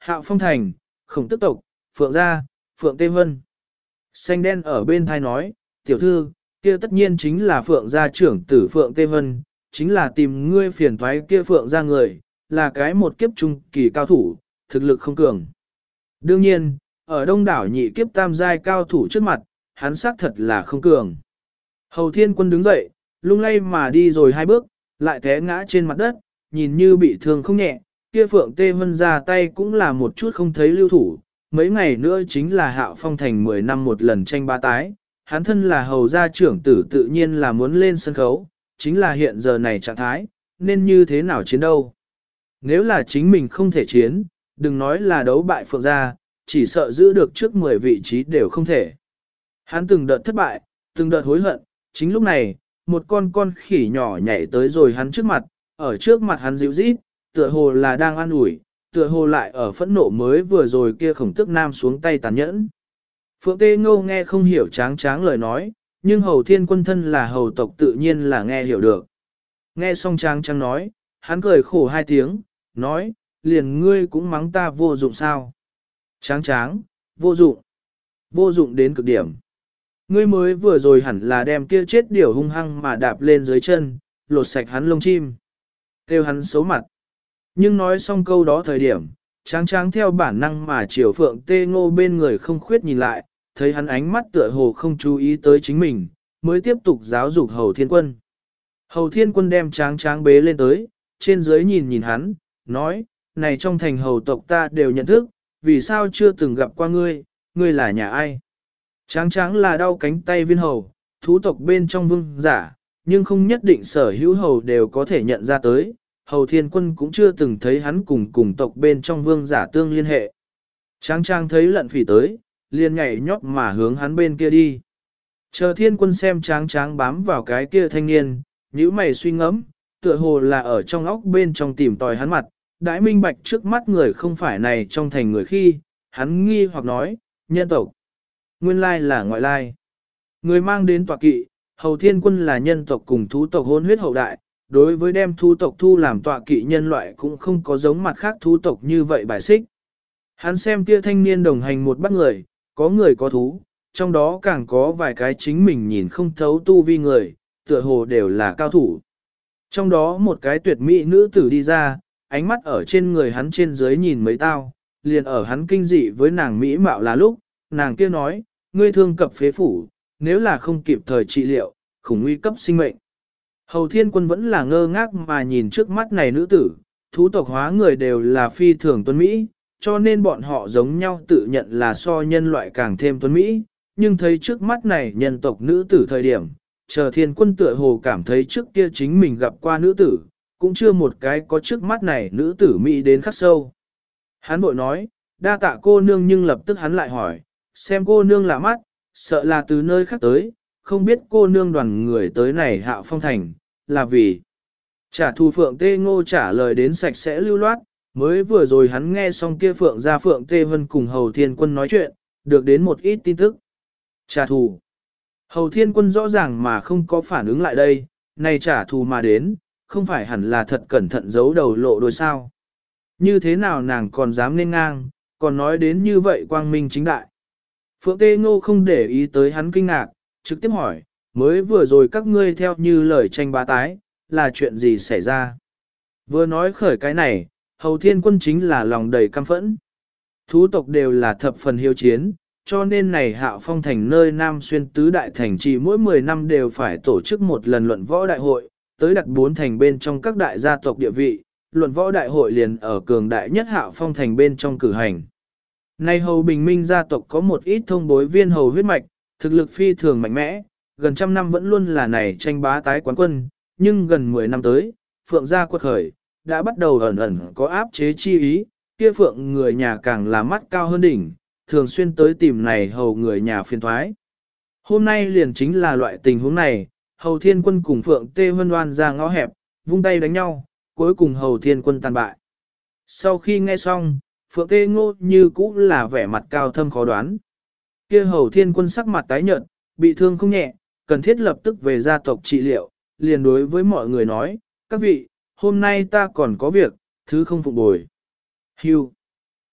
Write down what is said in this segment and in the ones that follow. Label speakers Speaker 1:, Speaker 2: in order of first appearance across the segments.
Speaker 1: Hạo Phong Thành, Khổng Tức Tộc, Phượng Gia, Phượng Tê Vân. Xanh đen ở bên thai nói, tiểu thư, kia tất nhiên chính là Phượng Gia trưởng tử Phượng Tê Vân, chính là tìm ngươi phiền thoái kia Phượng Gia người, là cái một kiếp trung kỳ cao thủ, thực lực không cường. Đương nhiên, ở đông đảo nhị kiếp tam giai cao thủ trước mặt, hắn xác thật là không cường. Hầu Thiên Quân đứng dậy, lung lay mà đi rồi 2 bước, lại té ngã trên mặt đất, nhìn như bị thương không nhẹ, kia Phượng Tê Vân ra tay cũng là một chút không thấy lưu thủ, mấy ngày nữa chính là Hạo Phong Thành 10 năm một lần tranh ba tái, hắn thân là hầu gia trưởng tử tự nhiên là muốn lên sân khấu, chính là hiện giờ này trạng thái, nên như thế nào chiến đâu. Nếu là chính mình không thể chiến, đừng nói là đấu bại Phượng gia, chỉ sợ giữ được trước 10 vị trí đều không thể. Hắn từng đợt thất bại, từng đợt hối hận, chính lúc này, một con khỉ nhỏ nhảy tới rồi hắn trước mặt, ở trước mặt hắn dịu rít, tựa hồ là đang an ủi, tựa hồ lại ở phẫn nộ mới vừa rồi kia Khổng Tước Nam xuống tay tàn nhẫn. Phượng Tê Ngô nghe không hiểu tráng lời nói, nhưng Hầu Thiên Quân thân là hầu tộc tự nhiên là nghe hiểu được. Nghe xong tráng nói, hắn cười khổ 2 tiếng, nói, liền ngươi cũng mắng ta vô dụng sao. Tráng, vô dụng đến cực điểm. Ngươi mới vừa rồi hẳn là đem kia chết điểu hung hăng mà đạp lên dưới chân, lột sạch hắn lông chim. Kêu hắn xấu mặt. Nhưng nói xong câu đó thời điểm, tráng theo bản năng mà chiều Phượng Tê Ngô bên người không khuyết nhìn lại, thấy hắn ánh mắt tựa hồ không chú ý tới chính mình, mới tiếp tục giáo dục Hầu Thiên Quân. Hầu Thiên Quân đem tráng bế lên tới, trên dưới nhìn hắn, nói, này trong thành hầu tộc ta đều nhận thức, vì sao chưa từng gặp qua ngươi, ngươi là nhà ai? Tráng là đau cánh tay viên hầu, thú tộc bên trong vương giả, nhưng không nhất định sở hữu hầu đều có thể nhận ra tới. Hầu Thiên Quân cũng chưa từng thấy hắn cùng tộc bên trong vương giả tương liên hệ. Tráng thấy lận phỉ tới, liền nhảy nhót mà hướng hắn bên kia đi. Chờ Thiên Quân xem tráng bám vào cái kia thanh niên, nhíu mày suy ngẫm, tựa hồ là ở trong óc bên trong tìm tòi hắn mặt, đãi minh bạch trước mắt người không phải này trong thành người khi, hắn nghi hoặc nói, nhân tộc. Nguyên lai là ngoại lai. Người mang đến tọa kỵ, Hầu Thiên Quân là nhân tộc cùng thú tộc hôn huyết hậu đại, đối với đem thú tộc thu làm tọa kỵ nhân loại cũng không có giống mặt khác thú tộc như vậy bài xích. Hắn xem kia thanh niên đồng hành một bắt người có thú, trong đó càng có vài cái chính mình nhìn không thấu tu vi người, tựa hồ đều là cao thủ. Trong đó một cái tuyệt mỹ nữ tử đi ra, ánh mắt ở trên người hắn trên dưới nhìn mấy tao, liền ở hắn kinh dị với nàng mỹ mạo là lúc, nàng kia nói, ngươi thương cập phế phủ, nếu là không kịp thời trị liệu, khủng nguy cấp sinh mệnh. Hầu Thiên Quân vẫn là ngơ ngác mà nhìn trước mắt này nữ tử, thú tộc hóa người đều là phi thường tuấn Mỹ, cho nên bọn họ giống nhau tự nhận là so nhân loại càng thêm tuấn Mỹ, nhưng thấy trước mắt này nhân tộc nữ tử thời điểm, chờ Thiên Quân tựa hồ cảm thấy trước kia chính mình gặp qua nữ tử, cũng chưa một cái có trước mắt này nữ tử Mỹ đến khắc sâu. Hắn bội nói, đa tạ cô nương, nhưng lập tức hắn lại hỏi, xem cô nương lạ mắt, sợ là từ nơi khác tới, không biết cô nương đoàn người tới này Hạo Phong Thành, là vì trả thù. Phượng Tê Ngô trả lời đến sạch sẽ lưu loát, mới vừa rồi hắn nghe xong kia Phượng gia Phượng Tê Vân cùng Hầu Thiên Quân nói chuyện, được đến một ít tin tức. Trả thù. Hầu Thiên Quân rõ ràng mà không có phản ứng lại đây, này trả thù mà đến, không phải hẳn là thật cẩn thận giấu đầu lộ đôi sao. Như thế nào nàng còn dám nên ngang, còn nói đến như vậy quang minh chính đại. Phượng Tê Ngô không để ý tới hắn kinh ngạc, trực tiếp hỏi, mới vừa rồi các ngươi theo như lời tranh bá tái, là chuyện gì xảy ra? Vừa nói khởi cái này, Hầu Thiên Quân chính là lòng đầy căm phẫn. Thú tộc đều là thập phần hiếu chiến, cho nên này Hạo Phong Thành nơi Nam Xuyên tứ đại thành chỉ mỗi 10 năm đều phải tổ chức một lần luận võ đại hội, tới đặt 4 thành bên trong các đại gia tộc địa vị, luận võ đại hội liền ở cường đại nhất Hạo Phong Thành bên trong cử hành. Nay Hầu Bình Minh gia tộc có một ít thông bối viên hầu huyết mạch, thực lực phi thường mạnh mẽ, gần trăm năm vẫn luôn là này tranh bá tái quán quân, nhưng gần 10 năm tới, Phượng gia quật khởi, đã bắt đầu ẩn có áp chế chi ý, kia Phượng người nhà càng là mắt cao hơn đỉnh, thường xuyên tới tìm này hầu người nhà phiền thoái. Hôm nay liền chính là loại tình huống này, Hầu Thiên Quân cùng Phượng Tê Vân Đoan ra ngõ hẹp, vung tay đánh nhau, cuối cùng Hầu Thiên Quân tàn bại. Sau khi nghe xong, Phượng Tê Ngô như cũ là vẻ mặt cao thâm khó đoán. Kia Hầu Thiên Quân sắc mặt tái nhợt, bị thương không nhẹ, cần thiết lập tức về gia tộc trị liệu, liền đối với mọi người nói, các vị, hôm nay ta còn có việc, thứ không phục bồi. Hưu.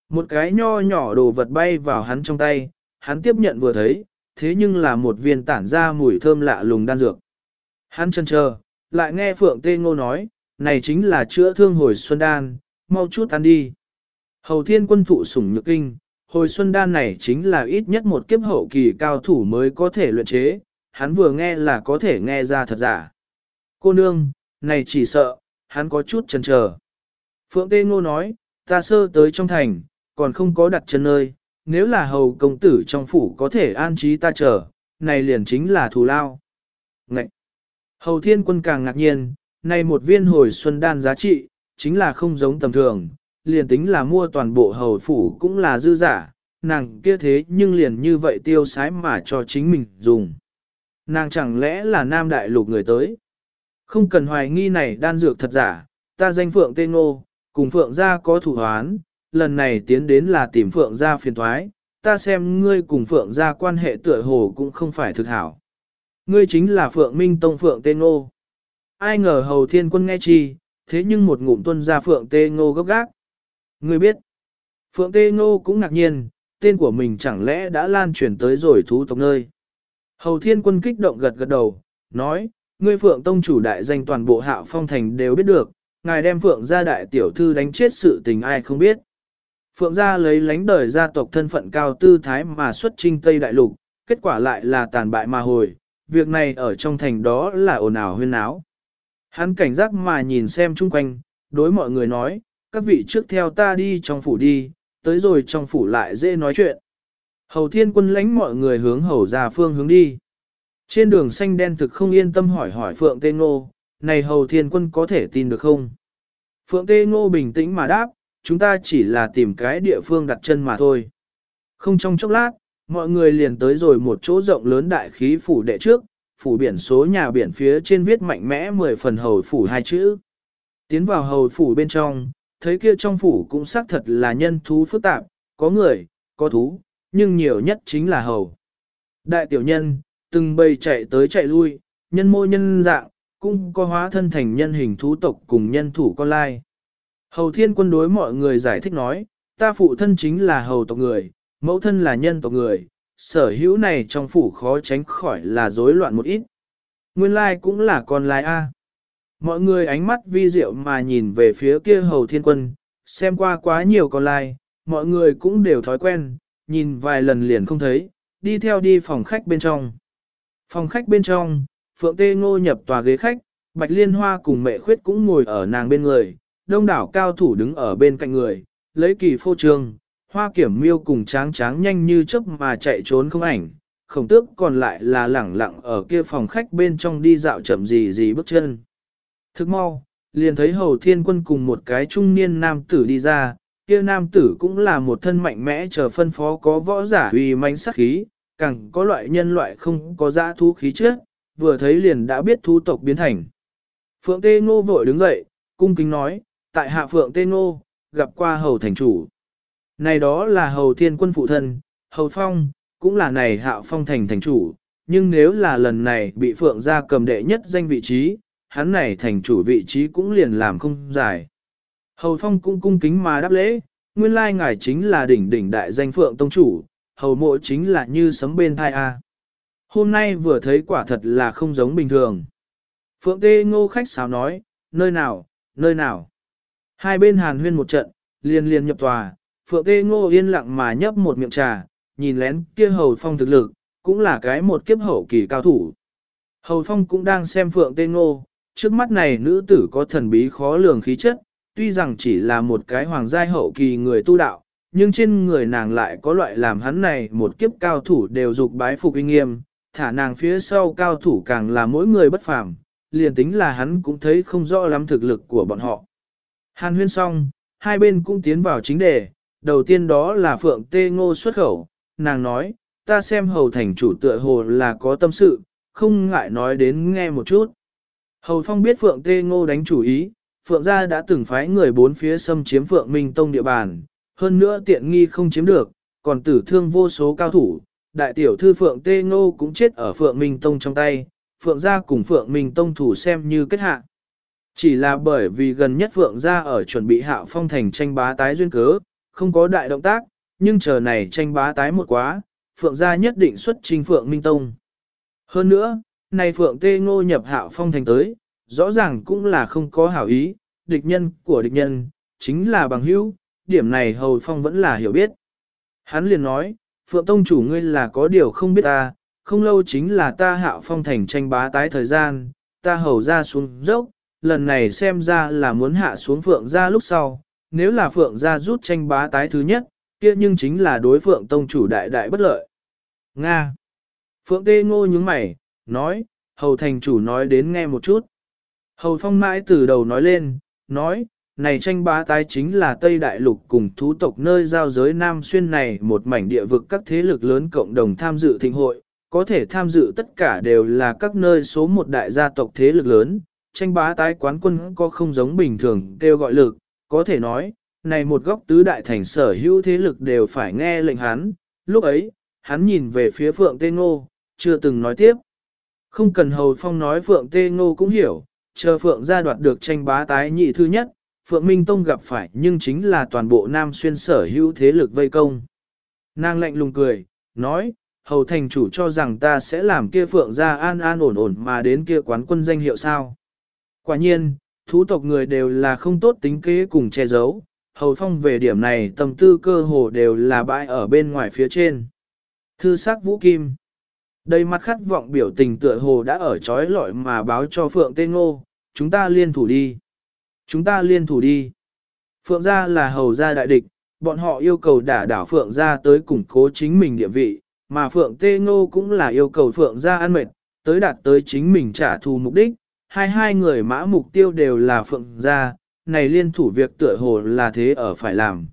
Speaker 1: Một cái nho nhỏ đồ vật bay vào hắn trong tay, hắn tiếp nhận vừa thấy, thế nhưng là một viên tản ra mùi thơm lạ lùng đan dược. Hắn chần chờ, lại nghe Phượng Tê Ngô nói, này chính là chữa thương hồi xuân đan, mau chút ăn đi. Hầu Thiên Quân thụ sủng nhược kinh, hồi xuân đan này chính là ít nhất một kiếp hậu kỳ cao thủ mới có thể luyện chế, hắn vừa nghe là có thể nghe ra thật giả. Cô nương, này chỉ sợ, hắn có chút chần chờ. Phượng Tê Ngô nói, ta sơ tới trong thành, còn không có đặt chân nơi, nếu là hầu công tử trong phủ có thể an trí ta chờ, này liền chính là thù lao. Ngậy! Hầu Thiên Quân càng ngạc nhiên, này một viên hồi xuân đan giá trị, chính là không giống tầm thường, liền tính là mua toàn bộ hầu phủ cũng là dư giả, nàng kia thế nhưng liền như vậy tiêu sái mà cho chính mình dùng. Nàng chẳng lẽ là nam đại lục người tới? Không cần hoài nghi này đan dược thật giả, ta danh Phượng Tê Ngô, cùng Phượng gia có thủ hoán, lần này tiến đến là tìm Phượng gia phiền thoái, ta xem ngươi cùng Phượng gia quan hệ tựa hồ cũng không phải thực hảo. Ngươi chính là Phượng Minh Tông Phượng Tê Ngô. Ai ngờ Hầu Thiên Quân nghe chi, thế nhưng một ngụm tuân ra Phượng Tê Ngô gấp gác. Ngươi biết, Phượng Tê Ngô cũng ngạc nhiên, tên của mình chẳng lẽ đã lan truyền tới rồi thú tộc nơi. Hầu Thiên Quân kích động gật gật đầu, nói, ngươi Phượng Tông chủ đại danh toàn bộ Hạo Phong Thành đều biết được, ngài đem Phượng gia đại tiểu thư đánh chết sự tình ai không biết. Phượng gia lấy lánh đời gia tộc thân phận cao tư thái mà xuất chinh Tây Đại Lục, kết quả lại là tàn bại mà hồi, việc này ở trong thành đó là ồn ào huyên náo. Hắn cảnh giác mà nhìn xem chung quanh, đối mọi người nói, các vị trước theo ta đi trong phủ đi, tới rồi trong phủ lại dễ nói chuyện. Hầu Thiên Quân lãnh mọi người hướng hầu gia phương hướng đi. Trên đường xanh đen thực không yên tâm hỏi Phượng Tê Ngô, này Hầu Thiên Quân có thể tin được không? Phượng Tê Ngô bình tĩnh mà đáp, chúng ta chỉ là tìm cái địa phương đặt chân mà thôi. Không trong chốc lát, mọi người liền tới rồi một chỗ rộng lớn đại khí phủ đệ trước, phủ biển số nhà biển phía trên viết mạnh mẽ 10 phần hầu phủ hai chữ. Tiến vào hầu phủ bên trong, thấy kia trong phủ cũng xác thật là nhân thú phức tạp, có người, có thú, nhưng nhiều nhất chính là hầu. Đại tiểu nhân, từng bầy chạy tới chạy lui, nhân mô nhân dạng, cũng có hóa thân thành nhân hình thú tộc cùng nhân thủ con lai. Hầu Thiên Quân đối mọi người giải thích nói, ta phụ thân chính là hầu tộc người, mẫu thân là nhân tộc người, sở hữu này trong phủ khó tránh khỏi là rối loạn một ít. Nguyên lai cũng là con lai A. Mọi người ánh mắt vi diệu mà nhìn về phía kia Hầu Thiên Quân, xem qua quá nhiều con lai, mọi người cũng đều thói quen, nhìn vài lần liền không thấy, đi theo đi phòng khách bên trong. Phòng khách bên trong, Phượng Tê Ngô nhập tòa ghế khách, Bạch Liên Hoa cùng Mẹ Khuyết cũng ngồi ở nàng bên người, đông đảo cao thủ đứng ở bên cạnh người, lấy kỳ phô trương, Hoa Kiểm Miêu cùng Tráng Tráng nhanh như chớp mà chạy trốn không ảnh, Khổng Tước còn lại là lẳng lặng ở kia phòng khách bên trong đi dạo chậm gì bước chân. Thức mau, liền thấy Hầu Thiên Quân cùng một cái trung niên nam tử đi ra, kia nam tử cũng là một thân mạnh mẽ chờ phân phó có võ giả uy mãnh sắc khí, càng có loại nhân loại không có dã thú khí trước, vừa thấy liền đã biết thú tộc biến thành. Phượng Tê Ngô vội đứng dậy, cung kính nói, tại hạ Phượng Tê Ngô, gặp qua Hầu thành chủ. Này đó là Hầu Thiên Quân phụ thân, Hầu Phong, cũng là này Hạo Phong thành thành chủ, nhưng nếu là lần này bị Phượng gia cầm đệ nhất danh vị trí, hắn này thành chủ vị trí cũng liền làm không dài. Hầu Phong cũng cung kính mà đáp lễ, nguyên lai ngài chính là đỉnh đại danh Phượng tông chủ, hầu mộ chính là như sấm bên thai A. Hôm nay vừa thấy quả thật là không giống bình thường. Phượng Tê Ngô khách sáo nói, nơi nào. Hai bên hàn huyên một trận, liền nhập tòa, Phượng Tê Ngô yên lặng mà nhấp một miệng trà, nhìn lén kia Hầu Phong thực lực, cũng là cái một kiếp hậu kỳ cao thủ. Hầu Phong cũng đang xem Phượng Tê Ngô, trước mắt này nữ tử có thần bí khó lường khí chất, tuy rằng chỉ là một cái hoàng giai hậu kỳ người tu đạo, nhưng trên người nàng lại có loại làm hắn này một kiếp cao thủ đều dục bái phục uy nghiêm, thả nàng phía sau cao thủ càng là mỗi người bất phàm, liền tính là hắn cũng thấy không rõ lắm thực lực của bọn họ. Hàn huyên xong, hai bên cũng tiến vào chính đề, đầu tiên đó là Phượng Tê Ngô xuất khẩu, nàng nói, ta xem Hầu thành chủ tựa hồ là có tâm sự, không ngại nói đến nghe một chút. Hầu Phong biết Phượng Tê Ngô đánh chủ ý, Phượng gia đã từng phái người bốn phía xâm chiếm Phượng Minh Tông địa bàn, hơn nữa tiện nghi không chiếm được, còn tử thương vô số cao thủ, đại tiểu thư Phượng Tê Ngô cũng chết ở Phượng Minh Tông trong tay, Phượng gia cùng Phượng Minh Tông thủ xem như kết hạ. Chỉ là bởi vì gần nhất Phượng gia ở chuẩn bị Hạo Phong thành tranh bá tái duyên cớ, không có đại động tác, nhưng chờ này tranh bá tái một quá, Phượng gia nhất định xuất trình Phượng Minh Tông. Hơn nữa, này Phượng Tê Ngô nhập Hạo Phong thành tới, rõ ràng cũng là không có hảo ý, địch nhân của địch nhân, chính là bằng hữu, điểm này Hầu Phong vẫn là hiểu biết. Hắn liền nói, Phượng Tông chủ ngươi là có điều không biết ta, không lâu chính là ta Hạo Phong thành tranh bá tái thời gian, ta hầu ra xuống dốc, lần này xem ra là muốn hạ xuống Phượng gia lúc sau, nếu là Phượng gia rút tranh bá tái thứ nhất, kia nhưng chính là đối Phượng Tông chủ đại đại bất lợi. Nga. Phượng Tê Ngô nhướng mày, nói, hầu thành chủ nói đến nghe một chút. Hầu Phong mãi từ đầu nói lên, nói, này tranh bá tái chính là Tây Đại Lục cùng thú tộc nơi giao giới Nam Xuyên này một mảnh địa vực các thế lực lớn cộng đồng tham dự thịnh hội, có thể tham dự tất cả đều là các nơi số một đại gia tộc thế lực lớn, tranh bá tái quán quân có không giống bình thường kêu gọi lực, có thể nói, này một góc tứ đại thành sở hữu thế lực đều phải nghe lệnh hắn, lúc ấy, hắn nhìn về phía Phượng Tê Ngô, chưa từng nói tiếp. Không cần Hầu Phong nói Phượng Tê Ngô cũng hiểu, chờ Phượng gia đoạt được tranh bá tái nhị thứ nhất, Phượng Minh Tông gặp phải nhưng chính là toàn bộ Nam Xuyên sở hữu thế lực vây công. Nàng lạnh lùng cười, nói, Hầu thành chủ cho rằng ta sẽ làm kia Phượng gia an an ổn ổn mà đến kia quán quân danh hiệu sao. Quả nhiên, thú tộc người đều là không tốt tính kế cùng che giấu, Hầu Phong về điểm này tâm tư cơ hồ đều là bãi ở bên ngoài phía trên. Thư sắc Vũ Kim. Đầy mặt khát vọng biểu tình tựa hồ đã ở trói lọi mà báo cho Phượng Tê Ngô, chúng ta liên thủ đi. Chúng ta liên thủ đi. Phượng gia là hầu gia đại địch, bọn họ yêu cầu đả đảo Phượng gia tới củng cố chính mình địa vị, mà Phượng Tê Ngô cũng là yêu cầu Phượng gia ăn mệt, tới đạt tới chính mình trả thù mục đích. Hai người mã mục tiêu đều là Phượng gia, này liên thủ việc tựa hồ là thế ở phải làm.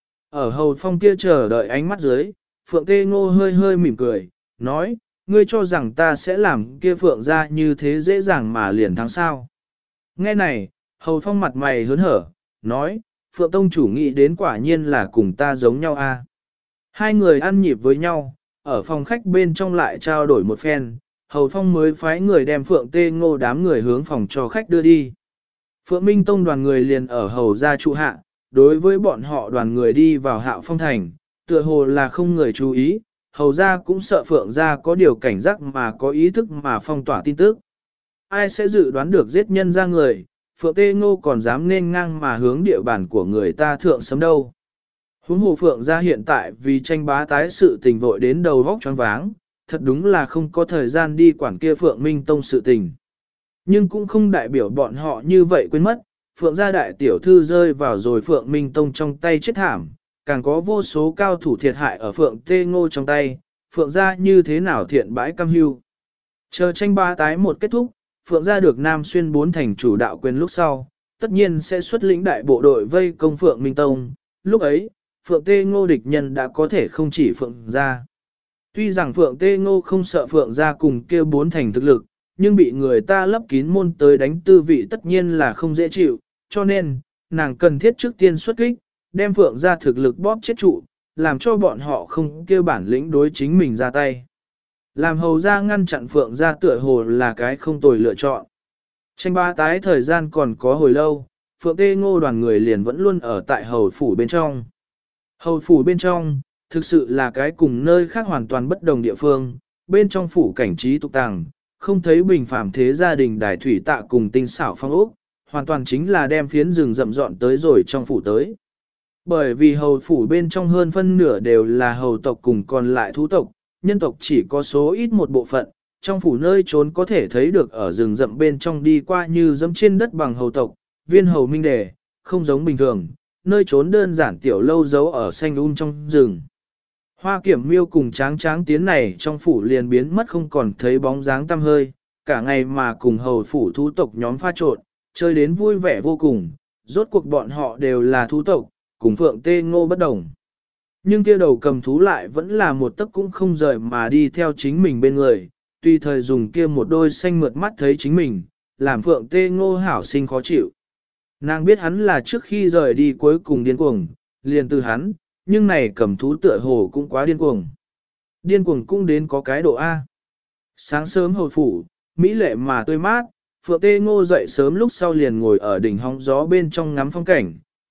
Speaker 1: Ở Hầu Phong kia chờ đợi ánh mắt dưới, Phượng Tê Ngô hơi hơi mỉm cười, nói, ngươi cho rằng ta sẽ làm kia Phượng gia như thế dễ dàng mà liền thắng sao. Nghe này, Hầu Phong mặt mày hớn hở, nói, Phượng Tông chủ nghĩ đến quả nhiên là cùng ta giống nhau a. Hai người ăn nhịp với nhau, ở phòng khách bên trong lại trao đổi một phen, Hầu Phong mới phái người đem Phượng Tê Ngô đám người hướng phòng cho khách đưa đi. Phượng Minh Tông đoàn người liền ở Hầu gia trụ hạ, đối với bọn họ đoàn người đi vào Hạo Phong thành, tựa hồ là không người chú ý, Hầu gia cũng sợ Phượng gia có điều cảnh giác mà có ý thức mà phong tỏa tin tức. Ai sẽ dự đoán được giết nhân ra người, Phượng Tê Ngô còn dám nên ngang mà hướng địa bàn của người ta thượng sớm đâu. Huống hồ Phượng gia hiện tại vì tranh bá tái sự tình vội đến đầu vóc choáng váng, thật đúng là không có thời gian đi quản kia Phượng Minh Tông sự tình. Nhưng cũng không đại biểu bọn họ như vậy quên mất, Phượng gia đại tiểu thư rơi vào rồi Phượng Minh Tông trong tay chết thảm, càng có vô số cao thủ thiệt hại ở Phượng Tê Ngô trong tay, Phượng gia như thế nào thiện bãi cam hưu. Chờ tranh bá tái một kết thúc, Phượng gia được Nam Xuyên 4 thành chủ đạo quyền lúc sau, tất nhiên sẽ xuất lĩnh đại bộ đội vây công Phượng Minh Tông, lúc ấy, Phượng Tê Ngô địch nhân đã có thể không chỉ Phượng gia. Tuy rằng Phượng Tê Ngô không sợ Phượng gia cùng kia 4 thành thực lực, nhưng bị người ta lấp kín môn tới đánh tư vị tất nhiên là không dễ chịu, cho nên, nàng cần thiết trước tiên xuất kích, đem Phượng gia thực lực bóp chết trụ, làm cho bọn họ không kêu bản lĩnh đối chính mình ra tay. Làm hầu gia ngăn chặn Phượng gia tựa hồ là cái không tồi lựa chọn. Tranh bá tái thời gian còn có hồi lâu, Phượng Tê Ngô đoàn người liền vẫn luôn ở tại hầu phủ bên trong. Hầu phủ bên trong, thực sự là cái cùng nơi khác hoàn toàn bất đồng địa phương, bên trong phủ cảnh trí tục tàng, không thấy bình phàm thế gia đình đài thủy tạ cùng tinh xảo phong ốc, hoàn toàn chính là đem phiến rừng rậm dọn tới rồi trong phủ tới. Bởi vì hầu phủ bên trong hơn phân nửa đều là hầu tộc cùng còn lại thú tộc, nhân tộc chỉ có số ít một bộ phận, trong phủ nơi trốn có thể thấy được ở rừng rậm bên trong đi qua như dẫm trên đất bằng hầu tộc, viên hầu minh đề, không giống bình thường, nơi trốn đơn giản tiểu lâu giấu ở xanh trong rừng. Hoa Kiểm Miêu cùng Tráng Tráng tiến này trong phủ liền biến mất không còn thấy bóng dáng tăm hơi, cả ngày mà cùng hầu phủ thú tộc nhóm pha trộn, chơi đến vui vẻ vô cùng, rốt cuộc bọn họ đều là thú tộc, cùng Phượng Tê Ngô bất đồng. Nhưng kia đầu cầm thú lại vẫn là một tấc cũng không rời mà đi theo chính mình bên người, tùy thời dùng kia một đôi xanh mượt mắt thấy chính mình, làm Phượng Tê Ngô hảo sinh khó chịu. Nàng biết hắn là trước khi rời đi cuối cùng điên cuồng, liền từ hắn, nhưng này cầm thú tựa hồ cũng quá điên cuồng. Điên cuồng cũng đến có cái độ A. Sáng sớm hồi phủ, mỹ lệ mà tươi mát, Phượng Tê Ngô dậy sớm lúc sau liền ngồi ở đỉnh hóng gió bên trong ngắm phong cảnh,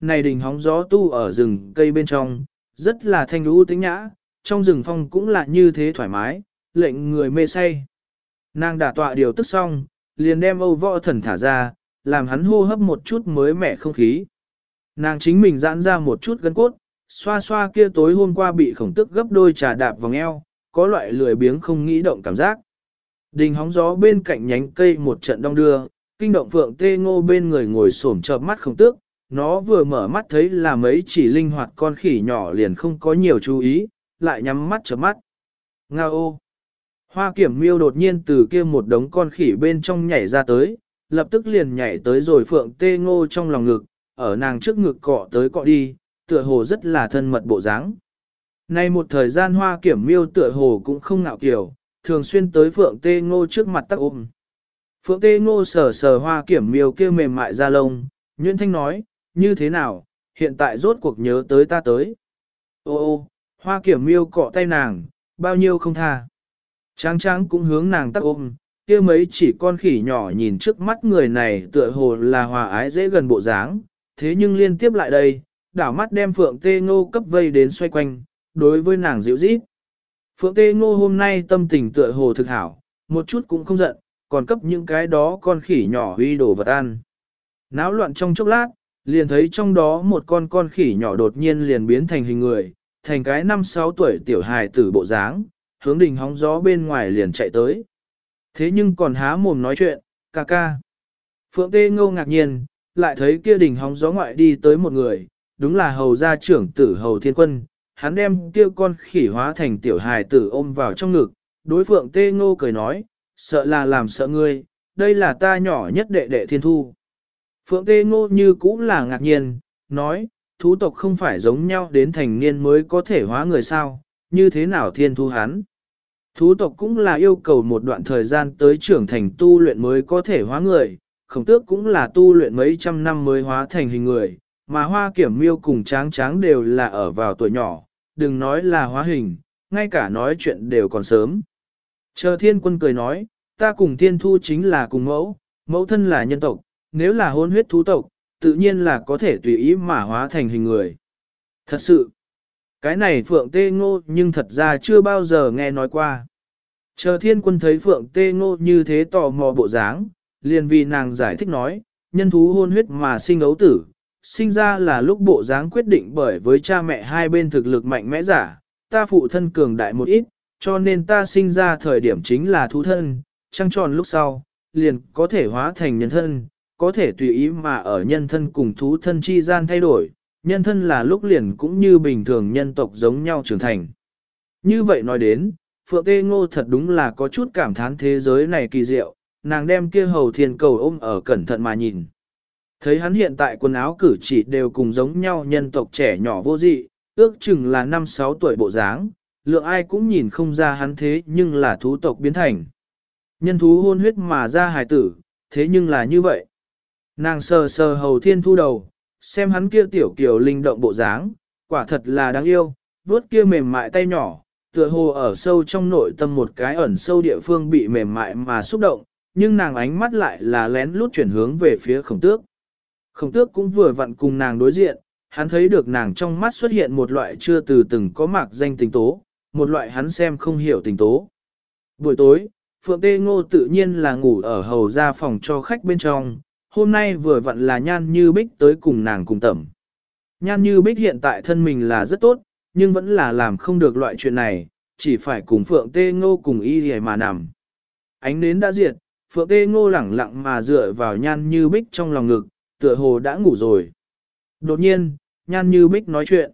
Speaker 1: này đình hóng gió tu ở rừng cây bên trong, rất là thanh lũ tĩnh nhã, trong rừng phong cũng là như thế thoải mái, lệnh người mê say. Nàng đả tọa điều tức xong, liền đem Âu Võ Thần thả ra, làm hắn hô hấp một chút mới mẻ không khí. Nàng chính mình giãn ra một chút gân cốt, xoa xoa kia tối hôm qua bị Khổng Tước gấp đôi trà đạp vòng eo, có loại lười biếng không nghĩ động cảm giác. Đình hóng gió bên cạnh nhánh cây một trận đong đưa, kinh động Phượng Tê Ngô bên người ngồi xổm chợp mắt Khổng Tước, nó vừa mở mắt thấy là mấy chỉ linh hoạt con khỉ nhỏ liền không có nhiều chú ý, lại nhắm mắt chớp mắt. Ngao ô! Hoa Kiểm Miêu đột nhiên từ kia một đống con khỉ bên trong nhảy ra tới, lập tức liền nhảy tới rồi Phượng Tê Ngô trong lòng ngực, ở nàng trước ngực cọ tới cọ đi, tựa hồ rất là thân mật bộ dáng. Nay một thời gian Hoa Kiểm Miêu tựa hồ cũng không ngạo kiều, thường xuyên tới Phượng Tê Ngô trước mặt tắc ôm. Phượng Tê Ngô sờ sờ Hoa Kiểm Miêu kia mềm mại da lông, Nguyễn Thanh nói, như thế nào, hiện tại rốt cuộc nhớ tới ta tới. Ô ô, Hoa Kiểm Miêu cọ tay nàng, bao nhiêu không tha. Tráng tráng cũng hướng nàng tắc ôm, kia mấy chỉ con khỉ nhỏ nhìn trước mắt người này tựa hồ là hòa ái dễ gần bộ dáng, thế nhưng liên tiếp lại đây, đảo mắt đem Phượng Tê Ngô cấp vây đến xoay quanh, đối với nàng dịu rít. Phượng Tê Ngô hôm nay tâm tình tựa hồ thực hảo, một chút cũng không giận, còn cấp những cái đó con khỉ nhỏ huy đồ vật ăn. Náo loạn trong chốc lát, liền thấy trong đó một con khỉ nhỏ đột nhiên liền biến thành hình người, thành cái 5-6 tuổi tiểu hài tử bộ dáng, hướng đình hóng gió bên ngoài liền chạy tới. Thế nhưng còn há mồm nói chuyện, ca ca. Phượng Tê Ngô ngạc nhiên, lại thấy kia đình hóng gió ngoại đi tới một người, đúng là hầu gia trưởng tử Hầu Thiên Quân, hắn đem kia con khỉ hóa thành tiểu hài tử ôm vào trong ngực, đối Phượng Tê Ngô cười nói, sợ là làm sợ ngươi, đây là ta nhỏ nhất đệ đệ Thiên Thu. Phượng Tê Ngô như cũng là ngạc nhiên, nói, thú tộc không phải giống nhau đến thành niên mới có thể hóa người sao, như thế nào Thiên Thu hắn. Thú tộc cũng là yêu cầu một đoạn thời gian tới trưởng thành tu luyện mới có thể hóa người, Khổng Tước cũng là tu luyện mấy trăm năm mới hóa thành hình người, mà Hoa Kiểm Miêu cùng Tráng Tráng đều là ở vào tuổi nhỏ, đừng nói là hóa hình, ngay cả nói chuyện đều còn sớm. Chờ Thiên Quân cười nói, ta cùng Thiên Thu chính là cùng mẫu, mẫu thân là nhân tộc, nếu là hôn huyết thú tộc, tự nhiên là có thể tùy ý mà hóa thành hình người. Thật sự, cái này Phượng Tê Ngô nhưng thật ra chưa bao giờ nghe nói qua. Chờ Thiên Quân thấy Phượng Tê Ngô như thế tò mò bộ dáng, liền vì nàng giải thích nói, nhân thú hôn huyết mà sinh ấu tử, sinh ra là lúc bộ dáng quyết định bởi với cha mẹ hai bên thực lực mạnh mẽ giả, ta phụ thân cường đại một ít, cho nên ta sinh ra thời điểm chính là thú thân, trăng tròn lúc sau, liền có thể hóa thành nhân thân, có thể tùy ý mà ở nhân thân cùng thú thân chi gian thay đổi, nhân thân là lúc liền cũng như bình thường nhân tộc giống nhau trưởng thành. Như vậy nói đến, Phượng Tê Ngô thật đúng là có chút cảm thán thế giới này kỳ diệu, nàng đem kia Hầu Thiên Cầu ôm ở cẩn thận mà nhìn. Thấy hắn hiện tại quần áo cử chỉ đều cùng giống nhau nhân tộc trẻ nhỏ vô dị, ước chừng là 5-6 tuổi bộ dáng, lượng ai cũng nhìn không ra hắn thế nhưng là thú tộc biến thành. Nhân thú hôn huyết mà ra hài tử, thế nhưng là như vậy. Nàng sờ sờ Hầu Thiên Thu đầu, xem hắn kia tiểu kiểu linh động bộ dáng, quả thật là đáng yêu, vuốt kia mềm mại tay nhỏ, tựa hồ ở sâu trong nội tâm một cái ẩn sâu địa phương bị mềm mại mà xúc động, nhưng nàng ánh mắt lại là lén lút chuyển hướng về phía Khổng Tước. Khổng Tước cũng vừa vặn cùng nàng đối diện, hắn thấy được nàng trong mắt xuất hiện một loại chưa từ từng có mạc danh tình tố, một loại hắn xem không hiểu tình tố. Buổi tối, Phượng Tê Ngô tự nhiên là ngủ ở hầu ra phòng cho khách bên trong, hôm nay vừa vặn là Nhan Như Bích tới cùng nàng cùng tẩm. Nhan Như Bích hiện tại thân mình là rất tốt, nhưng vẫn là làm không được loại chuyện này, chỉ phải cùng Phượng Tê Ngô cùng y hề mà nằm. Ánh nến đã diệt, Phượng Tê Ngô lẳng lặng mà dựa vào Nhan Như Bích trong lòng ngực, tựa hồ đã ngủ rồi. Đột nhiên, Nhan Như Bích nói chuyện.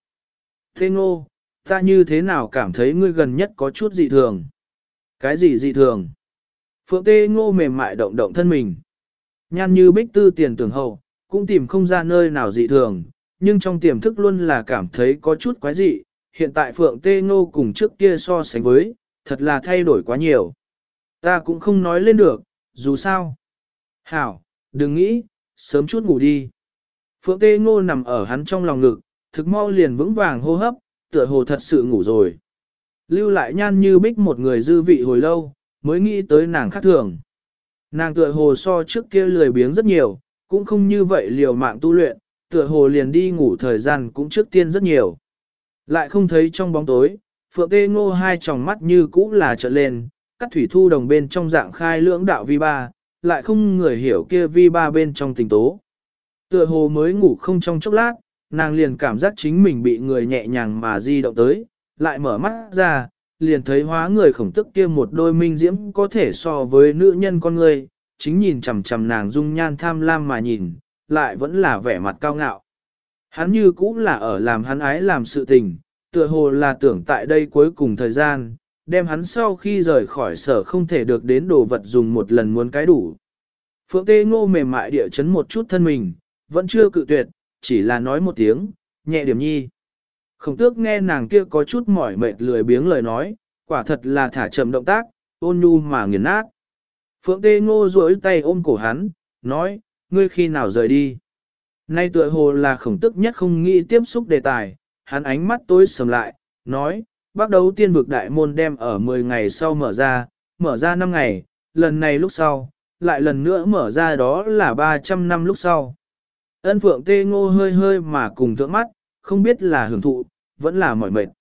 Speaker 1: Tê Ngô, ta như thế nào cảm thấy ngươi gần nhất có chút dị thường? Cái gì dị thường? Phượng Tê Ngô mềm mại động động thân mình. Nhan Như Bích tư tiền tưởng hậu, cũng tìm không ra nơi nào dị thường, nhưng trong tiềm thức luôn là cảm thấy có chút quái dị. Hiện tại Phượng Tê Ngô cùng trước kia so sánh với, thật là thay đổi quá nhiều. Ta cũng không nói lên được, dù sao. Hảo, đừng nghĩ, sớm chút ngủ đi. Phượng Tê Ngô nằm ở hắn trong lòng ngực, thực mau liền vững vàng hô hấp, tựa hồ thật sự ngủ rồi. Lưu lại Nhan Như Bích một người dư vị hồi lâu, mới nghĩ tới nàng khác thường. Nàng tựa hồ so trước kia lười biếng rất nhiều, cũng không như vậy liều mạng tu luyện, tựa hồ liền đi ngủ thời gian cũng trước tiên rất nhiều. Lại không thấy trong bóng tối, Phượng Tê Ngô hai tròng mắt như cũ là trợn lên, cắt thủy thu đồng bên trong dạng khai lưỡng đạo vi ba, lại không người hiểu kia vi ba bên trong tình tố. Tựa hồ mới ngủ không trong chốc lát, nàng liền cảm giác chính mình bị người nhẹ nhàng mà di động tới, lại mở mắt ra, liền thấy hóa người khổng tức kia một đôi minh diễm có thể so với nữ nhân con người, chính nhìn chằm chằm nàng dung nhan tham lam mà nhìn, lại vẫn là vẻ mặt cao ngạo. Hắn như cũ là ở làm hắn ái làm sự tình, tựa hồ là tưởng tại đây cuối cùng thời gian, đem hắn sau khi rời khỏi sở không thể được đến đồ vật dùng một lần muốn cái đủ. Phượng Tê Ngô mềm mại địa chấn một chút thân mình, vẫn chưa cự tuyệt, chỉ là nói một tiếng, nhẹ điểm nhi. Khổng tước nghe nàng kia có chút mỏi mệt lười biếng lời nói, quả thật là thả chậm động tác, ôn nhu mà nghiền nát. Phượng Tê Ngô duỗi tay ôm cổ hắn, nói, ngươi khi nào rời đi. Nay tựa hồ là khổng tức nhất không nghĩ tiếp xúc đề tài, hắn ánh mắt tối sầm lại, nói, bắt đầu tiên vực đại môn đem ở 10 ngày sau mở ra 5 ngày, lần này lúc sau, lại lần nữa mở ra đó là 300 năm lúc sau. Ân Phượng Tê Ngô hơi hơi mà cùng thượng mắt, không biết là hưởng thụ, vẫn là mỏi mệt.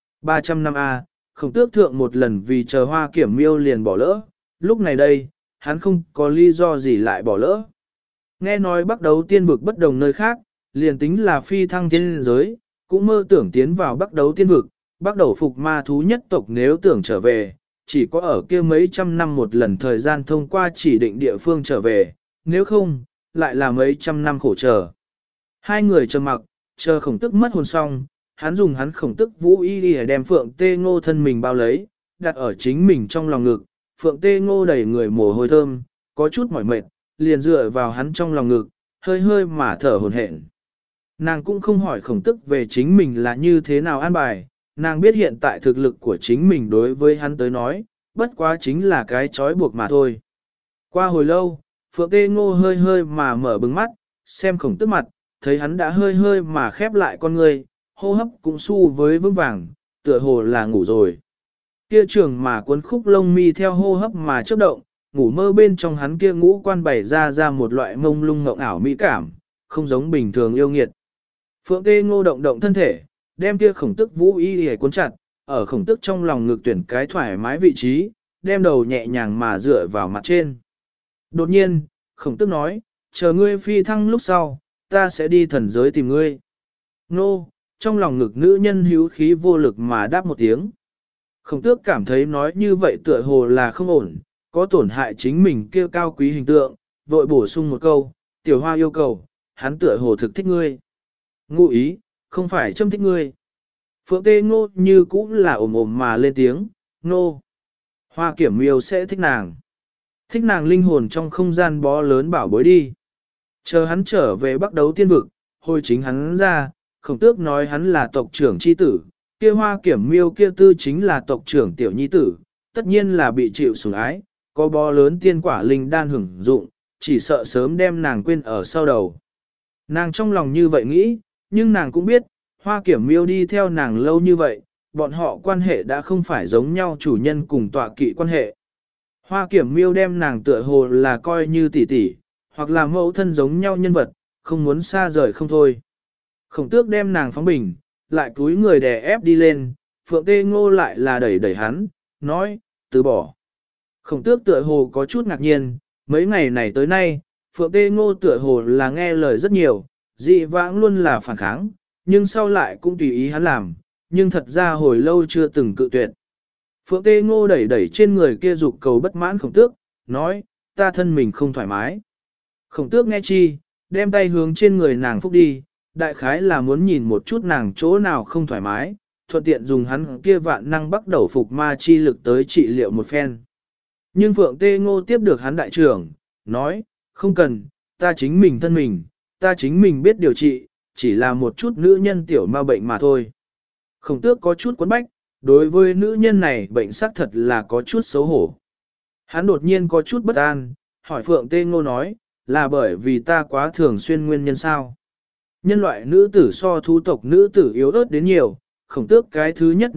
Speaker 1: 300 năm A, khổng tước thượng một lần vì chờ Hoa Kiểm Miêu liền bỏ lỡ, lúc này đây, hắn không có lý do gì lại bỏ lỡ. Nghe nói bắt đầu tiên vực bất đồng nơi khác, liền tính là phi thăng thiên giới, cũng mơ tưởng tiến vào bắt đầu tiên vực, bắt đầu phục ma thú nhất tộc nếu tưởng trở về, chỉ có ở kia mấy trăm năm một lần thời gian thông qua chỉ định địa phương trở về, nếu không, lại là mấy trăm năm khổ chờ. Hai người trầm mặc, chờ khổng tức mất hồn xong, hắn dùng hắn khổng tức vũ y để đem Phượng Tê Ngô thân mình bao lấy, đặt ở chính mình trong lòng ngực, Phượng Tê Ngô đẩy người mồ hôi thơm, có chút mỏi mệt, liền dựa vào hắn trong lòng ngực, hơi hơi mà thở hổn hển. Nàng cũng không hỏi khổng tức về chính mình là như thế nào an bài, nàng biết hiện tại thực lực của chính mình đối với hắn tới nói, bất quá chính là cái trói buộc mà thôi. Qua hồi lâu, Phượng Tê Ngô hơi hơi mà mở bừng mắt, xem khổng tức mặt, thấy hắn đã hơi hơi mà khép lại con người, hô hấp cũng su với vững vàng, tựa hồ là ngủ rồi. Kia trường mà cuốn khúc lông mi theo hô hấp mà chớp động, ngủ mơ bên trong hắn kia ngũ quan bày ra một loại mông lung ngộng ảo mỹ cảm, không giống bình thường yêu nghiệt. Phượng Tê Ngô động động thân thể, đem kia khổng tức vũ y hề cuốn chặt, ở khổng tức trong lòng ngực tuyển cái thoải mái vị trí, đem đầu nhẹ nhàng mà dựa vào mặt trên. Đột nhiên, khổng tức nói, chờ ngươi phi thăng lúc sau, ta sẽ đi thần giới tìm ngươi. Nô, trong lòng ngực nữ nhân hữu khí vô lực mà đáp một tiếng. Khổng tước cảm thấy nói như vậy tựa hồ là không ổn, có tổn hại chính mình kêu cao quý hình tượng, vội bổ sung một câu, tiểu hoa yêu cầu, hắn tựa hồ thực thích ngươi. Ngụ ý, không phải châm thích ngươi. Phượng Tê Ngô như cũng là ồm ồm mà lên tiếng, nô. Hoa Kiểm Miêu sẽ thích nàng. Thích nàng linh hồn trong không gian bó lớn bảo bối đi. Chờ hắn trở về bắt đấu tiên vực, hồi chính hắn ra, khổng tước nói hắn là tộc trưởng chi tử, kia Hoa Kiểm Miêu kia tư chính là tộc trưởng tiểu nhi tử, tất nhiên là bị chịu sủng ái, có bó lớn tiên quả linh đan hưởng dụng, chỉ sợ sớm đem nàng quên ở sau đầu. Nàng trong lòng như vậy nghĩ, nhưng nàng cũng biết, Hoa Kiểm Miêu đi theo nàng lâu như vậy, bọn họ quan hệ đã không phải giống nhau chủ nhân cùng tọa kỵ quan hệ. Hoa Kiểm Miêu đem nàng tựa hồ là coi như tỷ tỷ, hoặc là mẫu thân giống nhau nhân vật, không muốn xa rời không thôi. Khổng tước đem nàng phóng bình, lại cúi người đè ép đi lên, Phượng Tê Ngô lại là đẩy hắn, nói, từ bỏ. Khổng tước tựa hồ có chút ngạc nhiên, mấy ngày này tới nay, Phượng Tê Ngô tựa hồ là nghe lời rất nhiều, dị vãng luôn là phản kháng, nhưng sau lại cũng tùy ý hắn làm, nhưng thật ra hồi lâu chưa từng cự tuyệt. Phượng Tê Ngô đẩy trên người kia dục cầu bất mãn khổng tước, nói, ta thân mình không thoải mái. Khổng tước nghe chi, đem tay hướng trên người nàng phúc đi, đại khái là muốn nhìn một chút nàng chỗ nào không thoải mái, thuận tiện dùng hắn kia vạn năng bắt đầu phục ma chi lực tới trị liệu một phen. Nhưng Phượng Tê Ngô tiếp được hắn đại trưởng, nói, không cần, ta chính mình thân mình, ta chính mình biết điều trị, chỉ là một chút nữ nhân tiểu ma bệnh mà thôi. Khổng tước có chút quấn bách, đối với nữ nhân này bệnh xác thật là có chút xấu hổ. Hắn đột nhiên có chút bất an, hỏi Phượng Tê Ngô nói, là bởi vì ta quá thường xuyên nguyên nhân sao? Nhân loại nữ tử so thú tộc nữ tử yếu ớt đến nhiều, khổng tước cái thứ nhất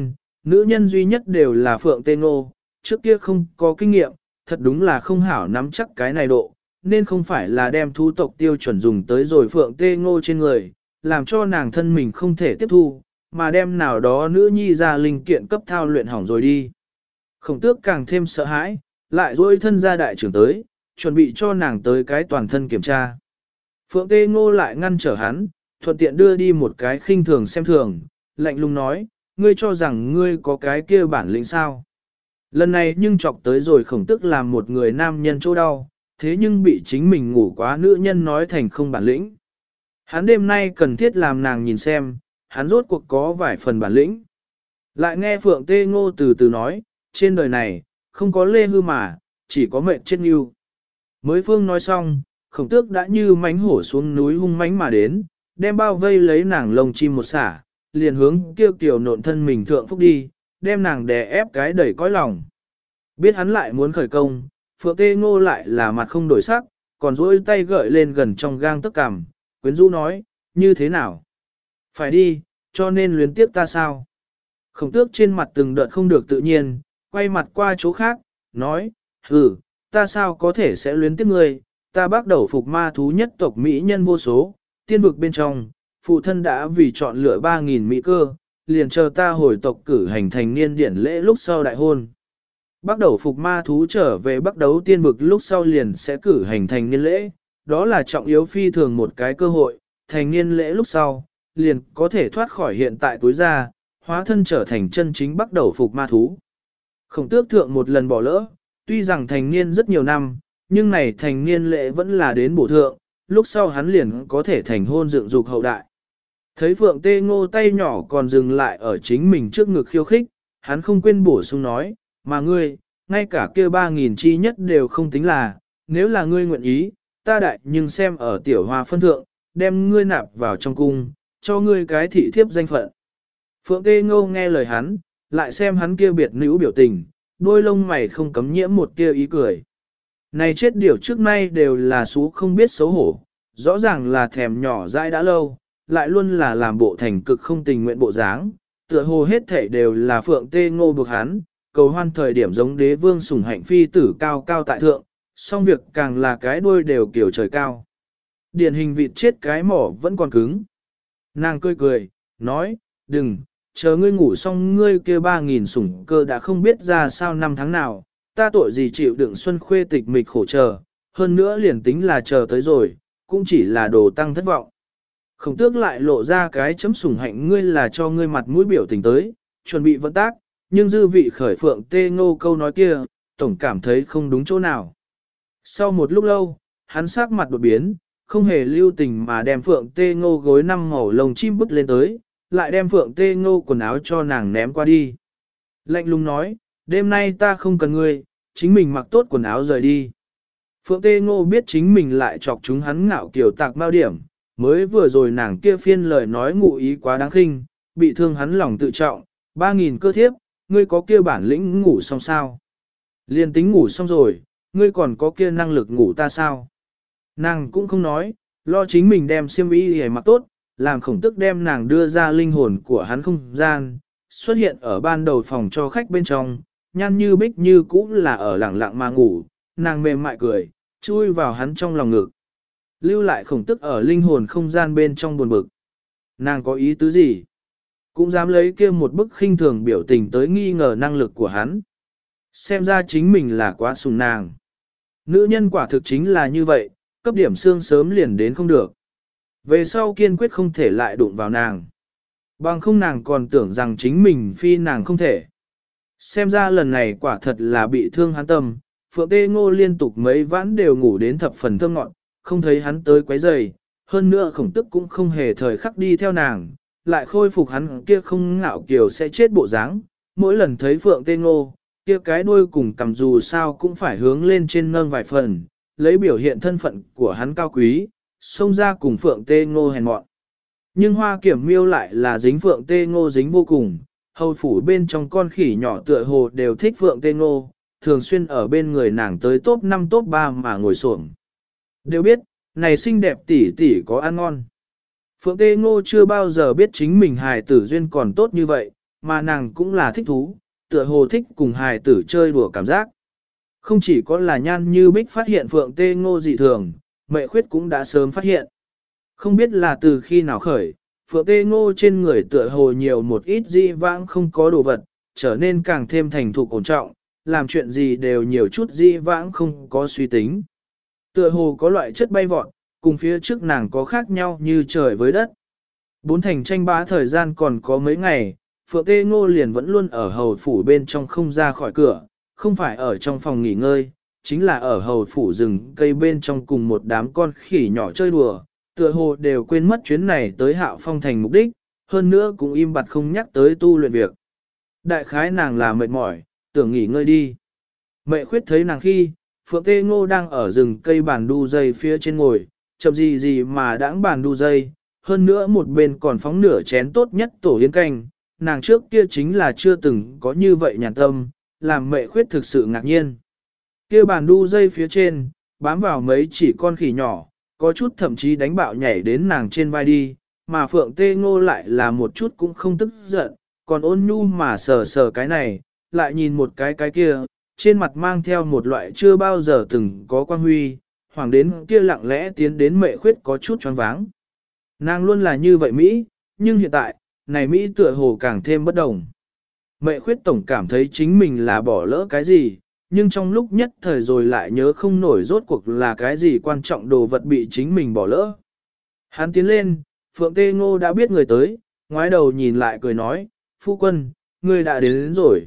Speaker 1: nữ nhân duy nhất đều là Phượng Tê Ngô, trước kia không có kinh nghiệm, thật đúng là không hảo nắm chắc cái này độ, nên không phải là đem thú tộc tiêu chuẩn dùng tới rồi Phượng Tê Ngô trên người, làm cho nàng thân mình không thể tiếp thu, mà đem nào đó nữ nhi ra linh kiện cấp thao luyện hỏng rồi đi. Khổng tước càng thêm sợ hãi, lại dỗi thân ra đại trưởng tới, chuẩn bị cho nàng tới cái toàn thân kiểm tra. Phượng Tê Ngô lại ngăn trở hắn, thuận tiện đưa đi một cái khinh thường xem thường, lạnh lùng nói, ngươi cho rằng ngươi có cái kia bản lĩnh sao. Lần này nhưng chọc tới rồi khổng tức làm một người nam nhân chỗ đau, thế nhưng bị chính mình ngủ quá nữ nhân nói thành không bản lĩnh. Hắn đêm nay cần thiết làm nàng nhìn xem, hắn rốt cuộc có vài phần bản lĩnh. Lại nghe Phượng Tê Ngô từ từ nói, trên đời này, không có lê hư mà, chỉ có mệnh chết yêu. Mới phương nói xong, khổng tước đã như mánh hổ xuống núi hung mánh mà đến, đem bao vây lấy nàng lông chim một xả, liền hướng kêu kiều nộn thân mình thượng phúc đi, đem nàng đè ép cái đẩy cõi lòng. Biết hắn lại muốn khởi công, Phượng Tê Ngô lại là mặt không đổi sắc, còn duỗi tay gợi lên gần trong gang tấc cằm, quyến rũ nói, như thế nào? Phải đi, cho nên luyến tiếp ta sao? Khổng tước trên mặt từng đợt không được tự nhiên, quay mặt qua chỗ khác, nói, ta sao có thể sẽ luyến tiếp ngươi, ta bắt đầu phục ma thú nhất tộc Mỹ nhân vô số, tiên vực bên trong, phụ thân đã vì chọn lựa 3.000 Mỹ cơ, liền chờ ta hồi tộc cử hành thành niên điển lễ lúc sau đại hôn. Bắt đầu phục ma thú trở về bắt đấu tiên vực lúc sau liền sẽ cử hành thành niên lễ, đó là trọng yếu phi thường một cái cơ hội, thành niên lễ lúc sau, liền có thể thoát khỏi hiện tại túi ra, hóa thân trở thành chân chính bắt đầu phục ma thú. Khổng tước thượng một lần bỏ lỡ, tuy rằng thành niên rất nhiều năm, nhưng này thành niên lễ vẫn là đến bổ thượng, lúc sau hắn liền có thể thành hôn dựng dục hậu đại. Thấy Phượng Tê Ngô tay nhỏ còn dừng lại ở chính mình trước ngực khiêu khích, hắn không quên bổ sung nói, mà ngươi, ngay cả kia 3.000 chi nhất đều không tính là, nếu là ngươi nguyện ý, ta đại nhưng xem ở tiểu hoa phân thượng, đem ngươi nạp vào trong cung, cho ngươi cái thị thiếp danh phận. Phượng Tê Ngô nghe lời hắn, lại xem hắn kia biệt nữ biểu tình, đôi lông mày không cấm nhiễm một tia ý cười. Này chết điều trước nay đều là xú không biết xấu hổ, rõ ràng là thèm nhỏ dãi đã lâu, lại luôn là làm bộ thành cực không tình nguyện bộ dáng, tựa hồ hết thể đều là Phượng Tê Ngô buộc hắn, cầu hoan thời điểm giống đế vương sủng hạnh phi tử cao cao tại thượng, song việc càng là cái đuôi đều kiểu trời cao. Điển hình vịt chết cái mỏ vẫn còn cứng. Nàng cười cười, nói, đừng, chờ ngươi ngủ xong ngươi kia 3.000 sủng cơ đã không biết ra sao năm tháng nào, ta tội gì chịu đựng xuân khuê tịch mịch khổ chờ, hơn nữa liền tính là chờ tới rồi, cũng chỉ là đồ tăng thất vọng. Khổng tước lại lộ ra cái chấm sủng hạnh ngươi là cho ngươi mặt mũi biểu tình tới, chuẩn bị vận tác, nhưng dư vị khởi Phượng Tê Ngô câu nói kia, tổng cảm thấy không đúng chỗ nào. Sau một lúc lâu, hắn sắc mặt đột biến, không hề lưu tình mà đem Phượng Tê Ngô gối 5 màu lồng chim bức lên tới, lại đem Phượng Tê Ngô quần áo cho nàng ném qua đi. Lạnh lùng nói, đêm nay ta không cần ngươi, chính mình mặc tốt quần áo rời đi. Phượng Tê Ngô biết chính mình lại chọc chúng hắn ngạo kiều tạc bao điểm, mới vừa rồi nàng kia phiên lời nói ngụ ý quá đáng khinh, bị thương hắn lòng tự trọng, 3.000 cơ thiếp, ngươi có kia bản lĩnh ngủ xong sao? Liên tính ngủ xong rồi, ngươi còn có kia năng lực ngủ ta sao? Nàng cũng không nói, lo chính mình đem xiêm y để mặc tốt, làm khổng tức đem nàng đưa ra linh hồn của hắn không gian, xuất hiện ở ban đầu phòng cho khách bên trong, nhăn như bích như cũ là ở lẳng lặng mà ngủ, nàng mềm mại cười, chui vào hắn trong lòng ngực. Lưu lại khổng tức ở linh hồn không gian bên trong buồn bực. Nàng có ý tứ gì? Cũng dám lấy kia một bức khinh thường biểu tình tới nghi ngờ năng lực của hắn. Xem ra chính mình là quá sùng nàng. Nữ nhân quả thực chính là như vậy, cấp điểm xương sớm liền đến không được. Về sau kiên quyết không thể lại đụng vào nàng. Bằng không nàng còn tưởng rằng chính mình phi nàng không thể. Xem ra lần này quả thật là bị thương hắn tâm, Phượng Tê Ngô liên tục mấy vãn đều ngủ đến thập phần thơm ngọn, không thấy hắn tới quấy rầy, hơn nữa khổng tức cũng không hề thời khắc đi theo nàng, lại khôi phục hắn kia không ngạo kiều sẽ chết bộ dáng. Mỗi lần thấy Phượng Tê Ngô, kia cái đuôi cùng cầm dù sao cũng phải hướng lên trên nâng vài phần, lấy biểu hiện thân phận của hắn cao quý, xông ra cùng Phượng Tê Ngô hèn mọn. Nhưng Hoa Kiểm Miêu lại là dính Phượng Tê Ngô dính vô cùng, hầu phủ bên trong con khỉ nhỏ tựa hồ đều thích Phượng Tê Ngô, thường xuyên ở bên người nàng tới top 5 top 3 mà ngồi xổm. Đều biết, này xinh đẹp tỷ tỷ có ăn ngon. Phượng Tê Ngô chưa bao giờ biết chính mình hài tử duyên còn tốt như vậy, mà nàng cũng là thích thú, tựa hồ thích cùng hài tử chơi đùa cảm giác. Không chỉ có là Nhan Như Bích phát hiện Phượng Tê Ngô dị thường, Mệ Khuyết cũng đã sớm phát hiện. Không biết là từ khi nào khởi, Phượng Tê Ngô trên người tựa hồ nhiều một ít dị vãng không có đồ vật, trở nên càng thêm thành thục ổn trọng, làm chuyện gì đều nhiều chút dị vãng không có suy tính. Tựa hồ có loại chất bay vọt, cùng phía trước nàng có khác nhau như trời với đất. Bốn thành tranh bá thời gian còn có mấy ngày, Phượng Tê Ngô liền vẫn luôn ở hầu phủ bên trong không ra khỏi cửa, không phải ở trong phòng nghỉ ngơi, chính là ở hầu phủ rừng cây bên trong cùng một đám con khỉ nhỏ chơi đùa, tựa hồ đều quên mất chuyến này tới Hạo Phong thành mục đích, hơn nữa cũng im bặt không nhắc tới tu luyện việc. Đại khái nàng là mệt mỏi, tưởng nghỉ ngơi đi. Mẹ Khuyết thấy nàng khi, Phượng Tê Ngô đang ở rừng cây bàn đu dây phía trên ngồi, chậm gì gì mà đãng bàn đu dây, hơn nữa một bên còn phóng nửa chén tốt nhất tổ yến canh, nàng trước kia chính là chưa từng có như vậy nhàn tâm, làm Mẹ Khuyết thực sự ngạc nhiên. Kia bàn đu dây phía trên, bám vào mấy chỉ con khỉ nhỏ, có chút thậm chí đánh bạo nhảy đến nàng trên vai đi, mà Phượng Tê Ngô lại là một chút cũng không tức giận, còn ôn nhu mà sờ sờ cái này, lại nhìn một cái kia, trên mặt mang theo một loại chưa bao giờ từng có quan huy, hoàng đến kia lặng lẽ tiến đến Mẹ Khuyết có chút choáng váng. Nàng luôn là như vậy Mỹ, nhưng hiện tại, này Mỹ tựa hồ càng thêm bất đồng. Mẹ Khuyết tổng cảm thấy chính mình là bỏ lỡ cái gì, nhưng trong lúc nhất thời rồi lại nhớ không nổi rốt cuộc là cái gì quan trọng đồ vật bị chính mình bỏ lỡ. Hắn tiến lên, Phượng Tê Ngô đã biết người tới, ngoái đầu nhìn lại cười nói, phu quân, người đã đến rồi.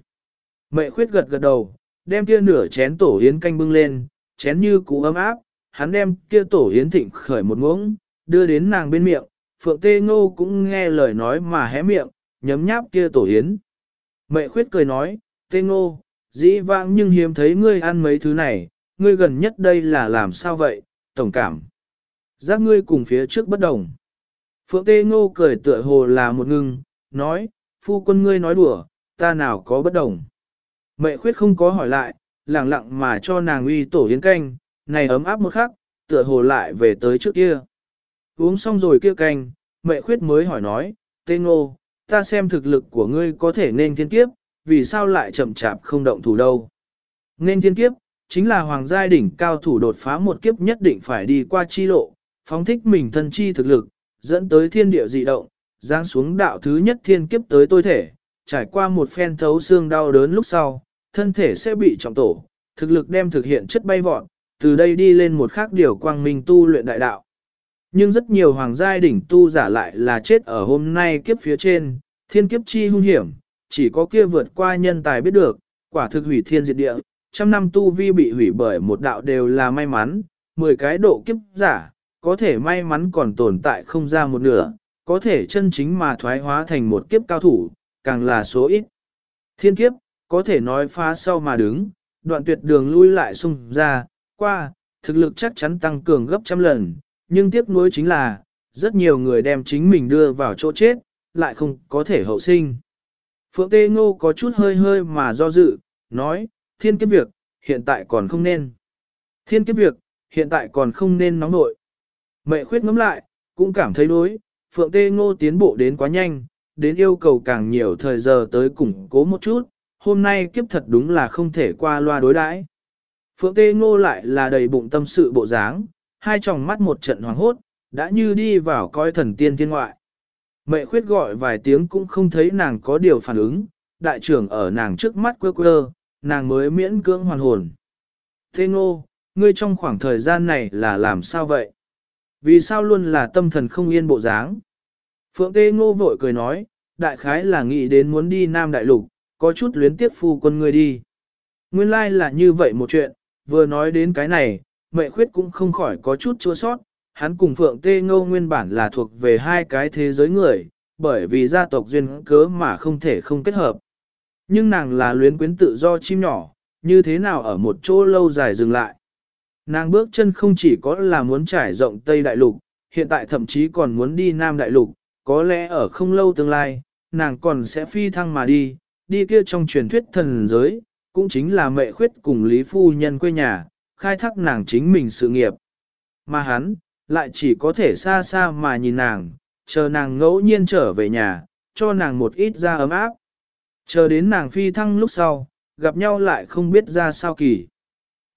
Speaker 1: Mẹ Khuyết gật gật đầu, đem kia nửa chén tổ yến canh bưng lên, chén như cũ ấm áp, hắn đem kia tổ yến thịnh khởi một muỗng, đưa đến nàng bên miệng, Phượng Tê Ngô cũng nghe lời nói mà hé miệng, nhấm nháp kia tổ yến. Mẹ Khuyết cười nói, Tê Ngô, dĩ vãng nhưng hiếm thấy ngươi ăn mấy thứ này, ngươi gần nhất đây là làm sao vậy, tổng cảm. Giác ngươi cùng phía trước bất đồng. Phượng Tê Ngô cười tựa hồ là một ngưng, nói, phu quân ngươi nói đùa, ta nào có bất đồng. Mẹ Khuyết không có hỏi lại, lặng lặng mà cho nàng uy tổ yến canh, này ấm áp một khắc, tựa hồ lại về tới trước kia. Uống xong rồi kia canh, Mẹ Khuyết mới hỏi nói, Tê Ngô, ta xem thực lực của ngươi có thể nên thiên kiếp, vì sao lại chậm chạp không động thủ đâu. Nên thiên kiếp, chính là hoàng giai đỉnh cao thủ đột phá một kiếp nhất định phải đi qua chi lộ, phóng thích mình thân chi thực lực, dẫn tới thiên địa dị động, giáng xuống đạo thứ nhất thiên kiếp tới tôi thể, trải qua một phen thấu xương đau đớn lúc sau, thân thể sẽ bị trọng tổ, thực lực đem thực hiện chất bay vọt, từ đây đi lên một khác điều quang minh tu luyện đại đạo. Nhưng rất nhiều hoàng giai đỉnh tu giả lại là chết ở hôm nay kiếp phía trên, thiên kiếp chi hung hiểm, chỉ có kia vượt qua nhân tài biết được, quả thực hủy thiên diệt địa, trăm năm tu vi bị hủy bởi một đạo đều là may mắn, 10 cái độ kiếp giả, có thể may mắn còn tồn tại không ra một nửa, có thể chân chính mà thoái hóa thành một kiếp cao thủ, càng là số ít. Thiên kiếp, có thể nói phá sau mà đứng, đoạn tuyệt đường lui lại xung ra, qua, thực lực chắc chắn tăng cường gấp trăm lần, nhưng tiếc nuối chính là, rất nhiều người đem chính mình đưa vào chỗ chết, lại không có thể hậu sinh. Phượng Tê Ngô có chút hơi hơi mà do dự, nói, thiên kiếp việc, hiện tại còn không nên. Thiên kiếp việc, hiện tại còn không nên nóng nội. Mẹ Khuyết ngẫm lại, cũng cảm thấy đối, Phượng Tê Ngô tiến bộ đến quá nhanh, đến yêu cầu càng nhiều thời giờ tới củng cố một chút, hôm nay kiếp thật đúng là không thể qua loa đối đãi. Phượng Tê Ngô lại là đầy bụng tâm sự bộ dáng, hai tròng mắt một trận hoàng hốt, đã như đi vào coi thần tiên thiên ngoại. Mẹ Khuyết gọi vài tiếng cũng không thấy nàng có điều phản ứng, đại trưởng ở nàng trước mắt quơ quơ, nàng mới miễn cưỡng hoàn hồn. Tê Ngô, ngươi trong khoảng thời gian này là làm sao vậy? Vì sao luôn là tâm thần không yên bộ dáng? Phượng Tê Ngô vội cười nói, đại khái là nghĩ đến muốn đi Nam Đại Lục, có chút luyến tiếc phu quân ngươi đi. Nguyên lai là như vậy một chuyện, vừa nói đến cái này, Mẹ Khuyết cũng không khỏi có chút chua sót, hắn cùng Phượng Tê Ngô nguyên bản là thuộc về hai cái thế giới người, bởi vì gia tộc duyên cớ mà không thể không kết hợp. Nhưng nàng là luyến quyến tự do chim nhỏ, như thế nào ở một chỗ lâu dài dừng lại. Nàng bước chân không chỉ có là muốn trải rộng Tây Đại Lục, hiện tại thậm chí còn muốn đi Nam Đại Lục, có lẽ ở không lâu tương lai, nàng còn sẽ phi thăng mà đi, đi kia trong truyền thuyết thần giới, cũng chính là Mẹ Khuyết cùng Lý Phu Nhân quê nhà, khai thác nàng chính mình sự nghiệp. Mà hắn, lại chỉ có thể xa xa mà nhìn nàng, chờ nàng ngẫu nhiên trở về nhà, cho nàng một ít da ấm áp. Chờ đến nàng phi thăng lúc sau, gặp nhau lại không biết ra sao kỳ.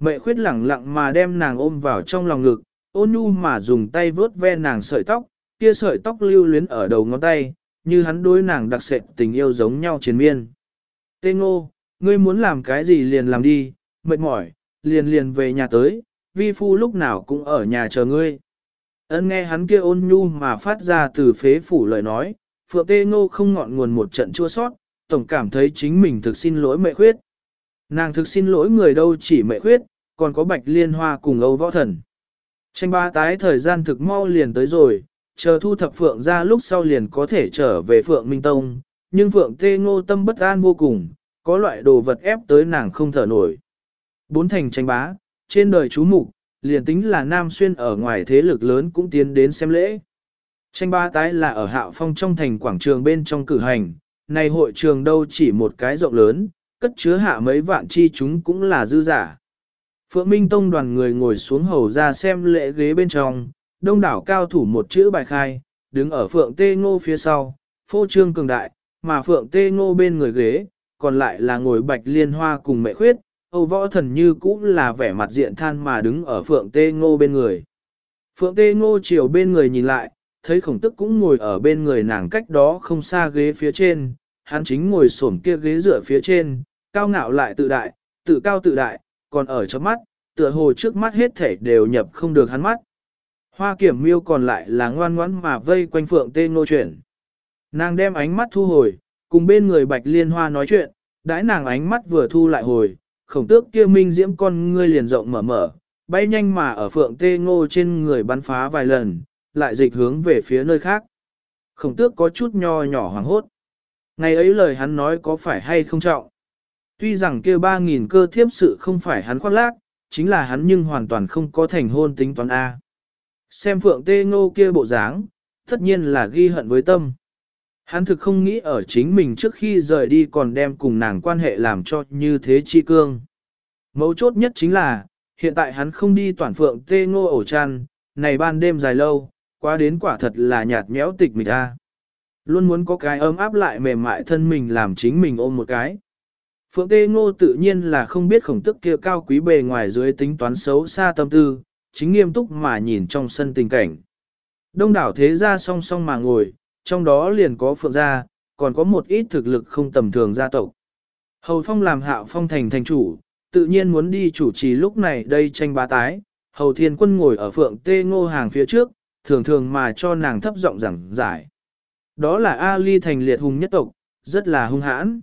Speaker 1: Mẹ khuyết lẳng lặng mà đem nàng ôm vào trong lòng ngực, ôn nhu mà dùng tay vớt ve nàng sợi tóc, kia sợi tóc lưu luyến ở đầu ngón tay, như hắn đối nàng đặc sệt tình yêu giống nhau triền miên. Tê Ngô, ngươi muốn làm cái gì liền làm đi, mệt mỏi, liền liền về nhà tới, vi phu lúc nào cũng ở nhà chờ ngươi. Ân nghe hắn kia ôn nhu mà phát ra từ phế phủ lời nói, Phượng Tê Ngô không ngọn nguồn một trận chua sót, tổng cảm thấy chính mình thực xin lỗi mẹ khuyết. Nàng thực xin lỗi người đâu chỉ mẹ khuyết, còn có Bạch Liên Hoa cùng Âu Võ Thần. Tranh ba tái thời gian thực mau liền tới rồi, chờ thu thập Phượng ra lúc sau liền có thể trở về Phượng Minh Tông, nhưng Phượng Tê Ngô tâm bất an vô cùng, có loại đồ vật ép tới nàng không thở nổi. Bốn thành tranh bá, trên đời chú mục, liền tính là Nam Xuyên ở ngoài thế lực lớn cũng tiến đến xem lễ. Tranh ba tái là ở Hạo Phong trong thành quảng trường bên trong cử hành, này hội trường đâu chỉ một cái rộng lớn, cất chứa hạ mấy vạn chi chúng cũng là dư giả. Phượng Minh Tông đoàn người ngồi xuống hầu ra xem lễ ghế bên trong, đông đảo cao thủ một chữ bài khai, đứng ở Phượng Tê Ngô phía sau, phô trương cường đại, mà Phượng Tê Ngô bên người ghế, còn lại là ngồi Bạch Liên Hoa cùng Mẹ Khuyết, Âu Võ Thần như cũ là vẻ mặt diện than mà đứng ở Phượng Tê Ngô bên người. Phượng Tê Ngô chiều bên người nhìn lại, thấy Khổng Tức cũng ngồi ở bên người nàng cách đó không xa ghế phía trên, hắn chính ngồi xổm kia ghế dựa phía trên, cao ngạo lại tự đại, tự cao tự đại, còn ở chớp mắt, tựa hồ trước mắt hết thể đều nhập không được hắn mắt. Hoa Kiểm Miêu còn lại là ngoan ngoãn mà vây quanh Phượng Tê Ngô chuyển. Nàng đem ánh mắt thu hồi, cùng bên người Bạch Liên Hoa nói chuyện, đãi nàng ánh mắt vừa thu lại hồi, Khổng Tước kia minh diễm con ngươi liền rộng mở mở, bay nhanh mà ở Phượng Tê Ngô trên người bắn phá vài lần, lại dịch hướng về phía nơi khác. Khổng Tước có chút nho nhỏ hoảng hốt. Ngày ấy lời hắn nói có phải hay không trọng. Tuy rằng kia 3.000 cơ thiếp sự không phải hắn khoác lác, chính là hắn nhưng hoàn toàn không có thành hôn tính toán A. Xem Phượng Tê Ngô kia bộ dáng, tất nhiên là ghi hận với tâm. Hắn thực không nghĩ ở chính mình trước khi rời đi còn đem cùng nàng quan hệ làm cho như thế chi cương. Mấu chốt nhất chính là, hiện tại hắn không đi toàn Phượng Tê Ngô ổ chăn, này ban đêm dài lâu, quá đến quả thật là nhạt nhẽo tịch mịch A. Luôn muốn có cái ấm áp lại mềm mại thân mình làm chính mình ôm một cái. Phượng Tê Ngô tự nhiên là không biết Khổng Tức kia cao quý bề ngoài dưới tính toán xấu xa tâm tư, chính nghiêm túc mà nhìn trong sân tình cảnh. Đông đảo thế gia song song mà ngồi, trong đó liền có Phượng gia, còn có một ít thực lực không tầm thường gia tộc. Hầu Phong làm Hạo Phong thành thành chủ, tự nhiên muốn đi chủ trì lúc này đây tranh bá tái. Hầu Thiên Quân ngồi ở Phượng Tê Ngô hàng phía trước, thường thường mà cho nàng thấp giọng giảng giải. Đó là A Ly thành liệt hùng nhất tộc, rất là hung hãn.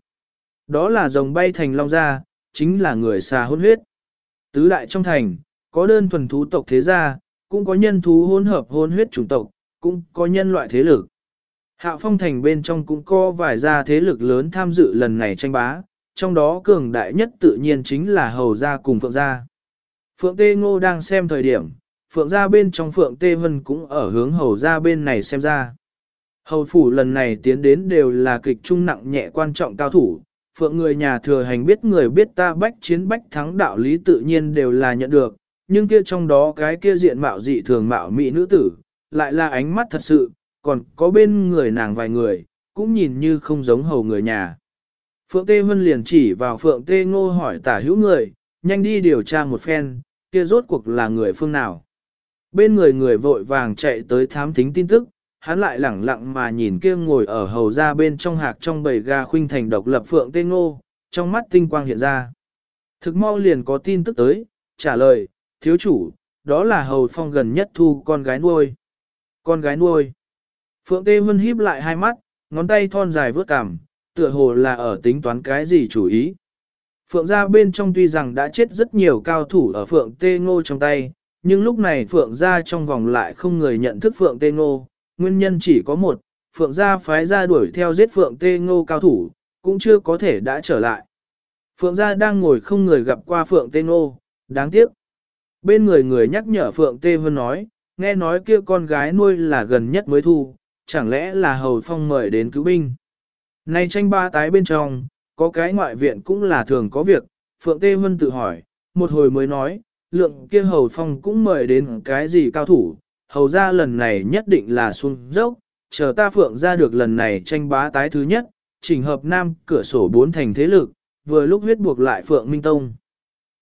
Speaker 1: Đó là rồng bay thành long gia, chính là người xà hôn huyết. Tứ đại trong thành, có đơn thuần thú tộc thế gia, cũng có nhân thú hỗn hợp hôn huyết chủng tộc, cũng có nhân loại thế lực. Hạo Phong thành bên trong cũng có vài gia thế lực lớn tham dự lần này tranh bá, trong đó cường đại nhất tự nhiên chính là Hầu gia cùng Phượng gia. Phượng Tê Ngô đang xem thời điểm, Phượng gia bên trong Phượng Tê Vân cũng ở hướng Hầu gia bên này xem ra. Hầu phủ lần này tiến đến đều là kịch trung nặng nhẹ quan trọng cao thủ, Phượng người nhà thừa hành biết người biết ta bách chiến bách thắng đạo lý tự nhiên đều là nhận được, nhưng kia trong đó cái kia diện mạo dị thường mạo mỹ nữ tử, lại là ánh mắt thật sự, còn có bên người nàng vài người, cũng nhìn như không giống hầu người nhà. Phượng Tê Vân liền chỉ vào Phượng Tê Ngô hỏi tả hữu người, nhanh đi điều tra một phen, kia rốt cuộc là người phương nào. Bên người vội vàng chạy tới thám thính tin tức, hắn lại lẳng lặng mà nhìn kia ngồi ở hầu ra bên trong hạc trong bầy ga khuynh thành độc lập Phượng Tê Ngô, trong mắt tinh quang hiện ra. Thực mau liền có tin tức tới, trả lời, thiếu chủ, đó là Hầu Phong gần nhất thu con gái nuôi. Con gái nuôi. Phượng Tê Vân híp lại hai mắt, ngón tay thon dài vướt cằm, tựa hồ là ở tính toán cái gì chủ ý. Phượng gia bên trong tuy rằng đã chết rất nhiều cao thủ ở Phượng Tê Ngô trong tay, nhưng lúc này Phượng gia trong vòng lại không người nhận thức Phượng Tê Ngô, nguyên nhân chỉ có một, Phượng gia phái ra đuổi theo giết Phượng Tê Ngô cao thủ, cũng chưa có thể đã trở lại. Phượng gia đang ngồi không người gặp qua Phượng Tê Ngô, đáng tiếc. Bên người nhắc nhở Phượng Tê Vân nói, nghe nói kia con gái nuôi là gần nhất mới thu, chẳng lẽ là Hầu Phong mời đến cứu binh. Này tranh ba tái bên trong, có cái ngoại viện cũng là thường có việc, Phượng Tê Vân tự hỏi, một hồi mới nói, lượng kia Hầu Phong cũng mời đến cái gì cao thủ, Hầu ra lần này nhất định là xuống dốc, chờ ta Phượng ra được lần này tranh bá tái thứ nhất, chỉnh hợp nam cửa sổ 4 thành thế lực, vừa lúc huyết buộc lại Phượng Minh Tông.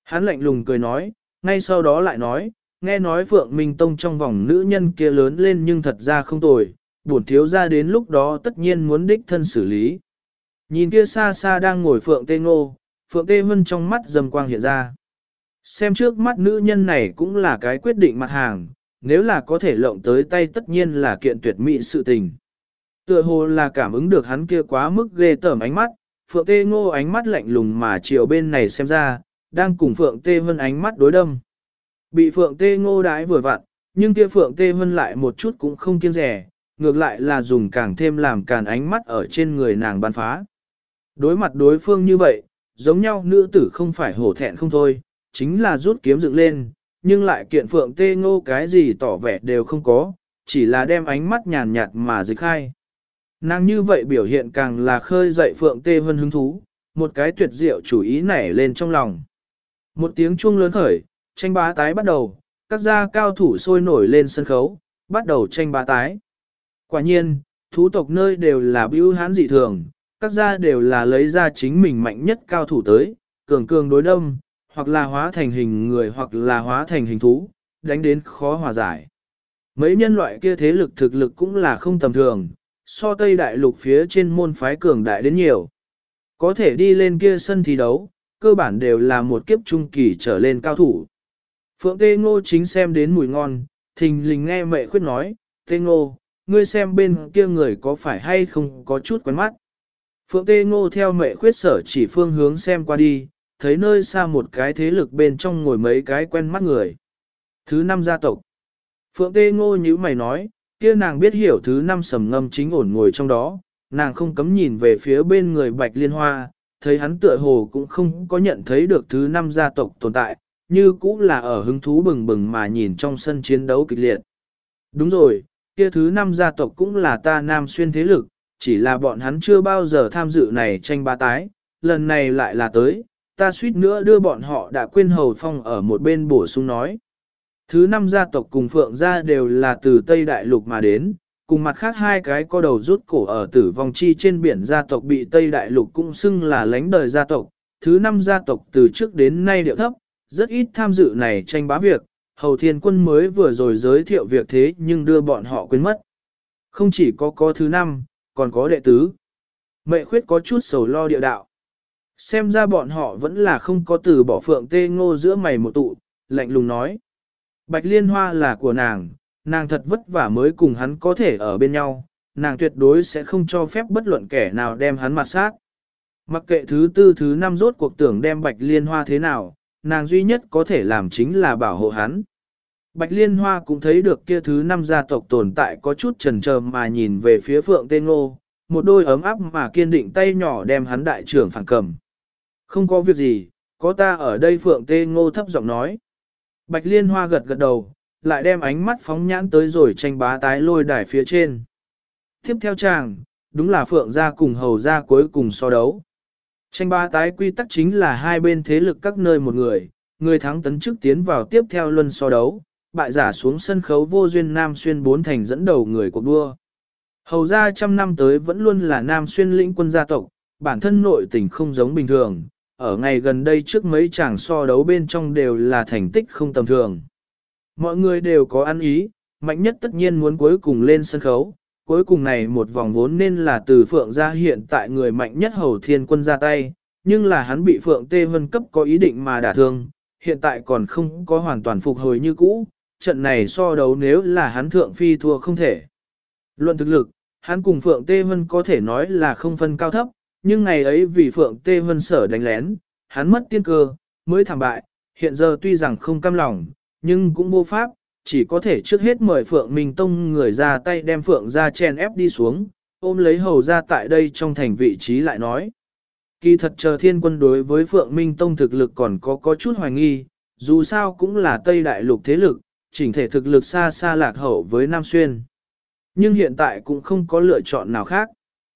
Speaker 1: Hắn lạnh lùng cười nói, ngay sau đó lại nói, nghe nói Phượng Minh Tông trong vòng nữ nhân kia lớn lên nhưng thật ra không tồi, bổn thiếu ra đến lúc đó tất nhiên muốn đích thân xử lý. Nhìn kia xa xa đang ngồi Phượng Tê Ngô, Phượng Tê Vân trong mắt dầm quang hiện ra. Xem trước mắt nữ nhân này cũng là cái quyết định mặt hàng, nếu là có thể lộng tới tay tất nhiên là kiện tuyệt mỹ sự tình. Tựa hồ là cảm ứng được hắn kia quá mức ghê tởm ánh mắt, Phượng Tê Ngô ánh mắt lạnh lùng mà chiều bên này xem ra, đang cùng Phượng Tê Vân ánh mắt đối đâm. Bị Phượng Tê Ngô đái vừa vặn, nhưng kia Phượng Tê Vân lại một chút cũng không kiêng rẻ, ngược lại là dùng càng thêm làm càn ánh mắt ở trên người nàng ban phá. Đối mặt đối phương như vậy, giống nhau nữ tử không phải hổ thẹn không thôi, chính là rút kiếm dựng lên, nhưng lại kiện Phượng Tê Ngô cái gì tỏ vẻ đều không có, chỉ là đem ánh mắt nhàn nhạt mà dịch khai. Nàng như vậy biểu hiện càng là khơi dậy Phượng Tê Vân hứng thú, một cái tuyệt diệu chủ ý nảy lên trong lòng. Một tiếng chuông lớn khởi, tranh bá tái bắt đầu, các gia cao thủ sôi nổi lên sân khấu, bắt đầu tranh bá tái. Quả nhiên, thú tộc nơi đều là bưu hán dị thường, các gia đều là lấy ra chính mình mạnh nhất cao thủ tới, cường cường đối đâm, hoặc là hóa thành hình người hoặc là hóa thành hình thú, đánh đến khó hòa giải. Mấy nhân loại kia thế lực thực lực cũng là không tầm thường, so Tây Đại Lục phía trên môn phái cường đại đến nhiều. Có thể đi lên kia sân thi đấu, cơ bản đều là một kiếp trung kỳ trở lên cao thủ. Phượng Tê Ngô chính xem đến mùi ngon, thình lình nghe mẹ khuyết nói, Tê Ngô, ngươi xem bên kia người có phải hay không có chút quen mắt. Phượng Tê Ngô theo mẹ khuyết sở chỉ phương hướng xem qua đi, thấy nơi xa một cái thế lực bên trong ngồi mấy cái quen mắt người. Thứ 5 gia tộc. Phượng Tê Ngô nhíu mày nói, kia nàng biết hiểu thứ 5 Sầm Ngâm chính ổn ngồi trong đó, nàng không cấm nhìn về phía bên người Bạch Liên Hoa, thấy hắn tựa hồ cũng không có nhận thấy được thứ 5 gia tộc tồn tại, như cũng là ở hứng thú bừng bừng mà nhìn trong sân chiến đấu kịch liệt. Đúng rồi, kia thứ 5 gia tộc cũng là ta Nam Xuyên thế lực, chỉ là bọn hắn chưa bao giờ tham dự này tranh bá tái, lần này lại là tới, ta suýt nữa đưa bọn họ đã quên Hầu Phong ở một bên bổ sung nói. Thứ 5 gia tộc cùng Phượng gia đều là từ Tây Đại Lục mà đến, cùng mặt khác hai cái có đầu rút cổ ở Tử Vong Chi trên biển gia tộc bị Tây Đại Lục cũng xưng là lánh đời gia tộc. Thứ 5 gia tộc từ trước đến nay điệu thấp, rất ít tham dự này tranh bá việc, Hầu Thiên Quân mới vừa rồi giới thiệu việc thế nhưng đưa bọn họ quên mất. Không chỉ có thứ 5, còn có đệ tứ. Mệ khuyết có chút sầu lo địa đạo. Xem ra bọn họ vẫn là không có từ bỏ Phượng Tê Ngô giữa mày một tụ, lạnh lùng nói. Bạch Liên Hoa là của nàng thật vất vả mới cùng hắn có thể ở bên nhau, nàng tuyệt đối sẽ không cho phép bất luận kẻ nào đem hắn mặt sát. Mặc kệ thứ 4 thứ 5 rốt cuộc tưởng đem Bạch Liên Hoa thế nào, nàng duy nhất có thể làm chính là bảo hộ hắn. Bạch Liên Hoa cũng thấy được kia thứ 5 gia tộc tồn tại có chút chần chờ mà nhìn về phía Phượng Tê Ngô, một đôi ấm áp mà kiên định tay nhỏ đem hắn đại trưởng phản cầm. Không có việc gì, có ta ở đây Phượng Tê Ngô thấp giọng nói. Bạch Liên Hoa gật gật đầu, lại đem ánh mắt phóng nhãn tới rồi tranh bá tái lôi đài phía trên. Tiếp theo chàng, đúng là Phượng gia cùng Hầu gia cuối cùng so đấu. Tranh bá tái quy tắc chính là hai bên thế lực các nơi một người thắng tấn chức tiến vào tiếp theo luân so đấu, bại giả xuống sân khấu vô duyên Nam Xuyên 4 thành dẫn đầu người cuộc đua. Hầu gia trăm năm tới vẫn luôn là Nam Xuyên lĩnh quân gia tộc, bản thân nội tình không giống bình thường, ở ngày gần đây trước mấy chàng so đấu bên trong đều là thành tích không tầm thường. Mọi người đều có ăn ý, mạnh nhất tất nhiên muốn cuối cùng lên sân khấu, cuối cùng này một vòng vốn nên là từ Phượng gia hiện tại người mạnh nhất Hầu Thiên Quân ra tay, nhưng là hắn bị Phượng Tê Vân cấp có ý định mà đả thương, hiện tại còn không có hoàn toàn phục hồi như cũ, trận này so đấu nếu là hắn thượng phi thua không thể. Luận thực lực, hắn cùng Phượng Tê Vân có thể nói là không phân cao thấp, nhưng ngày ấy vì Phượng Tê Vân sở đánh lén, hắn mất tiên cơ, mới thảm bại, hiện giờ tuy rằng không cam lòng, nhưng cũng vô pháp, chỉ có thể trước hết mời Phượng Minh Tông người ra tay đem Phượng ra chen ép đi xuống, ôm lấy Hầu ra tại đây trong thành vị trí lại nói. Kỳ thật chờ Thiên Quân đối với Phượng Minh Tông thực lực còn có chút hoài nghi, dù sao cũng là Tây Đại Lục thế lực, chỉnh thể thực lực xa xa lạc hậu với Nam Xuyên. Nhưng hiện tại cũng không có lựa chọn nào khác.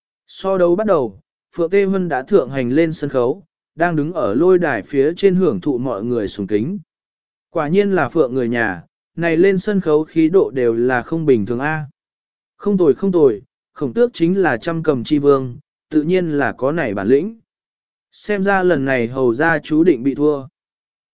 Speaker 1: So đấu bắt đầu, Phượng Tê Vân đã thượng hành lên sân khấu, đang đứng ở lôi đài phía trên hưởng thụ mọi người sùng kính. Quả nhiên là Phượng người nhà, này lên sân khấu khí độ đều là không bình thường a. Không tồi, Khổng Tước chính là trăm cầm chi vương, tự nhiên là có nảy bản lĩnh. Xem ra lần này Hầu gia chú định bị thua.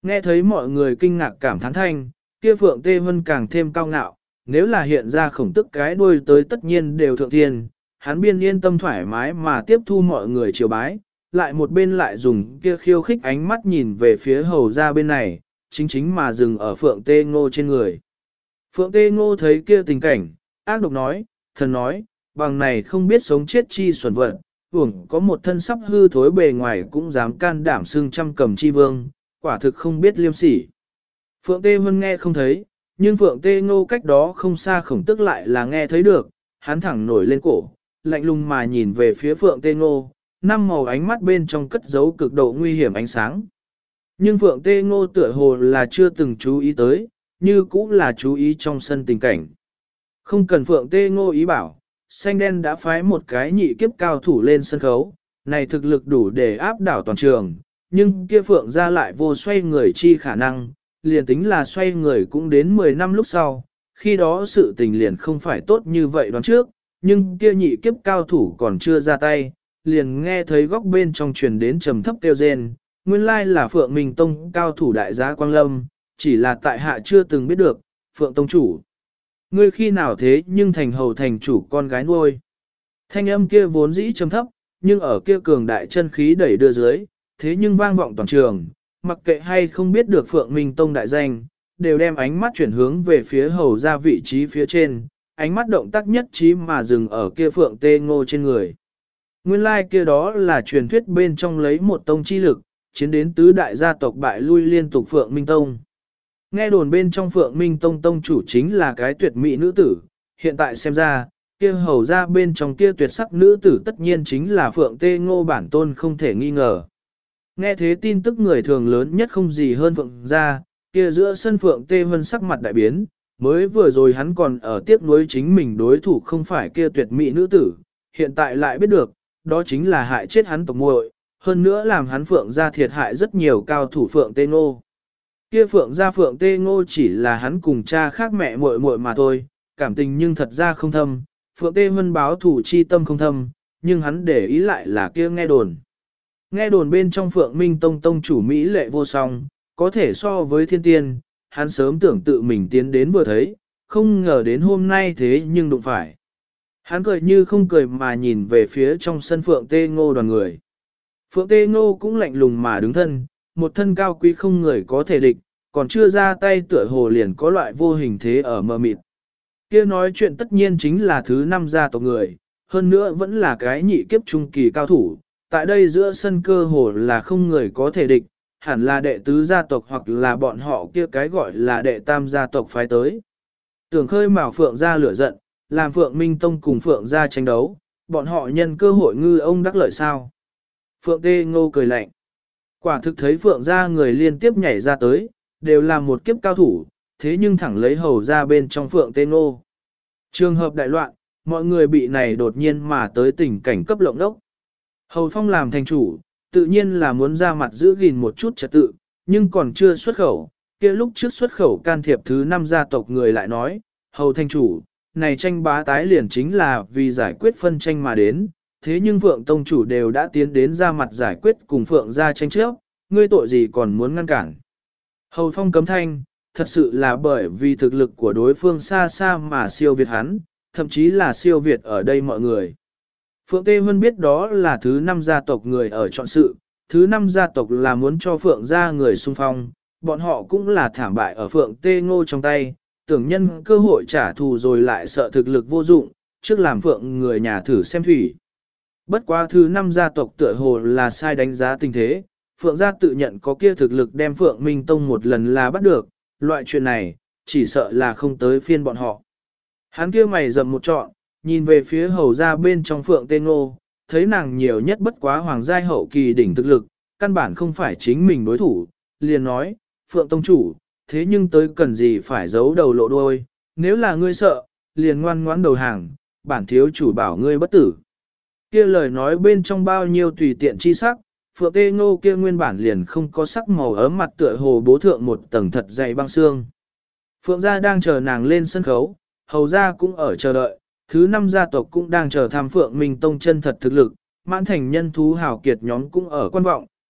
Speaker 1: Nghe thấy mọi người kinh ngạc cảm thán thanh, kia Phượng Tê Vân càng thêm cao ngạo, nếu là hiện ra khổng tức cái đuôi tới tất nhiên đều thượng thiên, hắn biên yên tâm thoải mái mà tiếp thu mọi người triều bái, lại một bên lại dùng kia khiêu khích ánh mắt nhìn về phía hầu ra bên này, chính mà dừng ở Phượng Tê Ngô trên người. Phượng Tê Ngô thấy kia tình cảnh, ác độc nói, thần nói, bằng này không biết sống chết chi xuẩn vật, uổng có một thân sắp hư thối bề ngoài cũng dám can đảm xưng trăm cầm chi vương, quả thực không biết liêm sỉ. Phượng Tê Vân nghe không thấy, nhưng Phượng Tê Ngô cách đó không xa khổng tức lại là nghe thấy được, hắn thẳng nổi lên cổ, lạnh lùng mà nhìn về phía Phượng Tê Ngô, năm màu ánh mắt bên trong cất giấu cực độ nguy hiểm ánh sáng. Nhưng Phượng Tê Ngô tựa hồ là chưa từng chú ý tới, như cũng là chú ý trong sân tình cảnh. Không cần Phượng Tê Ngô ý bảo, xanh đen đã phái một cái nhị kiếp cao thủ lên sân khấu, này thực lực đủ để áp đảo toàn trường, nhưng kia Phượng ra lại vô xoay người chi khả năng, liền tính là xoay người cũng đến 10 năm lúc sau, khi đó sự tình liền không phải tốt như vậy đoán trước, nhưng kia nhị kiếp cao thủ còn chưa ra tay, liền nghe thấy góc bên trong truyền đến trầm thấp kêu rên, nguyên lai là Phượng Minh Tông cao thủ đại gia Quang Lâm, chỉ là tại hạ chưa từng biết được, Phượng Tông chủ. Ngươi khi nào thế nhưng thành hầu thành chủ con gái nuôi. Thanh âm kia vốn dĩ trầm thấp, nhưng ở kia cường đại chân khí đẩy đưa dưới, thế nhưng vang vọng toàn trường, mặc kệ hay không biết được Phượng Minh Tông đại danh, đều đem ánh mắt chuyển hướng về phía hầu ra vị trí phía trên, ánh mắt động tác nhất trí mà dừng ở kia Phượng Tê Ngô trên người. Nguyên lai kia đó là truyền thuyết bên trong lấy một tông chi lực, chiến đến tứ đại gia tộc bại lui liên tục Phượng Minh Tông. Nghe đồn bên trong Phượng Minh Tông tông chủ chính là cái tuyệt mỹ nữ tử, hiện tại xem ra, kia hầu ra bên trong kia tuyệt sắc nữ tử tất nhiên chính là Phượng Tê Ngô bản tôn không thể nghi ngờ. Nghe thế tin tức người thường lớn nhất không gì hơn Phượng ra, kia giữa sân Phượng Tê Vân sắc mặt đại biến, mới vừa rồi hắn còn ở tiếc nuối chính mình đối thủ không phải kia tuyệt mỹ nữ tử, hiện tại lại biết được, đó chính là hại chết hắn tộc muội, hơn nữa làm hắn Phượng ra thiệt hại rất nhiều cao thủ Phượng Tê Ngô. Kia Phượng ra Phượng Tê Ngô chỉ là hắn cùng cha khác mẹ muội muội mà thôi, cảm tình nhưng thật ra không thâm, Phượng Tê Vân báo thủ chi tâm không thâm, nhưng hắn để ý lại là kia nghe đồn. Nghe đồn bên trong Phượng Minh Tông tông chủ Mỹ lệ vô song, có thể so với thiên tiên, hắn sớm tưởng tự mình tiến đến vừa thấy, không ngờ đến hôm nay thế nhưng đụng phải. Hắn cười như không cười mà nhìn về phía trong sân Phượng Tê Ngô đoàn người. Phượng Tê Ngô cũng lạnh lùng mà đứng thân, một thân cao quý không người có thể địch, còn chưa ra tay tựa hồ liền có loại vô hình thế ở mờ mịt. Kia nói chuyện tất nhiên chính là thứ 5 gia tộc người, hơn nữa vẫn là cái nhị kiếp trung kỳ cao thủ, tại đây giữa sân cơ hồ là không người có thể địch, hẳn là đệ tứ gia tộc hoặc là bọn họ kia cái gọi là đệ tam gia tộc phái tới. Tưởng khơi mào Phượng gia lửa giận, làm Phượng Minh Tông cùng Phượng gia tranh đấu, bọn họ nhân cơ hội ngư ông đắc lợi sao. Phượng Tê Ngô cười lạnh. Quả thực thấy Phượng gia người liên tiếp nhảy ra tới, đều là một kiếp cao thủ, thế nhưng thẳng lấy hầu ra bên trong Phượng Tê Ngô. Trường hợp đại loạn, mọi người bị này đột nhiên mà tới tình cảnh cấp lộng đốc. Hầu Phong làm thành chủ, tự nhiên là muốn ra mặt giữ gìn một chút trật tự, nhưng còn chưa xuất khẩu, kia lúc trước xuất khẩu can thiệp thứ 5 gia tộc người lại nói, Hầu thành chủ, này tranh bá tái liền chính là vì giải quyết phân tranh mà đến, thế nhưng Phượng Tông chủ đều đã tiến đến ra mặt giải quyết cùng Phượng gia tranh chấp, ngươi tội gì còn muốn ngăn cản. Hầu Phong cấm thanh, thật sự là bởi vì thực lực của đối phương xa xa mà siêu việt hắn, thậm chí là siêu việt ở đây mọi người. Phượng Tê Vân biết đó là thứ 5 gia tộc người ở chọn sự, thứ 5 gia tộc là muốn cho Phượng gia người xung phong, bọn họ cũng là thảm bại ở Phượng Tê Ngô trong tay, tưởng nhân cơ hội trả thù rồi lại sợ thực lực vô dụng, trước làm Phượng người nhà thử xem thủy. Bất quá thứ 5 gia tộc tựa hồ là sai đánh giá tình thế, Phượng gia tự nhận có kia thực lực đem Phượng Minh Tông một lần là bắt được, loại chuyện này, chỉ sợ là không tới phiên bọn họ. Hắn kia mày rậm một trọn, nhìn về phía hầu gia bên trong Phượng Tê Ngô, thấy nàng nhiều nhất bất quá hoàng giai hậu kỳ đỉnh thực lực, căn bản không phải chính mình đối thủ, liền nói, Phượng Tông chủ, thế nhưng tới cần gì phải giấu đầu lộ đuôi, nếu là ngươi sợ, liền ngoan ngoãn đầu hàng, bản thiếu chủ bảo ngươi bất tử. Kia lời nói bên trong bao nhiêu tùy tiện chi sắc, Phượng Tê Ngô kia nguyên bản liền không có sắc màu ấm mặt tựa hồ bố thượng một tầng thật dày băng xương. Phượng gia đang chờ nàng lên sân khấu, hầu gia cũng ở chờ đợi, thứ 5 gia tộc cũng đang chờ tham Phượng Minh Tông chân thật thực lực, mãn thành nhân thú hào kiệt nhóm cũng ở quan vọng,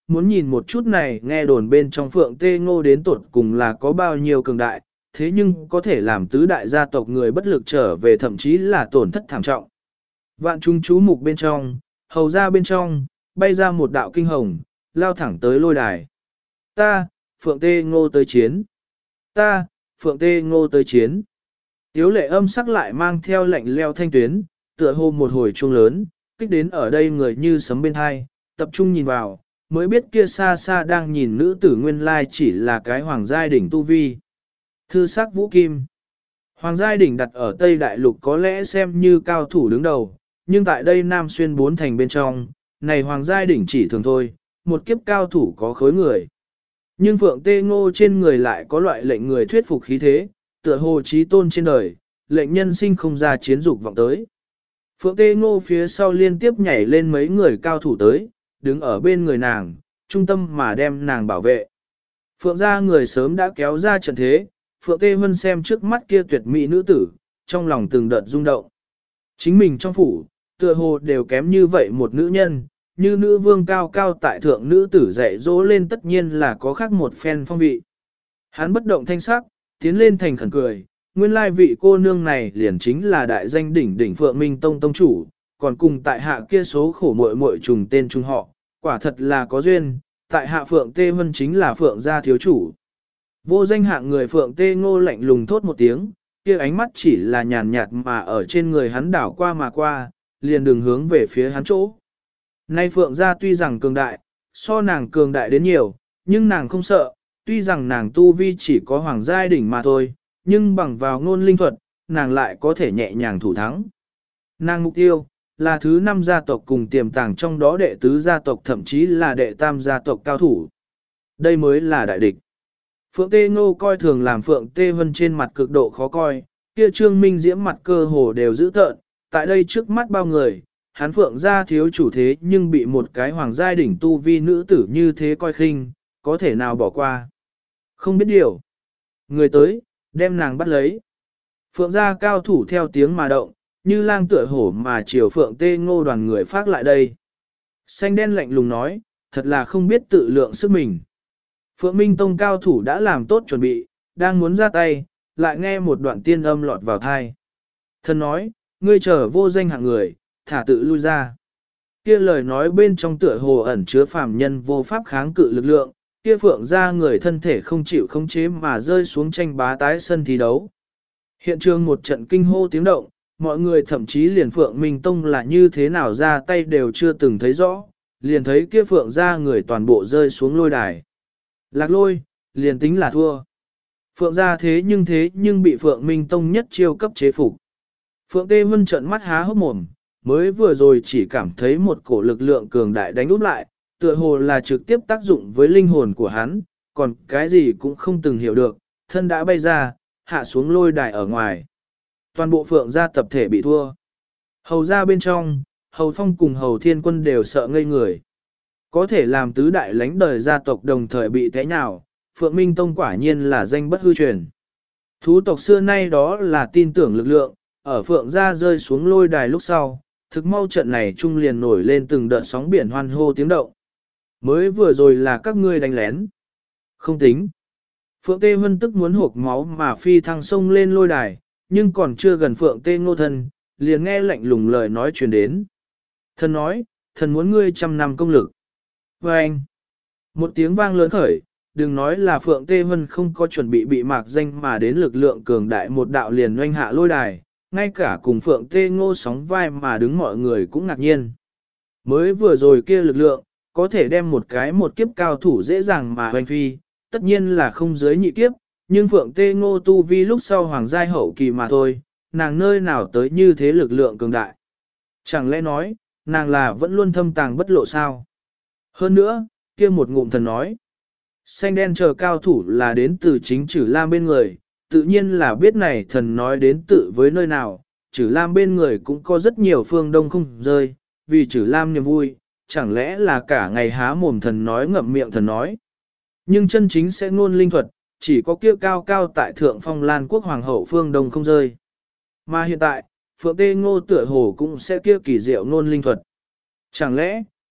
Speaker 1: muốn nhìn một chút này nghe đồn bên trong Phượng Tê Ngô đến tột cùng là có bao nhiêu cường đại, thế nhưng có thể làm tứ đại gia tộc người bất lực trở về thậm chí là tổn thất thảm trọng. Vạn chúng chú mục bên trong, hầu ra bên trong, bay ra một đạo kinh hồng, lao thẳng tới lôi đài. Ta, Phượng Tê Ngô tới chiến. Ta, Phượng Tê Ngô tới chiến. Tiếu lệ âm sắc lại mang theo lệnh leo thanh tuyến, tựa hồ một hồi chuông lớn, kích đến ở đây người như sấm bên hai, tập trung nhìn vào, mới biết kia xa xa đang nhìn nữ tử nguyên lai chỉ là cái hoàng giai đỉnh tu vi. Thư sắc vũ kim. Hoàng giai đỉnh đặt ở Tây Đại Lục có lẽ xem như cao thủ đứng đầu, nhưng tại đây Nam Xuyên bốn thành bên trong, này hoàng giai đỉnh chỉ thường thôi, một kiếp cao thủ có khối người. Nhưng Phượng Tê Ngô trên người lại có loại lệnh người thuyết phục khí thế, tựa hồ chí tôn trên đời, lệnh nhân sinh không ra chiến dục vọng tới. Phượng Tê Ngô phía sau liên tiếp nhảy lên mấy người cao thủ tới, đứng ở bên người nàng, trung tâm mà đem nàng bảo vệ. Phượng gia người sớm đã kéo ra trận thế, Phượng Tê Vân xem trước mắt kia tuyệt mỹ nữ tử, trong lòng từng đợt rung động. Chính mình trong phủ, tựa hồ đều kém như vậy một nữ nhân, như nữ vương cao cao tại thượng nữ tử dạy dỗ lên tất nhiên là có khác một phen phong vị. Hắn bất động thanh sắc, tiến lên thành khẩn cười, nguyên lai vị cô nương này liền chính là đại danh đỉnh đỉnh Phượng Minh Tông tông chủ, còn cùng tại hạ kia số khổ muội muội trùng tên trùng họ, quả thật là có duyên, tại hạ Phượng Tê Vân chính là Phượng gia thiếu chủ. Vô danh hạng người Phượng Tê Ngô lạnh lùng thốt một tiếng, kia ánh mắt chỉ là nhàn nhạt mà ở trên người hắn đảo qua mà qua, liền đường hướng về phía hắn chỗ. Nay Phượng gia tuy rằng cường đại, so nàng cường đại đến nhiều, nhưng nàng không sợ, tuy rằng nàng tu vi chỉ có hoàng giai đỉnh mà thôi, nhưng bằng vào ngôn linh thuật, nàng lại có thể nhẹ nhàng thủ thắng. Nàng mục tiêu, là thứ 5 gia tộc cùng tiềm tàng trong đó đệ tứ gia tộc thậm chí là đệ tam gia tộc cao thủ. Đây mới là đại địch. Phượng Tê Ngô coi thường làm Phượng Tê Vân trên mặt cực độ khó coi, kia Trương Minh Diễm mặt cơ hồ đều giữ tợn, tại đây trước mắt bao người, hắn Phượng gia thiếu chủ thế nhưng bị một cái hoàng giai đỉnh tu vi nữ tử như thế coi khinh, có thể nào bỏ qua. Không biết điều. Người tới, đem nàng bắt lấy. Phượng gia cao thủ theo tiếng mà động, như lang tựa hổ mà chiều Phượng Tê Ngô đoàn người phát lại đây. Xanh đen lạnh lùng nói, thật là không biết tự lượng sức mình. Phượng Minh Tông cao thủ đã làm tốt chuẩn bị, đang muốn ra tay, lại nghe một đoạn tiên âm lọt vào thai. Thần nói, ngươi chờ vô danh hạng người, thả tự lui ra. Kia lời nói bên trong tựa hồ ẩn chứa phàm nhân vô pháp kháng cự lực lượng, kia Phượng ra người thân thể không chịu khống chế mà rơi xuống tranh bá tái sân thi đấu. Hiện trường một trận kinh hô tiếng động, mọi người thậm chí liền Phượng Minh Tông là như thế nào ra tay đều chưa từng thấy rõ, liền thấy kia Phượng ra người toàn bộ rơi xuống lôi đài. Lạc lôi, liền tính là thua. Phượng ra thế nhưng bị Phượng Minh Tông nhất chiêu cấp chế phục. Phượng Tê Vân trợn mắt há hốc mồm, mới vừa rồi chỉ cảm thấy một cổ lực lượng cường đại đánh úp lại, tựa hồ là trực tiếp tác dụng với linh hồn của hắn, còn cái gì cũng không từng hiểu được, thân đã bay ra, hạ xuống lôi đài ở ngoài. Toàn bộ Phượng gia tập thể bị thua. Hầu gia bên trong, Hầu Phong cùng Hầu Thiên Quân đều sợ ngây người. Có thể làm tứ đại lãnh đời gia tộc đồng thời bị thế nào, Phượng Minh Tông quả nhiên là danh bất hư truyền. Thú tộc xưa nay đó là tin tưởng lực lượng, ở Phượng gia rơi xuống lôi đài lúc sau, thực mau trận này trung liền nổi lên từng đợt sóng biển hoan hô tiếng động. Mới vừa rồi là các ngươi đánh lén. Không tính. Phượng Tê Vân tức muốn hộp máu mà phi thăng sông lên lôi đài, nhưng còn chưa gần Phượng Tê Ngô thân, liền nghe lạnh lùng lời nói truyền đến. Thần nói, thần muốn ngươi 100 năm công lực. Và anh, một tiếng vang lớn khởi, đừng nói là Phượng Tê Vân không có chuẩn bị mạc danh mà đến lực lượng cường đại một đạo liền oanh hạ lôi đài, ngay cả cùng Phượng Tê Ngô sóng vai mà đứng mọi người cũng ngạc nhiên. Mới vừa rồi kia lực lượng, có thể đem một kiếp cao thủ dễ dàng mà hoành phi, tất nhiên là không dưới nhị kiếp, nhưng Phượng Tê Ngô tu vi lúc sau hoàng giai hậu kỳ mà thôi, nàng nơi nào tới như thế lực lượng cường đại. Chẳng lẽ nói, nàng là vẫn luôn thâm tàng bất lộ sao? Hơn nữa, kia một ngụm thần nói, xanh đen chờ cao thủ là đến từ chính Trử Lam bên người, tự nhiên là biết này thần nói đến tự với nơi nào, Trử Lam bên người cũng có rất nhiều phương đông không rơi, vì Trử Lam niềm vui, chẳng lẽ là cả ngày há mồm thần nói ngậm miệng thần nói. Nhưng chân chính sẽ ngôn linh thuật, chỉ có kia cao cao tại thượng phong Lan quốc hoàng hậu phương đông không rơi. Mà hiện tại, Phượng Tê Ngô tựa hồ cũng sẽ kia kỳ diệu ngôn linh thuật. Chẳng lẽ,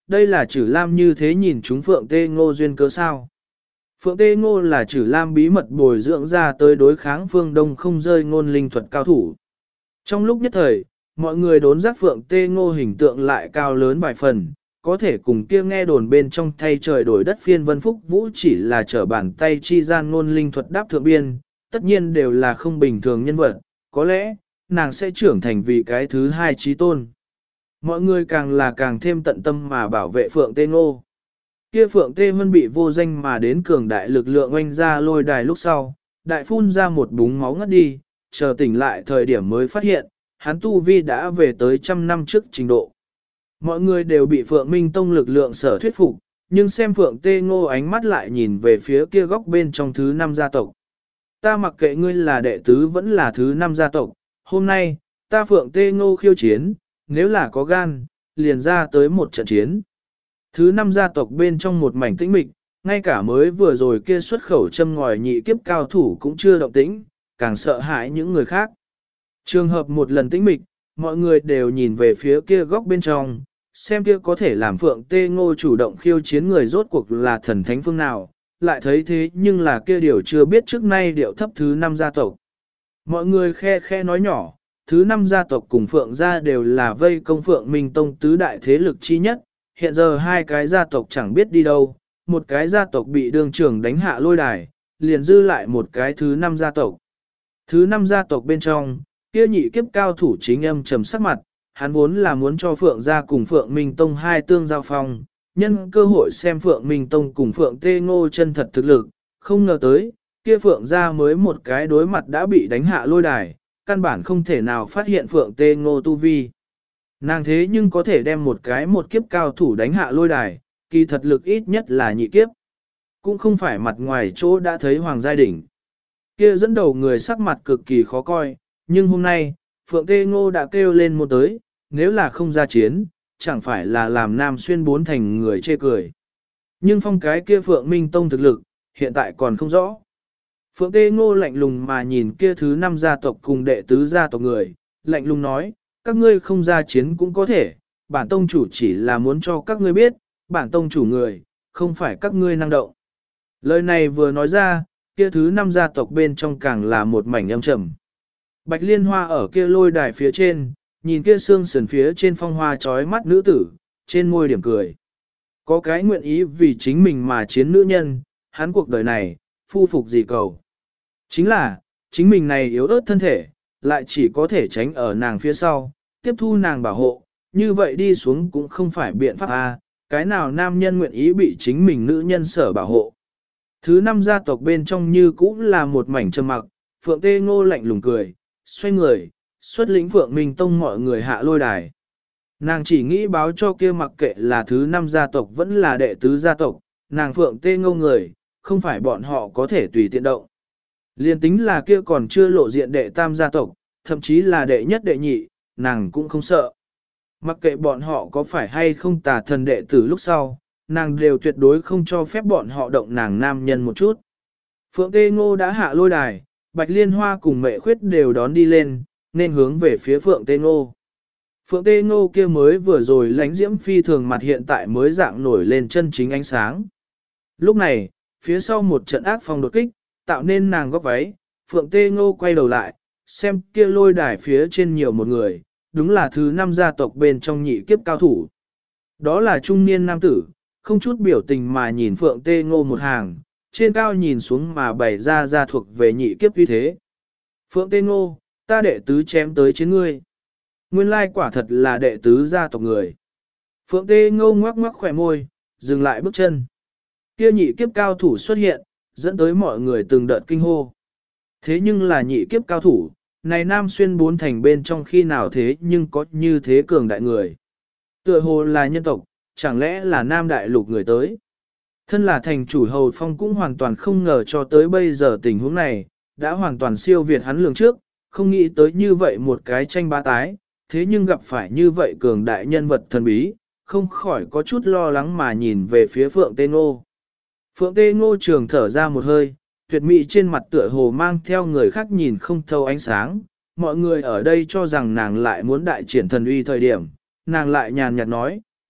Speaker 1: đây là Trử Lam như thế nhìn chúng Phượng Tê Ngô duyên cớ sao. Phượng Tê Ngô là Trử Lam bí mật bồi dưỡng ra tới đối kháng phương Đông không rơi ngôn linh thuật cao thủ. Trong lúc nhất thời, mọi người đốn giác Phượng Tê Ngô hình tượng lại cao lớn vài phần, có thể cùng kia nghe đồn bên trong thay trời đổi đất phiên vân phúc vũ chỉ là trở bàn tay chi gian ngôn linh thuật đáp thượng biên, tất nhiên đều là không bình thường nhân vật, có lẽ, nàng sẽ trưởng thành vì cái thứ hai trí tôn. Mọi người càng là càng thêm tận tâm mà bảo vệ Phượng Tê Ngô. Kia Phượng Tê Vân bị vô danh mà đến cường đại lực lượng oanh ra lôi đài lúc sau, đại phun ra một búng máu ngất đi, chờ tỉnh lại thời điểm mới phát hiện, hắn tu vi đã về tới 100 năm trước trình độ. Mọi người đều bị Phượng Minh Tông lực lượng sở thuyết phục, nhưng xem Phượng Tê Ngô ánh mắt lại nhìn về phía kia góc bên trong thứ 5 gia tộc. Ta mặc kệ ngươi là đệ tứ vẫn là thứ 5 gia tộc, hôm nay, ta Phượng Tê Ngô khiêu chiến, nếu là có gan, liền ra tới một trận chiến. Thứ 5 gia tộc bên trong một mảnh tĩnh mịch, ngay cả mới vừa rồi kia xuất khẩu châm ngòi nhị kiếp cao thủ cũng chưa động tĩnh, càng sợ hãi những người khác. Trường hợp một lần tĩnh mịch, mọi người đều nhìn về phía kia góc bên trong, xem kia có thể làm Phượng Tê Ngô chủ động khiêu chiến người rốt cuộc là thần thánh phương nào, lại thấy thế nhưng là kia điều chưa biết trước nay điệu thấp thứ 5 gia tộc. Mọi người khe khe nói nhỏ, thứ 5 gia tộc cùng Phượng gia đều là vây công Phượng Minh Tông tứ đại thế lực chi nhất, hiện giờ hai cái gia tộc chẳng biết đi đâu, một cái gia tộc bị đường trưởng đánh hạ lôi đài, liền dư lại một cái thứ 5 gia tộc. Thứ 5 gia tộc bên trong, kia nhị kiếp cao thủ chính âm trầm sắc mặt, hắn vốn là muốn cho Phượng gia cùng Phượng Minh Tông hai tương giao phong, nhân cơ hội xem Phượng Minh Tông cùng Phượng Tê Ngô chân thật thực lực, không ngờ tới, kia Phượng gia mới một cái đối mặt đã bị đánh hạ lôi đài, căn bản không thể nào phát hiện Phượng Tê Ngô tu vi. Nàng thế nhưng có thể đem một cái một kiếp cao thủ đánh hạ lôi đài, kỳ thật lực ít nhất là nhị kiếp. Cũng không phải mặt ngoài chỗ đã thấy Hoàng Giai Đỉnh. Kia dẫn đầu người sắc mặt cực kỳ khó coi, nhưng hôm nay, Phượng Tê Ngô đã kêu lên một tới, nếu là không ra chiến, chẳng phải là làm Nam Xuyên bốn thành người chê cười. Nhưng phong cái kia Phượng Minh Tông thực lực, hiện tại còn không rõ. Phượng Tê Ngô lạnh lùng mà nhìn kia thứ 5 gia tộc cùng đệ tứ gia tộc người, lạnh lùng nói, các ngươi không ra chiến cũng có thể, bản tông chủ chỉ là muốn cho các ngươi biết, bản tông chủ người, không phải các ngươi năng động. Lời này vừa nói ra, kia thứ 5 gia tộc bên trong càng là một mảnh âm trầm. Bạch Liên Hoa ở kia lôi đài phía trên, nhìn kia xương sườn phía trên phong hoa trói mắt nữ tử, trên môi điểm cười. Có cái nguyện ý vì chính mình mà chiến nữ nhân, hắn cuộc đời này, phu phục gì cầu. Chính là, chính mình này yếu ớt thân thể, lại chỉ có thể tránh ở nàng phía sau, tiếp thu nàng bảo hộ, như vậy đi xuống cũng không phải biện pháp cái nào nam nhân nguyện ý bị chính mình nữ nhân sở bảo hộ. Thứ 5 gia tộc bên trong như cũng là một mảnh trầm mặc, Phượng Tê Ngô lạnh lùng cười, xoay người, xuất lĩnh Phượng Minh Tông mọi người hạ lôi đài. Nàng chỉ nghĩ báo cho kia mặc kệ là thứ 5 gia tộc vẫn là đệ tứ gia tộc, nàng Phượng Tê Ngô người, không phải bọn họ có thể tùy tiện động. Liên tính là kia còn chưa lộ diện đệ tam gia tộc, thậm chí là đệ nhất đệ nhị, nàng cũng không sợ. Mặc kệ bọn họ có phải hay không tà thần đệ tử lúc sau, nàng đều tuyệt đối không cho phép bọn họ động nàng nam nhân một chút. Phượng Tê Ngô đã hạ lôi đài, Bạch Liên Hoa cùng Mệ Khuyết đều đón đi lên, nên hướng về phía Phượng Tê Ngô. Phượng Tê Ngô kia mới vừa rồi lánh diễm phi thường mặt hiện tại mới dạng nổi lên chân chính ánh sáng. Lúc này, phía sau một trận ác phong đột kích, tạo nên nàng góc váy, Phượng Tê Ngô quay đầu lại, xem kia lôi đài phía trên nhiều một người, đúng là thứ 5 gia tộc bên trong nhị kiếp cao thủ. Đó là trung niên nam tử, không chút biểu tình mà nhìn Phượng Tê Ngô một hàng, trên cao nhìn xuống mà bày ra thuộc về nhị kiếp uy thế. Phượng Tê Ngô, ta đệ tứ chém tới chiến ngươi. Nguyên lai quả thật là đệ tứ gia tộc người. Phượng Tê Ngô ngoắc ngoắc khỏe môi, dừng lại bước chân. Kia nhị kiếp cao thủ xuất hiện, dẫn tới mọi người từng đợt kinh hô. Thế nhưng là nhị kiếp cao thủ, này Nam Xuyên bốn thành bên trong khi nào thế nhưng có như thế cường đại người. Tựa hồ là nhân tộc, chẳng lẽ là Nam Đại Lục người tới. Thân là thành chủ Hầu Phong cũng hoàn toàn không ngờ cho tới bây giờ tình huống này, đã hoàn toàn siêu việt hắn lường trước, không nghĩ tới như vậy một cái tranh bá tái, thế nhưng gặp phải như vậy cường đại nhân vật thần bí, không khỏi có chút lo lắng mà nhìn về phía Phượng Tê Ngô. Phượng Tê Ngô trường thở ra một hơi, tuyệt mỹ trên mặt tựa hồ mang theo người khác nhìn không thâu ánh sáng, mọi người ở đây cho rằng nàng lại muốn đại triển thần uy thời điểm, nàng lại nhàn nhạt nói,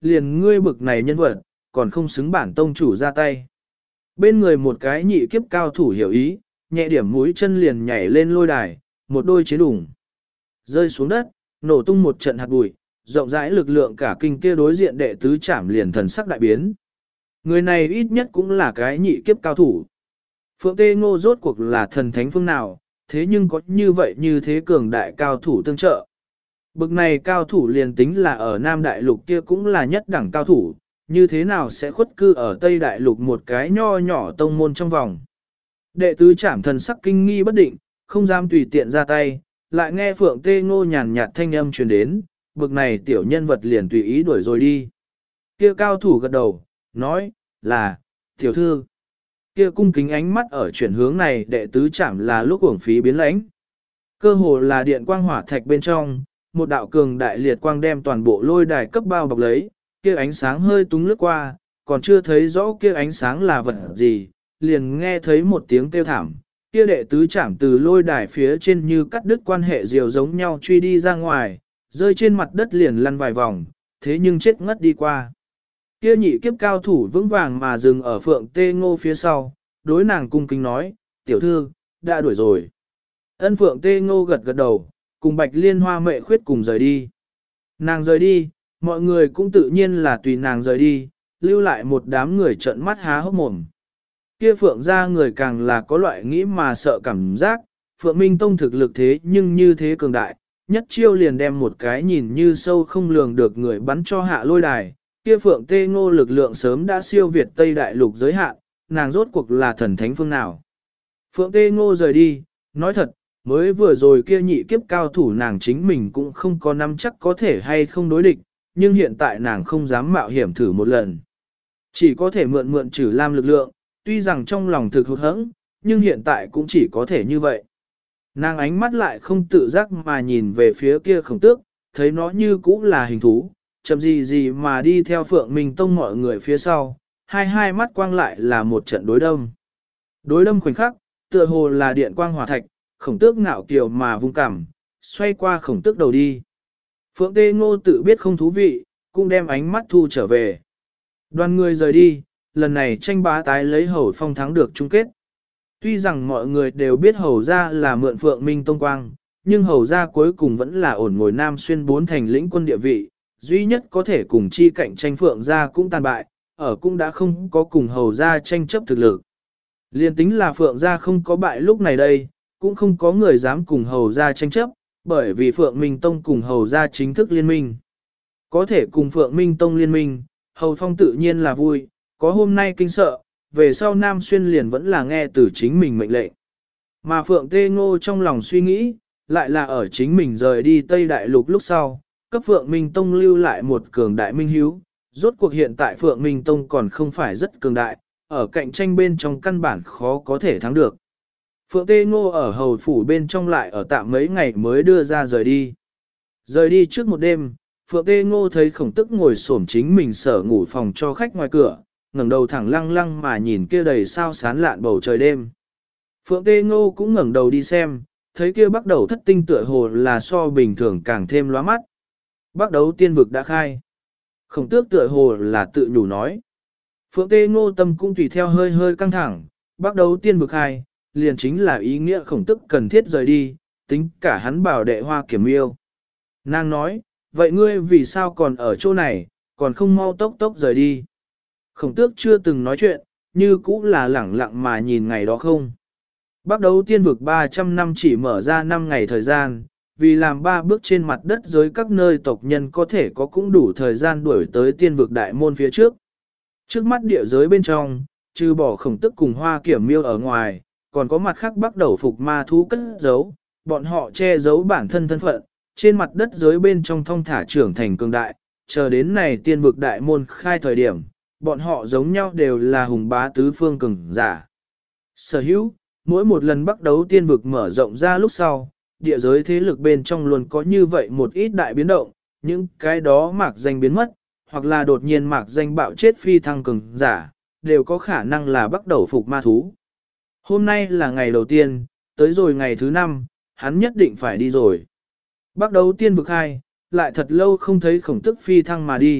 Speaker 1: liền ngươi bực này nhân vật, còn không xứng bản tông chủ ra tay. Bên người một cái nhị kiếp cao thủ hiểu ý, nhẹ điểm mũi chân liền nhảy lên lôi đài, một đôi chế đủng. Rơi xuống đất, nổ tung một trận hạt bụi, rộng rãi lực lượng cả kinh kia đối diện đệ tứ chảm liền thần sắc đại biến. Người này ít nhất cũng là cái nhị kiếp cao thủ. Phượng Tê Ngô rốt cuộc là thần thánh phương nào, thế nhưng có như vậy như thế cường đại cao thủ tương trợ. Bực này cao thủ liền tính là ở Nam Đại Lục kia cũng là nhất đẳng cao thủ, như thế nào sẽ khuất cư ở Tây Đại Lục một cái nho nhỏ tông môn trong vòng. Đệ tứ chảm thần sắc kinh nghi bất định, không dám tùy tiện ra tay, lại nghe Phượng Tê Ngô nhàn nhạt thanh âm truyền đến, bực này tiểu nhân vật liền tùy ý đuổi rồi đi. Kia cao thủ gật đầu, nói, là, tiểu thư. Kia cung kính ánh mắt ở chuyển hướng này đệ tứ chảm là lúc uổng phí biến lãnh. Cơ hồ là điện quang hỏa thạch bên trong, một đạo cường đại liệt quang đem toàn bộ lôi đài cấp bao bọc lấy, kia ánh sáng hơi túng lướt qua, còn chưa thấy rõ kia ánh sáng là vật gì, liền nghe thấy một tiếng kêu thảm. Kia đệ tứ chảm từ lôi đài phía trên như cắt đứt quan hệ diều giống nhau truy đi ra ngoài, rơi trên mặt đất liền lăn vài vòng, thế nhưng chết ngất đi qua. Kia nhị kiếp cao thủ vững vàng mà dừng ở Phượng Tê Ngô phía sau, đối nàng cung kính nói, tiểu thư, đã đuổi rồi. Ân Phượng Tê Ngô gật gật đầu, cùng Bạch Liên Hoa Mệ Khuyết cùng rời đi. Nàng rời đi, mọi người cũng tự nhiên là tùy nàng rời đi, lưu lại một đám người trợn mắt há hốc mồm. Kia Phượng ra người càng là có loại nghĩ mà sợ cảm giác, Phượng Minh Tông thực lực thế nhưng như thế cường đại, nhất chiêu liền đem một cái nhìn như sâu không lường được người bắn cho hạ lôi đài. Kia Phượng Tê Ngô lực lượng sớm đã siêu việt Tây Đại Lục giới hạn, nàng rốt cuộc là thần thánh phương nào. Phượng Tê Ngô rời đi, nói thật, mới vừa rồi kia nhị kiếp cao thủ nàng chính mình cũng không có nắm chắc có thể hay không đối địch, nhưng hiện tại nàng không dám mạo hiểm thử một lần. Chỉ có thể mượn trừ lam lực lượng, tuy rằng trong lòng thực hụt hẫng, nhưng hiện tại cũng chỉ có thể như vậy. Nàng ánh mắt lại không tự giác mà nhìn về phía kia Khổng Tước, thấy nó như cũ là hình thú, chậm gì mà đi theo Phượng Minh Tông mọi người phía sau, hai mắt quang lại là một trận đối đâm. Đối đâm khoảnh khắc, tựa hồ là điện quang hỏa thạch, Khổng Tước ngạo kiều mà vung cằm, xoay qua Khổng Tước đầu đi. Phượng Tê Ngô tự biết không thú vị, cũng đem ánh mắt thu trở về. Đoàn người rời đi, lần này tranh bá tái lấy Hầu Phong thắng được chung kết. Tuy rằng mọi người đều biết Hầu gia là mượn Phượng Minh Tông quang, nhưng Hầu gia cuối cùng vẫn là ổn ngồi Nam Xuyên 4 thành lĩnh quân địa vị, duy nhất có thể cùng chi cạnh tranh Phượng gia cũng tàn bại, ở cũng đã không có cùng Hầu gia tranh chấp thực lực. Liên tính là Phượng gia không có bại lúc này đây, cũng không có người dám cùng Hầu gia tranh chấp, bởi vì Phượng Minh Tông cùng Hầu gia chính thức liên minh. Có thể cùng Phượng Minh Tông liên minh, Hầu Phong tự nhiên là vui, có hôm nay kinh sợ, về sau Nam Xuyên liền vẫn là nghe từ chính mình mệnh lệnh. Mà Phượng Tê Ngô trong lòng suy nghĩ, lại là ở chính mình rời đi Tây Đại Lục lúc sau, cấp Phượng Minh Tông lưu lại một cường đại minh hiếu. Rốt cuộc hiện tại Phượng Minh Tông còn không phải rất cường đại, ở cạnh tranh bên trong căn bản khó có thể thắng được. Phượng Tê Ngô ở hầu phủ bên trong lại ở tạm mấy ngày mới đưa ra rời đi. Rời đi trước một đêm, Phượng Tê Ngô thấy Khổng Tức ngồi xổm chính mình sở ngủ phòng cho khách ngoài cửa, ngẩng đầu thẳng lăng lăng mà nhìn kia đầy sao sán lạn bầu trời đêm. Phượng Tê Ngô cũng ngẩng đầu đi xem, thấy kia bắt đầu thất tinh tựa hồ là so bình thường càng thêm lóa mắt. Bắt đấu tiên vực đã khai. Khổng Tước tựa hồ là tự nhủ nói. Phượng Tê Ngô tâm cũng tùy theo hơi hơi căng thẳng, bắt đấu tiên vực khai, liền chính là ý nghĩa Khổng Tức cần thiết rời đi, tính cả hắn bảo đệ Hoa Kiểm Yêu. Nàng nói, vậy ngươi vì sao còn ở chỗ này, còn không mau tốc tốc rời đi. Khổng Tước chưa từng nói chuyện, như cũ là lẳng lặng mà nhìn ngày đó không. Bắt đấu tiên vực 300 năm chỉ mở ra 5 ngày thời gian, vì làm 3 bước trên mặt đất giới các nơi tộc nhân có thể có cũng đủ thời gian đuổi tới tiên vực đại môn phía trước. Trước mắt địa giới bên trong, trừ bỏ Khổng Tức cùng Hoa Kiểm Miêu ở ngoài, còn có mặt khác bắt đầu phục ma thú cất giấu, bọn họ che giấu bản thân thân phận, trên mặt đất giới bên trong thong thả trưởng thành cường đại, chờ đến này tiên vực đại môn khai thời điểm, bọn họ giống nhau đều là hùng bá tứ phương cường giả. Sở hữu, mỗi một lần bắt đấu tiên vực mở rộng ra lúc sau, địa giới thế lực bên trong luôn có như vậy một ít đại biến động, những cái đó mạc danh biến mất, hoặc là đột nhiên mạc danh bạo chết phi thăng cường giả, đều có khả năng là bắt đầu phục ma thú. Hôm nay là ngày đầu tiên, tới rồi ngày thứ 5, hắn nhất định phải đi rồi. Bắt đấu tiên vực 2, lại thật lâu không thấy Khổng Tức phi thăng mà đi,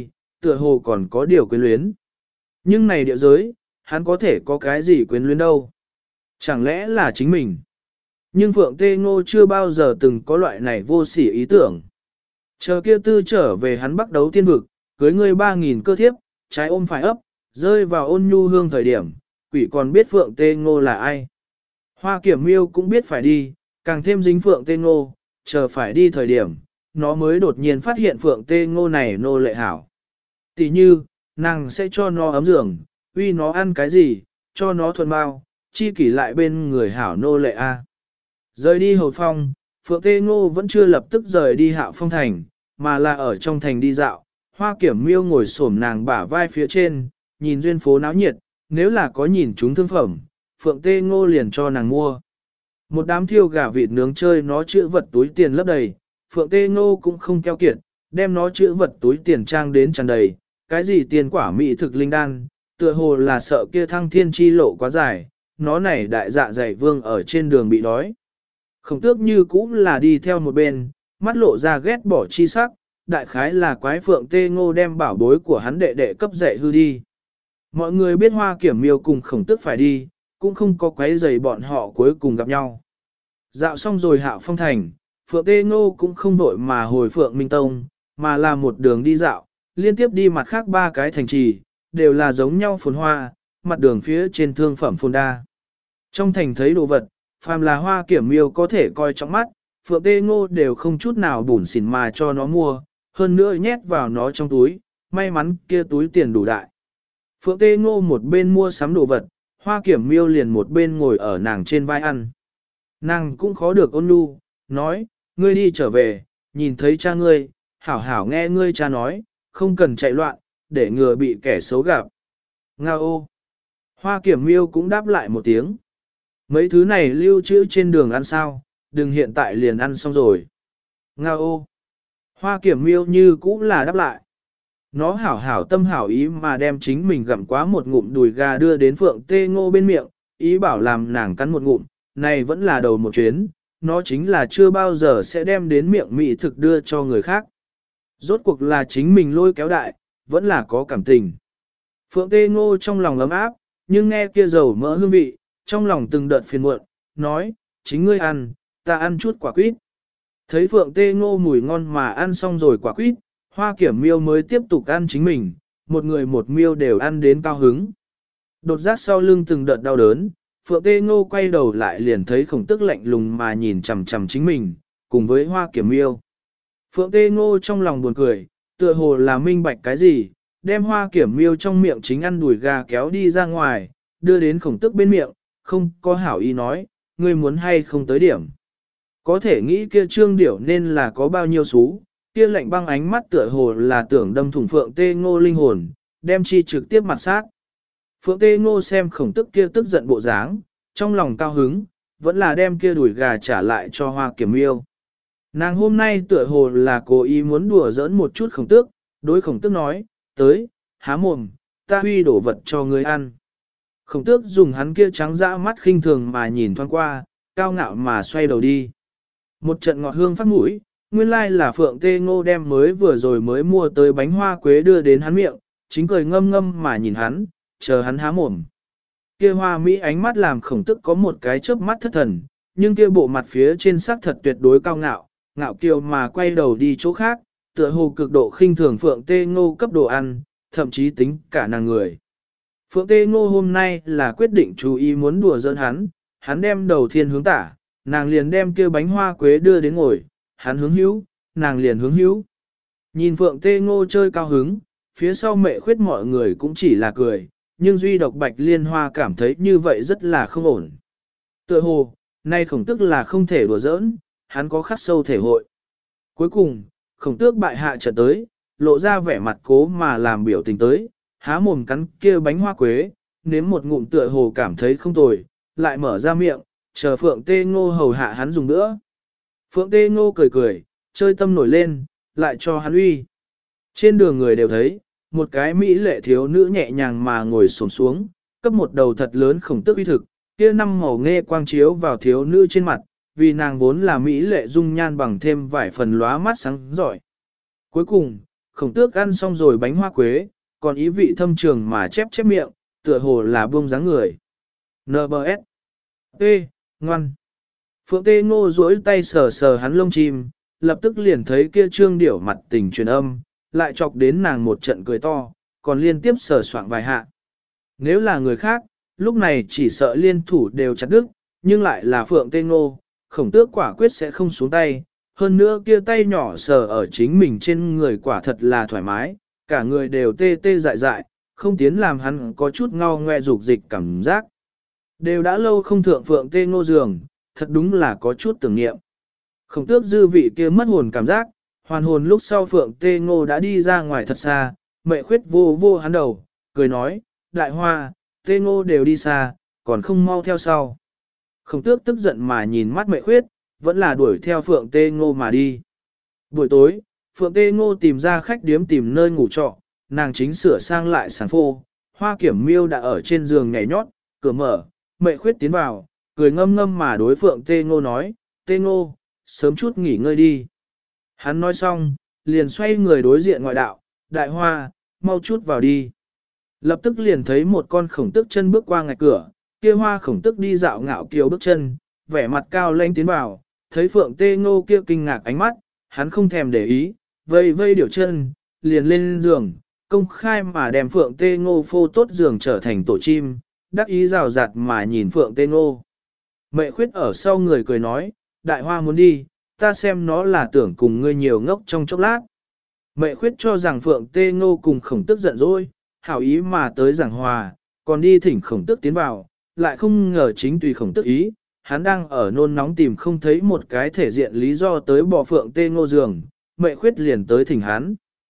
Speaker 1: tựa hồ còn có điều quyến luyến. Nhưng này địa giới, hắn có thể có cái gì quyến luyến đâu. Chẳng lẽ là chính mình? Nhưng Phượng Tê Ngô chưa bao giờ từng có loại này vô sỉ ý tưởng. Chờ kia tư trở về hắn bắt đấu tiên vực, cưới ngươi 3.000 cơ thiếp, trái ôm phải ấp, rơi vào ôn nhu hương thời điểm, quỷ còn biết Phượng Tê Ngô là ai. Hoa Kiểm Miêu cũng biết phải đi, càng thêm dính Phượng Tê Ngô, chờ phải đi thời điểm, nó mới đột nhiên phát hiện Phượng Tê Ngô này nô lệ hảo. Tỷ như, nàng sẽ cho nó ấm giường, uy nó ăn cái gì, cho nó thuần bao, chi kỷ lại bên người hảo nô lệ A. Rời đi hầu phong, Phượng Tê Ngô vẫn chưa lập tức rời đi Hạo Phong thành, mà là ở trong thành đi dạo. Hoa Kiểm Miêu ngồi xổm nàng bả vai phía trên, nhìn duyên phố náo nhiệt, nếu là có nhìn chúng thương phẩm, Phượng Tê Ngô liền cho nàng mua. Một đám thiêu gà vịt nướng chơi nó chữ vật túi tiền lấp đầy, Phượng Tê Ngô cũng không keo kiệt, đem nó chữ vật túi tiền trang đến tràn đầy, cái gì tiền quả mỹ thực linh đan, tựa hồ là sợ kia thăng thiên chi lộ quá dài, nó này đại dạ dày vương ở trên đường bị đói. Khổng tước như cũng là đi theo một bên, mắt lộ ra ghét bỏ chi sắc, đại khái là quái Phượng Tê Ngô đem bảo bối của hắn đệ đệ cấp dạy hư đi. Mọi người biết Hoa Kiểm Miêu cùng khổng tước phải đi, cũng không có quấy giày bọn họ cuối cùng gặp nhau. Dạo xong rồi Hạo Phong thành, Phượng Tê Ngô cũng không vội mà hồi Phượng Minh Tông, mà là một đường đi dạo, liên tiếp đi mặt khác 3 cái thành trì, đều là giống nhau phồn hoa, mặt đường phía trên thương phẩm phồn đa. Trong thành thấy đồ vật, phàm là Hoa Kiểm Miêu có thể coi trong mắt, Phượng Tê Ngô đều không chút nào bủn xỉn mà cho nó mua, hơn nữa nhét vào nó trong túi, may mắn kia túi tiền đủ đại. Phượng Tê Ngô một bên mua sắm đồ vật, Hoa Kiểm Miêu liền một bên ngồi ở nàng trên vai ăn. Nàng cũng khó được ôn nhu, nói, ngươi đi trở về, nhìn thấy cha ngươi, hảo hảo nghe ngươi cha nói, không cần chạy loạn, để ngừa bị kẻ xấu gặp. Nga ô! Hoa Kiểm Miêu cũng đáp lại một tiếng. Mấy thứ này lưu trữ trên đường ăn sao, đừng hiện tại liền ăn xong rồi. Nga ô! Hoa Kiểm Miêu như cũng là đáp lại. Nó hảo hảo tâm hảo ý mà đem chính mình gặm quá một ngụm đùi gà đưa đến Phượng Tê Ngô bên miệng, ý bảo làm nàng cắn một ngụm, này vẫn là đầu một chuyến, nó chính là chưa bao giờ sẽ đem đến miệng mỹ thực đưa cho người khác. Rốt cuộc là chính mình lôi kéo đại, vẫn là có cảm tình. Phượng Tê Ngô trong lòng ấm áp, nhưng nghe kia dầu mỡ hương vị, trong lòng từng đợt phiền muộn, nói, chính ngươi ăn, ta ăn chút quả quýt. Thấy Phượng Tê Ngô mùi ngon mà ăn xong rồi quả quýt, Hoa Kiểm Miêu mới tiếp tục ăn chính mình, một người một miêu đều ăn đến cao hứng. Đột giác sau lưng từng đợt đau đớn, Phượng Tê Ngô quay đầu lại liền thấy Khổng Tước lạnh lùng mà nhìn chằm chằm chính mình, cùng với Hoa Kiểm Miêu. Phượng Tê Ngô trong lòng buồn cười, tựa hồ là minh bạch cái gì, đem Hoa Kiểm Miêu trong miệng chính ăn đùi gà kéo đi ra ngoài, đưa đến Khổng Tước bên miệng, không có hảo ý nói, ngươi muốn hay không tới điểm. Có thể nghĩ kia trương điểu nên là có bao nhiêu xú, kia lạnh băng ánh mắt tựa hồ là tưởng đâm thủng Phượng Tê Ngô linh hồn, đem chi trực tiếp mặt sát. Phượng Tê Ngô xem Khổng Tước kia tức giận bộ dáng, trong lòng cao hứng, vẫn là đem kia đùi gà trả lại cho Hoa Kiểm Miêu. Nàng hôm nay tựa hồ là cố ý muốn đùa giỡn một chút Khổng Tước, đối Khổng Tước nói, tới, há mồm, ta huy đổ vật cho ngươi ăn. Khổng Tước dùng hắn kia trắng dã mắt khinh thường mà nhìn thoáng qua, cao ngạo mà xoay đầu đi. Một trận ngọt hương phát mũi, nguyên lai là Phượng Tê Ngô đem vừa rồi mới mua tới bánh hoa quế đưa đến hắn miệng, chính cười ngâm ngâm mà nhìn hắn, chờ hắn há mồm. Kia hoa mỹ ánh mắt làm Khổng Tước có một cái chớp mắt thất thần, nhưng kia bộ mặt phía trên sắc thật tuyệt đối cao ngạo, ngạo kiều mà quay đầu đi chỗ khác, tựa hồ cực độ khinh thường Phượng Tê Ngô cấp đồ ăn, thậm chí tính cả nàng người. Phượng Tê Ngô hôm nay là quyết định chú ý muốn đùa giỡn hắn đem đầu thiên hướng tả, nàng liền đem kia bánh hoa quế đưa đến ngồi, hắn hướng hữu, nàng liền hướng hữu. Nhìn Phượng Tê Ngô chơi cao hứng, phía sau mẹ khuyết mọi người cũng chỉ là cười, nhưng duy độc Bạch Liên Hoa cảm thấy như vậy rất là không ổn. Tựa hồ, nay Khổng Tước là không thể đùa giỡn, hắn có khắc sâu thể hội. Cuối cùng, Khổng Tước bại hạ trận tới, lộ ra vẻ mặt cố mà làm biểu tình tới, há mồm cắn kia bánh hoa quế, nếm một ngụm tựa hồ cảm thấy không tồi, lại mở ra miệng, chờ Phượng Tê Ngô hầu hạ hắn dùng nữa. Phượng Tê Ngô cười cười, chơi tâm nổi lên, lại cho hắn uy. Trên đường người đều thấy, một cái mỹ lệ thiếu nữ nhẹ nhàng mà ngồi xổm xuống, cấp một đầu thật lớn Khổng Tước uy thực, kia năm màu nghe quang chiếu vào thiếu nữ trên mặt, vì nàng vốn là mỹ lệ dung nhan bằng thêm vài phần lóa mắt sáng giỏi. Cuối cùng, Khổng tước ăn xong rồi bánh hoa quế, còn ý vị thâm trường mà chép chép miệng, tựa hồ là buông dáng người. NBS. Ê, ngoan. Phượng Tê Ngô duỗi tay sờ sờ hắn lông chim, lập tức liền thấy kia trương điểu mặt tình truyền âm, lại chọc đến nàng một trận cười to, còn liên tiếp sờ soạng vài hạ. Nếu là người khác, lúc này chỉ sợ liên thủ đều chặt đứt, nhưng lại là Phượng Tê Ngô, Khổng Tước quả quyết sẽ không xuống tay, hơn nữa kia tay nhỏ sờ ở chính mình trên người quả thật là thoải mái, cả người đều tê tê dại dại, không tiến làm hắn có chút ngao ngoe dục dịch cảm giác. Đều đã lâu không thượng Phượng Tê Ngô giường, thật đúng là có chút tưởng niệm. Khổng Tước dư vị kia mất hồn cảm giác, hoàn hồn lúc sau Phượng Tê Ngô đã đi ra ngoài thật xa, Mẹ Khuyết vô vô hắn đầu, cười nói, Đại Hoa, Tê Ngô đều đi xa, còn không mau theo sau. Khổng Tước tức giận mà nhìn mắt Mẹ Khuyết, vẫn là đuổi theo Phượng Tê Ngô mà đi. Buổi tối, Phượng Tê Ngô tìm ra khách điếm tìm nơi ngủ trọ, nàng chính sửa sang lại sàn phô, Hoa Kiểm Miêu đã ở trên giường nhảy nhót, cửa mở, Mẹ Khuyết tiến vào, cười ngâm ngâm mà đối Phượng Tê Ngô nói, Tê Ngô, sớm chút nghỉ ngơi đi. Hắn nói xong, liền xoay người đối diện ngoại đạo, Đại Hoa, mau chút vào đi. Lập tức liền thấy một con khổng tức chân bước qua ngạch cửa, kia Hoa khổng tức đi dạo ngạo kiều bước chân, vẻ mặt cao lanh tiến vào, thấy Phượng Tê Ngô kia kinh ngạc ánh mắt, hắn không thèm để ý, vây vây điều chân, liền lên giường, công khai mà đem Phượng Tê Ngô phô tốt giường trở thành tổ chim, đắc ý rào rạt mà nhìn Phượng Tê Ngô. Mẹ Khuyết ở sau người cười nói, Đại Hoa muốn đi, ta xem nó là tưởng cùng ngươi nhiều ngốc trong chốc lát. Mẹ Khuyết cho rằng Phượng Tê Ngô cùng Khổng Tước giận dỗi, hảo ý mà tới giảng hòa, còn đi thỉnh Khổng Tước tiến vào, lại không ngờ chính tùy Khổng Tước ý, hắn đang ở nôn nóng tìm không thấy một cái thể diện lý do tới bỏ Phượng Tê Ngô giường, Mẹ Khuyết liền tới thỉnh hắn.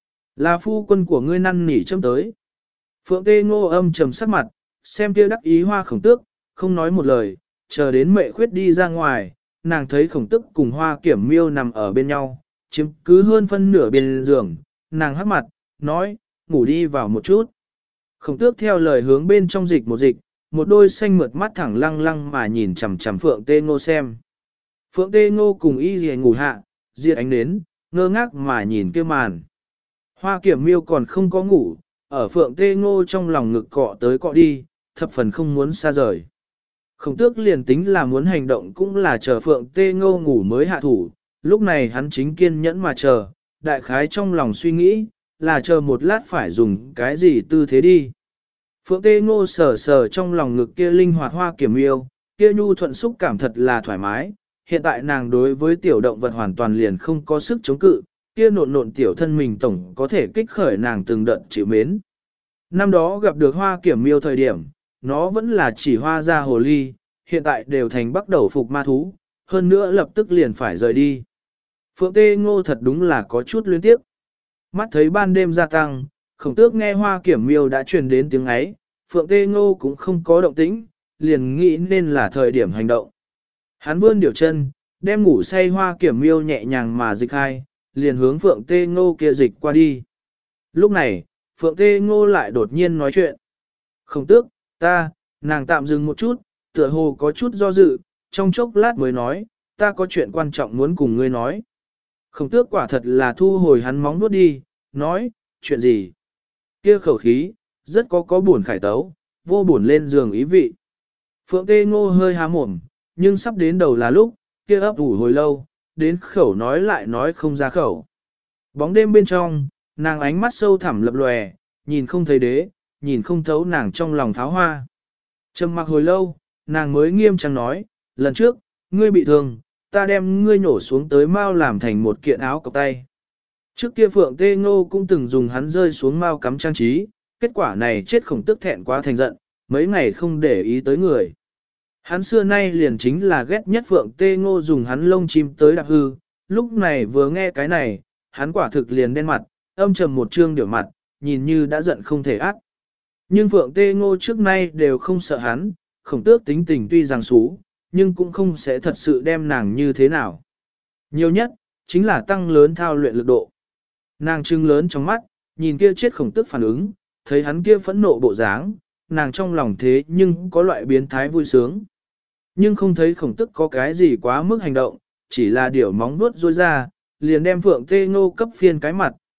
Speaker 1: Là phu quân của ngươi năn nỉ châm tới. Phượng Tê Ngô âm trầm sắc mặt, xem kia đắc ý Hoa Khổng Tước, không nói một lời, chờ đến Mẹ Khuyết đi ra ngoài, nàng thấy Khổng Tước cùng Hoa Kiểm Miêu nằm ở bên nhau, chiếm cứ hơn phân nửa bên giường, nàng hắc mặt, nói, ngủ đi vào một chút. Khổng Tước theo lời hướng bên trong dịch, một đôi xanh mượt mắt thẳng lăng lăng mà nhìn chằm chằm Phượng Tê Ngô xem. Phượng Tê Ngô cùng y rìa ngủ hạ, diệt ánh nến, ngơ ngác mà nhìn kia màn. Hoa Kiểm Miêu còn không có ngủ, ở Phượng Tê Ngô trong lòng ngực cọ tới cọ đi, thập phần không muốn xa rời. Khổng Tước liền tính là muốn hành động cũng là chờ Phượng Tê Ngô ngủ mới hạ thủ, lúc này hắn chính kiên nhẫn mà chờ, đại khái trong lòng suy nghĩ, là chờ một lát phải dùng cái gì tư thế đi. Phượng Tê Ngô sờ sờ trong lòng ngực kia linh hoạt Hoa Kiểm Miêu, kia nhu thuận xúc cảm thật là thoải mái, hiện tại nàng đối với tiểu động vật hoàn toàn liền không có sức chống cự, kia nộn nộn tiểu thân mình tổng có thể kích khởi nàng từng đợt chịu mến. Năm đó gặp được Hoa Kiểm Miêu thời điểm, nó vẫn là chỉ hoa ra hồ ly, hiện tại đều thành bắt đầu phục ma thú, hơn nữa lập tức liền phải rời đi. Phượng Tê Ngô thật đúng là có chút luyến tiếp. Mắt thấy ban đêm gia tăng, Khổng Tước nghe Hoa Kiểm Miêu đã truyền đến tiếng ấy, Phượng Tê Ngô cũng không có động tĩnh, liền nghĩ nên là thời điểm hành động. Hắn vươn điều chân, đem ngủ say Hoa Kiểm Miêu nhẹ nhàng mà dịch hai, liền hướng Phượng Tê Ngô kia dịch qua đi. Lúc này, Phượng Tê Ngô lại đột nhiên nói chuyện. Khổng Tước, nàng tạm dừng một chút, tựa hồ có chút do dự, trong chốc lát mới nói, ta có chuyện quan trọng muốn cùng ngươi nói. Khổng Tước quả thật là thu hồi hắn móng vuốt đi, nói, chuyện gì? Kia khẩu khí, rất có buồn khải tấu, vô buồn lên giường ý vị. Phượng Tê Ngô hơi há mồm, nhưng sắp đến đầu là lúc, kia ấp ủ hồi lâu, đến khẩu nói lại nói không ra khẩu. Bóng đêm bên trong, nàng ánh mắt sâu thẳm lập lòe, nhìn không thấy đế, nhìn không thấu nàng trong lòng pháo hoa. Trầm mặc hồi lâu, nàng mới nghiêm trang nói, lần trước, ngươi bị thương, ta đem ngươi nhổ xuống tới mao làm thành một kiện áo cộc tay. Trước kia Phượng Tê Ngô cũng từng dùng hắn rơi xuống mao cắm trang trí, kết quả này chết Khổng Tước thẹn quá thành giận, mấy ngày không để ý tới người. Hắn xưa nay liền chính là ghét nhất Phượng Tê Ngô dùng hắn lông chim tới đạp hư, lúc này vừa nghe cái này, hắn quả thực liền đen mặt, âm trầm một trương điểu mặt, nhìn như đã giận không thể ác. Nhưng Phượng Tê Ngô trước nay đều không sợ hắn, Khổng Tước tính tình tuy rằng xú, nhưng cũng không sẽ thật sự đem nàng như thế nào. Nhiều nhất, chính là tăng lớn thao luyện lực độ. Nàng trưng lớn trong mắt, nhìn kia chết Khổng Tước phản ứng, thấy hắn kia phẫn nộ bộ dáng, nàng trong lòng thế nhưng có loại biến thái vui sướng. Nhưng không thấy Khổng Tước có cái gì quá mức hành động, chỉ là điểu móng vuốt rôi ra, liền đem Phượng Tê Ngô cấp phiên cái mặt,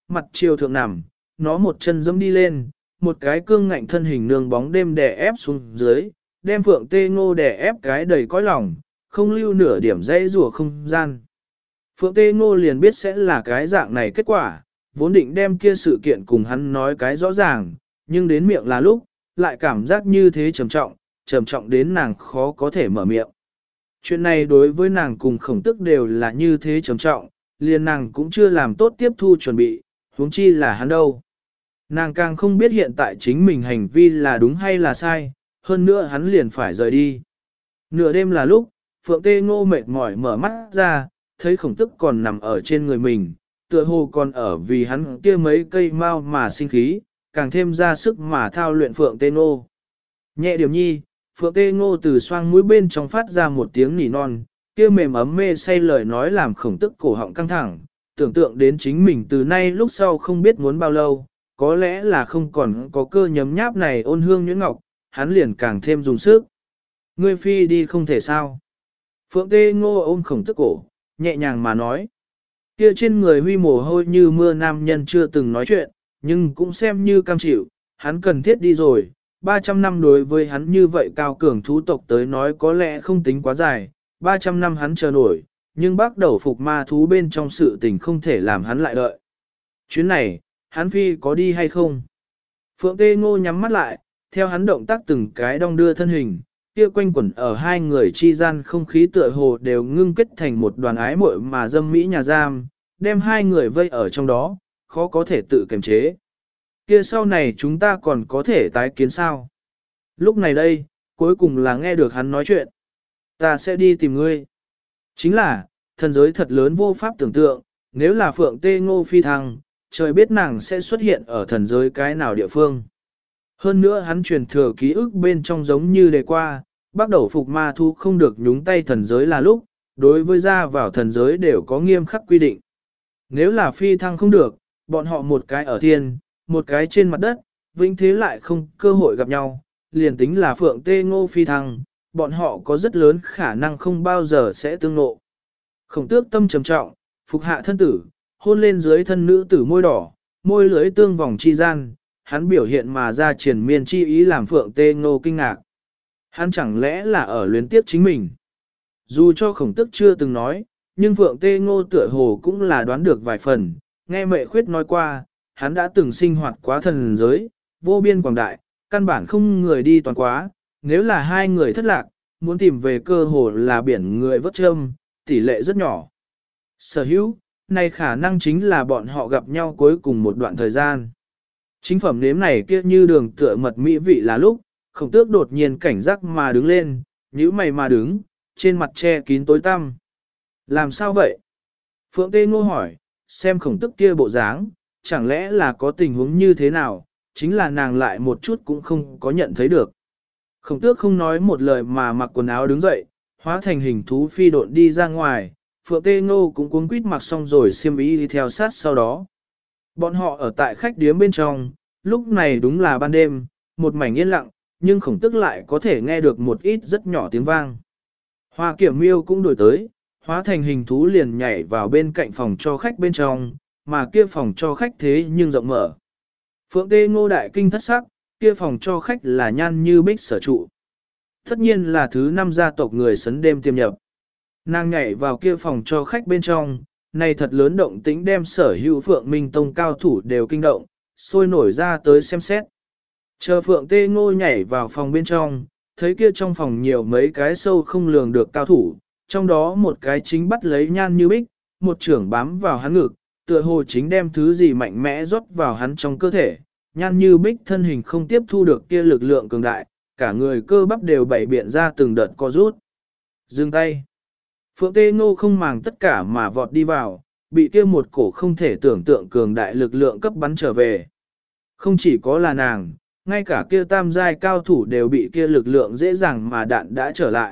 Speaker 1: mặt chiều thượng nằm, nó một chân giẫm đi lên, một cái cương ngạnh thân hình nương bóng đêm đè ép xuống dưới, đem Phượng Tê Ngô đè ép cái đầy cõi lòng, không lưu nửa điểm dãy rùa không gian. Phượng Tê Ngô liền biết sẽ là cái dạng này kết quả, vốn định đem kia sự kiện cùng hắn nói cái rõ ràng, nhưng đến miệng là lúc, lại cảm giác như thế trầm trọng đến nàng khó có thể mở miệng. Chuyện này đối với nàng cùng Khổng Tức đều là như thế trầm trọng, liền nàng cũng chưa làm tốt tiếp thu chuẩn bị, huống chi là hắn đâu. Nàng càng không biết hiện tại chính mình hành vi là đúng hay là sai, hơn nữa hắn liền phải rời đi. Nửa đêm là lúc, Phượng Tê Ngô mệt mỏi mở mắt ra, thấy Khổng Tức còn nằm ở trên người mình, tựa hồ còn ở vì hắn kia mấy cây mau mà sinh khí, càng thêm ra sức mà thao luyện Phượng Tê Ngô. Nhẹ điểm nhi, Phượng Tê Ngô từ xoang mũi bên trong phát ra một tiếng nỉ non, kia mềm ấm mê say lời nói làm Khổng Tức cổ họng căng thẳng, tưởng tượng đến chính mình từ nay lúc sau không biết muốn bao lâu, có lẽ là không còn có cơ nhấm nháp này ôn hương nhuyễn ngọc, hắn liền càng thêm dùng sức. Ngươi phi đi không thể sao. Phượng Tê Ngô ôm Khổng Tức cổ, nhẹ nhàng mà nói. Kia trên người huy mồ hôi như mưa nam nhân chưa từng nói chuyện, nhưng cũng xem như cam chịu, hắn cần thiết đi rồi. 300 năm đối với hắn như vậy cao cường thú tộc tới nói có lẽ không tính quá dài, 300 năm hắn chờ nổi, nhưng bắt đầu phục ma thú bên trong sự tình không thể làm hắn lại đợi. Chuyến này, hắn phi có đi hay không? Phượng Tê Ngô nhắm mắt lại, theo hắn động tác từng cái đong đưa thân hình, kia quanh quẩn ở hai người chi gian không khí tựa hồ đều ngưng kết thành một đoàn ái muội mà dâm mỹ nhà giam, đem hai người vây ở trong đó, khó có thể tự kiềm chế. Kia sau này chúng ta còn có thể tái kiến sao? Lúc này đây, cuối cùng là nghe được hắn nói chuyện. Ta sẽ đi tìm ngươi. Chính là, thần giới thật lớn vô pháp tưởng tượng, nếu là Phượng Tê Ngô phi thăng, trời biết nàng sẽ xuất hiện ở thần giới cái nào địa phương. Hơn nữa hắn truyền thừa ký ức bên trong giống như đề qua, bắt đầu phục ma thu không được nhúng tay thần giới là lúc, đối với ra vào thần giới đều có nghiêm khắc quy định. Nếu là phi thăng không được, bọn họ một cái ở thiên, một cái trên mặt đất, vĩnh thế lại không cơ hội gặp nhau, liền tính là Phượng Tê Ngô phi thăng, bọn họ có rất lớn khả năng không bao giờ sẽ tương ngộ. Khổng Tước tâm trầm trọng, phục hạ thân tử, hôn lên dưới thân nữ tử môi đỏ, môi lưới tương vòng chi gian, hắn biểu hiện mà ra triển miên chi ý làm Phượng Tê Ngô kinh ngạc. Hắn chẳng lẽ là ở luyến tiếp chính mình? Dù cho Khổng Tước chưa từng nói, nhưng Phượng Tê Ngô tựa hồ cũng là đoán được vài phần, nghe Mệ Khuyết nói qua, hắn đã từng sinh hoạt quá thần giới, vô biên quảng đại, căn bản không người đi toàn quá, nếu là hai người thất lạc, muốn tìm về cơ hồ là biển người vớt châm, tỷ lệ rất nhỏ. Sở hữu, này khả năng chính là bọn họ gặp nhau cuối cùng một đoạn thời gian. Chính phẩm nếm này kia như đường tựa mật mỹ vị là lúc, Khổng Tước đột nhiên cảnh giác mà đứng lên, nhíu mày mà đứng, trên mặt che kín tối tăm. Làm sao vậy? Phượng Tê Ngô hỏi, xem Khổng Tước kia bộ dáng, chẳng lẽ là có tình huống như thế nào, chính là nàng lại một chút cũng không có nhận thấy được. Khổng Tước không nói một lời mà mặc quần áo đứng dậy, hóa thành hình thú phi độn đi ra ngoài, Phượng Tê Ngô cũng cuống quýt mặc xong rồi xiêm y đi theo sát sau đó. Bọn họ ở tại khách điếm bên trong, lúc này đúng là ban đêm, một mảnh yên lặng, nhưng Khổng Tước lại có thể nghe được một ít rất nhỏ tiếng vang. Hoa Kiểm Miêu cũng đổi tới, hóa thành hình thú liền nhảy vào bên cạnh phòng cho khách bên trong, mà kia phòng cho khách thế nhưng rộng mở. Phượng Tê Ngô đại kinh thất sắc, kia phòng cho khách là Nhan Như Bích sở trụ. Tất nhiên là thứ 5 gia tộc người sấn đêm tiêm nhập. Nàng nhảy vào kia phòng cho khách bên trong, này thật lớn động tĩnh đem sở hữu Phượng Minh Tông cao thủ đều kinh động, sôi nổi ra tới xem xét. Chờ Phượng Tê Ngô nhảy vào phòng bên trong, thấy kia trong phòng nhiều mấy cái sâu không lường được cao thủ, trong đó một cái chính bắt lấy Nhan Như Bích, một trưởng bám vào hắn ngực, tựa hồ chính đem thứ gì mạnh mẽ rót vào hắn trong cơ thể. Nhan Như Bích thân hình không tiếp thu được kia lực lượng cường đại, cả người cơ bắp đều bảy biện ra từng đợt co rút. Dừng tay. Phượng Tê Ngô không màng tất cả mà vọt đi vào, bị kia một cổ không thể tưởng tượng cường đại lực lượng cấp bắn trở về. Không chỉ có là nàng, ngay cả kia tam giai cao thủ đều bị kia lực lượng dễ dàng mà đạn đã trở lại.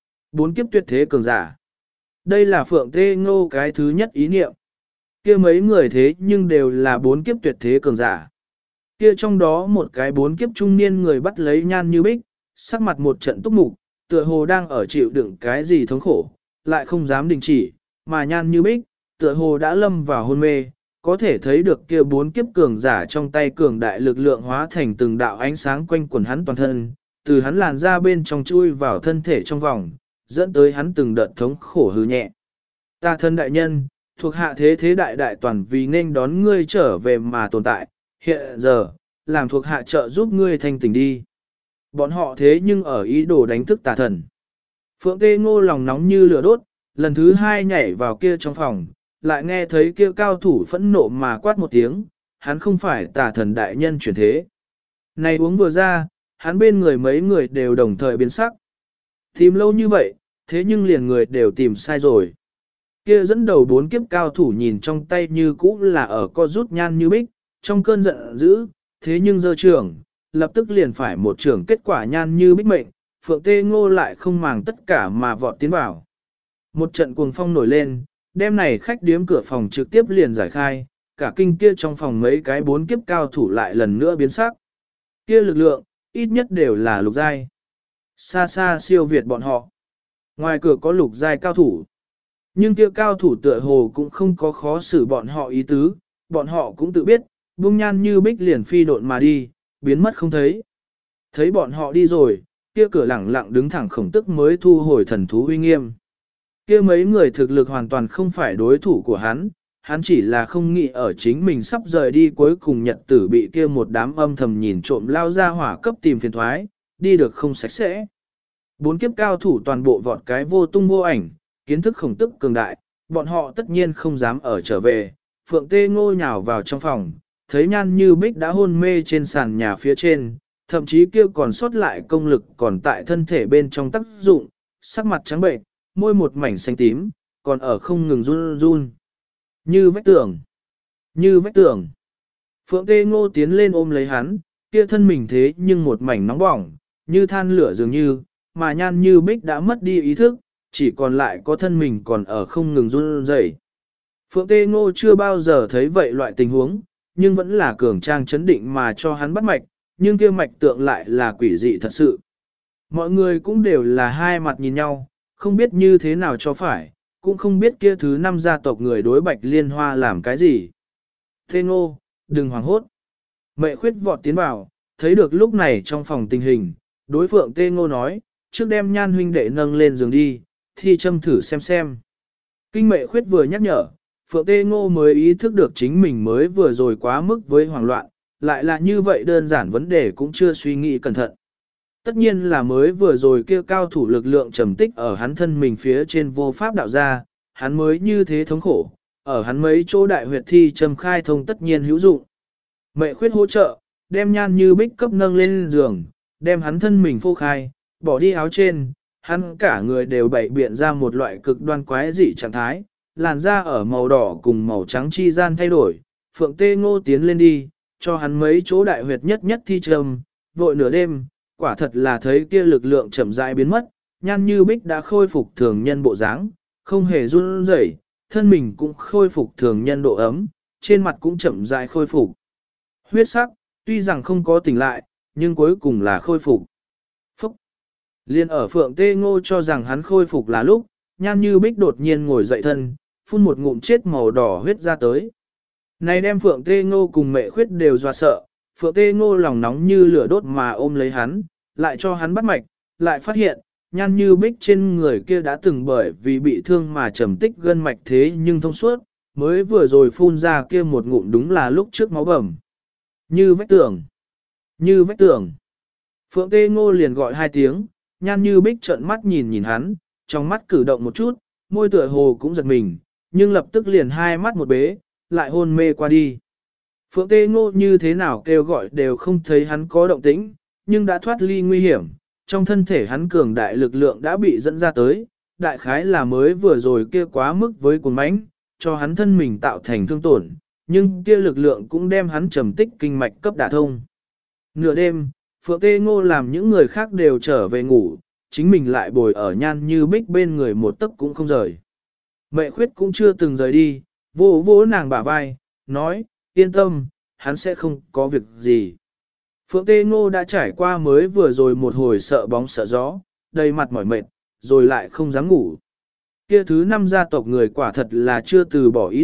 Speaker 1: 4 kiếp tuyệt thế cường giả. Đây là Phượng Tê Ngô cái thứ nhất ý niệm. Kia mấy người thế nhưng đều là 4 kiếp tuyệt thế cường giả. Kia trong đó một cái 4 kiếp trung niên người bắt lấy Nhan Như Bích, sắc mặt một trận túc mục, tựa hồ đang ở chịu đựng cái gì thống khổ, lại không dám đình chỉ, mà Nhan Như Bích, tựa hồ đã lâm vào hôn mê, có thể thấy được kia 4 kiếp cường giả trong tay cường đại lực lượng hóa thành từng đạo ánh sáng quanh quần hắn toàn thân, từ hắn làn ra bên trong chui vào thân thể trong vòng, dẫn tới hắn từng đợt thống khổ hư nhẹ. Ta thân đại nhân, thuộc hạ thế thế đại đại toàn vì nên đón ngươi trở về mà tồn tại, hiện giờ, làm thuộc hạ trợ giúp ngươi thanh tỉnh đi. Bọn họ thế nhưng ở ý đồ đánh thức tà thần. Phượng Tê Ngô lòng nóng như lửa đốt, lần thứ 2 nhảy vào kia trong phòng, lại nghe thấy kia cao thủ phẫn nộ mà quát một tiếng, hắn không phải tà thần đại nhân chuyển thế. Này uống vừa ra, hắn bên người mấy người đều đồng thời biến sắc. Tìm lâu như vậy, thế nhưng liền người đều tìm sai rồi. Kia dẫn đầu 4 kiếp cao thủ nhìn trong tay như cũ là ở co rút Nhan Như Bích, trong cơn giận dữ, thế nhưng giơ trưởng, lập tức liền phải một trưởng kết quả Nhan Như Bích mệnh, Phượng Tê Ngô lại không màng tất cả mà vọt tiến vào. Một trận cuồng phong nổi lên, đêm này khách điếm cửa phòng trực tiếp liền giải khai, cả kinh kia trong phòng mấy cái 4 kiếp cao thủ lại lần nữa biến sắc. Kia lực lượng, ít nhất đều là lục giai. Xa xa siêu việt bọn họ. Ngoài cửa có lục giai cao thủ. Nhưng kia cao thủ tựa hồ cũng không có khó xử bọn họ ý tứ, bọn họ cũng tự biết, buông Nhan Như Bích liền phi độn mà đi, biến mất không thấy. Thấy bọn họ đi rồi, kia cửa lẳng lặng đứng thẳng Khổng Tức mới thu hồi thần thú uy nghiêm. Kia mấy người thực lực hoàn toàn không phải đối thủ của hắn chỉ là không nghĩ ở chính mình sắp rời đi cuối cùng nhật tử bị kia một đám âm thầm nhìn trộm lao ra hỏa cấp tìm phiền thoái, đi được không sạch sẽ. 4 kiếp cao thủ toàn bộ vọt cái vô tung vô ảnh, kiến thức Khổng Tức cường đại, bọn họ tất nhiên không dám ở trở về. Phượng Tê Ngô nhào vào trong phòng, thấy Nhan Như Bích đã hôn mê trên sàn nhà phía trên, thậm chí kia còn sót lại công lực còn tại thân thể bên trong tác dụng, sắc mặt trắng bệnh, môi một mảnh xanh tím, còn ở không ngừng run run. Như vách tường, như vách tường. Phượng Tê Ngô tiến lên ôm lấy hắn, kia thân mình thế nhưng một mảnh nóng bỏng, như than lửa dường như, mà Nhan Như Bích đã mất đi ý thức, chỉ còn lại có thân mình còn ở không ngừng run rẩy. Phượng Tê Ngô chưa bao giờ thấy vậy loại tình huống, nhưng vẫn là cường trang chấn định mà cho hắn bắt mạch, nhưng kia mạch tượng lại là quỷ dị thật sự. Mọi người cũng đều là hai mặt nhìn nhau, không biết như thế nào cho phải, cũng không biết kia thứ 5 gia tộc người đối Bạch Liên Hoa làm cái gì. Tê Ngô, đừng hoảng hốt. Mẹ Khuyết vọt tiến vào, thấy được lúc này trong phòng tình hình, đối Phượng Tê Ngô nói, trước đem Nhan huynh đệ nâng lên giường đi, thi châm thử xem. Kinh Mẹ Khuyết vừa nhắc nhở, Phượng Tê Ngô mới ý thức được chính mình mới vừa rồi quá mức với hoảng loạn, lại là như vậy đơn giản vấn đề cũng chưa suy nghĩ cẩn thận. Tất nhiên là mới vừa rồi kia cao thủ lực lượng trầm tích ở hắn thân mình phía trên vô pháp đạo ra, hắn mới như thế thống khổ, ở hắn mấy chỗ đại huyệt thi châm khai thông tất nhiên hữu dụng. Mẹ Khuyết hỗ trợ, đem Nhan Như Bích cấp nâng lên giường, đem hắn thân mình phô khai, bỏ đi áo trên, hắn cả người đều bày biện ra một loại cực đoan quái dị trạng thái, làn da ở màu đỏ cùng màu trắng chi gian thay đổi. Phượng Tê Ngô tiến lên đi, cho hắn mấy chỗ đại huyệt nhất nhất thi châm, vội nửa đêm, quả thật là thấy kia lực lượng chậm rãi biến mất, Nhan Như Bích đã khôi phục thường nhân bộ dáng, không hề run rẩy, thân mình cũng khôi phục thường nhân độ ấm, trên mặt cũng chậm rãi khôi phục. Huyết sắc, tuy rằng không có tỉnh lại, nhưng cuối cùng là khôi phục. Phúc! Liên ở Phượng Tê Ngô cho rằng hắn khôi phục là lúc, Nhan Như Bích đột nhiên ngồi dậy thân, phun một ngụm chết màu đỏ huyết ra tới. Này đem Phượng Tê Ngô cùng Mẹ Khuyết đều dọa sợ, Phượng Tê Ngô lòng nóng như lửa đốt mà ôm lấy hắn, lại cho hắn bắt mạch, lại phát hiện, Nhan Như Bích trên người kia đã từng bởi vì bị thương mà trầm tích gân mạch thế nhưng thông suốt, mới vừa rồi phun ra kia một ngụm đúng là lúc trước máu bầm. Như vách tường, như vách tường. Phượng Tê Ngô liền gọi 2 tiếng, Nhan Như Bích trợn mắt nhìn hắn, trong mắt cử động một chút, môi tựa hồ cũng giật mình, nhưng lập tức liền 2 mắt một bế, lại hôn mê qua đi. Phượng Tê Ngô như thế nào kêu gọi đều không thấy hắn có động tĩnh, nhưng đã thoát ly nguy hiểm, trong thân thể hắn cường đại lực lượng đã bị dẫn ra tới, đại khái là mới vừa rồi kia quá mức với cuồng mãnh, cho hắn thân mình tạo thành thương tổn, nhưng kia lực lượng cũng đem hắn trầm tích kinh mạch cấp đả thông. Nửa đêm, Phượng Tê Ngô làm những người khác đều trở về ngủ, chính mình lại bồi ở Nhan Như Bích bên người một tấc cũng không rời. Mẹ Khuyết cũng chưa từng rời đi, vỗ vỗ nàng bả vai, nói, yên tâm, hắn sẽ không có việc gì. Phượng Tê Ngô đã trải qua mới vừa rồi một hồi sợ bóng sợ gió, đầy mặt mỏi mệt, rồi lại không dám ngủ. Kia thứ 5 gia tộc người quả thật là chưa từ bỏ ý định,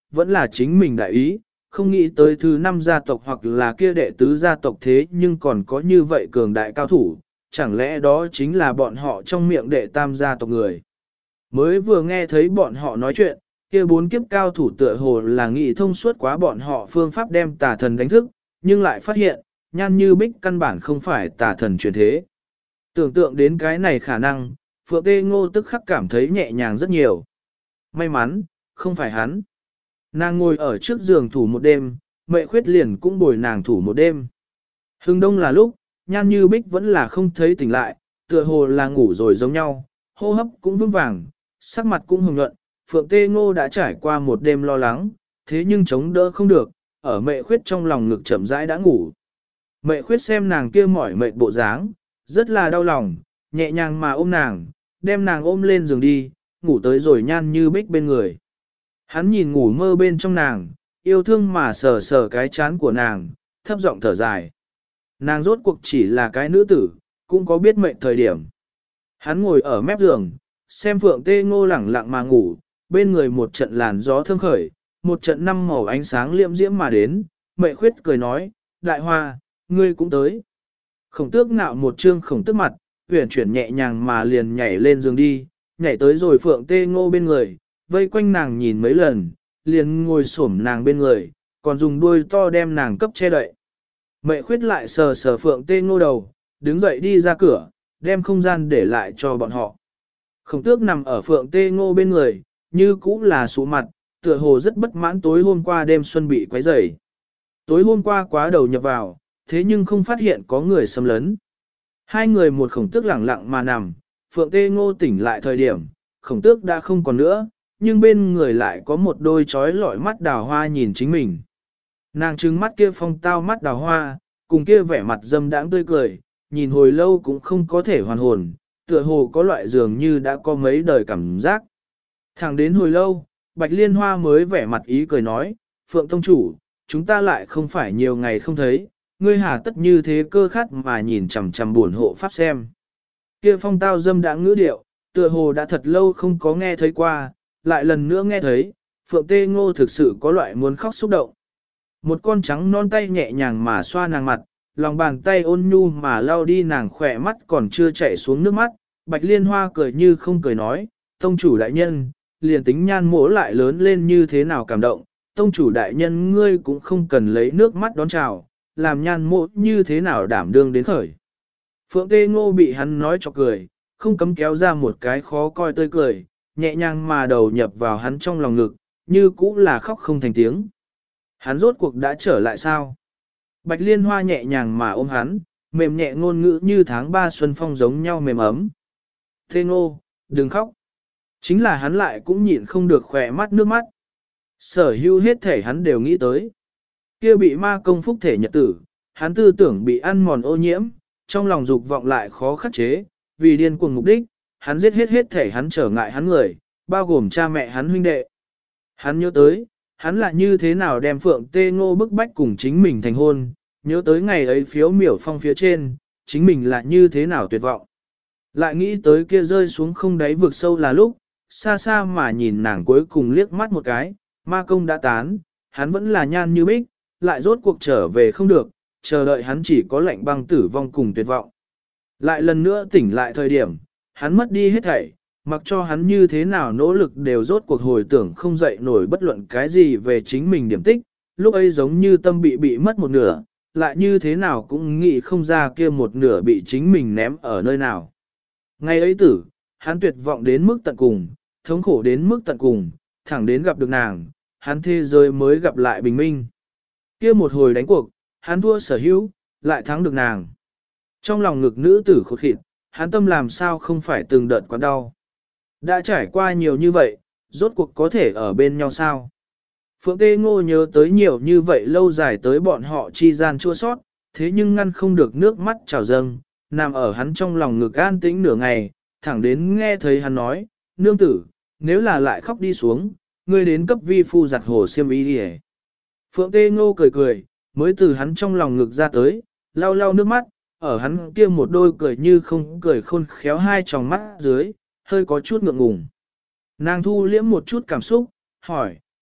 Speaker 1: vẫn là chính mình đại ý, không nghĩ tới thứ 5 gia tộc hoặc là kia đệ tứ gia tộc thế nhưng còn có như vậy cường đại cao thủ, chẳng lẽ đó chính là bọn họ trong miệng đệ tam gia tộc người. Mới vừa nghe thấy bọn họ nói chuyện, kia 4 kiếp cao thủ tựa hồ là nghĩ thông suốt quá bọn họ phương pháp đem tà thần đánh thức, nhưng lại phát hiện, Nhan Như Bích căn bản không phải tà thần chuyển thế. Tưởng tượng đến cái này khả năng, Phượng Tê Ngô tức khắc cảm thấy nhẹ nhàng rất nhiều. May mắn, không phải hắn. Nàng ngồi ở trước giường thủ một đêm, Mệ Khuyết liền cũng bồi nàng thủ một đêm. Hưng đông là lúc, Nhan Như Bích vẫn là không thấy tỉnh lại, tựa hồ là ngủ rồi giống nhau, hô hấp cũng vững vàng, sắc mặt cũng hồng nhuận. Phượng Tê Ngô đã trải qua một đêm lo lắng, thế nhưng chống đỡ không được, ở Mệ Khuyết trong lòng ngực chậm rãi đã ngủ. Mệ Khuyết xem nàng kia mỏi mệt bộ dáng, rất là đau lòng, nhẹ nhàng mà ôm nàng, đem nàng ôm lên giường đi, ngủ tới rồi Nhan Như Bích bên người. Hắn nhìn ngủ mơ bên trong nàng, yêu thương mà sờ sờ cái chán của nàng, thấp giọng thở dài. Nàng rốt cuộc chỉ là cái nữ tử, cũng có biết mệnh thời điểm. Hắn ngồi ở mép giường, xem Phượng Tê Ngô lẳng lặng mà ngủ, bên người một trận làn gió thơm khởi, một trận năm màu ánh sáng liệm diễm mà đến, Mệ Khuyết cười nói, đại hoa, ngươi cũng tới. Khổng tước nạo một trương khổng tước mặt, huyển chuyển nhẹ nhàng mà liền nhảy lên giường đi, nhảy tới rồi Phượng Tê Ngô bên người, vây quanh nàng nhìn mấy lần, liền ngồi xổm nàng bên người, còn dùng đuôi to đem nàng cấp che đậy. Mệ Khuyết lại sờ sờ Phượng Tê Ngô đầu, đứng dậy đi ra cửa, đem không gian để lại cho bọn họ. Khổng tước nằm ở Phượng Tê Ngô bên người, như cũ là sụ mặt, tựa hồ rất bất mãn tối hôm qua đêm xuân bị quấy rầy. Tối hôm qua quá đầu nhập vào, thế nhưng không phát hiện có người xâm lấn. Hai người một khổng tước lẳng lặng mà nằm, Phượng Tê Ngô tỉnh lại thời điểm, khổng tước đã không còn nữa, nhưng bên người lại có một đôi trói lọi mắt đào hoa nhìn chính mình. Nàng trừng mắt kia phong tao mắt đào hoa, cùng kia vẻ mặt dâm đãng tươi cười, nhìn hồi lâu cũng không có thể hoàn hồn, tựa hồ có loại dường như đã có mấy đời cảm giác. Thẳng đến hồi lâu, Bạch Liên Hoa mới vẻ mặt ý cười nói, Phượng Tông Chủ, chúng ta lại không phải nhiều ngày không thấy, ngươi hà tất như thế cơ khát mà nhìn chằm chằm buồn hộ pháp xem. Kia phong tao dâm đãng ngữ điệu, tựa hồ đã thật lâu không có nghe thấy qua, lại lần nữa nghe thấy, Phượng Tê Ngô thực sự có loại muốn khóc xúc động. Một con trắng non tay nhẹ nhàng mà xoa nàng mặt, lòng bàn tay ôn nhu mà lau đi nàng khỏe mắt còn chưa chảy xuống nước mắt, Bạch Liên Hoa cười như không cười nói, Tông chủ đại nhân, liền tính Nhan mỗ lại lớn lên như thế nào cảm động, Tông chủ đại nhân ngươi cũng không cần lấy nước mắt đón chào, làm Nhan mỗ như thế nào đảm đương đến khởi. Phượng Tê Ngô bị hắn nói cho cười, không cấm kéo ra một cái khó coi tươi cười, nhẹ nhàng mà đầu nhập vào hắn trong lòng ngực, như cũ là khóc không thành tiếng. Hắn rốt cuộc đã trở lại sao? Bạch Liên Hoa nhẹ nhàng mà ôm hắn, mềm nhẹ ngôn ngữ như tháng 3 xuân phong giống nhau mềm ấm. Tê Ngô, đừng khóc. Chính là hắn lại cũng nhịn không được khỏe mắt nước mắt. Sở hữu hết thể hắn đều nghĩ tới. Kia bị ma công phúc thể nhật tử, hắn tư tưởng bị ăn mòn ô nhiễm, trong lòng dục vọng lại khó khắc chế, vì điên cuồng mục đích, hắn giết hết thể hắn trở ngại hắn người, bao gồm cha mẹ hắn huynh đệ. Hắn nhớ tới, hắn là như thế nào đem Phượng Tê Ngô bức bách cùng chính mình thành hôn, nhớ tới ngày ấy phiếu miểu phong phía trên, chính mình là như thế nào tuyệt vọng. Lại nghĩ tới kia rơi xuống không đáy vực sâu là lúc, xa xa mà nhìn nàng cuối cùng liếc mắt một cái, ma công đã tán, hắn vẫn là Nhan Như Bích, lại rốt cuộc trở về không được, chờ đợi hắn chỉ có lạnh băng tử vong cùng tuyệt vọng. Lại lần nữa tỉnh lại thời điểm, hắn mất đi hết thảy, mặc cho hắn như thế nào nỗ lực đều rốt cuộc hồi tưởng không dậy nổi bất luận cái gì về chính mình điểm tích, lúc ấy giống như tâm bị mất một nửa, lại như thế nào cũng nghĩ không ra kia một nửa bị chính mình ném ở nơi nào. Ngày ấy tử, hắn tuyệt vọng đến mức tận cùng, thống khổ đến mức tận cùng, thẳng đến gặp được nàng, hắn thế giới mới gặp lại bình minh. Kia một hồi đánh cuộc, hắn thua sở hữu, lại thắng được nàng. Trong lòng ngực nữ tử khốt khịt, hắn tâm làm sao không phải từng đợt quặn đau. Đã trải qua nhiều như vậy, rốt cuộc có thể ở bên nhau sao? Phượng Tê Ngô nhớ tới nhiều như vậy lâu dài tới bọn họ chi gian chua sót, thế nhưng ngăn không được nước mắt trào dâng, nằm ở hắn trong lòng ngực an tĩnh nửa ngày, thẳng đến nghe thấy hắn nói, nương tử, nếu là lại khóc đi xuống, ngươi đến cấp vi phu giặt hồ xiêm y đi. Phượng Tê Ngô cười cười, mới từ hắn trong lòng ngực ra tới, lau lau nước mắt, ở hắn kia một đôi cười như không cười khôn khéo hai tròng mắt dưới, hơi có chút ngượng ngùng. Nàng thu liễm một chút cảm xúc, hỏi,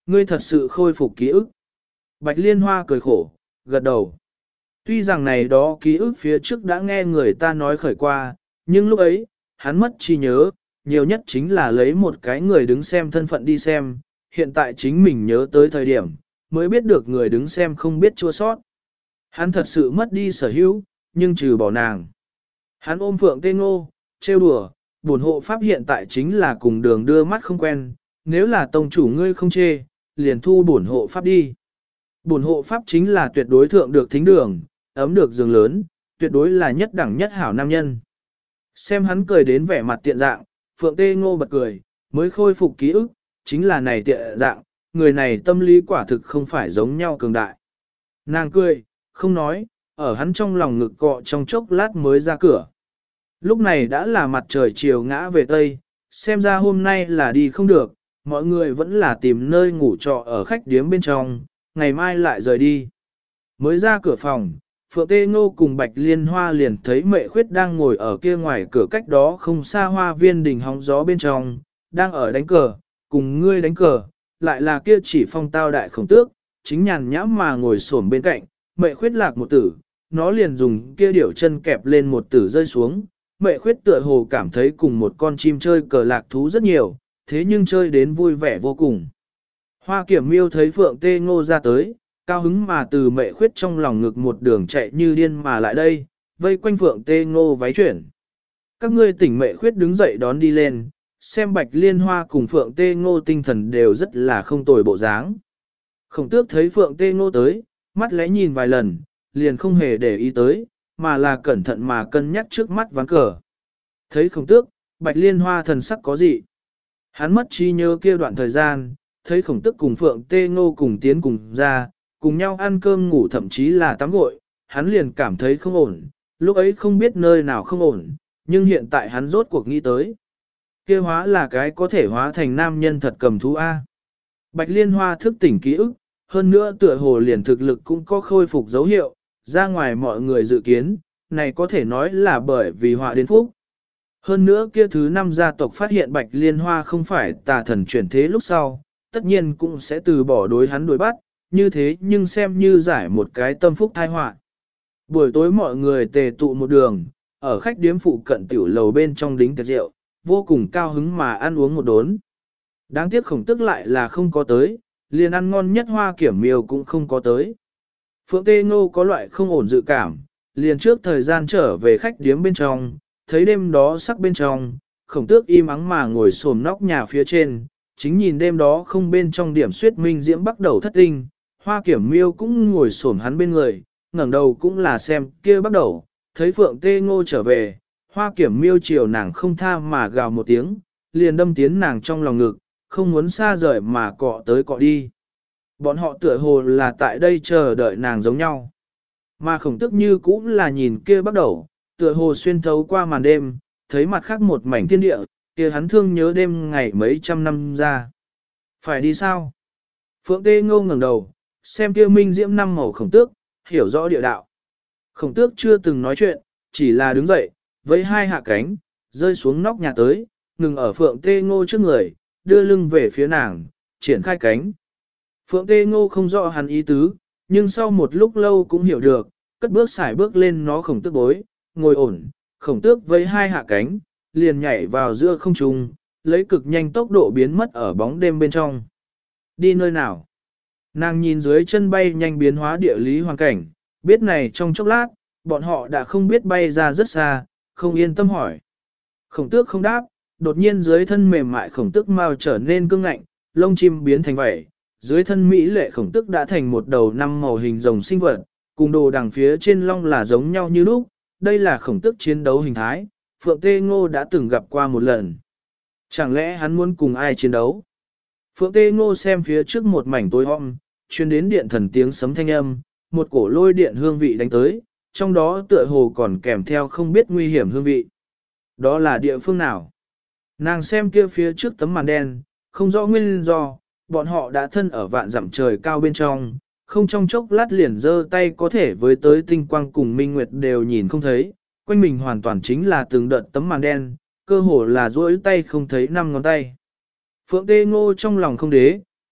Speaker 1: ngươi thật sự khôi phục ký ức. Bạch Liên Hoa cười khổ, gật đầu. Tuy rằng này đó ký ức phía trước đã nghe người ta nói khởi qua, nhưng lúc ấy, hắn mất trí nhớ, nhiều nhất chính là lấy một cái người đứng xem thân phận đi xem, hiện tại chính mình nhớ tới thời điểm, mới biết được người đứng xem không biết chua sót. Hắn thật sự mất đi sở hữu, nhưng trừ bỏ nàng. Hắn ôm Phượng Tê Ngô, trêu đùa, bổn hộ pháp hiện tại chính là cùng đường đưa mắt không quen, nếu là tông chủ ngươi không chê, liền thu bổn hộ pháp đi. Bổn hộ pháp chính là tuyệt đối thượng được thính đường, ấm được giường lớn, tuyệt đối là nhất đẳng nhất hảo nam nhân. Xem hắn cười đến vẻ mặt tiện dạng, Phượng Tê Ngô bật cười, mới khôi phục ký ức, chính là này tiện dạng, người này tâm lý quả thực không phải giống nhau cường đại. Nàng cười, không nói, ở hắn trong lòng ngực cọ trong chốc lát mới ra cửa. Lúc này đã là mặt trời chiều ngã về Tây, xem ra hôm nay là đi không được, mọi người vẫn là tìm nơi ngủ trọ ở khách điếm bên trong, ngày mai lại rời đi. Mới ra cửa phòng, Phượng Tê Ngô cùng Bạch Liên Hoa liền thấy Mệ Khuyết đang ngồi ở kia ngoài cửa cách đó không xa hoa viên đỉnh hóng gió bên trong, đang ở đánh cờ, cùng ngươi đánh cờ, lại là kia chỉ phong tao đại khổng tước, chính nhàn nhãm mà ngồi xổm bên cạnh, Mệ Khuyết lạc một tử, nó liền dùng kia điểu chân kẹp lên một tử rơi xuống. Mệ Khuyết tựa hồ cảm thấy cùng một con chim chơi cờ lạc thú rất nhiều, thế nhưng chơi đến vui vẻ vô cùng. Hoa Kiểm Miêu thấy Phượng Tê Ngô ra tới, cao hứng mà từ Mệ Khuyết trong lòng ngực một đường chạy như điên mà lại đây, vây quanh Phượng Tê Ngô váy chuyển. Các ngươi tỉnh Mệ Khuyết đứng dậy đón đi lên, xem Bạch Liên Hoa cùng Phượng Tê Ngô tinh thần đều rất là không tồi bộ dáng. Khổng Tước thấy Phượng Tê Ngô tới, mắt lẽ nhìn vài lần, liền không hề để ý tới, mà là cẩn thận mà cân nhắc trước mắt ván cờ. Thấy Khổng Tước, Bạch Liên Hoa thần sắc có gì? Hắn mất trí nhớ kia đoạn thời gian, thấy Khổng Tước cùng Phượng Tê Ngô cùng tiến cùng ra, cùng nhau ăn cơm ngủ thậm chí là tắm gội, hắn liền cảm thấy không ổn, lúc ấy không biết nơi nào không ổn, nhưng hiện tại hắn rốt cuộc nghĩ tới. Kia hóa là cái có thể hóa thành nam nhân thật cầm thú A. Bạch Liên Hoa thức tỉnh ký ức, hơn nữa tựa hồ liền thực lực cũng có khôi phục dấu hiệu, ra ngoài mọi người dự kiến, này có thể nói là bởi vì họa đến phúc. Hơn nữa kia thứ 5 gia tộc phát hiện Bạch Liên Hoa không phải tà thần chuyển thế lúc sau, tất nhiên cũng sẽ từ bỏ đối hắn đuổi bắt, như thế nhưng xem như giải một cái tâm phúc tai họa. Buổi tối mọi người tề tụ một đường, ở khách điếm phụ cận tiểu lầu bên trong đính tiệc rượu, vô cùng cao hứng mà ăn uống một đốn. Đáng tiếc Khổng Tước lại là không có tới, liền ăn ngon nhất Hoa Kiểm Miêu cũng không có tới. Phượng Tê Ngô có loại không ổn dự cảm, liền trước thời gian trở về khách điếm bên trong, thấy đêm đó sắc bên trong, Khổng Tước im ắng mà ngồi xổm nóc nhà phía trên, chính nhìn đêm đó không bên trong điểm suyết minh diễm bắt đầu thất tinh, Hoa Kiểm Miêu cũng ngồi xổm hắn bên người, ngẩng đầu cũng là xem kia bắt đầu, thấy Phượng Tê Ngô trở về, Hoa Kiểm Miêu chiều nàng không tha mà gào một tiếng, liền đâm tiến nàng trong lòng ngực, không muốn xa rời mà cọ tới cọ đi. Bọn họ tựa hồ là tại đây chờ đợi nàng giống nhau. Mà Khổng Tước như cũng là nhìn kia bắt đầu, tựa hồ xuyên thấu qua màn đêm, thấy mặt khác một mảnh thiên địa, kia hắn thương nhớ đêm ngày mấy trăm năm ra. Phải đi sao? Phượng Tê Ngô ngẩng đầu, xem kia minh diễm năm màu Khổng Tước, hiểu rõ địa đạo. Khổng Tước chưa từng nói chuyện, chỉ là đứng dậy, với hai hạ cánh, rơi xuống nóc nhà tới, ngừng ở Phượng Tê Ngô trước người, đưa lưng về phía nàng, triển khai cánh. Phượng Tê Ngô không rõ hắn ý tứ, nhưng sau một lúc lâu cũng hiểu được, cất bước xài bước lên nó Khổng Tước bối, ngồi ổn, Khổng Tước với hai hạ cánh, liền nhảy vào giữa không trung, lấy cực nhanh tốc độ biến mất ở bóng đêm bên trong. Đi nơi nào? Nàng nhìn dưới chân bay nhanh biến hóa địa lý hoàn cảnh, biết này trong chốc lát, bọn họ đã không biết bay ra rất xa, không yên tâm hỏi. Khổng Tước không đáp, đột nhiên dưới thân mềm mại Khổng Tước mau trở nên cứng ngạnh, lông chim biến thành vảy, dưới thân mỹ lệ Khổng Tước đã thành một đầu năm màu hình rồng sinh vật, cùng đồ đằng phía trên long là giống nhau như lúc, đây là Khổng Tước chiến đấu hình thái, Phượng Tê Ngô đã từng gặp qua một lần. Chẳng lẽ hắn muốn cùng ai chiến đấu? Phượng Tê Ngô xem phía trước một mảnh tối om, truyền đến điện thần tiếng sấm thanh âm, một cổ lôi điện hương vị đánh tới, trong đó tựa hồ còn kèm theo không biết nguy hiểm hương vị. Đó là địa phương nào? Nàng xem kia phía trước tấm màn đen, không rõ nguyên do, bọn họ đã thân ở vạn dặm trời cao bên trong, không trong chốc lát liền giơ tay có thể với tới tinh quang cùng minh nguyệt đều nhìn không thấy, quanh mình hoàn toàn chính là từng đợt tấm màn đen, cơ hồ là duỗi tay không thấy 5 ngón tay. Phượng Tê Ngô trong lòng không đế,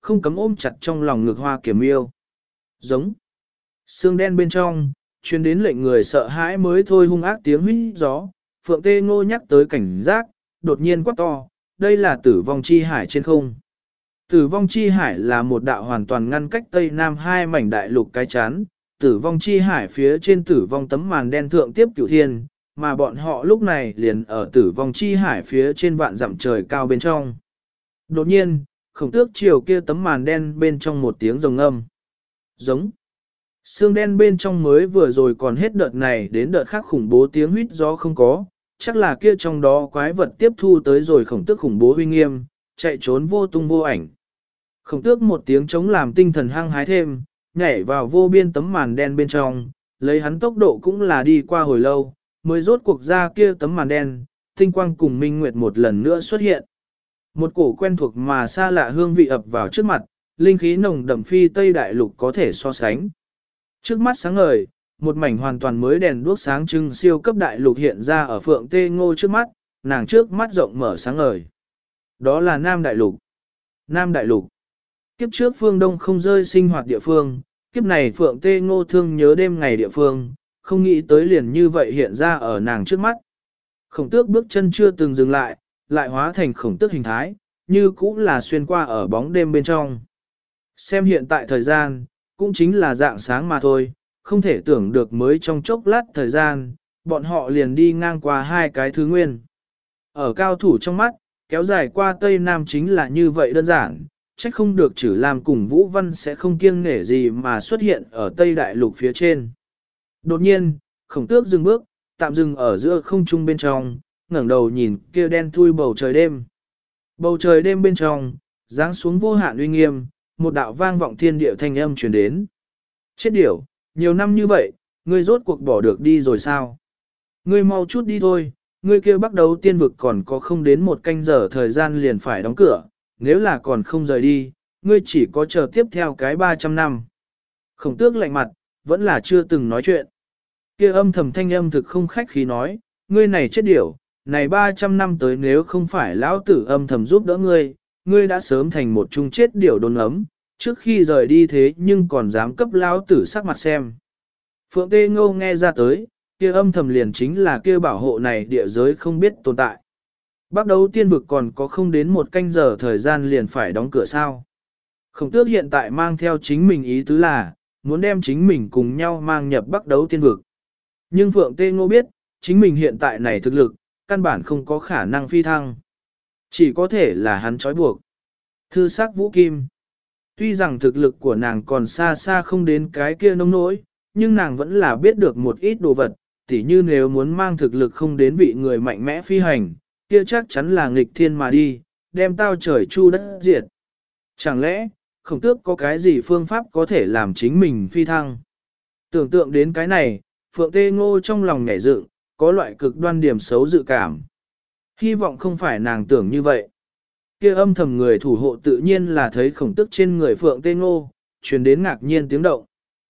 Speaker 1: không cấm ôm chặt trong lòng ngực Hoa Kiểm yêu. Giống. Xương đen bên trong, chuyên đến lệnh người sợ hãi mới thôi hung ác tiếng huýt gió. Phượng Tê Ngô nhắc tới cảnh giác, đột nhiên quát to, đây là tử vong chi hải trên không. Tử vong chi hải là một đạo hoàn toàn ngăn cách Tây Nam hai mảnh đại lục cái chán. Tử vong chi hải phía trên tử vong tấm màn đen thượng tiếp cửu thiên, mà bọn họ lúc này liền ở tử vong chi hải phía trên vạn dặm trời cao bên trong. Đột nhiên, Khổng Tước chiều kia tấm màn đen bên trong một tiếng rồng âm. Giống. Xương đen bên trong mới vừa rồi còn hết đợt này đến đợt khác khủng bố tiếng huýt gió không có, chắc là kia trong đó quái vật tiếp thu tới rồi Khổng Tước khủng bố uy nghiêm, chạy trốn vô tung vô ảnh. Khổng Tước một tiếng chống làm tinh thần hăng hái thêm, nhảy vào vô biên tấm màn đen bên trong, lấy hắn tốc độ cũng là đi qua hồi lâu, mới rốt cuộc ra kia tấm màn đen, tinh quang cùng minh nguyệt một lần nữa xuất hiện. Một cổ quen thuộc mà xa lạ hương vị ập vào trước mặt, linh khí nồng đậm phi Tây Đại Lục có thể so sánh. Trước mắt sáng ngời, một mảnh hoàn toàn mới đèn đuốc sáng trưng siêu cấp đại lục hiện ra ở Phượng Tê Ngô trước mắt, nàng trước mắt rộng mở sáng ngời. Đó là Nam Đại Lục. Nam Đại Lục. Kiếp trước phương Đông không rơi sinh hoạt địa phương, kiếp này Phượng Tê Ngô thương nhớ đêm ngày địa phương, không nghĩ tới liền như vậy hiện ra ở nàng trước mắt. Khổng Tước bước chân chưa từng dừng lại, lại hóa thành Khổng Tước hình thái, như cũ là xuyên qua ở bóng đêm bên trong. Xem hiện tại thời gian, cũng chính là dạng sáng mà thôi, không thể tưởng được mới trong chốc lát thời gian, bọn họ liền đi ngang qua hai cái thứ nguyên. Ở cao thủ trong mắt, kéo dài qua Tây Nam chính là như vậy đơn giản, trách không được Trử Lam cùng Vũ Văn sẽ không kiêng nể gì mà xuất hiện ở Tây Đại Lục phía trên. Đột nhiên, Khổng Tước dừng bước, tạm dừng ở giữa không trung bên trong, ngẩng đầu nhìn kia đen thui bầu trời đêm. Bầu trời đêm bên trong, giáng xuống vô hạn uy nghiêm, một đạo vang vọng thiên địa thanh âm truyền đến. Chết điểu, nhiều năm như vậy, ngươi rốt cuộc bỏ được đi rồi sao? Ngươi mau chút đi thôi, ngươi kia bắt đầu tiên vực còn có không đến một canh giờ thời gian liền phải đóng cửa, nếu là còn không rời đi, ngươi chỉ có chờ tiếp theo cái 300 năm. Khổng Tước lạnh mặt, vẫn là chưa từng nói chuyện. Kia âm thầm thanh âm thực không khách khí nói, ngươi này chết điểu, này 300 năm tới nếu không phải lão tử âm thầm giúp đỡ ngươi, ngươi đã sớm thành một chung chết điểu đồn ấm, trước khi rời đi thế nhưng còn dám cấp lão tử sắc mặt xem. Phượng Tê Ngô nghe ra tới, kia âm thầm liền chính là kia bảo hộ này địa giới không biết tồn tại. Bắt đầu tiên vực còn có không đến một canh giờ thời gian liền phải đóng cửa sao. Khổng Tước hiện tại mang theo chính mình ý tứ là, muốn đem chính mình cùng nhau mang nhập bắt đấu tiên vực. Nhưng Phượng Tê Ngô biết, chính mình hiện tại này thực lực, căn bản không có khả năng phi thăng. Chỉ có thể là hắn trói buộc. Thư sắc Vũ Kim. Tuy rằng thực lực của nàng còn xa xa không đến cái kia nông nỗi, nhưng nàng vẫn là biết được một ít đồ vật, tỉ như nếu muốn mang thực lực không đến vị người mạnh mẽ phi hành, kia chắc chắn là nghịch thiên mà đi, đem tao trời chu đất diệt. Chẳng lẽ, Khổng Tước có cái gì phương pháp có thể làm chính mình phi thăng? Tưởng tượng đến cái này, Phượng Tê Ngô trong lòng nhảy dựng, có loại cực đoan điểm xấu dự cảm. Hy vọng không phải nàng tưởng như vậy. Kia âm thầm người thủ hộ tự nhiên là thấy Khổng Tước trên người Phượng Tê Ngô, truyền đến ngạc nhiên tiếng động.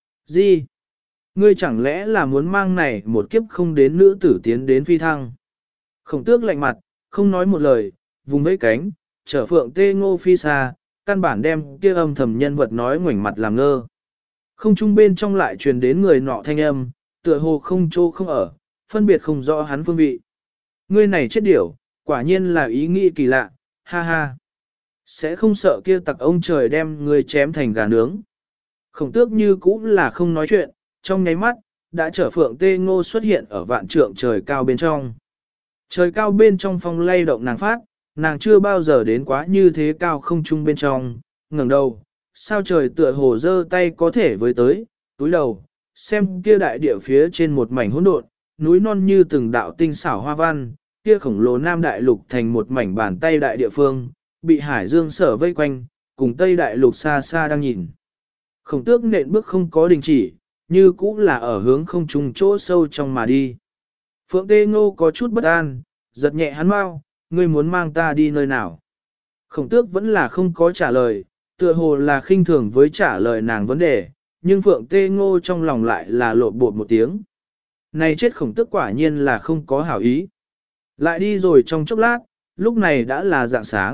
Speaker 1: Gì? Ngươi chẳng lẽ là muốn mang này một kiếp không đến nữ tử tiến đến phi thăng? Khổng Tước lạnh mặt, không nói một lời, vùng vẫy cánh, chở Phượng Tê Ngô phi xa, căn bản đem kia âm thầm nhân vật nói ngoảnh mặt làm ngơ. Không trung bên trong lại truyền đến người nọ thanh âm, tựa hồ không trô không ở, phân biệt không rõ hắn phương vị. Ngươi này chết điểu, quả nhiên là ý nghĩ kỳ lạ, ha ha. Sẽ không sợ kia tặc ông trời đem ngươi chém thành gà nướng. Khổng Tước như cũ là không nói chuyện, trong nháy mắt, đã chở Phượng Tê Ngô xuất hiện ở vạn trượng trời cao bên trong. Trời cao bên trong phong lay động nàng phát, nàng chưa bao giờ đến quá như thế cao không trung bên trong, ngẩng đầu, sao trời tựa hồ giơ tay có thể với tới, túi đầu, xem kia đại địa phía trên một mảnh hỗn độn, núi non như từng đạo tinh xảo hoa văn, kia khổng lồ Nam Đại Lục thành một mảnh bàn tay đại địa phương, bị hải dương sở vây quanh, cùng Tây Đại Lục xa xa đang nhìn. Khổng Tước nện bước không có đình chỉ, như cũ là ở hướng không trung chỗ sâu trong mà đi. Phượng Tê Ngô có chút bất an, giật nhẹ hắn mau, ngươi muốn mang ta đi nơi nào? Khổng Tước vẫn là không có trả lời, tựa hồ là khinh thường với trả lời nàng vấn đề, nhưng Phượng Tê Ngô trong lòng lại là lộn bột một tiếng. Này chết Khổng Tước quả nhiên là không có hảo ý. Lại đi rồi trong chốc lát, lúc này đã là rạng sáng,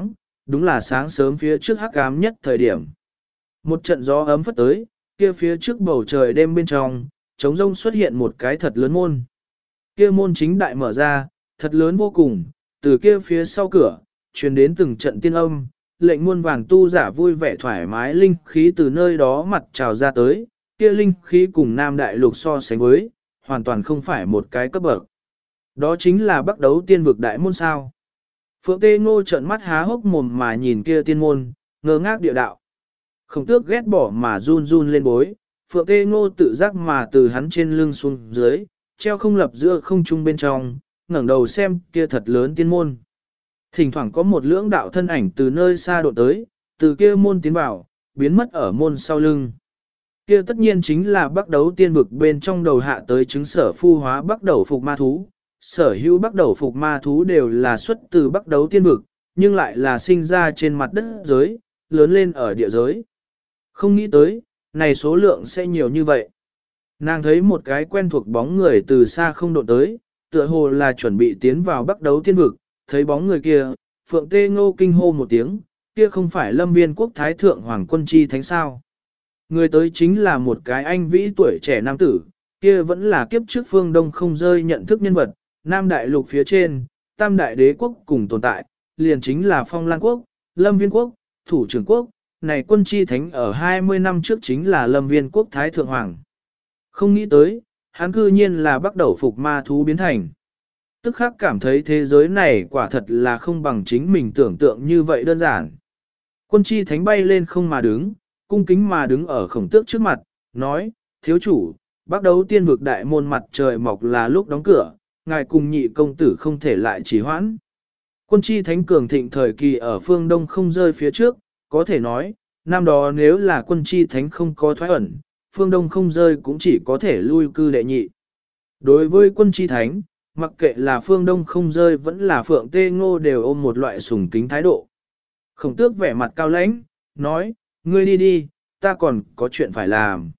Speaker 1: đúng là sáng sớm phía trước hắc ám nhất thời điểm. Một trận gió ấm phất tới, kia phía trước bầu trời đêm bên trong, trống rông xuất hiện một cái thật lớn môn. Kia môn chính đại mở ra, thật lớn vô cùng, từ kia phía sau cửa, truyền đến từng trận tiên âm, lệnh muôn vàng tu giả vui vẻ thoải mái linh khí từ nơi đó mặt trào ra tới, kia linh khí cùng Nam Đại Lục so sánh với, hoàn toàn không phải một cái cấp bậc. Đó chính là Bắc Đấu Tiên vực đại môn sao. Phượng Tê Ngô trợn mắt há hốc mồm mà nhìn kia tiên môn, ngơ ngác địa đạo. Khổng Tước ghét bỏ mà run run lên bối, Phượng Tê Ngô tự giác mà từ hắn trên lưng xuống dưới, treo không lập giữa không trung bên trong, ngẩng đầu xem kia thật lớn tiên môn. Thỉnh thoảng có một lưỡng đạo thân ảnh từ nơi xa độ tới, từ kia môn tiến vào, biến mất ở môn sau lưng. Kia tất nhiên chính là Bắc Đấu Tiên vực bên trong đầu hạ tới chứng sở phu hóa Bắc Đấu Phục Ma Thú. Sở hữu Bắc Đấu Phục Ma Thú đều là xuất từ Bắc Đấu Tiên vực, nhưng lại là sinh ra trên mặt đất giới, lớn lên ở địa giới. Không nghĩ tới, này số lượng sẽ nhiều như vậy. Nàng thấy một cái quen thuộc bóng người từ xa không độ tới, tựa hồ là chuẩn bị tiến vào Bắc Đấu Tiên vực, thấy bóng người kia, Phượng Tê Ngô kinh hô một tiếng, kia không phải Lâm Viên Quốc Thái Thượng Hoàng Quân Chi Thánh sao. Người tới chính là một cái anh vĩ tuổi trẻ nam tử, kia vẫn là kiếp trước phương Đông không rơi nhận thức nhân vật, Nam Đại Lục phía trên, Tam Đại Đế Quốc cùng tồn tại, liền chính là Phong Lan Quốc, Lâm Viên Quốc, Thủ Trưởng Quốc, này Quân Chi Thánh ở 20 năm trước chính là Lâm Viên Quốc Thái Thượng Hoàng. Không nghĩ tới, hắn cư nhiên là Bắc Đấu Phục Ma Thú biến thành. Tức khắc cảm thấy thế giới này quả thật là không bằng chính mình tưởng tượng như vậy đơn giản. Quân Chi Thánh bay lên không mà đứng, cung kính mà đứng ở Khổng Tước trước mặt, nói, thiếu chủ, Bắc Đấu Tiên vực đại môn mặt trời mọc là lúc đóng cửa, ngài cùng nhị công tử không thể lại trì hoãn. Quân Chi Thánh cường thịnh thời kỳ ở phương Đông không rơi phía trước, có thể nói, năm đó nếu là Quân Chi Thánh không có thoái ẩn, phương Đông không rơi cũng chỉ có thể lui cư đệ nhị. Đối với Quân Chi Thánh, mặc kệ là phương Đông không rơi vẫn là Phượng Tê Ngô đều ôm một loại sùng kính thái độ. Khổng Tước vẻ mặt cao lãnh, nói, ngươi đi đi, ta còn có chuyện phải làm.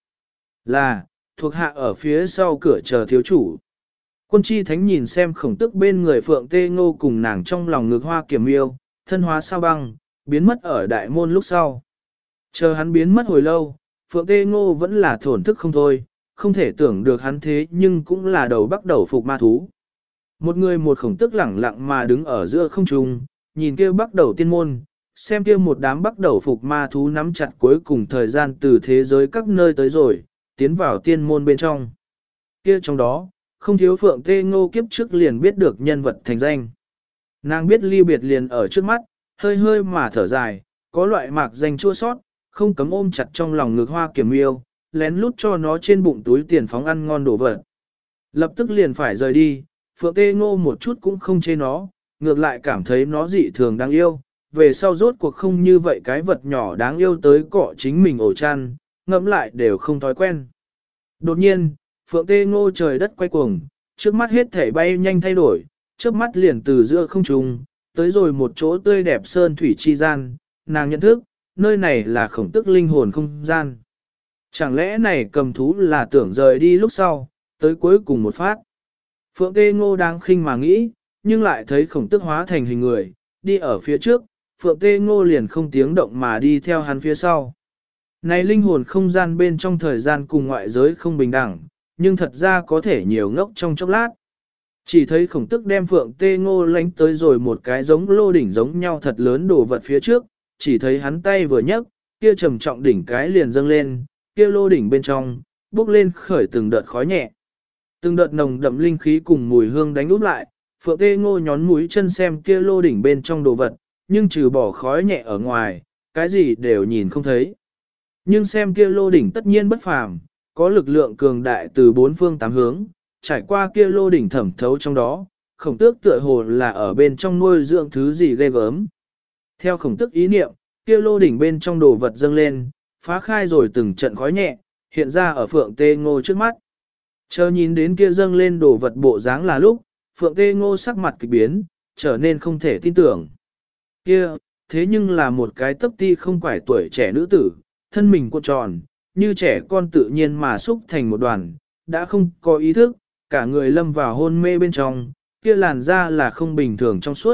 Speaker 1: Là, thuộc hạ ở phía sau cửa chờ thiếu chủ. Quân Chi Thánh nhìn xem Khổng Tước bên người Phượng Tê Ngô cùng nàng trong lòng ngực hoa kiểm yêu, thân hóa sao băng, biến mất ở đại môn lúc sau. Chờ hắn biến mất hồi lâu, Phượng Tê Ngô vẫn là thổn thức không thôi, không thể tưởng được hắn thế nhưng cũng là đầu Bắc Đấu Phục Ma Thú. Một người một Khổng Tước lẳng lặng mà đứng ở giữa không trung, nhìn kia Bắc Đấu Tiên môn, xem kia một đám Bắc Đấu Phục Ma Thú nắm chặt cuối cùng thời gian từ thế giới các nơi tới rồi, tiến vào tiên môn bên trong. Kia trong đó, không thiếu Phượng Tê Ngô kiếp trước liền biết được nhân vật thành danh. Nàng biết ly biệt liền ở trước mắt, hơi hơi mà thở dài, có loại mạc danh chua sót, không cấm ôm chặt trong lòng ngực hoa kiểm yêu, lén lút cho nó trên bụng túi tiền phóng ăn ngon đổ vật. Lập tức liền phải rời đi, Phượng Tê Ngô một chút cũng không chê nó, ngược lại cảm thấy nó dị thường đáng yêu, về sau rốt cuộc không như vậy cái vật nhỏ đáng yêu tới cọ chính mình ổ chăn, ngẫm lại đều không thói quen. Đột nhiên, Phượng Tê Ngô trời đất quay cuồng, trước mắt hết thể bay nhanh thay đổi, trước mắt liền từ giữa không trung, tới rồi một chỗ tươi đẹp sơn thủy chi gian, nàng nhận thức, nơi này là Khổng Tước linh hồn không gian. Chẳng lẽ này cầm thú là tưởng rời đi lúc sau, tới cuối cùng một phát. Phượng Tê Ngô đang khinh mà nghĩ, nhưng lại thấy Khổng Tước hóa thành hình người, đi ở phía trước, Phượng Tê Ngô liền không tiếng động mà đi theo hắn phía sau. Này linh hồn không gian bên trong thời gian cùng ngoại giới không bình đẳng, nhưng thật ra có thể nhiều ngốc trong chốc lát. Chỉ thấy Khổng Tước đem Phượng Tê Ngô lánh tới rồi một cái giống lô đỉnh giống nhau thật lớn đổ vật phía trước, chỉ thấy hắn tay vừa nhấc, kia trầm trọng đỉnh cái liền dâng lên, kia lô đỉnh bên trong, bốc lên khởi từng đợt khói nhẹ. Từng đợt nồng đậm linh khí cùng mùi hương đánh úp lại, Phượng Tê Ngô nhón mũi chân xem kia lô đỉnh bên trong đồ vật, nhưng trừ bỏ khói nhẹ ở ngoài, cái gì đều nhìn không thấy. Nhưng xem kia lô đỉnh tất nhiên bất phàm, có lực lượng cường đại từ bốn phương tám hướng, trải qua kia lô đỉnh thẩm thấu trong đó, Khổng Tước tựa hồ là ở bên trong nuôi dưỡng thứ gì ghê gớm. Theo Khổng Tước ý niệm, kia lô đỉnh bên trong đồ vật dâng lên, phá khai rồi từng trận khói nhẹ, hiện ra ở Phượng Tê Ngô trước mắt. Chờ nhìn đến kia dâng lên đồ vật bộ dáng là lúc, Phượng Tê Ngô sắc mặt kịch biến, trở nên không thể tin tưởng. Kia, thế nhưng là một cái tấp ti không quải tuổi trẻ nữ tử, thân mình cuộn tròn, như trẻ con tự nhiên mà xúc thành một đoàn, đã không có ý thức, cả người lâm vào hôn mê bên trong, kia làn da là không bình thường trong suốt,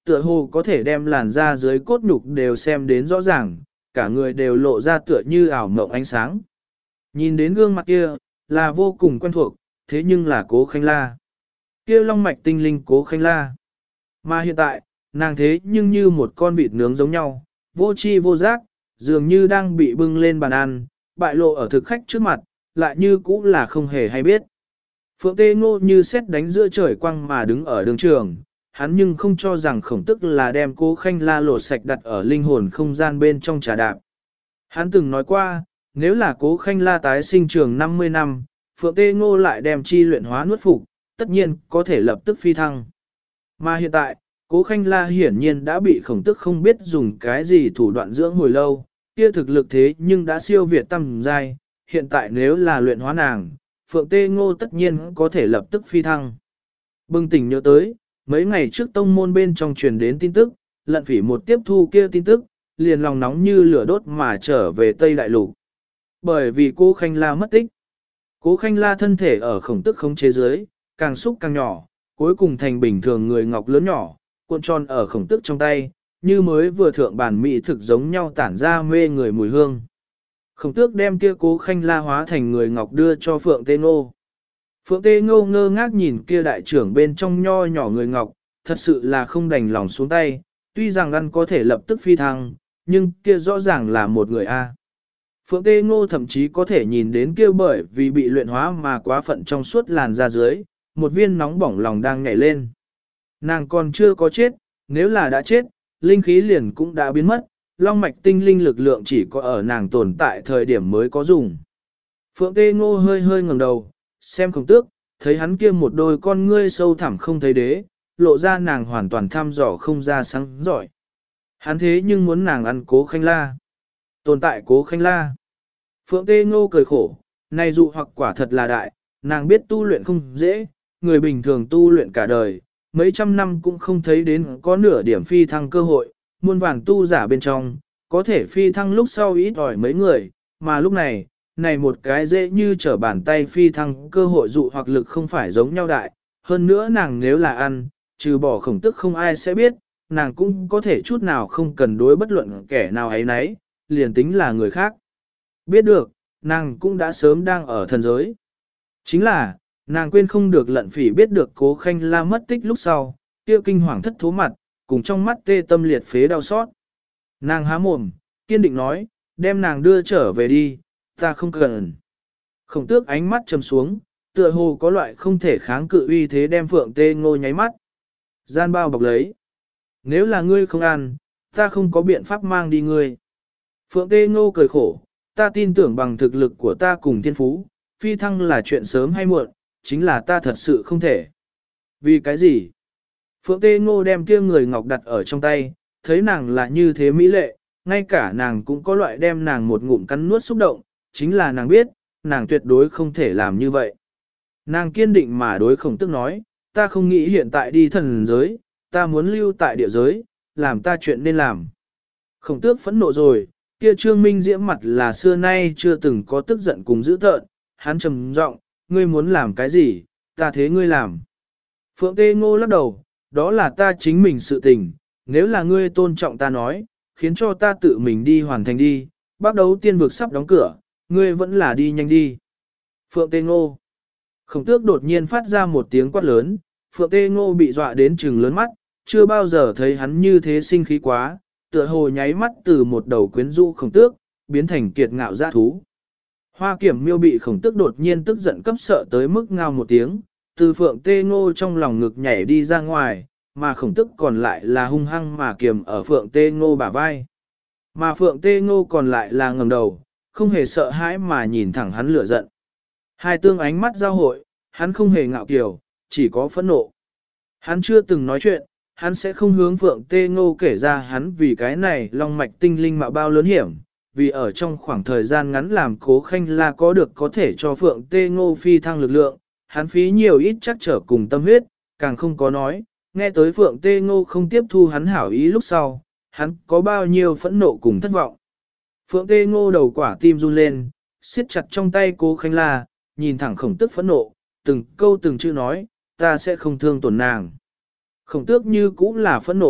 Speaker 1: tựa hồ có thể đem làn da dưới cốt nhục đều xem đến rõ ràng, cả người đều lộ ra tựa như ảo mộng ánh sáng. Nhìn đến gương mặt kia, là vô cùng quen thuộc, thế nhưng là Cố Khanh La. Kia long mạch tinh linh Cố Khanh La. Mà hiện tại, nàng thế nhưng như một con vịt nướng giống nhau, vô tri vô giác, dường như đang bị bưng lên bàn ăn, bại lộ ở thực khách trước mặt, lại như cũ là không hề hay biết. Phượng Tê Ngô như xét đánh giữa trời quang mà đứng ở đường trường, hắn nhưng không cho rằng Khổng Tức là đem Cố Khanh La lột sạch đặt ở linh hồn không gian bên trong trà đạp. Hắn từng nói qua, nếu là Cố Khanh La tái sinh trường 50 năm, Phượng Tê Ngô lại đem chi luyện hóa nuốt phục, tất nhiên có thể lập tức phi thăng. Mà hiện tại, Cố Khanh La hiển nhiên đã bị Khổng Tức không biết dùng cái gì thủ đoạn dưỡng hồi lâu, kia thực lực thế nhưng đã siêu việt tầm giai, hiện tại nếu là luyện hóa nàng, Phượng Tê Ngô tất nhiên có thể lập tức phi thăng. Bừng tỉnh nhớ tới, mấy ngày trước tông môn bên trong truyền đến tin tức, Lận Phỉ một tiếp thu kia tin tức, liền lòng nóng như lửa đốt mà trở về Tây Đại Lục. Bởi vì Cố Khanh La mất tích. Cố Khanh La thân thể ở Khổng Tức khống chế dưới, càng xúc càng nhỏ, cuối cùng thành bình thường người ngọc lớn nhỏ, cuộn tròn ở Khổng Tức trong tay, như mới vừa thượng bản mỹ thực giống nhau tản ra mê người mùi hương. Khổng Tước đem kia Cố Khanh La hóa thành người ngọc đưa cho Phượng Tê Ngô. Phượng Tê Ngô ngơ ngác nhìn kia đại trưởng bên trong nho nhỏ người ngọc, thật sự là không đành lòng xuống tay, tuy rằng ăn có thể lập tức phi thăng, nhưng kia rõ ràng là một người A. Phượng Tê Ngô thậm chí có thể nhìn đến kia bởi vì bị luyện hóa mà quá phận trong suốt làn da dưới, một viên nóng bỏng lòng đang nhảy lên. Nàng còn chưa có chết, nếu là đã chết, linh khí liền cũng đã biến mất, long mạch tinh linh lực lượng chỉ có ở nàng tồn tại thời điểm mới có dùng. Phượng Tê Ngô hơi hơi ngẩng đầu, xem Khổng Tước, thấy hắn kia một đôi con ngươi sâu thẳm không thấy đế, lộ ra nàng hoàn toàn thăm dò không ra sáng giỏi. Hắn thế nhưng muốn nàng ăn Cố Khanh La. Tồn tại Cố Khanh La. Phượng Tê Ngô cười khổ, này dụ hoặc quả thật là đại, nàng biết tu luyện không dễ, người bình thường tu luyện cả đời, mấy trăm năm cũng không thấy đến có nửa điểm phi thăng cơ hội, muôn vàng tu giả bên trong, có thể phi thăng lúc sau ít ỏi mấy người, mà lúc này, này một cái dễ như trở bàn tay phi thăng cơ hội dụ hoặc lực không phải giống nhau đại, hơn nữa nàng nếu là ăn, trừ bỏ Khổng Tức không ai sẽ biết, nàng cũng có thể chút nào không cần đối bất luận kẻ nào ấy nấy, liền tính là người khác. Biết được, nàng cũng đã sớm đang ở thần giới. Chính là, nàng quên không được Lận Phỉ biết được Cố Khanh La mất tích lúc sau, kia kinh hoàng thất thố mặt, cùng trong mắt tê tâm liệt phế đau xót. Nàng há mồm, kiên định nói, đem nàng đưa trở về đi, ta không cần. Khổng Tước ánh mắt trầm xuống, tựa hồ có loại không thể kháng cự uy thế đem Phượng Tê Ngô nháy mắt. Gian bao bọc lấy. Nếu là ngươi không ăn, ta không có biện pháp mang đi ngươi. Phượng Tê Ngô cười khổ, ta tin tưởng bằng thực lực của ta cùng thiên phú, phi thăng là chuyện sớm hay muộn, chính là ta thật sự không thể. Vì cái gì? Phượng Tê Ngô đem kia người ngọc đặt ở trong tay, thấy nàng là như thế mỹ lệ, ngay cả nàng cũng có loại đem nàng một ngụm cắn nuốt xúc động, chính là nàng biết, nàng tuyệt đối không thể làm như vậy. Nàng kiên định mà đối Khổng Tước nói, ta không nghĩ hiện tại đi thần giới, ta muốn lưu tại địa giới, làm ta chuyện nên làm. Khổng Tước phẫn nộ rồi, kia Trương Minh Diễm mặt là xưa nay chưa từng có tức giận cùng dữ tợn, hắn trầm giọng, ngươi muốn làm cái gì, ta thế ngươi làm. Phượng Tê Ngô lắc đầu, đó là ta chính mình sự tình, nếu là ngươi tôn trọng ta nói, khiến cho ta tự mình đi hoàn thành đi, bắt đầu tiên vực sắp đóng cửa, ngươi vẫn là đi nhanh đi. Phượng Tê Ngô. Khổng Tước đột nhiên phát ra một tiếng quát lớn, Phượng Tê Ngô bị dọa đến trừng lớn mắt, chưa bao giờ thấy hắn như thế sinh khí quá, tựa hồ nháy mắt từ một đầu quyến rũ Khổng Tước, biến thành kiệt ngạo dã thú. Hoa Kiểm Miêu bị Khổng Tước đột nhiên tức giận cấp sợ tới mức ngao một tiếng, từ Phượng Tê Ngô trong lòng ngực nhảy đi ra ngoài, mà Khổng Tước còn lại là hung hăng mà kiềm ở Phượng Tê Ngô bả vai. Mà Phượng Tê Ngô còn lại là ngẩng đầu, không hề sợ hãi mà nhìn thẳng hắn lửa giận. Hai tương ánh mắt giao hội, hắn không hề ngạo kiều, chỉ có phẫn nộ. Hắn chưa từng nói chuyện, hắn sẽ không hướng Phượng Tê Ngô kể ra hắn vì cái này long mạch tinh linh mạo bao lớn hiểm, vì ở trong khoảng thời gian ngắn làm Cố Khanh La có được có thể cho Phượng Tê Ngô phi thăng lực lượng, hắn phí nhiều ít chắc trở cùng tâm huyết, càng không có nói, nghe tới Phượng Tê Ngô không tiếp thu hắn hảo ý lúc sau, hắn có bao nhiêu phẫn nộ cùng thất vọng. Phượng Tê Ngô đầu quả tim run lên, siết chặt trong tay Cố Khanh La, nhìn thẳng Khổng Tước phẫn nộ, từng câu từng chữ nói, ta sẽ không thương tổn nàng. Khổng Tước như cũng là phẫn nộ,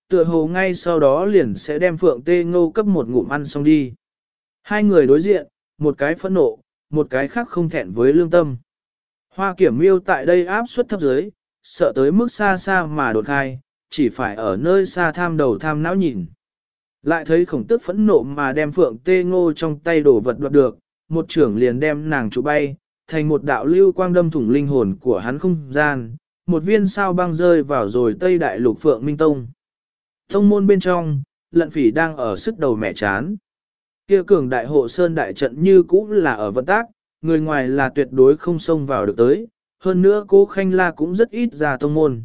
Speaker 1: tựa hồ ngay sau đó liền sẽ đem Phượng Tê Ngô cấp một ngụm ăn xong đi. Hai người đối diện, một cái phẫn nộ, một cái khác không thẹn với lương tâm. Hoa Kiểm Miêu tại đây áp suất thấp dưới, sợ tới mức xa xa mà đột khai, chỉ phải ở nơi xa tham đầu tham não nhìn. Lại thấy Khổng Tước phẫn nộ mà đem Phượng Tê Ngô trong tay đổ vật đoạt được, một trưởng liền đem nàng trụ bay, thành một đạo lưu quang đâm thủng linh hồn của hắn không gian, một viên sao băng rơi vào rồi Tây Đại Lục Phượng Minh Tông. Tông môn bên trong, Lận Phỉ đang ở sức đầu mẹ chán. Kia cường đại hộ sơn đại trận như cũ là ở vận tác, người ngoài là tuyệt đối không xông vào được tới, hơn nữa cô Khanh La cũng rất ít ra tông môn.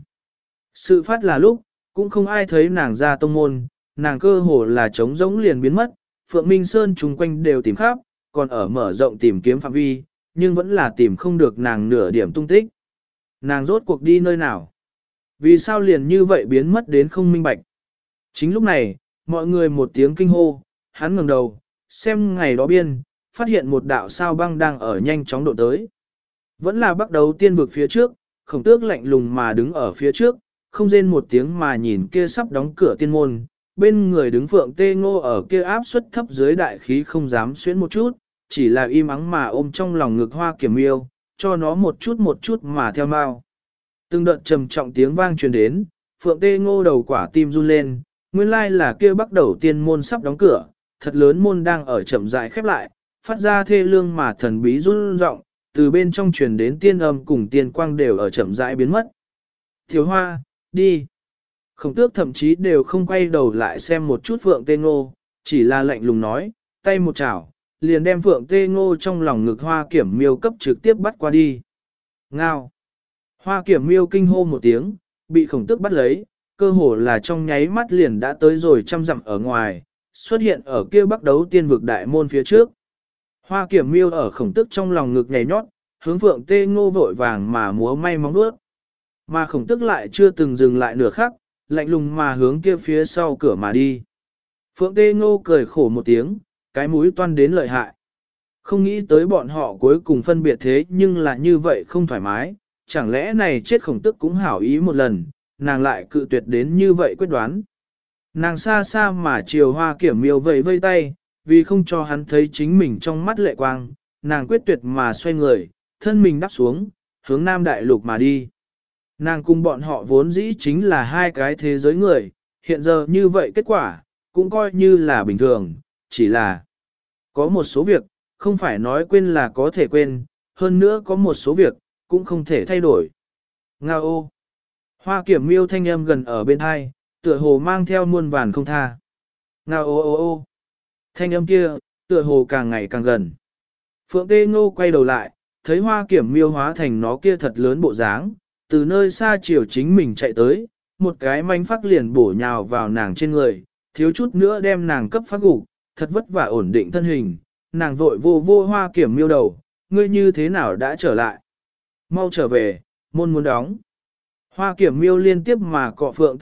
Speaker 1: Sự phát là lúc, cũng không ai thấy nàng ra tông môn, nàng cơ hồ là trống rỗng liền biến mất, Phượng Minh Sơn chung quanh đều tìm khắp, còn ở mở rộng tìm kiếm phạm vi, nhưng vẫn là tìm không được nàng nửa điểm tung tích. Nàng rốt cuộc đi nơi nào? Vì sao liền như vậy biến mất đến không minh bạch? Chính lúc này, mọi người một tiếng kinh hô, hắn ngẩng đầu, xem ngày đó biên, phát hiện một đạo sao băng đang ở nhanh chóng độ tới. Vẫn là bắt đầu tiên vực phía trước, Khổng Tước lạnh lùng mà đứng ở phía trước, không rên một tiếng mà nhìn kia sắp đóng cửa tiên môn, bên người đứng Phượng Tê Ngô ở kia áp suất thấp dưới đại khí không dám xuyến một chút, chỉ là im ắng mà ôm trong lòng ngực Hoa Kiểm Miêu, cho nó một chút mà theo mau. Từng đợt trầm trọng tiếng vang truyền đến, Phượng Tê Ngô đầu quả tim run lên, nguyên lai là kia bắt đầu tiên môn sắp đóng cửa, thật lớn môn đang ở chậm rãi khép lại, phát ra thê lương mà thần bí run rộng, từ bên trong truyền đến tiên âm cùng tiên quang đều ở chậm rãi biến mất. Thiếu Hoa, đi. Khổng Tước thậm chí đều không quay đầu lại xem một chút Phượng Tê Ngô, chỉ là lạnh lùng nói, tay một chảo, liền đem Phượng Tê Ngô trong lòng ngực Hoa Kiểm Miêu cấp trực tiếp bắt qua đi. Ngao. Hoa Kiểm Miêu kinh hô một tiếng, bị Khổng Tước bắt lấy, cơ hồ là trong nháy mắt liền đã tới rồi trăm dặm ở ngoài, xuất hiện ở kia bắt đấu tiên vực đại môn phía trước. Hoa Kiểm Miêu ở Khổng Tước trong lòng ngực nhảy nhót, hướng Phượng Tê Ngô vội vàng mà múa may móng vuốt. Mà Khổng Tước lại chưa từng dừng lại nửa khắc, lạnh lùng mà hướng kia phía sau cửa mà đi. Phượng Tê Ngô cười khổ một tiếng, cái mũi toan đến lợi hại. Không nghĩ tới bọn họ cuối cùng phân biệt thế nhưng là như vậy không thoải mái, chẳng lẽ này chết Khổng Tước cũng hảo ý một lần, nàng lại cự tuyệt đến như vậy quyết đoán. Nàng xa xa mà chiều Hoa Kiểm Miêu vẫy vây tay, vì không cho hắn thấy chính mình trong mắt lệ quang, nàng quyết tuyệt mà xoay người, thân mình đắp xuống, hướng Nam Đại Lục mà đi. Nàng cùng bọn họ vốn dĩ chính là hai cái thế giới người, hiện giờ như vậy kết quả, cũng coi như là bình thường, chỉ là có một số việc, không phải nói quên là có thể quên, hơn nữa có một số việc, cũng không thể thay đổi. Nga ô! Hoa Kiểm Miêu thanh âm gần ở bên hai, tựa hồ mang theo muôn vàn không tha. Nga ô ô ô! Thanh âm kia, tựa hồ càng ngày càng gần. Phượng Tê Ngô quay đầu lại, thấy Hoa Kiểm Miêu hóa thành nó kia thật lớn bộ dáng, từ nơi xa chiều chính mình chạy tới, một cái manh phát liền bổ nhào vào nàng trên người, thiếu chút nữa đem nàng cấp phát gục, thật vất vả ổn định thân hình, nàng vội vô vô Hoa Kiểm Miêu đầu, ngươi như thế nào đã trở lại? Mau trở về, môn muốn đóng. Hoa Kiểm Miêu liên tiếp mà cọ Phượng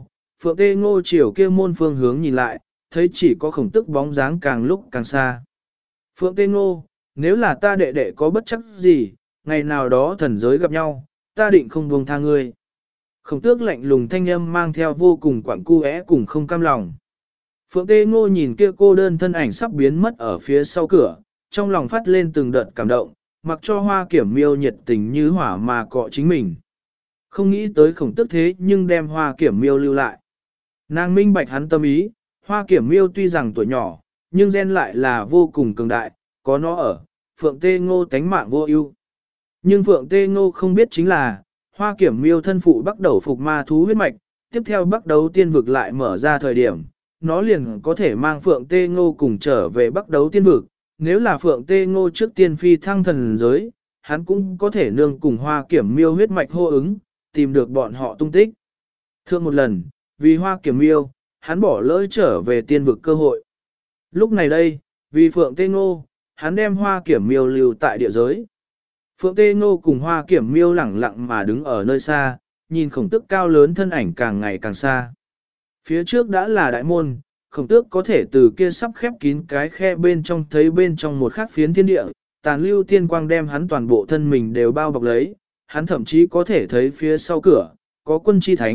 Speaker 1: Tê Ngô chiều kia môn phương hướng nhìn lại, thấy chỉ có Khổng Tước bóng dáng càng lúc càng xa. Phượng Tê Ngô, nếu là ta đệ đệ có bất chắc gì, ngày nào đó thần giới gặp nhau, ta định không buông tha ngươi. Khổng Tước lạnh lùng thanh âm mang theo vô cùng quặn cu cùng không cam lòng. Phượng Tê Ngô nhìn kia cô đơn thân ảnh sắp biến mất ở phía sau cửa, trong lòng phát lên từng đợt cảm động, mặc cho Hoa Kiểm Miêu nhiệt tình như hỏa mà cọ chính mình. Không nghĩ tới Khổng Tước thế nhưng đem Hoa Kiểm Miêu lưu lại. Nàng minh bạch hắn tâm ý, Hoa Kiểm Miêu tuy rằng tuổi nhỏ, nhưng gen lại là vô cùng cường đại, có nó ở, Phượng Tê Ngô tánh mạng vô ưu. Nhưng Phượng Tê Ngô không biết chính là, Hoa Kiểm Miêu thân phụ bắt đầu phục ma thú huyết mạch, tiếp theo bắt đấu tiên vực lại mở ra thời điểm, nó liền có thể mang Phượng Tê Ngô cùng trở về bắt đấu tiên vực. Nếu là Phượng Tê Ngô trước tiên phi thăng thần giới, hắn cũng có thể nương cùng Hoa Kiểm Miêu huyết mạch hô ứng, tìm được bọn họ tung tích. Thượng một lần, vì Hoa Kiểm Miêu, hắn bỏ lỡ trở về tiên vực cơ hội. Lúc này đây, vì Phượng Tê Ngô, hắn đem Hoa Kiểm Miêu lưu tại địa giới. Phượng Tê Ngô cùng Hoa Kiểm Miêu lẳng lặng mà đứng ở nơi xa, nhìn Khổng Tước cao lớn thân ảnh càng ngày càng xa. Phía trước đã là đại môn, Khổng Tước có thể từ kia sắp khép kín cái khe bên trong thấy bên trong một khắc phiến thiên địa, tàn lưu tiên quang đem hắn toàn bộ thân mình đều bao bọc lấy, hắn thậm chí có thể thấy phía sau cửa, có quân chi thánh,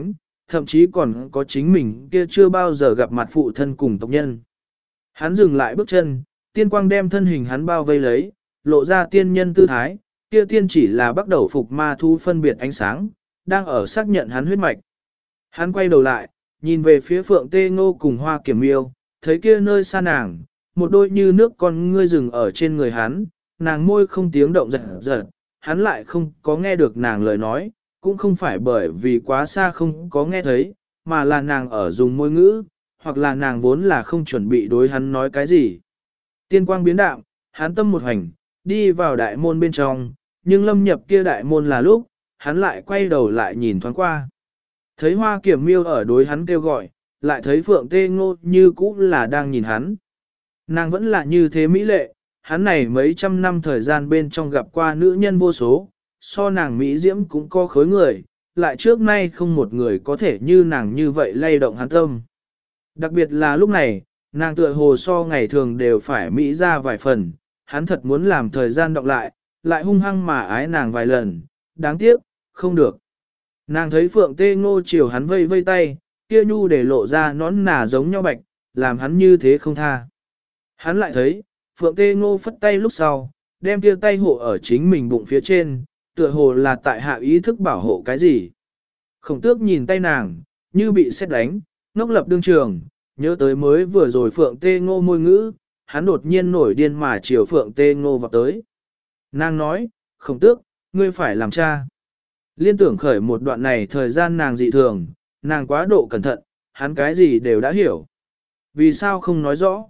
Speaker 1: thậm chí còn có chính mình kia chưa bao giờ gặp mặt phụ thân cùng tộc nhân. Hắn dừng lại bước chân, tiên quang đem thân hình hắn bao vây lấy, lộ ra tiên nhân tư thái, kia tiên chỉ là bắt đầu phục ma thu phân biệt ánh sáng, đang ở xác nhận hắn huyết mạch. Hắn quay đầu lại, nhìn về phía Phượng Tê Ngô cùng Hoa Kiểm Miêu, thấy kia nơi xa nàng, một đôi như nước con ngươi rừng ở trên người hắn, nàng môi không tiếng động giật giật, hắn lại không có nghe được nàng lời nói, cũng không phải bởi vì quá xa không có nghe thấy, mà là nàng ở dùng môi ngữ, hoặc là nàng vốn là không chuẩn bị đối hắn nói cái gì. Tiên quang biến đạm, hắn tâm một hành, đi vào đại môn bên trong, nhưng lâm nhập kia đại môn là lúc, hắn lại quay đầu lại nhìn thoáng qua. Thấy Hoa Kiểm Miêu ở đối hắn kêu gọi, lại thấy Phượng Tê Ngô như cũ là đang nhìn hắn. Nàng vẫn là như thế mỹ lệ, hắn này mấy trăm năm thời gian bên trong gặp qua nữ nhân vô số, so nàng mỹ diễm cũng có khối người, lại trước nay không một người có thể như nàng như vậy lay động hắn tâm. Đặc biệt là lúc này, nàng tựa hồ so ngày thường đều phải mỹ ra vài phần, hắn thật muốn làm thời gian đọc lại hung hăng mà ái nàng vài lần, đáng tiếc, không được. Nàng thấy Phượng Tê Ngô chiều hắn vây vây tay, kia nhu để lộ ra nón nà giống nhau bạch, làm hắn như thế không tha. Hắn lại thấy, Phượng Tê Ngô phất tay lúc sau, đem kia tay hộ ở chính mình bụng phía trên, tựa hồ là tại hạ ý thức bảo hộ cái gì. Khổng Tước nhìn tay nàng, như bị sét đánh, ngốc lập đương trường, nhớ tới mới vừa rồi Phượng Tê Ngô môi ngữ, hắn đột nhiên nổi điên mà chiều Phượng Tê Ngô vào tới. Nàng nói, Khổng Tước, ngươi phải làm cha. Liên tưởng khởi một đoạn này thời gian nàng dị thường, nàng quá độ cẩn thận, hắn cái gì đều đã hiểu. Vì sao không nói rõ?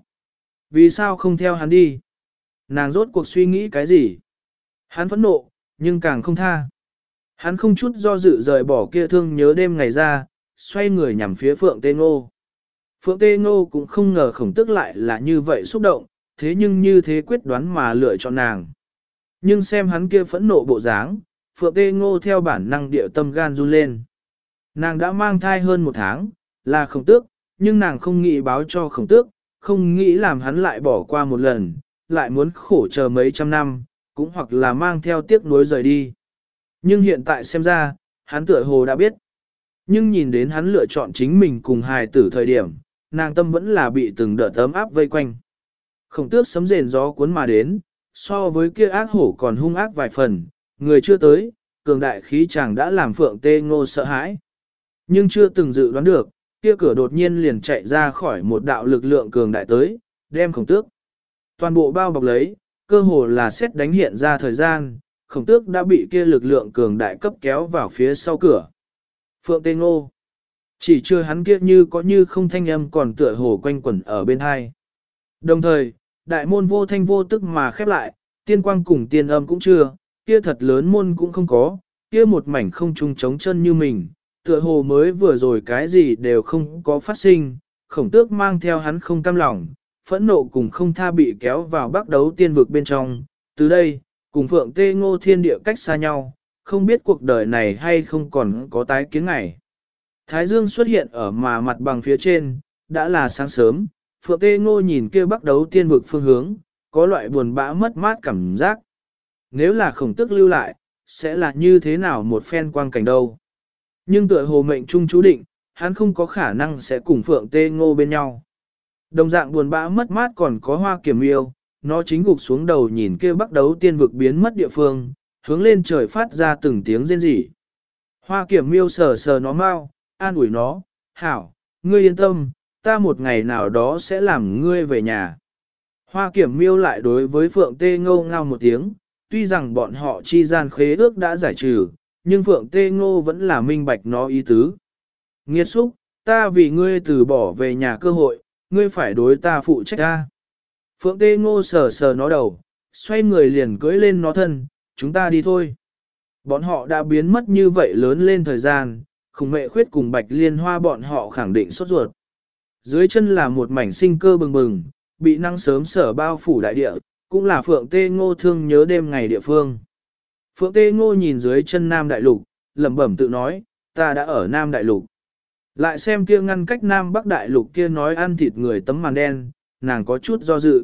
Speaker 1: Vì sao không theo hắn đi? Nàng rốt cuộc suy nghĩ cái gì? Hắn phẫn nộ, nhưng càng không tha. Hắn không chút do dự rời bỏ kia thương nhớ đêm ngày ra, xoay người nhằm phía Phượng Tê Ngô. Phượng Tê Ngô cũng không ngờ Khổng Tước lại là như vậy xúc động, thế nhưng như thế quyết đoán mà lựa chọn nàng. Nhưng xem hắn kia phẫn nộ bộ dáng, Phượng Tê Ngô theo bản năng địa tâm gan run lên. Nàng đã mang thai hơn 1 tháng, là Khổng Tước, nhưng nàng không nghĩ báo cho Khổng Tước, không nghĩ làm hắn lại bỏ qua một lần, lại muốn khổ chờ mấy trăm năm, cũng hoặc là mang theo tiếc nuối rời đi. Nhưng hiện tại xem ra, hắn tựa hồ đã biết. Nhưng nhìn đến hắn lựa chọn chính mình cùng hài tử thời điểm, nàng tâm vẫn là bị từng đợt ấm áp vây quanh. Khổng Tước sấm rền gió cuốn mà đến, so với kia ác hổ còn hung ác vài phần, người chưa tới, cường đại khí chàng đã làm Phượng Tê Ngô sợ hãi. Nhưng chưa từng dự đoán được, kia cửa đột nhiên liền chạy ra khỏi một đạo lực lượng cường đại tới, đem Khổng Tước toàn bộ bao bọc lấy, cơ hồ là xét đánh hiện ra thời gian, Khổng Tước đã bị kia lực lượng cường đại cấp kéo vào phía sau cửa. Phượng Tê Ngô chỉ chưa hắn kia như có như không thanh âm còn tựa hồ quanh quẩn ở bên hai. Đồng thời, đại môn vô thanh vô tức mà khép lại, tiên quang cùng tiên âm cũng chưa, kia thật lớn môn cũng không có, kia một mảnh không trung trống chân như mình, tựa hồ mới vừa rồi cái gì đều không có phát sinh, Khổng Tước mang theo hắn không cam lòng, phẫn nộ cùng không tha bị kéo vào bắc đấu tiên vực bên trong, từ đây, cùng Phượng Tê Ngô thiên địa cách xa nhau, không biết cuộc đời này hay không còn có tái kiến ngày. Thái dương xuất hiện ở mà mặt bằng phía trên, đã là sáng sớm, Phượng Tê Ngô nhìn kia bắc đấu tiên vực phương hướng, có loại buồn bã mất mát cảm giác. Nếu là Khổng Tước lưu lại, sẽ là như thế nào một phen quang cảnh đâu. Nhưng tựa hồ mệnh trung chú định, hắn không có khả năng sẽ cùng Phượng Tê Ngô bên nhau. Đồng dạng buồn bã mất mát còn có Hoa Kiểm Miêu, nó chính gục xuống đầu nhìn kia bắc đấu tiên vực biến mất địa phương, hướng lên trời phát ra từng tiếng rên rỉ. Hoa Kiểm Miêu sờ sờ nó mau, an ủi nó, hảo, ngươi yên tâm, ta một ngày nào đó sẽ làm ngươi về nhà. Hoa Kiểm Miêu lại đối với Phượng Tê Ngô ngao một tiếng, tuy rằng bọn họ chi gian khế ước đã giải trừ, nhưng Phượng Tê Ngô vẫn là minh bạch nó ý tứ. Nghiệt xúc, ta vì ngươi từ bỏ về nhà cơ hội, ngươi phải đối ta phụ trách ta. Phượng Tê Ngô sờ sờ nó đầu, xoay người liền cưỡi lên nó thân, chúng ta đi thôi. Bọn họ đã biến mất như vậy lớn lên thời gian, Khủng Mệ Khuyết cùng Bạch Liên Hoa bọn họ khẳng định sốt ruột. Dưới chân là một mảnh sinh cơ bừng bừng, bị năng sớm sở bao phủ đại địa, cũng là Phượng Tê Ngô thương nhớ đêm ngày địa phương. Phượng Tê Ngô nhìn dưới chân Nam Đại Lục, lẩm bẩm tự nói, ta đã ở Nam Đại Lục. Lại xem kia ngăn cách Nam Bắc Đại Lục kia nói ăn thịt người tấm màn đen, nàng có chút do dự.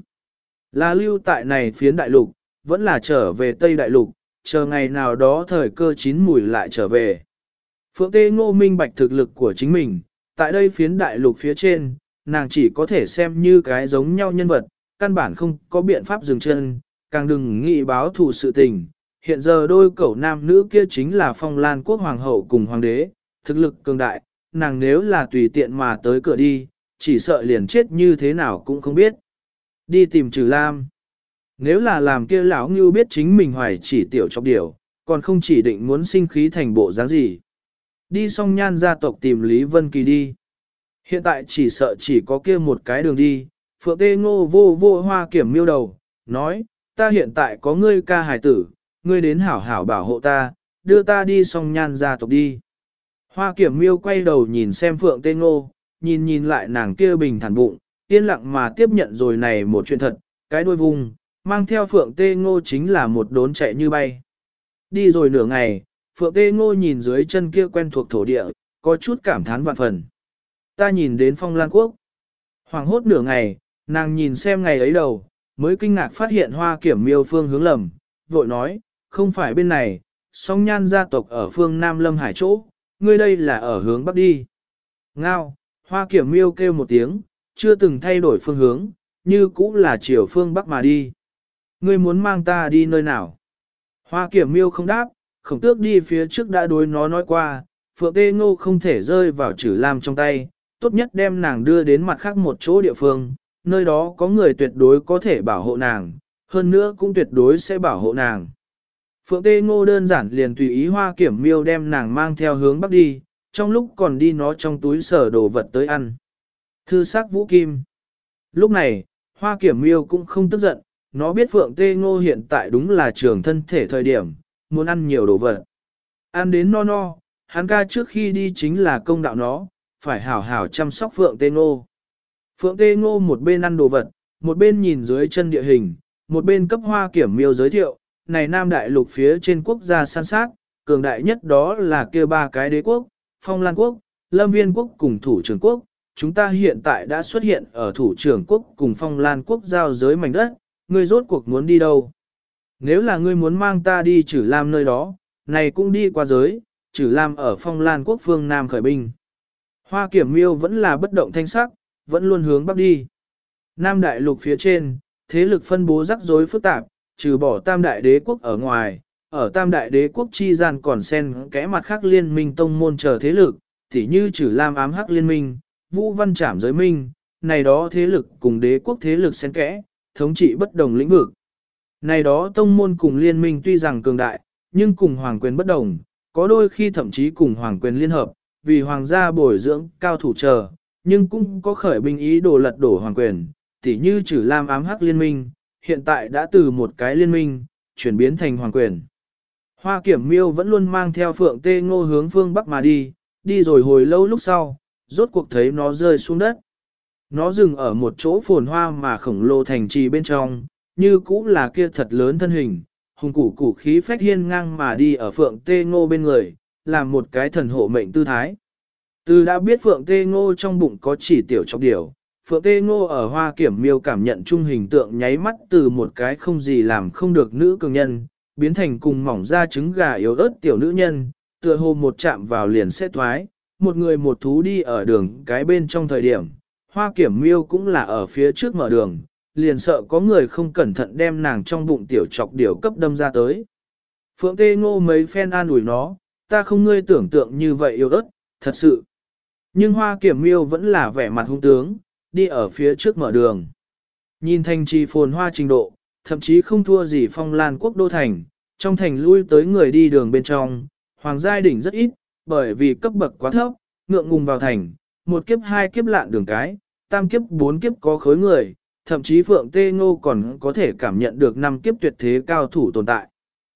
Speaker 1: Là lưu tại này phiến Đại Lục, vẫn là trở về Tây Đại Lục, chờ ngày nào đó thời cơ chín mùi lại trở về. Phượng Tê Ngô minh bạch thực lực của chính mình, tại đây phiến đại lục phía trên, nàng chỉ có thể xem như cái giống nhau nhân vật, căn bản không có biện pháp dừng chân, càng đừng nghĩ báo thù sự tình. Hiện giờ đôi cẩu nam nữ kia chính là Phong Lan quốc hoàng hậu cùng hoàng đế, thực lực cường đại, nàng nếu là tùy tiện mà tới cửa đi, chỉ sợ liền chết như thế nào cũng không biết. Đi tìm Trừ Lam. Nếu là làm kia lão Ngưu biết chính mình hoài chỉ tiểu chọc điểu, còn không chỉ định muốn sinh khí thành bộ dáng gì. Đi xong Nhan gia tộc tìm Lý Vân Kỳ đi. Hiện tại chỉ sợ chỉ có kia một cái đường đi. Phượng Tê Ngô vô vô Hoa Kiểm Miêu đầu, nói, ta hiện tại có ngươi ca hài tử, ngươi đến hảo hảo bảo hộ ta, đưa ta đi xong Nhan gia tộc đi. Hoa Kiểm Miêu quay đầu nhìn xem Phượng Tê Ngô, nhìn lại nàng kia bình thản bụng, yên lặng mà tiếp nhận rồi này một chuyện thật, cái đuôi vùng, mang theo Phượng Tê Ngô chính là một đốn chạy như bay. Đi rồi nửa ngày, Phượng Tê Ngô nhìn dưới chân kia quen thuộc thổ địa, có chút cảm thán vạn phần. Ta nhìn đến Phong Lan Quốc. Hoàng hốt nửa ngày, nàng nhìn xem ngày ấy đầu, mới kinh ngạc phát hiện Hoa Kiểm Miêu phương hướng lầm, vội nói, không phải bên này, song Nhan gia tộc ở phương Nam Lâm Hải chỗ, ngươi đây là ở hướng Bắc đi. Ngao, Hoa Kiểm Miêu kêu một tiếng, chưa từng thay đổi phương hướng, như cũ là chiều phương Bắc mà đi. Ngươi muốn mang ta đi nơi nào? Hoa Kiểm Miêu không đáp, Khổng Tước đi phía trước đã đối nó nói qua, Phượng Tê Ngô không thể rơi vào Trử Lam trong tay, tốt nhất đem nàng đưa đến mặt khác một chỗ địa phương, nơi đó có người tuyệt đối có thể bảo hộ nàng, hơn nữa cũng tuyệt đối sẽ bảo hộ nàng. Phượng Tê Ngô đơn giản liền tùy ý Hoa Kiểm Miêu đem nàng mang theo hướng Bắc đi, trong lúc còn đi nó trong túi sở đồ vật tới ăn. Thư sắc Vũ Kim. Lúc này, Hoa Kiểm Miêu cũng không tức giận, nó biết Phượng Tê Ngô hiện tại đúng là trường thân thể thời điểm, muốn ăn nhiều đồ vật. Ăn đến no no, hắn ca trước khi đi chính là công đạo nó, phải hảo hảo chăm sóc Phượng Tê Ngô. Phượng Tê Ngô một bên ăn đồ vật, một bên nhìn dưới chân địa hình, một bên cấp Hoa Kiểm Miêu giới thiệu, này Nam Đại Lục phía trên quốc gia san sát, cường đại nhất đó là kia ba cái đế quốc, Phong Lan Quốc, Lâm Viên Quốc cùng Thủ Trưởng Quốc. Chúng ta hiện tại đã xuất hiện ở Thủ Trưởng Quốc cùng Phong Lan Quốc giao giới mảnh đất, ngươi rốt cuộc muốn đi đâu? Nếu là ngươi muốn mang ta đi Trử Lam nơi đó, này cũng đi qua giới, Trử Lam ở Phong Lan Quốc phương Nam khởi binh. Hoa Kiểm Miêu vẫn là bất động thanh sắc, vẫn luôn hướng bắc đi. Nam Đại Lục phía trên, thế lực phân bố rắc rối phức tạp, trừ bỏ Tam Đại Đế Quốc ở ngoài, ở Tam Đại Đế Quốc chi gian còn xen kẽ mặt khác liên minh tông môn chờ thế lực, tỉ như Trử Lam ám hắc liên minh, Vũ Văn Trảm giới minh, này đó thế lực cùng đế quốc thế lực xen kẽ, thống trị bất đồng lĩnh vực. Này đó tông môn cùng liên minh tuy rằng cường đại, nhưng cùng hoàng quyền bất đồng, có đôi khi thậm chí cùng hoàng quyền liên hợp, vì hoàng gia bồi dưỡng cao thủ chờ, nhưng cũng có khởi binh ý đồ lật đổ hoàng quyền, tỉ như Trử Lam ám hắc liên minh, hiện tại đã từ một cái liên minh, chuyển biến thành hoàng quyền. Hoa Kiểm Miêu vẫn luôn mang theo Phượng Tê Ngô hướng phương Bắc mà đi, đi rồi hồi lâu lúc sau, rốt cuộc thấy nó rơi xuống đất. Nó dừng ở một chỗ phồn hoa mà khổng lồ thành trì bên trong, như cũ là kia thật lớn thân hình, hùng củ khí phách hiên ngang mà đi ở Phượng Tê Ngô bên người, làm một cái thần hộ mệnh tư thái. Từ đã biết Phượng Tê Ngô trong bụng có chỉ tiểu chọc điểu, Phượng Tê Ngô ở Hoa Kiểm Miêu cảm nhận trung hình tượng nháy mắt từ một cái không gì làm không được nữ cường nhân, biến thành cùng mỏng da trứng gà yếu ớt tiểu nữ nhân, tựa hồ một chạm vào liền sẽ thoái, một người một thú đi ở đường cái bên trong thời điểm, Hoa Kiểm Miêu cũng là ở phía trước mở đường, liền sợ có người không cẩn thận đem nàng trong bụng tiểu chọc điểu cấp đâm ra tới. Phượng Tê Ngô mấy phen an ủi nó, ta không ngươi tưởng tượng như vậy yếu ớt, thật sự. Nhưng Hoa Kiểm Miêu vẫn là vẻ mặt hung tướng, đi ở phía trước mở đường. Nhìn thành trì phồn hoa trình độ, thậm chí không thua gì Phong Lan Quốc đô thành, trong thành lui tới người đi đường bên trong, hoàng giai đỉnh rất ít, bởi vì cấp bậc quá thấp, ngượng ngùng vào thành, một kiếp hai kiếp lạn đường cái, tam kiếp bốn kiếp có khối người, thậm chí Phượng Tê Ngô còn có thể cảm nhận được năm kiếp tuyệt thế cao thủ tồn tại.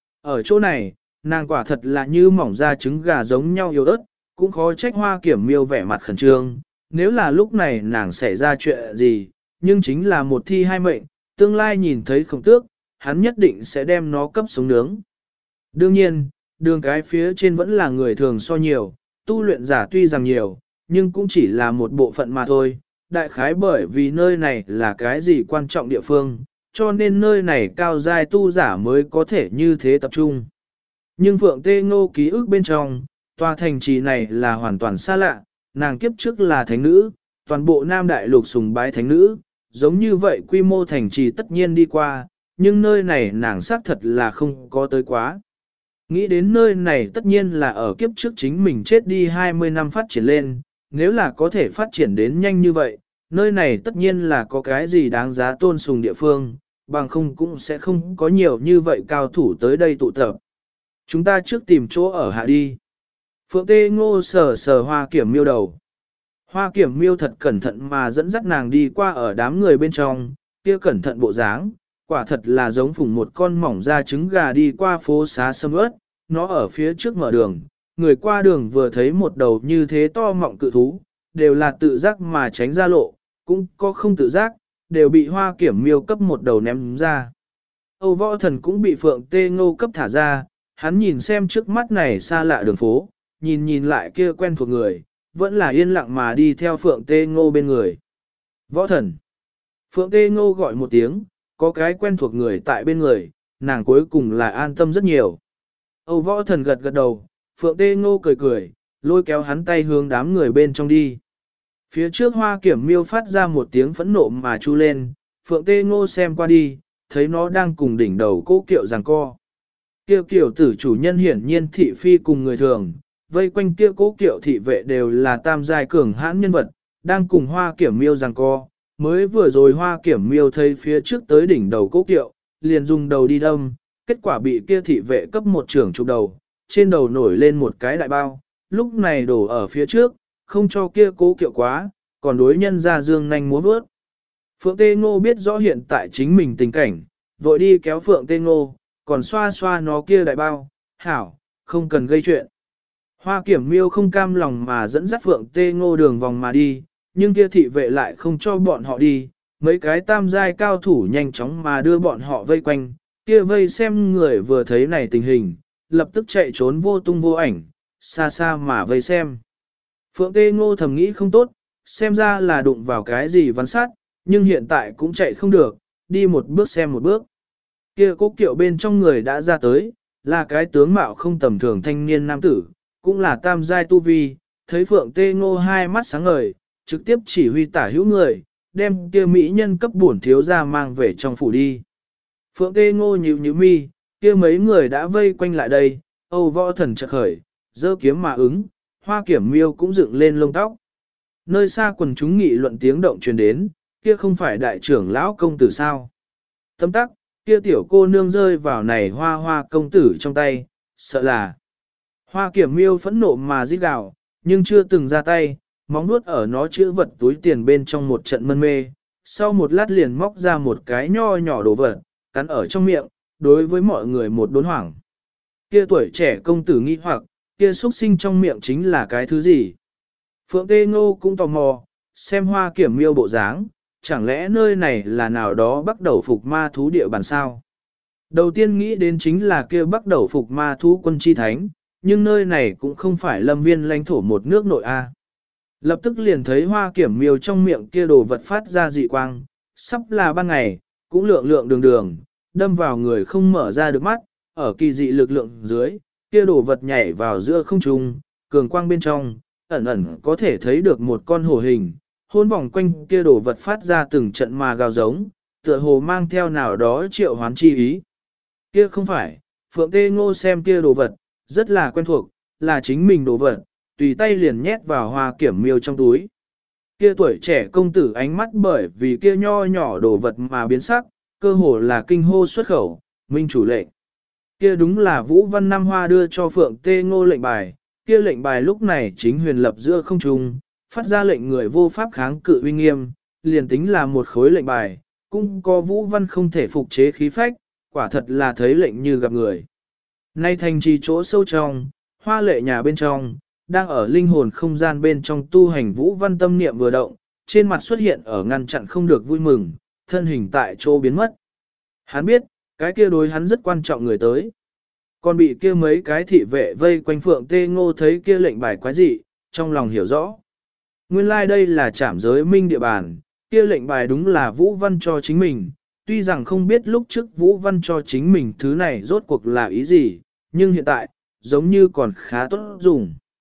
Speaker 1: Ở chỗ này, nàng quả thật là như mỏng da trứng gà giống nhau yếu ớt, cũng khó trách Hoa Kiểm Miêu vẻ mặt khẩn trương, nếu là lúc này nàng xảy ra chuyện gì, nhưng chính là một thi hai mệnh, tương lai nhìn thấy Khổng Tước, hắn nhất định sẽ đem nó cấp sống nướng. Đương nhiên, đường cái phía trên vẫn là người thường so nhiều, tu luyện giả tuy rằng nhiều, nhưng cũng chỉ là một bộ phận mà thôi. Đại khái bởi vì nơi này là cái gì quan trọng địa phương, cho nên nơi này cao giai tu giả mới có thể như thế tập trung. Nhưng Phượng Tê Ngô ký ức bên trong, Tòa thành trì này là hoàn toàn xa lạ, nàng kiếp trước là thánh nữ, toàn bộ Nam Đại Lục sùng bái thánh nữ, giống như vậy quy mô thành trì tất nhiên đi qua, nhưng nơi này nàng xác thật là không có tới quá. Nghĩ đến nơi này tất nhiên là ở kiếp trước chính mình chết đi 20 năm phát triển lên, nếu là có thể phát triển đến nhanh như vậy, nơi này tất nhiên là có cái gì đáng giá tôn sùng địa phương, bằng không cũng sẽ không có nhiều như vậy cao thủ tới đây tụ tập. Chúng ta trước tìm chỗ ở hạ đi. Phượng Tê Ngô sờ sờ Hoa Kiểm Miêu đầu. Hoa Kiểm Miêu thật cẩn thận mà dẫn dắt nàng đi qua ở đám người bên trong, kia cẩn thận bộ dáng, quả thật là giống phùng một con mỏng da trứng gà đi qua phố xá sầm uất, nó ở phía trước mở đường, người qua đường vừa thấy một đầu như thế to mọng cự thú, đều là tự giác mà tránh ra lộ, cũng có không tự giác, đều bị Hoa Kiểm Miêu cấp một đầu ném ra. Âu Võ Thần cũng bị Phượng Tê Ngô cấp thả ra, hắn nhìn xem trước mắt này xa lạ đường phố, nhìn nhìn lại kia quen thuộc người, vẫn là yên lặng mà đi theo Phượng Tê Ngô bên người. Võ Thần. Phượng Tê Ngô gọi một tiếng, có cái quen thuộc người tại bên người, nàng cuối cùng là an tâm rất nhiều. Âu Võ Thần gật gật đầu, Phượng Tê Ngô cười cười, lôi kéo hắn tay hướng đám người bên trong đi. Phía trước Hoa Kiểm Miêu phát ra một tiếng phẫn nộ mà chu lên, Phượng Tê Ngô xem qua đi, thấy nó đang cùng đỉnh đầu Cố Kiệu giằng co. Kia Kiệu tử chủ nhân hiển nhiên thị phi cùng người thường, vây quanh kia Cố Kiệu thị vệ đều là tam giai cường hãn nhân vật, đang cùng Hoa Kiểm Miêu giằng co. Mới vừa rồi Hoa Kiểm Miêu thấy phía trước tới đỉnh đầu Cố Kiệu, liền dùng đầu đi đâm, kết quả bị kia thị vệ cấp một trưởng chụp đầu, trên đầu nổi lên một cái đại bao, lúc này đổ ở phía trước, không cho kia Cố Kiệu quá, còn đối nhân ra dương nanh múa vớt. Phượng Tê Ngô biết rõ hiện tại chính mình tình cảnh, vội đi kéo Phượng Tê Ngô, còn xoa xoa nó kia đại bao, hảo, không cần gây chuyện. Hoa Kiểm Miêu không cam lòng mà dẫn dắt Phượng Tê Ngô đường vòng mà đi, nhưng kia thị vệ lại không cho bọn họ đi, mấy cái tam giai cao thủ nhanh chóng mà đưa bọn họ vây quanh, kia vây xem người vừa thấy này tình hình, lập tức chạy trốn vô tung vô ảnh, xa xa mà vây xem. Phượng Tê Ngô thầm nghĩ không tốt, xem ra là đụng vào cái gì văn sát, nhưng hiện tại cũng chạy không được, đi một bước xem một bước. Kia Cố Kiệu bên trong người đã ra tới, là cái tướng mạo không tầm thường thanh niên nam tử, cũng là tam giai tu vi, thấy Phượng Tê Ngô hai mắt sáng ngời, trực tiếp chỉ huy tả hữu người, đem kia mỹ nhân cấp bổn thiếu ra mang về trong phủ đi. Phượng Tê Ngô nhíu mi, kia mấy người đã vây quanh lại đây, Âu Võ Thần chợt khởi, giơ kiếm mà ứng, Hoa Kiểm Miêu cũng dựng lên lông tóc. Nơi xa quần chúng nghị luận tiếng động truyền đến, kia không phải đại trưởng lão công tử sao? Tâm tắc, kia tiểu cô nương rơi vào này Hoa công tử trong tay, sợ là. Hoa Kiểm Miêu phẫn nộ mà rít gào, nhưng chưa từng ra tay, móng nuốt ở nó chữ vật túi tiền bên trong một trận mân mê, sau một lát liền móc ra một cái nho nhỏ đồ vật, cắn ở trong miệng, đối với mọi người một đốn hoảng. Kia tuổi trẻ công tử nghi hoặc, kia xuất sinh trong miệng chính là cái thứ gì? Phượng Tê Ngô cũng tò mò, xem Hoa Kiểm Miêu bộ dáng, chẳng lẽ nơi này là nào đó bắt đầu phục ma thú địa bàn sao? Đầu tiên nghĩ đến chính là kia bắt đầu phục ma thú quân chi thánh, nhưng nơi này cũng không phải lâm viên lãnh thổ một nước nội A. Lập tức liền thấy Hoa Kiểm Miêu trong miệng kia đồ vật phát ra dị quang, sắp là ban ngày, cũng lượng lượng đường đường, đâm vào người không mở ra được mắt, ở kỳ dị lực lượng dưới, kia đồ vật nhảy vào giữa không trung, cường quang bên trong, ẩn ẩn có thể thấy được một con hổ hình, hôn vòng quanh kia đồ vật phát ra từng trận mà gào giống, tựa hồ mang theo nào đó triệu hoán chi ý. Kia không phải, Phượng Tê Ngô xem kia đồ vật, rất là quen thuộc, là chính mình đồ vật, tùy tay liền nhét vào Hoa Kiểm Miêu trong túi. Kia tuổi trẻ công tử ánh mắt bởi vì kia nho nhỏ đồ vật mà biến sắc, cơ hồ là kinh hô xuất khẩu, minh chủ lệnh. Kia đúng là Vũ Văn Nam Hoa đưa cho Phượng Tê Ngô lệnh bài, kia lệnh bài lúc này chính huyền lập giữa không trung, phát ra lệnh người vô pháp kháng cự uy nghiêm, liền tính là một khối lệnh bài, cũng có Vũ Văn không thể phục chế khí phách, quả thật là thấy lệnh như gặp người. Nay thành trì chỗ sâu trong, Hoa Lệ nhà bên trong, đang ở linh hồn không gian bên trong tu hành Vũ Văn tâm niệm vừa động, trên mặt xuất hiện ở ngăn chặn không được vui mừng, thân hình tại chỗ biến mất. Hắn biết, cái kia đối hắn rất quan trọng người tới. Còn bị kia mấy cái thị vệ vây quanh Phượng Tê Ngô thấy kia lệnh bài quái dị, trong lòng hiểu rõ. Nguyên lai like đây là trảm giới minh địa bàn, kia lệnh bài đúng là Vũ Văn cho chính mình, tuy rằng không biết lúc trước Vũ Văn cho chính mình thứ này rốt cuộc là ý gì, nhưng hiện tại, giống như còn khá tốt dùng.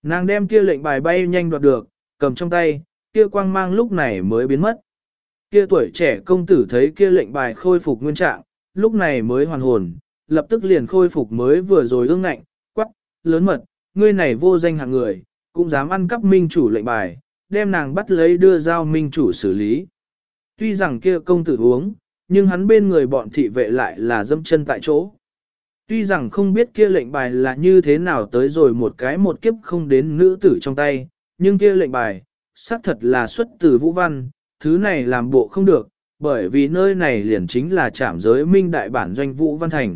Speaker 1: Nàng đem kia lệnh bài bay nhanh đoạt được, cầm trong tay, kia quang mang lúc này mới biến mất. Kia tuổi trẻ công tử thấy kia lệnh bài khôi phục nguyên trạng, lúc này mới hoàn hồn, lập tức liền khôi phục mới vừa rồi ương ngạnh, quắc, lớn mật, ngươi này vô danh hạng người, cũng dám ăn cắp minh chủ lệnh bài, đem nàng bắt lấy đưa giao minh chủ xử lý. Tuy rằng kia công tử uống, nhưng hắn bên người bọn thị vệ lại là dâm chân tại chỗ. Tuy rằng không biết kia lệnh bài là như thế nào tới rồi một cái một kiếp không đến nữ tử trong tay, nhưng kia lệnh bài, xác thật là xuất từ Vũ Văn, thứ này làm bộ không được, bởi vì nơi này liền chính là trảm giới minh đại bản doanh Vũ Văn Thành.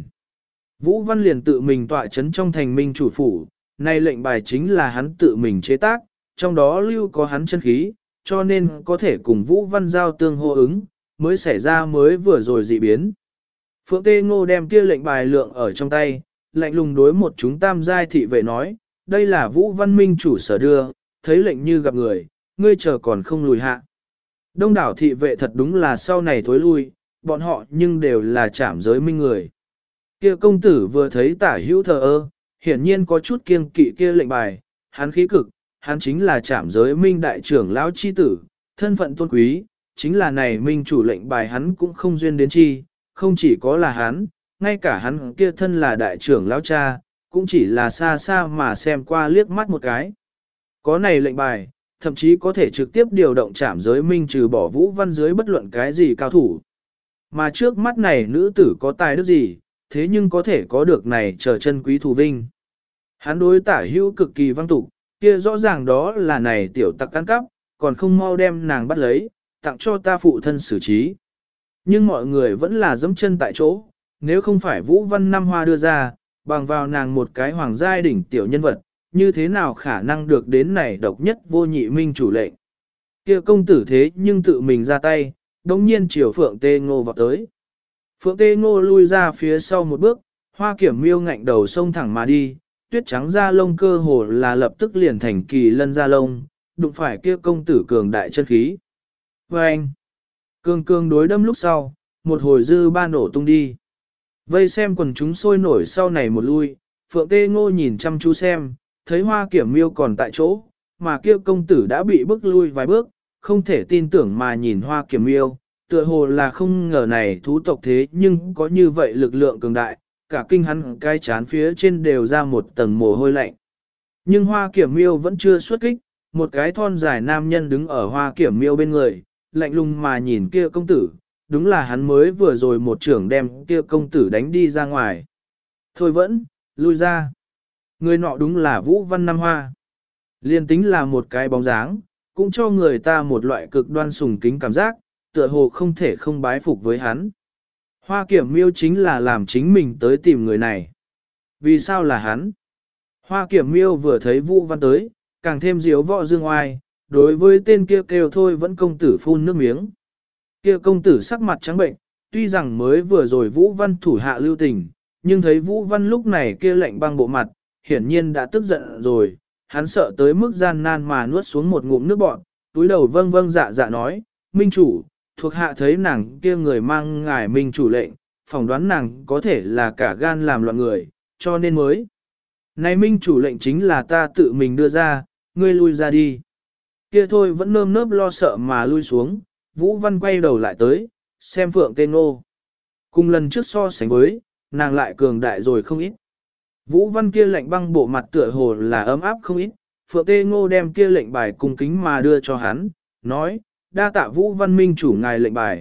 Speaker 1: Vũ Văn liền tự mình tọa chấn trong thành minh chủ phủ, này lệnh bài chính là hắn tự mình chế tác, trong đó lưu có hắn chân khí, cho nên có thể cùng Vũ Văn giao tương hô ứng, mới xảy ra mới vừa rồi dị biến. Phượng Tê Ngô đem kia lệnh bài lượng ở trong tay, lạnh lùng đối một chúng tam giai thị vệ nói, đây là Vũ Văn minh chủ sở đưa, thấy lệnh như gặp người, ngươi chờ còn không lùi hạ. Đông đảo thị vệ thật đúng là sau này thối lui, bọn họ nhưng đều là trảm giới minh người. Kia công tử vừa thấy tả hữu thờ ơ, hiển nhiên có chút kiêng kỵ kia lệnh bài, hắn khí cực, hắn chính là trảm giới minh đại trưởng lão chi tử, thân phận tôn quý, chính là này minh chủ lệnh bài hắn cũng không duyên đến chi, không chỉ có là hắn, ngay cả hắn kia thân là đại trưởng lão cha, cũng chỉ là xa xa mà xem qua liếc mắt một cái. Có này lệnh bài, thậm chí có thể trực tiếp điều động trảm giới minh trừ bỏ Vũ Văn dưới bất luận cái gì cao thủ. Mà trước mắt này nữ tử có tài đức gì, thế nhưng có thể có được này trở chân quý thù vinh. Hắn đối tả hữu cực kỳ văng tục, kia rõ ràng đó là này tiểu tặc ăn cắp, còn không mau đem nàng bắt lấy, tặng cho ta phụ thân xử trí. Nhưng mọi người vẫn là dẫm chân tại chỗ, nếu không phải Vũ Văn Năm Hoa đưa ra, bằng vào nàng một cái hoàng giai đỉnh tiểu nhân vật, như thế nào khả năng được đến này độc nhất vô nhị minh chủ lệnh. Kia công tử thế nhưng tự mình ra tay, đồng nhiên chiều Phượng Tê Ngô vào tới. Phượng Tê Ngô lui ra phía sau một bước, Hoa Kiểm Miêu ngạnh đầu xông thẳng mà đi, tuyết trắng da lông cơ hồ là lập tức liền thành kỳ lân da lông, đụng phải kia công tử cường đại chân khí. Và anh, cường đối đâm lúc sau, một hồi dư ba nổ tung đi. Vây xem quần chúng sôi nổi sau này một lui, Phượng Tê Ngô nhìn chăm chú xem, thấy Hoa Kiểm Miêu còn tại chỗ, mà kia công tử đã bị bức lui vài bước, không thể tin tưởng mà nhìn Hoa Kiểm Miêu, tựa hồ là không ngờ này thú tộc thế nhưng có như vậy lực lượng cường đại, cả kinh hắn cái chán phía trên đều ra một tầng mồ hôi lạnh. Nhưng Hoa Kiểm Miêu vẫn chưa xuất kích, một cái thon dài nam nhân đứng ở Hoa Kiểm Miêu bên người, lạnh lùng mà nhìn kia công tử, đúng là hắn mới vừa rồi một trưởng đem kia công tử đánh đi ra ngoài. Thôi vẫn, lui ra. Người nọ đúng là Vũ Văn Năm Hoa. Liên tính là một cái bóng dáng, cũng cho người ta một loại cực đoan sùng kính cảm giác, tựa hồ không thể không bái phục với hắn. Hoa Kiểm Miêu chính là làm chính mình tới tìm người này. Vì sao là hắn? Hoa Kiểm Miêu vừa thấy Vũ Văn tới, càng thêm diếu võ dương oai, đối với tên kia kêu thôi vẫn công tử phun nước miếng. Kia công tử sắc mặt trắng bệnh, tuy rằng mới vừa rồi Vũ Văn thủ hạ lưu tình, nhưng thấy Vũ Văn lúc này kia lạnh băng bộ mặt, hiển nhiên đã tức giận rồi, hắn sợ tới mức gian nan mà nuốt xuống một ngụm nước bọt, túi đầu vâng vâng dạ dạ nói, minh chủ, thuộc hạ thấy nàng kia người mang ngài minh chủ lệnh, phỏng đoán nàng có thể là cả gan làm loạn người, cho nên mới. Này minh chủ lệnh chính là ta tự mình đưa ra, ngươi lui ra đi. Kia thôi vẫn nơm nớp lo sợ mà lui xuống, Vũ Văn quay đầu lại tới, xem Phượng Tê Ngô. Cùng lần trước so sánh với, nàng lại cường đại rồi không ít. Vũ Văn kia lệnh băng bộ mặt tựa hồ là ấm áp không ít, Phượng Tê Ngô đem kia lệnh bài cung kính mà đưa cho hắn, nói, đa tạ Vũ Văn minh chủ ngài lệnh bài.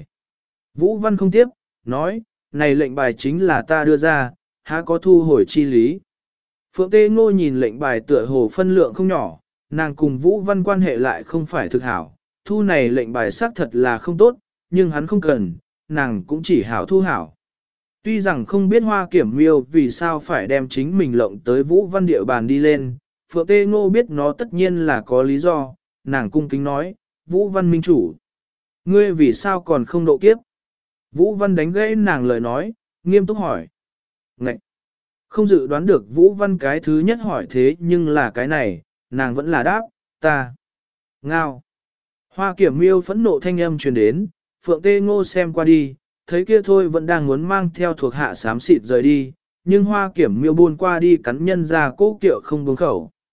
Speaker 1: Vũ Văn không tiếp, nói, này lệnh bài chính là ta đưa ra, há có thu hồi chi lý. Phượng Tê Ngô nhìn lệnh bài tựa hồ phân lượng không nhỏ, nàng cùng Vũ Văn quan hệ lại không phải thực hảo, thu này lệnh bài xác thật là không tốt, nhưng hắn không cần, nàng cũng chỉ hảo thu hảo. Tuy rằng không biết Hoa Kiểm Miêu vì sao phải đem chính mình lộng tới Vũ Văn địa bàn đi lên, Phượng Tê Ngô biết nó tất nhiên là có lý do, nàng cung kính nói, Vũ Văn minh chủ. Ngươi vì sao còn không độ kiếp? Vũ Văn đánh gãy nàng lời nói, nghiêm túc hỏi. Ngậy! Không dự đoán được Vũ Văn cái thứ nhất hỏi thế nhưng là cái này, nàng vẫn là đáp, ta. Ngao! Hoa Kiểm Miêu phẫn nộ thanh âm truyền đến, Phượng Tê Ngô xem qua đi, thấy kia thôi vẫn đang muốn mang theo thuộc hạ xám xịt rời đi, nhưng Hoa Kiểm Miêu buôn qua đi cắn nhân ra cố kiệu không buông khẩu.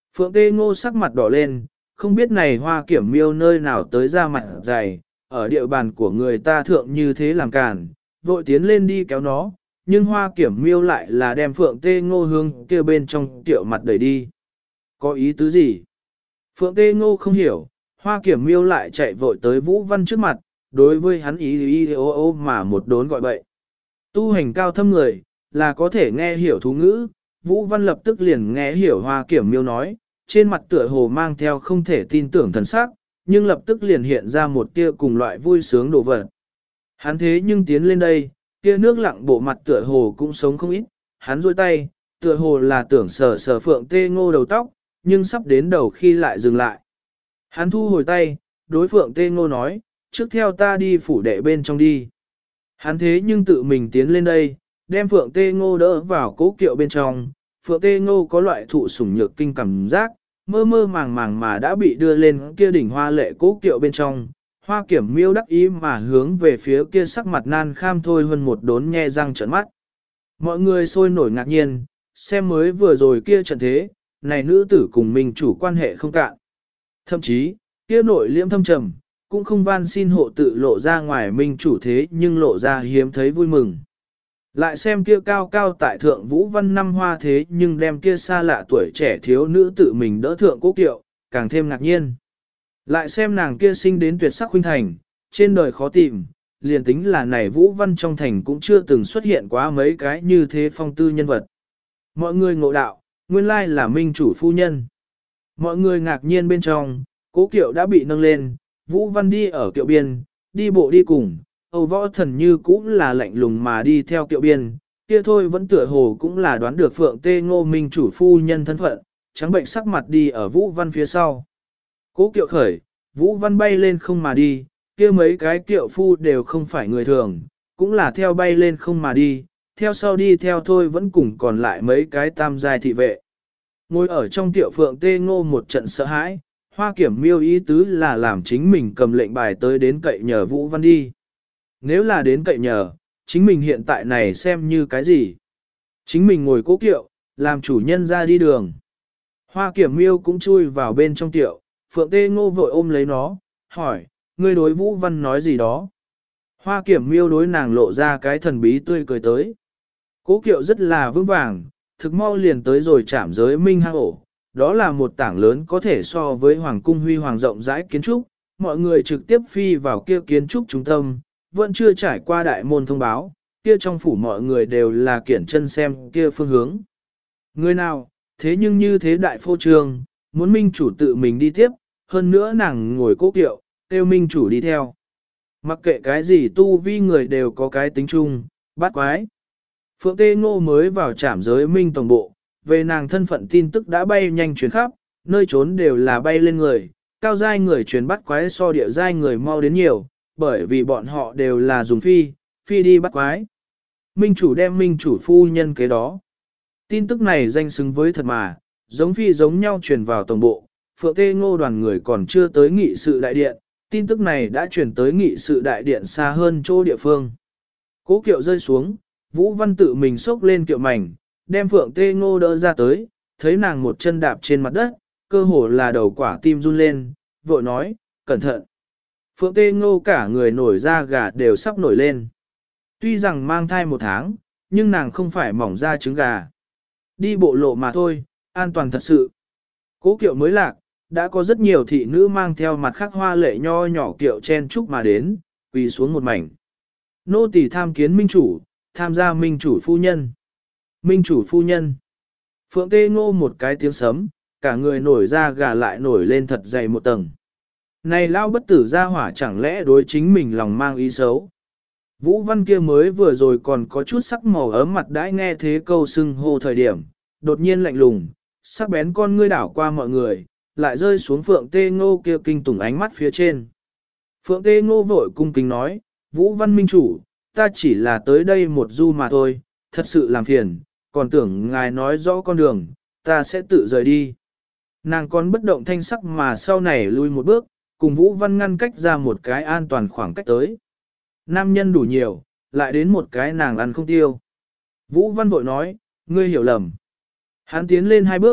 Speaker 1: Phượng Tê Ngô sắc mặt đỏ lên, không biết này Hoa Kiểm Miêu nơi nào tới ra mặt dày, ở địa bàn của người ta thượng như thế làm cản, vội tiến lên đi kéo nó, nhưng Hoa Kiểm Miêu lại là đem Phượng Tê Ngô hướng kia bên trong tiệu mặt đẩy đi. Có ý tứ gì? Phượng Tê Ngô không hiểu, Hoa Kiểm Miêu lại chạy vội tới Vũ Văn trước mặt, đối với hắn ý ô mà một đốn gọi bậy. Tu hành cao thâm người, là có thể nghe hiểu thú ngữ, Vũ Văn lập tức liền nghe hiểu Hoa Kiểm Miêu nói, trên mặt tựa hồ mang theo không thể tin tưởng thần sắc, nhưng lập tức liền hiện ra một tia cùng loại vui sướng đồ vật. Hắn thế nhưng tiến lên đây, kia nước lặng bộ mặt tựa hồ cũng sống không ít, hắn duỗi tay, tựa hồ là tưởng sờ sờ Phượng Tê Ngô đầu tóc, nhưng sắp đến đầu khi lại dừng lại. Hắn thu hồi tay, đối Phượng Tê Ngô nói, trước theo ta đi phủ đệ bên trong đi. Hắn thế nhưng tự mình tiến lên đây, đem Phượng Tê Ngô đỡ vào cố kiệu bên trong. Phượng Tê Ngô có loại thụ sủng nhược kinh cảm giác, mơ mơ màng màng mà đã bị đưa lên kia đỉnh hoa lệ cố kiệu bên trong. Hoa Kiểm Miêu đắc ý mà hướng về phía kia sắc mặt nan kham thôi hơn một đốn nhe răng trợn mắt. Mọi người sôi nổi ngạc nhiên, xem mới vừa rồi kia trận thế, này nữ tử cùng mình chủ quan hệ không cạn. Thậm chí, kia nội liễm thâm trầm, cũng không van xin hộ tự lộ ra ngoài minh chủ thế nhưng lộ ra hiếm thấy vui mừng. Lại xem kia cao cao tại thượng Vũ Văn năm hoa thế nhưng đem kia xa lạ tuổi trẻ thiếu nữ tự mình đỡ thượng cố kiệu, càng thêm ngạc nhiên. Lại xem nàng kia sinh đến tuyệt sắc huynh thành, trên đời khó tìm, liền tính là này Vũ Văn trong thành cũng chưa từng xuất hiện quá mấy cái như thế phong tư nhân vật. Mọi người ngộ đạo, nguyên lai là minh chủ phu nhân. Mọi người ngạc nhiên bên trong, cố kiệu đã bị nâng lên, Vũ Văn đi ở kiệu biên, đi bộ đi cùng, Âu Võ Thần như cũng là lạnh lùng mà đi theo kiệu biên, kia thôi vẫn tựa hồ cũng là đoán được Phượng Tê Ngô minh chủ phu nhân thân phận, trắng bệnh sắc mặt đi ở Vũ Văn phía sau. Cố kiệu khởi, Vũ Văn bay lên không mà đi, kia mấy cái kiệu phu đều không phải người thường, cũng là theo bay lên không mà đi, theo sau đi theo thôi vẫn cùng còn lại mấy cái tam giai thị vệ. Ngồi ở trong tiệu Phượng Tê Ngô một trận sợ hãi, Hoa Kiểm Miêu ý tứ là làm chính mình cầm lệnh bài tới đến cậy nhờ Vũ Văn đi. Nếu là đến cậy nhờ, chính mình hiện tại này xem như cái gì? Chính mình ngồi cố kiệu, làm chủ nhân ra đi đường. Hoa Kiểm Miêu cũng chui vào bên trong tiệu, Phượng Tê Ngô vội ôm lấy nó, hỏi, ngươi đối Vũ Văn nói gì đó? Hoa Kiểm Miêu đối nàng lộ ra cái thần bí tươi cười tới. Cố kiệu rất là vững vàng, thực mau liền tới rồi chạm giới minh hang ổ. Đó là một tảng lớn có thể so với hoàng cung huy hoàng rộng rãi kiến trúc, mọi người trực tiếp phi vào kia kiến trúc trung tâm, vẫn chưa trải qua đại môn thông báo, kia trong phủ mọi người đều là kiển chân xem kia phương hướng. Người nào, thế nhưng như thế đại phô trương, muốn minh chủ tự mình đi tiếp, hơn nữa nàng ngồi cố kiệu, tiêu minh chủ đi theo. Mặc kệ cái gì tu vi người đều có cái tính chung, bát quái. Phượng Tê Ngô mới vào trảm giới minh tổng bộ, về nàng thân phận tin tức đã bay nhanh truyền khắp, nơi trốn đều là bay lên người, cao giai người truyền bắt quái so địa giai người mau đến nhiều, bởi vì bọn họ đều là dùng phi đi bắt quái. Minh chủ đem minh chủ phu nhân kế đó. Tin tức này danh xứng với thật mà, giống phi giống nhau truyền vào tổng bộ, Phượng Tê Ngô đoàn người còn chưa tới nghị sự đại điện, tin tức này đã truyền tới nghị sự đại điện xa hơn chỗ địa phương. Cố kiệu rơi xuống, Vũ Văn tự mình xốc lên kiệu mảnh, đem Phượng Tê Ngô đỡ ra tới, thấy nàng một chân đạp trên mặt đất, cơ hồ là đầu quả tim run lên, vội nói, cẩn thận. Phượng Tê Ngô cả người nổi da gà đều sắp nổi lên. Tuy rằng mang thai 1 tháng, nhưng nàng không phải mỏng da trứng gà. Đi bộ lộ mà thôi, an toàn thật sự. Cố kiệu mới lạc, đã có rất nhiều thị nữ mang theo mặt khác hoa lệ nho nhỏ kiệu chen chúc mà đến, quỳ xuống một mảnh. Nô tỳ tham kiến minh chủ, tham gia minh chủ phu nhân. Minh chủ phu nhân. Phượng Tê Ngô một cái tiếng sấm, cả người nổi da gà lại nổi lên thật dày một tầng. Này lao bất tử ra hỏa chẳng lẽ đối chính mình lòng mang ý xấu. Vũ Văn kia mới vừa rồi còn có chút sắc màu ấm mặt đãi nghe thế câu xưng hô thời điểm, đột nhiên lạnh lùng, sắc bén con ngươi đảo qua mọi người, lại rơi xuống Phượng Tê Ngô kia kinh tủng ánh mắt phía trên. Phượng Tê Ngô vội cung kính nói, Vũ Văn minh chủ, ta chỉ là tới đây một du mà thôi, thật sự làm phiền, còn tưởng ngài nói rõ con đường, ta sẽ tự rời đi. Nàng còn bất động thanh sắc mà sau này lui một bước, cùng Vũ Văn ngăn cách ra một cái an toàn khoảng cách tới. Nam nhân đủ nhiều, lại đến một cái nàng ăn không tiêu. Vũ Văn vội nói, ngươi hiểu lầm. Hắn tiến lên 2 bước,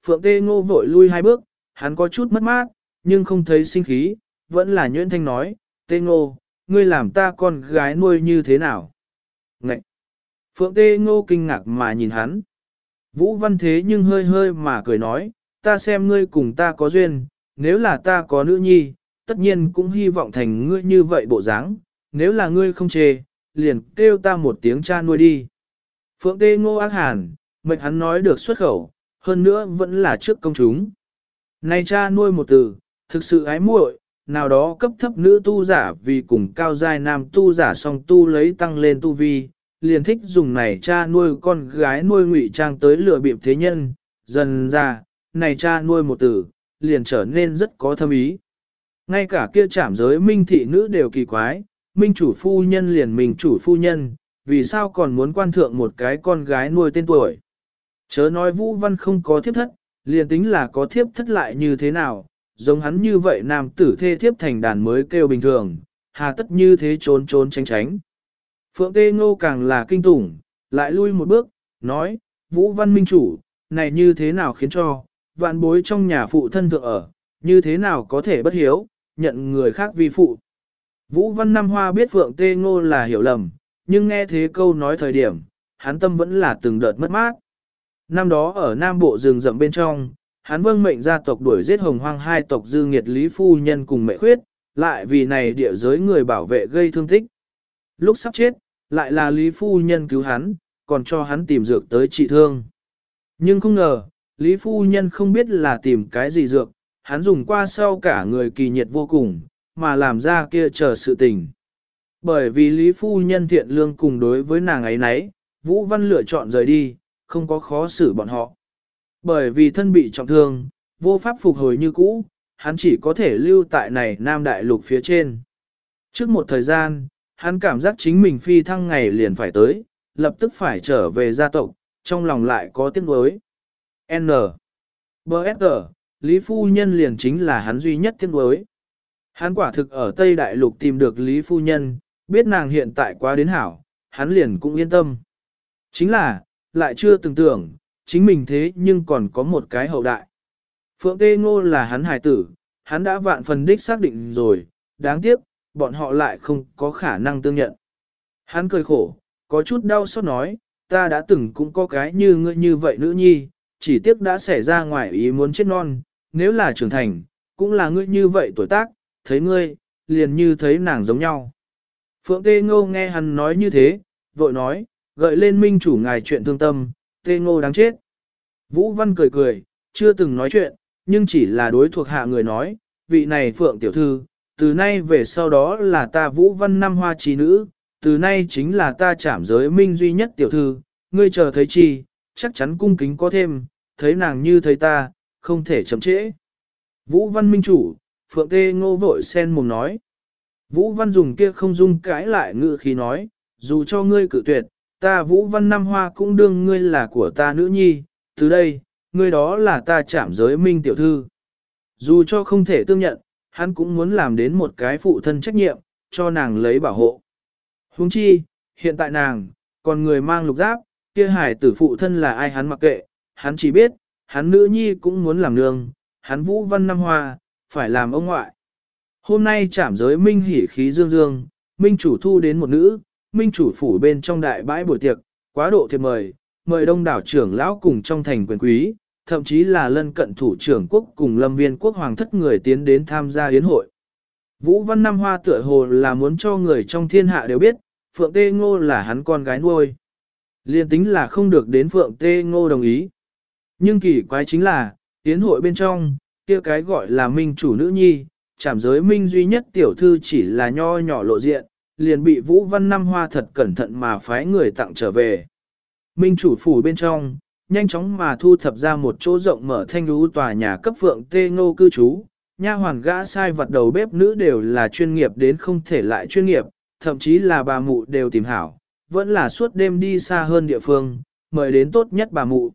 Speaker 1: Phượng Tê Ngô vội lui 2 bước, hắn có chút mất mát, nhưng không thấy sinh khí, vẫn là nhuyễn thanh nói, Tê Ngô, ngươi làm ta con gái nuôi như thế nào? Ngậy! Phượng Tê Ngô kinh ngạc mà nhìn hắn. Vũ Văn thế nhưng hơi hơi mà cười nói, ta xem ngươi cùng ta có duyên, nếu là ta có nữ nhi, tất nhiên cũng hy vọng thành ngươi như vậy bộ dáng, nếu là ngươi không chê, liền kêu ta một tiếng cha nuôi đi. Phượng Tê Ngô ác hàn, mệnh hắn nói được xuất khẩu, hơn nữa vẫn là trước công chúng. Này cha nuôi một từ, thực sự ái muội, nào đó cấp thấp nữ tu giả vì cùng cao giai nam tu giả song tu lấy tăng lên tu vi, liền thích dùng này cha nuôi con gái nuôi ngụy trang tới lừa bịp thế nhân, dần ra, này cha nuôi một từ, liền trở nên rất có thâm ý. Ngay cả kia trảm giới minh thị nữ đều kỳ quái, minh chủ phu nhân liền mình chủ phu nhân, vì sao còn muốn quan thượng một cái con gái nuôi tên tuổi. Chớ nói Vũ Văn không có thiếp thất, liền tính là có thiếp thất lại như thế nào, giống hắn như vậy nam tử thê thiếp thành đàn mới kêu bình thường, hà tất như thế trốn trốn tránh tránh. Phượng Tê Ngô càng là kinh tủng, lại lui một bước, nói, Vũ Văn minh chủ, này như thế nào khiến cho, vạn bối trong nhà phụ thân thượng ở, như thế nào có thể bất hiếu, nhận người khác vi phụ. Vũ Văn Nam Hoa biết Phượng Tê Ngô là hiểu lầm, nhưng nghe thế câu nói thời điểm, hắn tâm vẫn là từng đợt mất mát. Năm đó ở Nam Bộ rừng rậm bên trong, hắn vâng mệnh gia tộc đuổi giết Hồng Hoang 2 tộc dư nghiệt Lý Phu Nhân cùng Mẹ Khuyết, lại vì này địa giới người bảo vệ gây thương tích. Lúc sắp chết, lại là Lý Phu Nhân cứu hắn, còn cho hắn tìm dược tới trị thương. Nhưng không ngờ, Lý Phu Nhân không biết là tìm cái gì dược, hắn dùng qua sau cả người kỳ nhiệt vô cùng, mà làm ra kia chờ sự tình. Bởi vì Lý Phu Nhân thiện lương cùng đối với nàng ấy nấy, Vũ Văn lựa chọn rời đi, không có khó xử bọn họ. Bởi vì thân bị trọng thương, vô pháp phục hồi như cũ, hắn chỉ có thể lưu tại này Nam Đại Lục phía trên. Trước một thời gian, hắn cảm giác chính mình phi thăng ngày liền phải tới, lập tức phải trở về gia tộc, trong lòng lại có tiếc nuối. N. B.S.G. Lý Phu Nhân liền chính là hắn duy nhất tiếc nuối. Hắn quả thực ở Tây Đại Lục tìm được Lý Phu Nhân, biết nàng hiện tại quá đến hảo, hắn liền cũng yên tâm. Chính là, lại chưa từng tưởng, chính mình thế nhưng còn có một cái hậu đại. Phượng Tê Ngô là hắn hài tử, hắn đã vạn phần đích xác định rồi, đáng tiếc, bọn họ lại không có khả năng tương nhận. Hắn cười khổ, có chút đau xót nói, ta đã từng cũng có cái như ngươi như vậy nữ nhi, chỉ tiếc đã xảy ra ngoài ý muốn chết non, nếu là trưởng thành, cũng là ngươi như vậy tuổi tác, thấy ngươi, liền như thấy nàng giống nhau. Phượng Tê Ngô nghe hắn nói như thế, vội nói, gợi lên minh chủ ngài chuyện thương tâm, Tê Ngô đáng chết. Vũ Văn cười cười, chưa từng nói chuyện, nhưng chỉ là đối thuộc hạ người nói, vị này Phượng tiểu thư, từ nay về sau đó là ta Vũ Văn năm hoa trí nữ, từ nay chính là ta trảm giới minh duy nhất tiểu thư, ngươi chờ thấy chi, chắc chắn cung kính có thêm, thấy nàng như thấy ta, không thể chậm trễ. Vũ Văn minh chủ, Phượng Tê Ngô vội sen mồm nói. Vũ Văn dùng kia không dung cãi lại ngự khí nói, dù cho ngươi cự tuyệt, ta Vũ Văn năm hoa cũng đương ngươi là của ta nữ nhi, từ đây, ngươi đó là ta trảm giới minh tiểu thư. Dù cho không thể tương nhận, hắn cũng muốn làm đến một cái phụ thân trách nhiệm, cho nàng lấy bảo hộ. Huống chi, hiện tại nàng, còn người mang lục giáp, kia hải tử phụ thân là ai hắn mặc kệ, hắn chỉ biết, hắn nữ nhi cũng muốn làm nương, hắn Vũ Văn năm hoa, phải làm ông ngoại. Hôm nay trảm giới minh hỉ khí dương dương, minh chủ thu đến một nữ, minh chủ phủ bên trong đại bãi buổi tiệc, quá độ thiệp mời đông đảo trưởng lão cùng trong thành quyền quý, thậm chí là lân cận thủ trưởng quốc cùng lâm viên quốc hoàng thất người tiến đến tham gia yến hội. Vũ Văn Năm Hoa tựa hồ là muốn cho người trong thiên hạ đều biết, Phượng Tê Ngô là hắn con gái nuôi. Liên tính là không được đến Phượng Tê Ngô đồng ý. Nhưng kỳ quái chính là, yến hội bên trong, kia cái gọi là minh chủ nữ nhi, trảm giới minh duy nhất tiểu thư chỉ là nho nhỏ lộ diện, liền bị Vũ Văn Năm Hoa thật cẩn thận mà phái người tặng trở về. Minh chủ phủ bên trong, nhanh chóng mà thu thập ra một chỗ rộng mở thanh lũ tòa nhà cấp Phượng Tê Ngô cư trú, nha hoàn gã sai vật đầu bếp nữ đều là chuyên nghiệp đến không thể lại chuyên nghiệp, thậm chí là bà mụ đều tìm hảo, vẫn là suốt đêm đi xa hơn địa phương, mời đến tốt nhất bà mụ.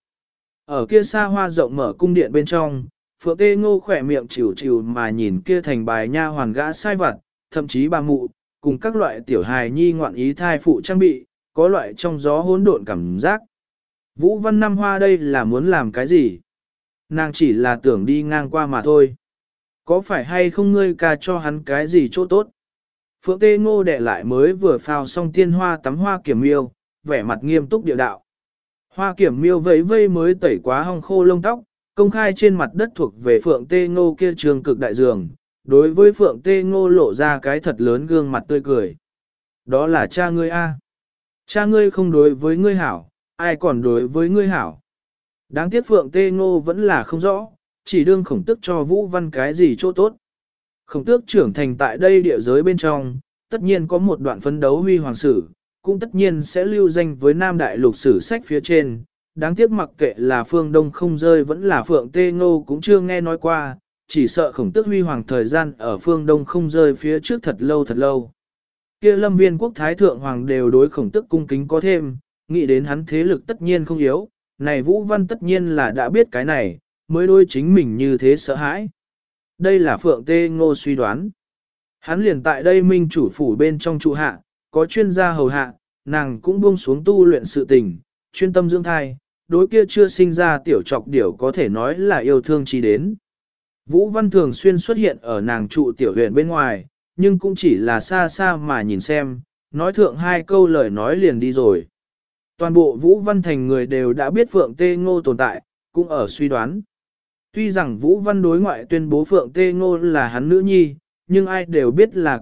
Speaker 1: Ở kia xa hoa rộng mở cung điện bên trong, Phượng Tê Ngô khỏe miệng chịu chịu mà nhìn kia thành bài nha hoàn gã sai vật, thậm chí bà mụ, cùng các loại tiểu hài nhi ngoạn ý thai phụ trang bị, có loại trong gió hỗn độn cảm giác. Vũ Văn Năm Hoa đây là muốn làm cái gì? nàng chỉ là tưởng đi ngang qua mà thôi. Có phải hay không ngươi ca cho hắn cái gì chỗ tốt? Phượng Tê Ngô đệ lại mới vừa phao xong tiên hoa tắm Hoa Kiểm Miêu, vẻ mặt nghiêm túc điệu đạo. Hoa Kiểm Miêu vẫy vây mới tẩy quá hong khô lông tóc, công khai trên mặt đất thuộc về Phượng Tê Ngô kia trường cực đại giường, đối với Phượng Tê Ngô lộ ra cái thật lớn gương mặt tươi cười. Đó là cha ngươi a. Cha ngươi không đối với ngươi hảo, ai còn đối với ngươi hảo. Đáng tiếc Phượng Tê Ngô vẫn là không rõ, chỉ đương khổng tước cho Vũ Văn cái gì chỗ tốt. Khổng tước trưởng thành tại đây địa giới bên trong, tất nhiên có một đoạn phấn đấu huy hoàng sử, cũng tất nhiên sẽ lưu danh với Nam Đại Lục sử sách phía trên. Đáng tiếc mặc kệ là phương Đông không rơi vẫn là Phượng Tê Ngô cũng chưa nghe nói qua, chỉ sợ khổng tước huy hoàng thời gian ở phương Đông không rơi phía trước thật lâu thật lâu. Kia Lâm Viên quốc thái thượng hoàng đều đối khổng tước cung kính có thêm, nghĩ đến hắn thế lực tất nhiên không yếu, này Vũ Văn tất nhiên là đã biết cái này, mới đối chính mình như thế sợ hãi. Đây là Phượng Tê Ngô suy đoán. Hắn liền tại đây minh chủ phủ bên trong trụ hạ, có chuyên gia hầu hạ, nàng cũng buông xuống tu luyện sự tình, chuyên tâm dưỡng thai, đối kia chưa sinh ra tiểu trọc điểu có thể nói là yêu thương chi đến. Vũ Văn thường xuyên xuất hiện ở nàng trụ tiểu huyện bên ngoài, nhưng cũng chỉ là xa xa mà nhìn xem, nói thượng hai câu lời nói liền đi rồi. Toàn bộ Vũ Văn thành người đều đã biết Phượng Tê Ngô tồn tại, cũng ở suy đoán. Tuy rằng Vũ Văn đối ngoại tuyên bố Phượng Tê Ngô là hắn nữ nhi, nhưng ai đều biết là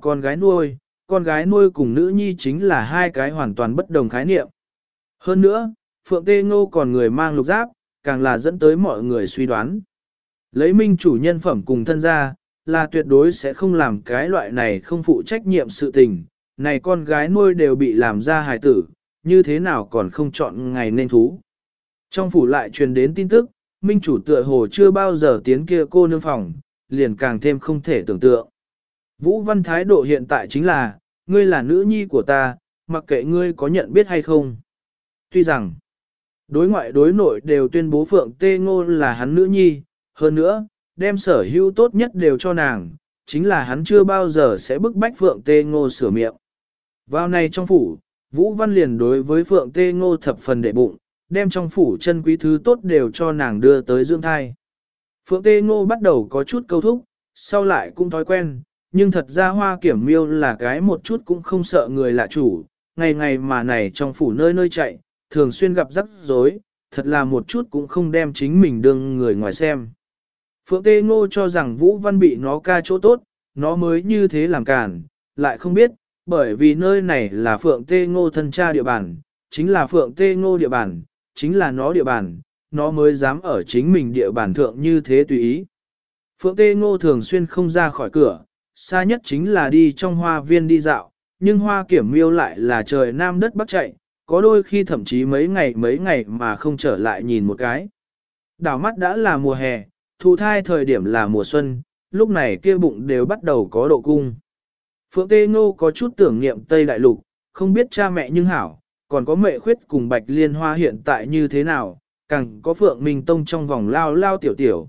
Speaker 1: con gái nuôi cùng nữ nhi chính là hai cái hoàn toàn bất đồng khái niệm. Hơn nữa, Phượng Tê Ngô còn người mang lục giáp, càng là dẫn tới mọi người suy đoán. Lấy minh chủ nhân phẩm cùng thân gia, là tuyệt đối sẽ không làm cái loại này không phụ trách nhiệm sự tình, này con gái nuôi đều bị làm ra hài tử, như thế nào còn không chọn ngày nên thú. Trong phủ lại truyền đến tin tức, minh chủ tựa hồ chưa bao giờ tiến kia cô nương phòng, liền càng thêm không thể tưởng tượng. Vũ Văn thái độ hiện tại chính là, ngươi là nữ nhi của ta, mặc kệ ngươi có nhận biết hay không. Tuy rằng, đối ngoại đối nội đều tuyên bố Phượng Tê Ngô là hắn nữ nhi, hơn nữa, đem sở hữu tốt nhất đều cho nàng, chính là hắn chưa bao giờ sẽ bức bách Phượng Tê Ngô sửa miệng. Vào này trong phủ, Vũ Văn liền đối với Phượng Tê Ngô thập phần đệ bụng, đem trong phủ chân quý thứ tốt đều cho nàng đưa tới dưỡng thai. Phượng Tê Ngô bắt đầu có chút câu thúc, sau lại cũng thói quen, nhưng thật ra Hoa Kiểm Miêu là cái một chút cũng không sợ người lạ chủ, ngày ngày mà này trong phủ nơi nơi chạy, thường xuyên gặp rắc rối, thật là một chút cũng không đem chính mình đương người ngoài xem. Phượng Tê Ngô cho rằng Vũ Văn bị nó ca chỗ tốt, nó mới như thế làm cản, lại không biết, bởi vì nơi này là Phượng Tê Ngô thân cha địa bàn, chính là Phượng Tê Ngô địa bàn, chính là nó địa bàn, nó mới dám ở chính mình địa bàn thượng như thế tùy ý. Phượng Tê Ngô thường xuyên không ra khỏi cửa, xa nhất chính là đi trong hoa viên đi dạo, nhưng Hoa Kiểm Miêu lại là trời nam đất bắc chạy, có đôi khi thậm chí mấy ngày mà không trở lại nhìn một cái. Đảo mắt đã là mùa hè, thụ thai thời điểm là mùa xuân, lúc này kia bụng đều bắt đầu có độ cung. Phượng Tê Ngô có chút tưởng niệm Tây Đại Lục, không biết cha mẹ nhưng hảo, còn có mẹ khuyết cùng Bạch Liên Hoa hiện tại như thế nào, càng có Phượng Minh Tông trong vòng lao lao tiểu tiểu.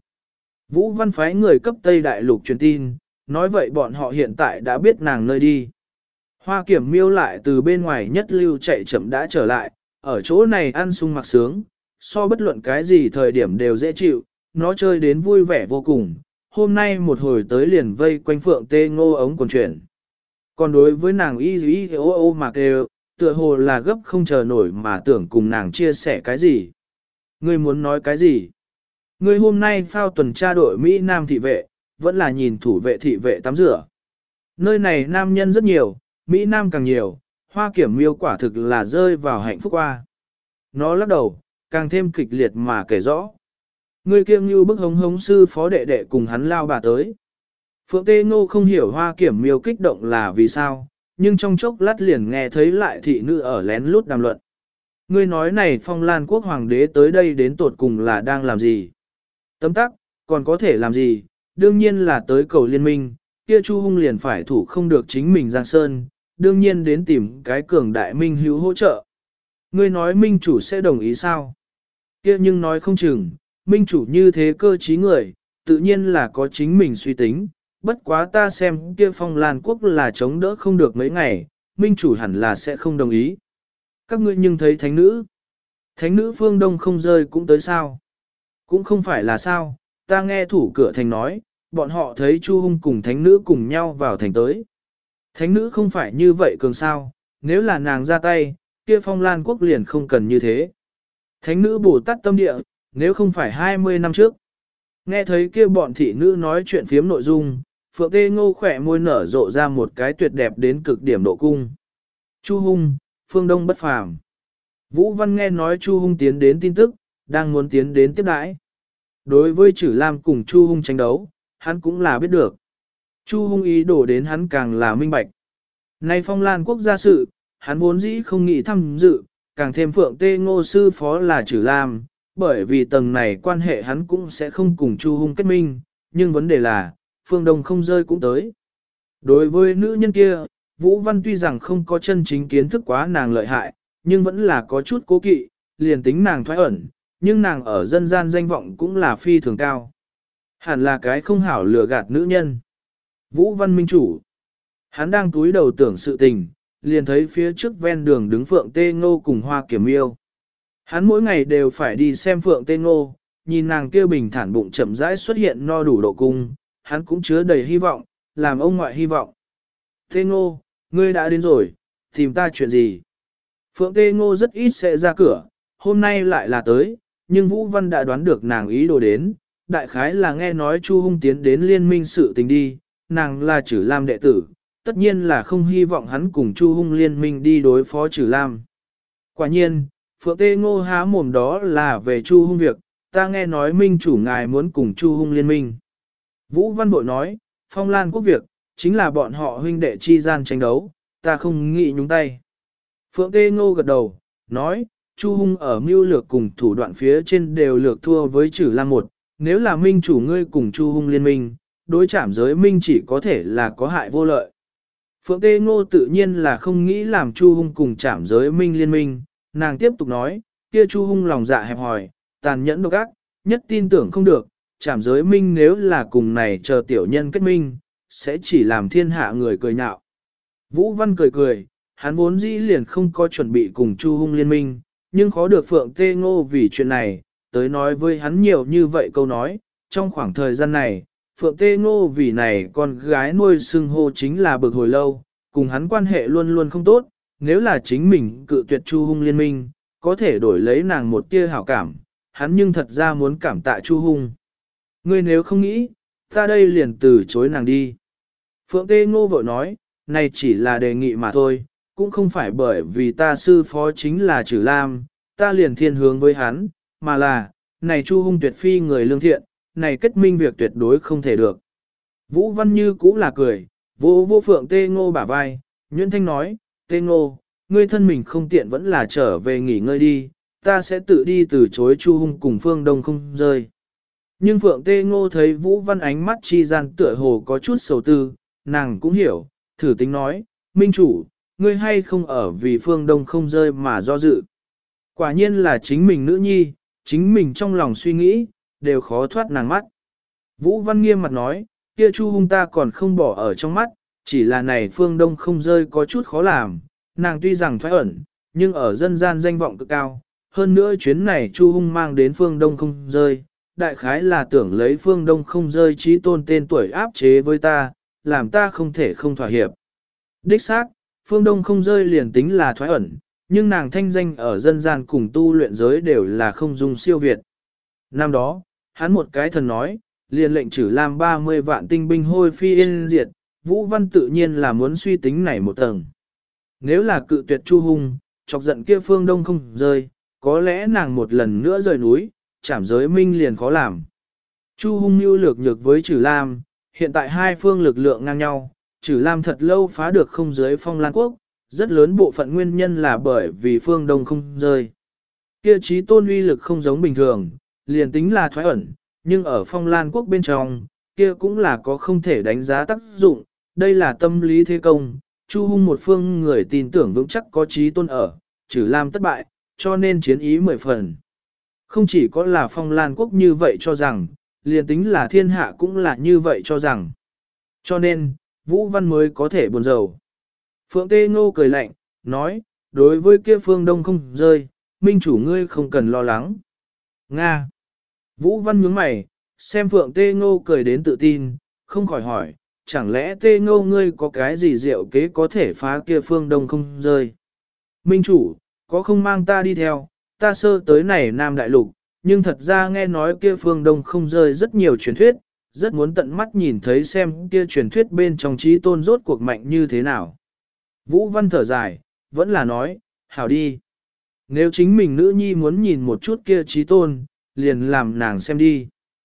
Speaker 1: Vũ Văn phái người cấp Tây Đại Lục truyền tin, nói vậy bọn họ hiện tại đã biết nàng nơi đi. Hoa Kiểm Miêu lại từ bên ngoài nhất lưu chạy chậm đã trở lại, ở chỗ này ăn sung mặc sướng, so bất luận cái gì thời điểm đều dễ chịu, nó chơi đến vui vẻ vô cùng, hôm nay một hồi tới liền vây quanh Phượng Tê Ngô ống quần chuyển. Còn đối với nàng y ô mà kêu, tựa hồ là gấp không chờ nổi mà tưởng cùng nàng chia sẻ cái gì. Ngươi muốn nói cái gì? Ngươi hôm nay phao tuần tra đội Mỹ Nam thị vệ, vẫn là nhìn thủ vệ thị vệ tắm rửa. Nơi này nam nhân rất nhiều, Mỹ Nam càng nhiều, Hoa Kiểm Miêu quả thực là rơi vào hạnh phúc qua. Nó lắc đầu, càng thêm kịch liệt mà kể rõ. Ngươi kiêng như bức hống hống sư phó đệ đệ cùng hắn lao bà tới. Phượng Tê Ngô không hiểu Hoa Kiểm Miêu kích động là vì sao, nhưng trong chốc lát liền nghe thấy lại thị nữ ở lén lút đàm luận. Ngươi nói này Phong Lan quốc hoàng đế tới đây đến tột cùng là đang làm gì? Tấm tắc, còn có thể làm gì? Đương nhiên là tới cầu liên minh, kia Chu Hung liền phải thủ không được chính mình Giang Sơn, đương nhiên đến tìm cái cường đại minh hữu hỗ trợ. Ngươi nói minh chủ sẽ đồng ý sao? Kia nhưng nói không chừng, minh chủ như thế cơ trí người, tự nhiên là có chính mình suy tính, bất quá ta xem kia Phong Lan quốc là chống đỡ không được mấy ngày, minh chủ hẳn là sẽ không đồng ý. Các ngươi nhưng thấy thánh nữ phương Đông không rơi cũng tới sao? Cũng không phải là sao, ta nghe thủ cửa thành nói, bọn họ thấy Chu Hung cùng thánh nữ cùng nhau vào thành tới. Thánh nữ không phải như vậy cường sao, nếu là nàng ra tay, kia Phong Lan quốc liền không cần như thế. Thánh nữ Bồ Tát tâm địa, nếu không phải 20 năm trước. Nghe thấy kia bọn thị nữ nói chuyện phiếm nội dung, Phượng Tê Ngô khỏe môi nở rộ ra một cái tuyệt đẹp đến cực điểm độ cung. Chu Hung, phương đông bất phàm. Vũ Văn nghe nói Chu Hung tiến đến tin tức, đang muốn tiến đến tiếp đãi. Đối với Trử Lam cùng Chu Hung tranh đấu, hắn cũng là biết được. Chu Hung ý đổ đến hắn càng là minh bạch. Nay Phong Lan quốc gia sự, hắn vốn dĩ không nghĩ tham dự, càng thêm Phượng Tê Ngô sư phó là Trử Lam, bởi vì tầng này quan hệ hắn cũng sẽ không cùng Chu Hung kết minh, nhưng vấn đề là, phương đông không rơi cũng tới. Đối với nữ nhân kia, Vũ Văn tuy rằng không có chân chính kiến thức quá nàng lợi hại, nhưng vẫn là có chút cố kỵ, liền tính nàng thoái ẩn, nhưng nàng ở dân gian danh vọng cũng là phi thường cao. Hẳn là cái không hảo lừa gạt nữ nhân. Vũ Văn minh chủ. Hắn đang túi đầu tưởng sự tình, liền thấy phía trước ven đường đứng Phượng Tê Ngô cùng Hoa Kiểm Yêu. Hắn mỗi ngày đều phải đi xem Phượng Tê Ngô, nhìn nàng kia bình thản bụng chậm rãi xuất hiện no đủ độ cung, hắn cũng chứa đầy hy vọng, làm ông ngoại hy vọng. Tê Ngô, ngươi đã đến rồi, tìm ta chuyện gì? Phượng Tê Ngô rất ít sẽ ra cửa, hôm nay lại là tới, nhưng Vũ Văn đã đoán được nàng ý đồ đến, đại khái là nghe nói Chu Hung tiến đến liên minh sự tình đi, nàng là Trử Lam đệ tử, tất nhiên là không hy vọng hắn cùng Chu Hung liên minh đi đối phó Trử Lam. Quả nhiên, Phượng Tê Ngô há mồm đó là về Chu Hung việc, ta nghe nói minh chủ ngài muốn cùng Chu Hung liên minh. Vũ Văn bội nói, Phong Lan quốc việc, chính là bọn họ huynh đệ chi gian tranh đấu, ta không nghĩ nhúng tay. Phượng Tê Ngô gật đầu, nói, Chu Hung ở mưu lược cùng thủ đoạn phía trên đều lược thua với Trử Lam một, nếu là minh chủ ngươi cùng Chu Hung liên minh, đối chạm giới minh chỉ có thể là có hại vô lợi. Phượng Tê Ngô tự nhiên là không nghĩ làm Chu Hung cùng chạm giới minh liên minh, nàng tiếp tục nói, kia Chu Hung lòng dạ hẹp hòi, tàn nhẫn độc ác, nhất tin tưởng không được, chạm giới minh nếu là cùng này chờ tiểu nhân kết minh, sẽ chỉ làm thiên hạ người cười nhạo. Vũ Văn cười cười, hắn vốn dĩ liền không có chuẩn bị cùng Chu Hung liên minh, nhưng khó được Phượng Tê Ngô vì chuyện này, tới nói với hắn nhiều như vậy câu nói, trong khoảng thời gian này, Phượng Tê Ngô vì này con gái nuôi xưng hô chính là bực hồi lâu, cùng hắn quan hệ luôn luôn không tốt, nếu là chính mình cự tuyệt Chu Hung liên minh, có thể đổi lấy nàng một tia hảo cảm, hắn nhưng thật ra muốn cảm tạ Chu Hung. Ngươi nếu không nghĩ, ta đây liền từ chối nàng đi. Phượng Tê Ngô vội nói, này chỉ là đề nghị mà thôi, cũng không phải bởi vì ta sư phó chính là Trử Lam, ta liền thiên hướng với hắn, mà là, này Chu Hung tuyệt phi người lương thiện, này kết minh việc tuyệt đối không thể được. Vũ Văn Như cũng là cười, vô Phượng Tê Ngô bả vai, Nguyễn Thanh nói, Tê Ngô, ngươi thân mình không tiện vẫn là trở về nghỉ ngơi đi, ta sẽ tự đi từ chối Chu Hung cùng Phương Đông không rơi. Nhưng Phượng Tê Ngô thấy Vũ Văn ánh mắt chi gian tựa hồ có chút sầu tư, nàng cũng hiểu, thử tính nói, Minh chủ, ngươi hay không ở vì Phương Đông không rơi mà do dự. Quả nhiên là chính mình nữ nhi, chính mình trong lòng suy nghĩ, đều khó thoát nàng mắt. Vũ Văn nghiêm mặt nói, kia Chu Hung ta còn không bỏ ở trong mắt, chỉ là này Phương Đông không rơi có chút khó làm, nàng tuy rằng thoái ẩn, nhưng ở dân gian danh vọng cực cao, hơn nữa chuyến này Chu Hung mang đến Phương Đông không rơi, đại khái là tưởng lấy Phương Đông không rơi trí tôn tên tuổi áp chế với ta, làm ta không thể không thỏa hiệp. Đích xác, Phương Đông không rơi liền tính là thoái ẩn, nhưng nàng thanh danh ở dân gian cùng tu luyện giới đều là không dung siêu việt. Năm đó, hắn một cái thần nói, liền lệnh Trử Lam 30 vạn tinh binh hôi phi yên diệt, Vũ Văn tự nhiên là muốn suy tính này một tầng. Nếu là cự tuyệt Chu Hung, chọc giận kia Phương Đông không rơi, có lẽ nàng một lần nữa rời núi, chảm giới minh liền khó làm. Chu Hung mưu lược nhược với Trử Lam, hiện tại hai phương lực lượng ngang nhau, Trử Lam thật lâu phá được không dưới Phong Lan quốc, rất lớn bộ phận nguyên nhân là bởi vì Phương Đông không rơi. Kia trí tôn uy lực không giống bình thường, liền tính là thoái ẩn, nhưng ở Phong Lan quốc bên trong, kia cũng là có không thể đánh giá tác dụng, đây là tâm lý thế công, Chu Hung một phương người tin tưởng vững chắc có trí tôn ở, Trử Lam thất bại, cho nên chiến ý 10 phần. Không chỉ có là Phong Lan quốc như vậy cho rằng, liền tính là thiên hạ cũng là như vậy cho rằng. Cho nên, Vũ Văn mới có thể buồn rầu. Phượng Tê Ngô cười lạnh, nói, đối với kia Phương Đông không rơi, minh chủ ngươi không cần lo lắng. Nga. Vũ Văn nhướng mày, xem Phượng Tê Ngô cười đến tự tin, không khỏi hỏi, chẳng lẽ Tê Ngô ngươi có cái gì diệu kế có thể phá kia phương đông không rơi? Minh chủ, có không mang ta đi theo, ta sơ tới này Nam Đại Lục, nhưng thật ra nghe nói kia phương đông không rơi rất nhiều truyền thuyết, rất muốn tận mắt nhìn thấy xem kia truyền thuyết bên trong trí tôn rốt cuộc mạnh như thế nào. Vũ Văn thở dài, vẫn là nói, hảo đi. Nếu chính mình nữ nhi muốn nhìn một chút kia trí tôn, liền làm nàng xem đi.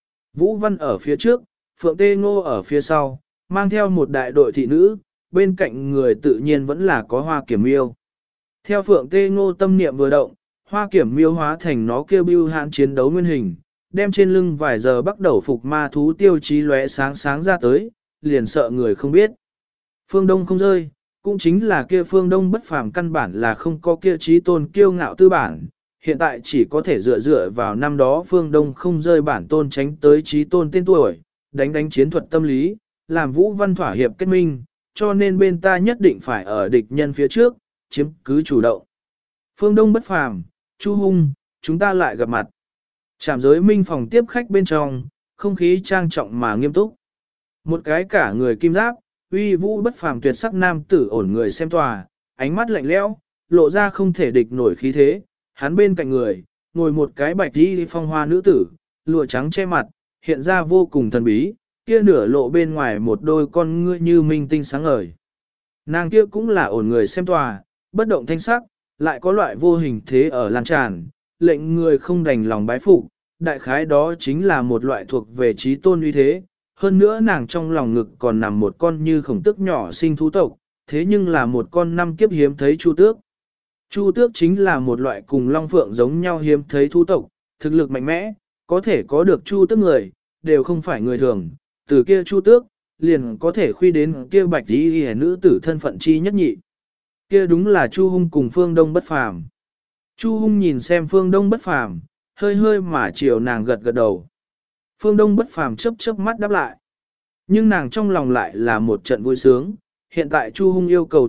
Speaker 1: Vũ Văn ở phía trước, Phượng Tê Ngô ở phía sau, mang theo một đại đội thị nữ, bên cạnh người tự nhiên vẫn là có Hoa Kiểm Miêu. Theo Phượng Tê Ngô tâm niệm vừa động, Hoa Kiểm Miêu hóa thành nó kêu bưu hãn chiến đấu nguyên hình, đem trên lưng vài giờ bắt đầu phục ma thú tiêu chí lóe sáng sáng ra tới, liền sợ người không biết. Phương Đông không rơi, cũng chính là kia Phương Đông bất phàm căn bản là không có kia trí tôn kiêu ngạo tư bản, hiện tại chỉ có thể dựa vào năm đó Phương Đông không rơi bản tôn tránh tới trí tôn tên tuổi, đánh chiến thuật tâm lý, làm Vũ Văn thỏa hiệp kết minh, cho nên bên ta nhất định phải ở địch nhân phía trước, chiếm cứ chủ động. Phương Đông bất phàm, Chu Hung, chúng ta lại gặp mặt. Trạm giới minh phòng tiếp khách bên trong, không khí trang trọng mà nghiêm túc. Một cái cả người kim giáp, uy vũ bất phàm tuyệt sắc nam tử ổn người xem tòa, ánh mắt lạnh lẽo, lộ ra không thể địch nổi khí thế. Hắn bên cạnh người, ngồi một cái bạch y phong hoa nữ tử, lụa trắng che mặt, hiện ra vô cùng thần bí, kia nửa lộ bên ngoài một đôi con ngươi như minh tinh sáng ngời. Nàng kia cũng là ổn người xem tòa, bất động thanh sắc, lại có loại vô hình thế ở lan tràn, lệnh người không đành lòng bái phục, đại khái đó chính là một loại thuộc về trí tôn uy thế. Hơn nữa nàng trong lòng ngực còn nằm một con như khổng tước nhỏ sinh thú tộc, thế nhưng là một con năm kiếp hiếm thấy chu tước. Chu tước chính là một loại cùng long phượng giống nhau hiếm thấy thú tộc, thực lực mạnh mẽ, có thể có được chu tước người, đều không phải người thường, từ kia chu tước, liền có thể khuy đến kia bạch y nữ tử thân phận chi nhất nhị. Kia đúng là Chu Hung cùng Phương Đông bất phàm. Chu Hung nhìn xem Phương Đông bất phàm, hơi hơi mà chiều nàng gật gật đầu. Phương Đông bất phàm chớp chớp mắt đáp lại. Nhưng nàng trong lòng lại là một trận vui sướng, hiện tại Chu Hung yêu cầu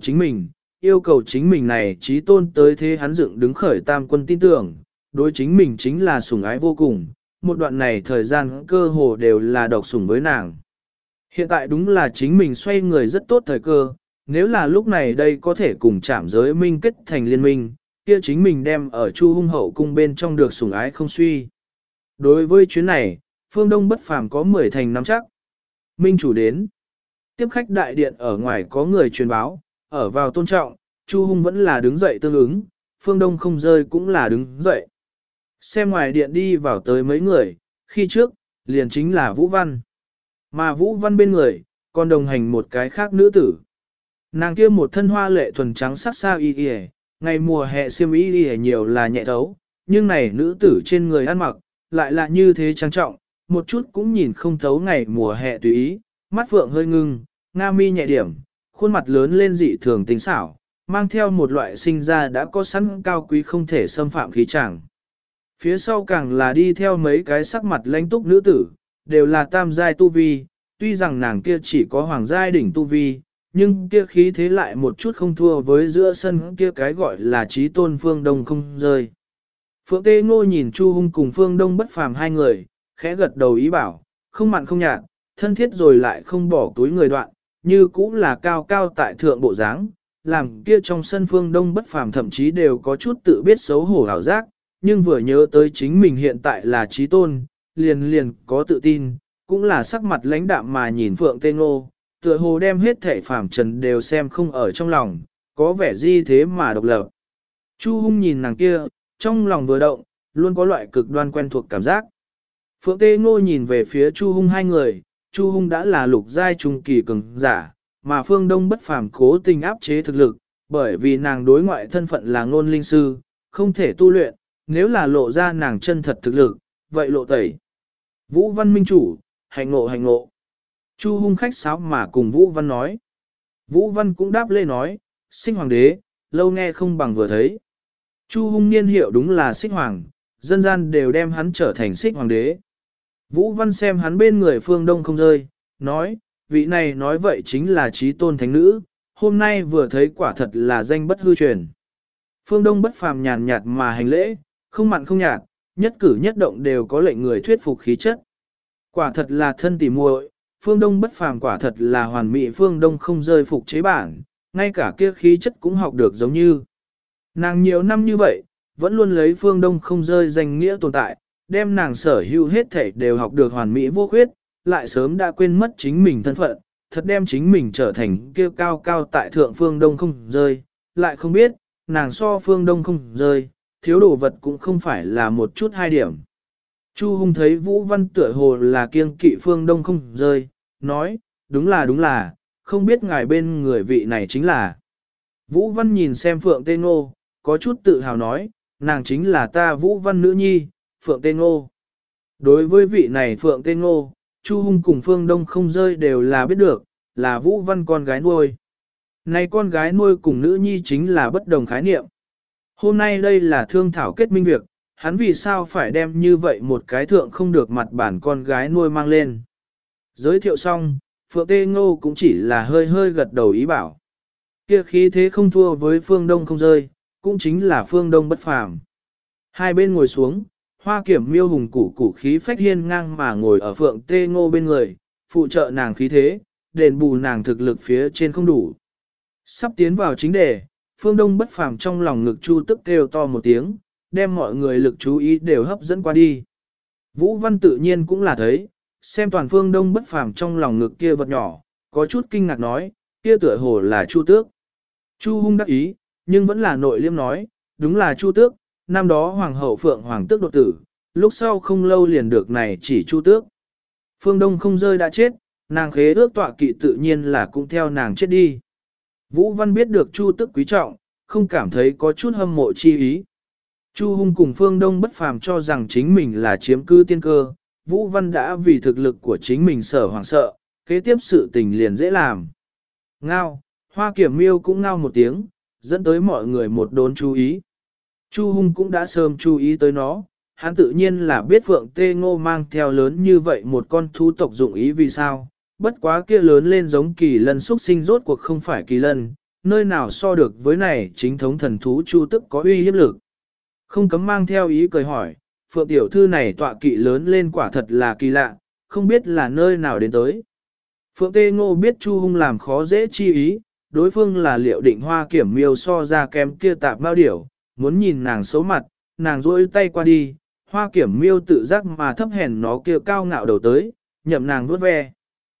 Speaker 1: chính mình này trí tôn tới thế hắn dựng đứng khởi tam quân tin tưởng, đối chính mình chính là sủng ái vô cùng, một đoạn này thời gian cơ hồ đều là độc sủng với nàng. Hiện tại đúng là chính mình xoay người rất tốt thời cơ, nếu là lúc này đây có thể cùng Trảm giới minh kết thành liên minh, kia chính mình đem ở Chu Hung hậu cung bên trong được sủng ái không suy. Đối với chuyến này, Phương Đông bất phàm có 10 thành nắm chắc. Minh chủ đến. Tiếp khách đại điện ở ngoài có người truyền báo, ở vào tôn trọng, Chu Hung vẫn là đứng dậy tương ứng, Phương Đông không rơi cũng là đứng dậy. Xem ngoài điện đi vào tới mấy người, khi trước, liền chính là Vũ Văn. Mà Vũ Văn bên người, còn đồng hành một cái khác nữ tử. Nàng kia một thân hoa lệ thuần trắng sắc sao y y, ngày mùa hè xiêm y y nhiều là nhẹ thấu, nhưng này nữ tử trên người ăn mặc, lại là như thế trang trọng, một chút cũng nhìn không thấu ngày mùa hè tùy ý, mắt phượng hơi ngưng, nga mi nhẹ điểm, khuôn mặt lớn lên dị thường tính xảo, mang theo một loại sinh ra đã có sẵn cao quý không thể xâm phạm khí chàng. Phía sau càng là đi theo mấy cái sắc mặt lãnh túc nữ tử, đều là tam giai tu vi, tuy rằng nàng kia chỉ có hoàng giai đỉnh tu vi, nhưng kia khí thế lại một chút không thua với giữa sân kia cái gọi là trí tôn Phương Đông không rơi. Phượng Tê Ngô nhìn Chu Hung cùng Phương Đông bất phàm hai người, khẽ gật đầu ý bảo, không mặn không nhạt, thân thiết rồi lại không bỏ túi người đoạn, như cũng là cao cao tại thượng bộ dáng, làm kia trong sân Phương Đông bất phàm thậm chí đều có chút tự biết xấu hổ hảo giác, nhưng vừa nhớ tới chính mình hiện tại là trí tôn, liền có tự tin, cũng là sắc mặt lãnh đạm mà nhìn Phượng Tê Ngô, tựa hồ đem hết thể phàm trần đều xem không ở trong lòng, có vẻ di thế mà độc lập. Chu Hung nhìn nàng kia, trong lòng vừa động, luôn có loại cực đoan quen thuộc cảm giác. Phượng Tê Ngô nhìn về phía Chu Hung hai người, Chu Hung đã là lục giai trung kỳ cường giả, mà Phương Đông bất phàm cố tình áp chế thực lực, bởi vì nàng đối ngoại thân phận là ngôn linh sư, không thể tu luyện, nếu là lộ ra nàng chân thật thực lực, vậy lộ tẩy. Vũ Văn minh chủ, hành ngộ hành ngộ. Chu Hung khách sáo mà cùng Vũ Văn nói. Vũ Văn cũng đáp lê nói, Xích Hoàng đế, lâu nghe không bằng vừa thấy. Chu Hung niên hiệu đúng là Xích Hoàng, dân gian đều đem hắn trở thành Xích Hoàng đế. Vũ Văn xem hắn bên người Phương Đông không rơi, nói, vị này nói vậy chính là trí tôn thánh nữ, hôm nay vừa thấy quả thật là danh bất hư truyền. Phương Đông bất phàm nhàn nhạt mà hành lễ, không mặn không nhạt, Nhất cử nhất động đều có lệnh người thuyết phục khí chất. Quả thật là thân tỉ muội, phương đông bất phàm quả thật là hoàn mỹ, phương đông không rơi phục chế bản, ngay cả kia khí chất cũng học được giống như. Nàng nhiều năm như vậy, vẫn luôn lấy phương đông không rơi danh nghĩa tồn tại, đem nàng sở hữu hết thảy đều học được hoàn mỹ vô khuyết, lại sớm đã quên mất chính mình thân phận, thật đem chính mình trở thành kia cao cao tại thượng phương đông không rơi, lại không biết, nàng so phương đông không rơi, thiếu đồ vật cũng không phải là một chút hai điểm. Chu Hùng thấy Vũ Văn tựa hồ là kiêng kỵ phương đông không rơi, nói, đúng là, không biết ngài bên người vị này chính là. Vũ Văn nhìn xem Phượng Tê Ngô, có chút tự hào nói, nàng chính là ta Vũ Văn nữ nhi, Phượng Tê Ngô. Đối với vị này Phượng Tê Ngô, Chu Hùng cùng Phương Đông không rơi đều là biết được, là Vũ Văn con gái nuôi. Này con gái nuôi cùng nữ nhi chính là bất đồng khái niệm. Hôm nay đây là thương thảo kết minh việc, hắn vì sao phải đem như vậy một cái thượng không được mặt bản con gái nuôi mang lên. Giới thiệu xong, Phượng Tê Ngô cũng chỉ là hơi hơi gật đầu ý bảo. Kia khí thế không thua với Phương Đông không rơi, cũng chính là Phương Đông bất phàm. Hai bên ngồi xuống, Hoa Kiểm Miêu hùng củ khí phách hiên ngang mà ngồi ở Phượng Tê Ngô bên người, phụ trợ nàng khí thế, đền bù nàng thực lực phía trên không đủ. Sắp tiến vào chính đề, Phương Đông bất phàm trong lòng ngực Chu Tức kêu to một tiếng, đem mọi người lực chú ý đều hấp dẫn qua đi. Vũ Văn tự nhiên cũng là thấy, xem toàn Phương Đông bất phàm trong lòng ngực kia vật nhỏ, có chút kinh ngạc nói, kia tựa hồ là Chu Tước. Chu Hung đắc ý, nhưng vẫn là nội liêm nói, đúng là Chu Tước, năm đó Hoàng hậu Phượng Hoàng Tước đột tử, lúc sau không lâu liền được này chỉ Chu Tước. Phương Đông không rơi đã chết, nàng khế ước tọa kỵ tự nhiên là cũng theo nàng chết đi. Vũ Văn biết được Chu Tước quý trọng, không cảm thấy có chút hâm mộ chi ý. Chu Hung cùng Phương Đông bất phàm cho rằng chính mình là chiếm cư tiên cơ, Vũ Văn đã vì thực lực của chính mình sở hoảng sợ, kế tiếp sự tình liền dễ làm. Ngao, Hoa Kiểm Miêu cũng ngao một tiếng, dẫn tới mọi người một đốn chú ý. Chu Hung cũng đã sớm chú ý tới nó, hắn tự nhiên là biết Phượng Tê Ngô mang theo lớn như vậy một con thú tộc dụng ý vì sao, bất quá kia lớn lên giống kỳ lân xuất sinh rốt cuộc không phải kỳ lân, nơi nào so được với này chính thống thần thú Chu Tức có uy hiếp lực. Không cấm mang theo ý cười hỏi, Phượng tiểu thư này tọa kỵ lớn lên quả thật là kỳ lạ, không biết là nơi nào đến tới. Phượng Tê Ngô biết Chu Hung làm khó dễ chi ý, đối phương là Liệu Định Hoa Kiểm Miêu so ra kém kia tạp bao điểu, muốn nhìn nàng xấu mặt, nàng rôi tay qua đi, Hoa Kiểm Miêu tự giác mà thấp hèn nó kia cao ngạo đầu tới, nhậm nàng vuốt ve.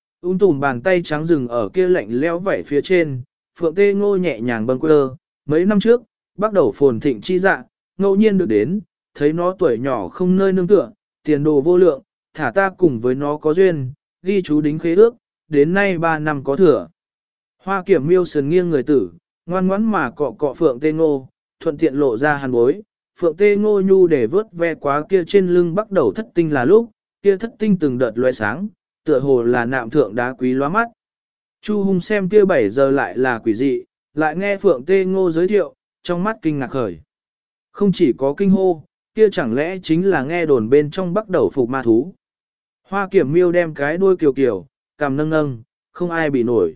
Speaker 1: Tùm bàn tay trắng rừng ở kia lạnh leo vảy phía trên, Phượng Tê Ngô nhẹ nhàng bâng quơ, mấy năm trước, bắt đầu phồn thịnh chi dạ, ngẫu nhiên được đến, thấy nó tuổi nhỏ không nơi nương tựa, tiền đồ vô lượng, thả ta cùng với nó có duyên, ghi chú đính khế ước, đến nay 3 năm có thừa. Hoa Kiểm Miêu sườn nghiêng người tử, ngoan ngoãn mà cọ cọ Phượng Tê Ngô, thuận tiện lộ ra hàn bối, Phượng Tê Ngô nhu để vớt ve quá kia trên lưng bắt đầu thất tinh là lúc, kia thất tinh từng đợt loe sáng, tựa hồ là nạm thượng đá quý lóa mắt. Chu Hung xem kia 7 giờ lại là quỷ dị, lại nghe Phượng Tê Ngô giới thiệu, trong mắt kinh ngạc khởi. Không chỉ có kinh hô, kia chẳng lẽ chính là nghe đồn bên trong bắt đầu phục ma thú. Hoa Kiểm Miêu đem cái đuôi kiều kiều, cằm nâng nâng, không ai bị nổi.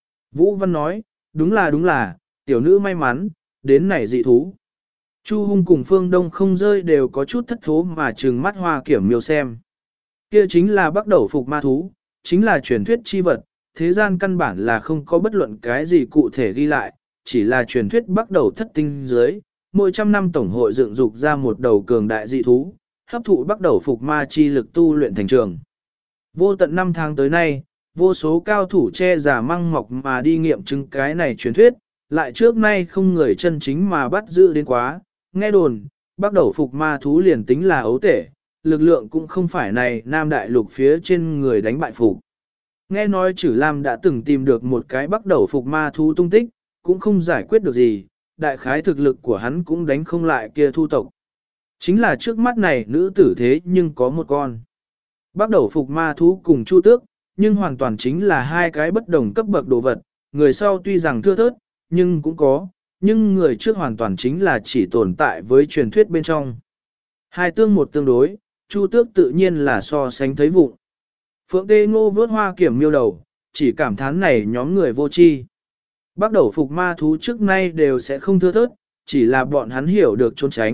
Speaker 1: Vũ Văn nói, đúng là, tiểu nữ may mắn, đến này dị thú. Chu Hung cùng Phương Đông không rơi đều có chút thất thố mà trừng mắt Hoa Kiểm Miêu xem. Kia chính là bắt đầu phục ma thú, chính là truyền thuyết chi vật, thế gian căn bản là không có bất luận cái gì cụ thể ghi lại, chỉ là truyền thuyết bắt đầu thất tinh dưới, mỗi trăm năm tổng hội dựng dục ra một đầu cường đại dị thú, hấp thụ bắt đầu phục ma chi lực tu luyện thành trường. Vô tận năm tháng tới nay, vô số cao thủ che giả măng mọc mà đi nghiệm chứng cái này truyền thuyết, lại trước nay không người chân chính mà bắt giữ đến quá, nghe đồn, bắt đầu phục ma thú liền tính là ấu tể, lực lượng cũng không phải này Nam Đại Lục phía trên người đánh bại phục. Nghe nói Chử Lam đã từng tìm được một cái bắt đầu phục ma thú tung tích, cũng không giải quyết được gì, đại khái thực lực của hắn cũng đánh không lại kia thu tộc. Chính là trước mắt này nữ tử thế nhưng có một con. Bắt đầu phục ma thú cùng Chu Tước, nhưng hoàn toàn chính là hai cái bất đồng cấp bậc đồ vật, người sau tuy rằng thưa thớt, nhưng cũng có, nhưng người trước hoàn toàn chính là chỉ tồn tại với truyền thuyết bên trong. Hai tương một tương đối, Chu Tước tự nhiên là so sánh thấy vụng. Phượng Tê Ngô vớt Hoa Kiểm Miêu đầu, chỉ cảm thán này nhóm người vô tri. Bắt đầu phục ma thú trước nay đều sẽ không thưa thớt, chỉ là bọn hắn hiểu được trốn tránh,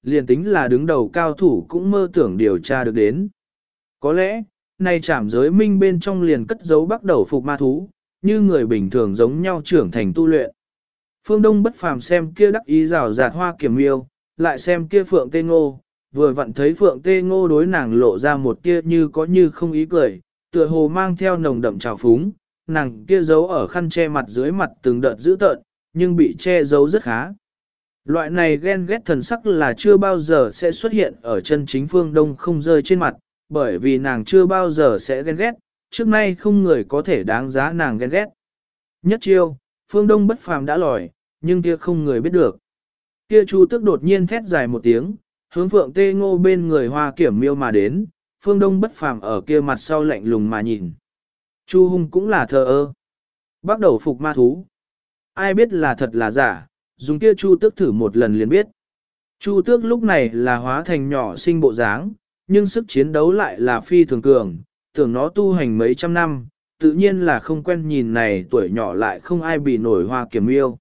Speaker 1: liền tính là đứng đầu cao thủ cũng mơ tưởng điều tra được đến. Có lẽ, này trảm giới minh bên trong liền cất giấu bắt đầu phục ma thú, như người bình thường giống nhau trưởng thành tu luyện. Phương Đông bất phàm xem kia đắc ý rào rạt Hoa Kiểm Miêu, lại xem kia Phượng Tê Ngô, vừa vặn thấy Phượng Tê Ngô đối nàng lộ ra một kia như có như không ý cười, tựa hồ mang theo nồng đậm trào phúng, nàng kia giấu ở khăn che mặt dưới mặt từng đợt dữ tợn, nhưng bị che giấu rất khá. Loại này ghen ghét thần sắc là chưa bao giờ sẽ xuất hiện ở chân chính Phương Đông không rơi trên mặt, bởi vì nàng chưa bao giờ sẽ ghen ghét, trước nay không người có thể đáng giá nàng ghen ghét. Nhất chiêu, Phương Đông bất phàm đã lòi, nhưng kia không người biết được. Kia Chu Tước đột nhiên thét dài một tiếng, hướng Phượng Tê Ngô bên người Hoa Kiểm Miêu mà đến, Phương Đông bất phàm ở kia mặt sau lạnh lùng mà nhìn. Chu Hung cũng là thờ ơ. Bắt đầu phục ma thú. Ai biết là thật là giả, dùng kia Chu Tước thử một lần liền biết. Chu Tước lúc này là hóa thành nhỏ sinh bộ dáng, nhưng sức chiến đấu lại là phi thường cường, tưởng nó tu hành mấy trăm năm, tự nhiên là không quen nhìn này tuổi nhỏ lại không ai bị nổi Hoa Kiểm Miêu.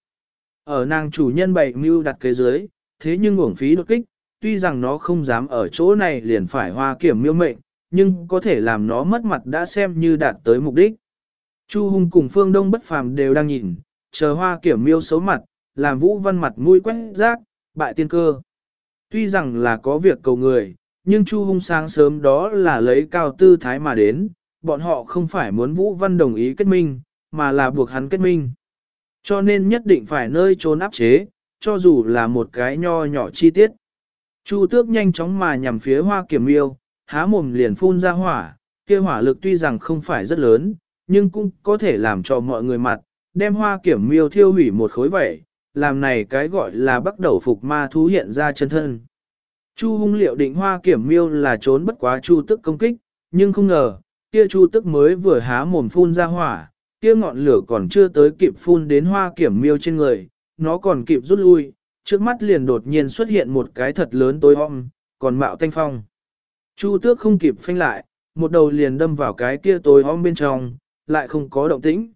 Speaker 1: Ở nàng chủ nhân bày mưu đặt kế dưới, thế nhưng uổng phí đột kích, tuy rằng nó không dám ở chỗ này liền phải Hoa Kiểm Miêu mệnh, nhưng có thể làm nó mất mặt đã xem như đạt tới mục đích. Chu Hung cùng Phương Đông bất phàm đều đang nhìn, chờ Hoa Kiểm Miêu xấu mặt, làm Vũ Văn mặt mũi quét rác, bại tiên cơ. Tuy rằng là có việc cầu người, nhưng Chu Hung sáng sớm đó là lấy cao tư thái mà đến, bọn họ không phải muốn Vũ Văn đồng ý kết minh, mà là buộc hắn kết minh. Cho nên nhất định phải nơi trốn áp chế, cho dù là một cái nho nhỏ chi tiết. Chu Tước nhanh chóng mà nhằm phía Hoa Kiểm Miêu, há mồm liền phun ra hỏa, kia hỏa lực tuy rằng không phải rất lớn, nhưng cũng có thể làm cho mọi người mặt, đem Hoa Kiểm Miêu thiêu hủy một khối vảy, làm này cái gọi là bắt đầu phục ma thú hiện ra chân thân. Chu Hung liệu định Hoa Kiểm Miêu là trốn bất quá Chu Tước công kích, nhưng không ngờ, kia Chu Tước mới vừa há mồm phun ra hỏa, kia ngọn lửa còn chưa tới kịp phun đến Hoa Kiểm Miêu trên người, nó còn kịp rút lui, trước mắt liền đột nhiên xuất hiện một cái thật lớn tối om, còn mạo thanh phong. Chu Tước không kịp phanh lại, một đầu liền đâm vào cái kia tối om bên trong, lại không có động tĩnh.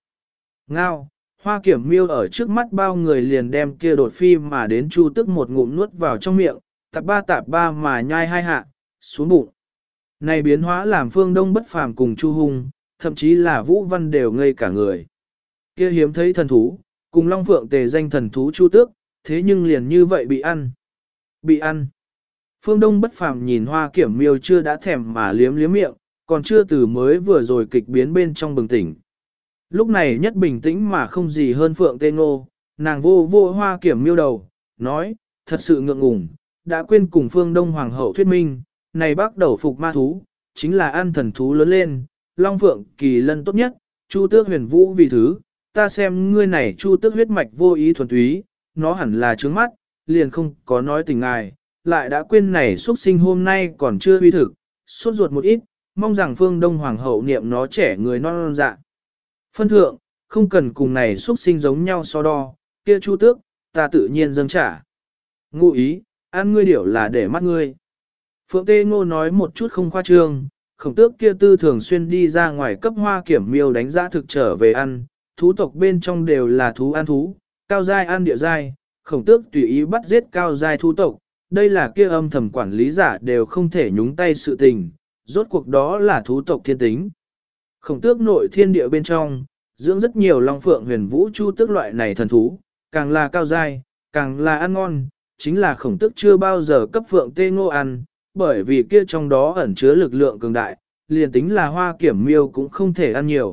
Speaker 1: Ngao, Hoa Kiểm Miêu ở trước mắt bao người liền đem kia đột phi mà đến Chu Tước một ngụm nuốt vào trong miệng, tạp ba mà nhai hai hạ, xuống bụng. Này biến hóa làm Phương Đông bất phàm cùng Chu Hung, thậm chí là Vũ Văn đều ngây cả người. Kia hiếm thấy thần thú, cùng Long Phượng tề danh thần thú Chu Tước, thế nhưng liền như vậy bị ăn. Bị ăn. Phương Đông bất phàm nhìn Hoa Kiểm Miêu chưa đã thèm mà liếm liếm miệng, còn chưa từ mới vừa rồi kịch biến bên trong bừng tỉnh. Lúc này nhất bình tĩnh mà không gì hơn Phượng Tê Ngô, nàng vô Hoa Kiểm Miêu đầu, nói, thật sự ngượng ngùng, đã quên cùng Phương Đông Hoàng hậu thuyết minh, này bắt đầu phục ma thú, chính là ăn thần thú lớn lên, Long Phượng kỳ lân tốt nhất, Chu Tước huyền vũ vì thứ, ta xem ngươi này Chu Tước huyết mạch vô ý thuần túy, nó hẳn là trướng mắt, liền không có nói tình ngài, lại đã quên này xuất sinh hôm nay còn chưa uy thực, sốt ruột một ít, mong rằng Phương Đông Hoàng hậu niệm nó trẻ người non dạ. Phân thượng, không cần cùng này xuất sinh giống nhau so đo, kia Chu Tước, ta tự nhiên dâng trả. Ngụ ý, ăn ngươi điểu là để mắt ngươi. Phượng Tê Ngô nói một chút không khoa trương, Khổng Tước kia tư thường xuyên đi ra ngoài cấp Hoa Kiểm Miêu đánh giá thực trở về ăn, thú tộc bên trong đều là thú ăn thú, cao giai ăn địa giai, Khổng Tước tùy ý bắt giết cao giai thú tộc, đây là kia âm thầm quản lý giả đều không thể nhúng tay sự tình, rốt cuộc đó là thú tộc thiên tính. Khổng Tước nội thiên địa bên trong, dưỡng rất nhiều Long Phượng huyền vũ Chu Tước loại này thần thú, càng là cao giai, càng là ăn ngon, chính là Khổng Tước chưa bao giờ cấp Phượng Tê Ngô ăn, bởi vì kia trong đó ẩn chứa lực lượng cường đại, liền tính là Hoa Kiểm Miêu cũng không thể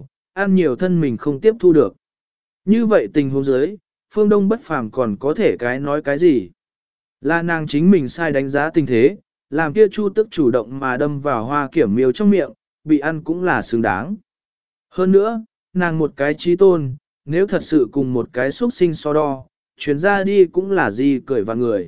Speaker 1: ăn nhiều thân mình không tiếp thu được. Như vậy tình huống dưới, Phương Đông bất phàm còn có thể cái nói cái gì? Là nàng chính mình sai đánh giá tình thế, làm kia Chu Tước chủ động mà đâm vào Hoa Kiểm Miêu trong miệng, bị ăn cũng là xứng đáng. Hơn nữa, nàng một cái trí tôn, nếu thật sự cùng một cái xuất sinh so đo, chuyến ra đi cũng là gì cười vào người.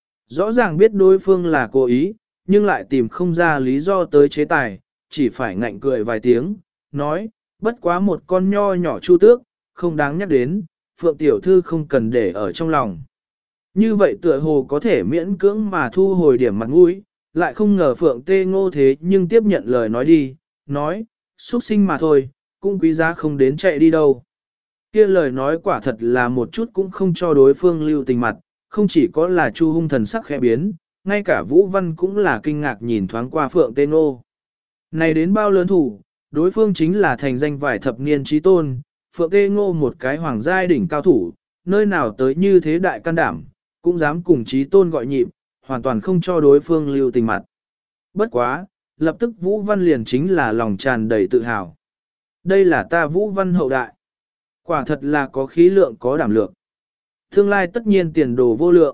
Speaker 1: Rõ ràng biết đối phương là cố ý, nhưng lại tìm không ra lý do tới chế tài, chỉ phải ngạnh cười vài tiếng, nói, bất quá một con nho nhỏ Chu Tước, không đáng nhắc đến, Phượng Tiểu Thư không cần để ở trong lòng. Như vậy tựa hồ có thể miễn cưỡng mà thu hồi điểm mặt mũi, lại không ngờ Phượng Tê Ngô thế nhưng tiếp nhận lời nói đi, nói, xuất sinh mà thôi, cũng quý giá không đến chạy đi đâu. Kia lời nói quả thật là một chút cũng không cho đối phương lưu tình mặt, không chỉ có là Chu Hung thần sắc khẽ biến, ngay cả Vũ Văn cũng là kinh ngạc nhìn thoáng qua Phượng Tê Ngô. Này đến bao lớn thủ, đối phương chính là thành danh vài thập niên trí tôn, Phượng Tê Ngô một cái hoàng giai đỉnh cao thủ, nơi nào tới như thế đại can đảm, cũng dám cùng trí tôn gọi nhịp, hoàn toàn không cho đối phương lưu tình mặt. Bất quá, lập tức Vũ Văn liền chính là lòng tràn đầy tự hào. Đây là ta Vũ Văn hậu đại. Quả thật là có khí lượng có đảm lượng. Tương lai tất nhiên tiền đồ vô lượng.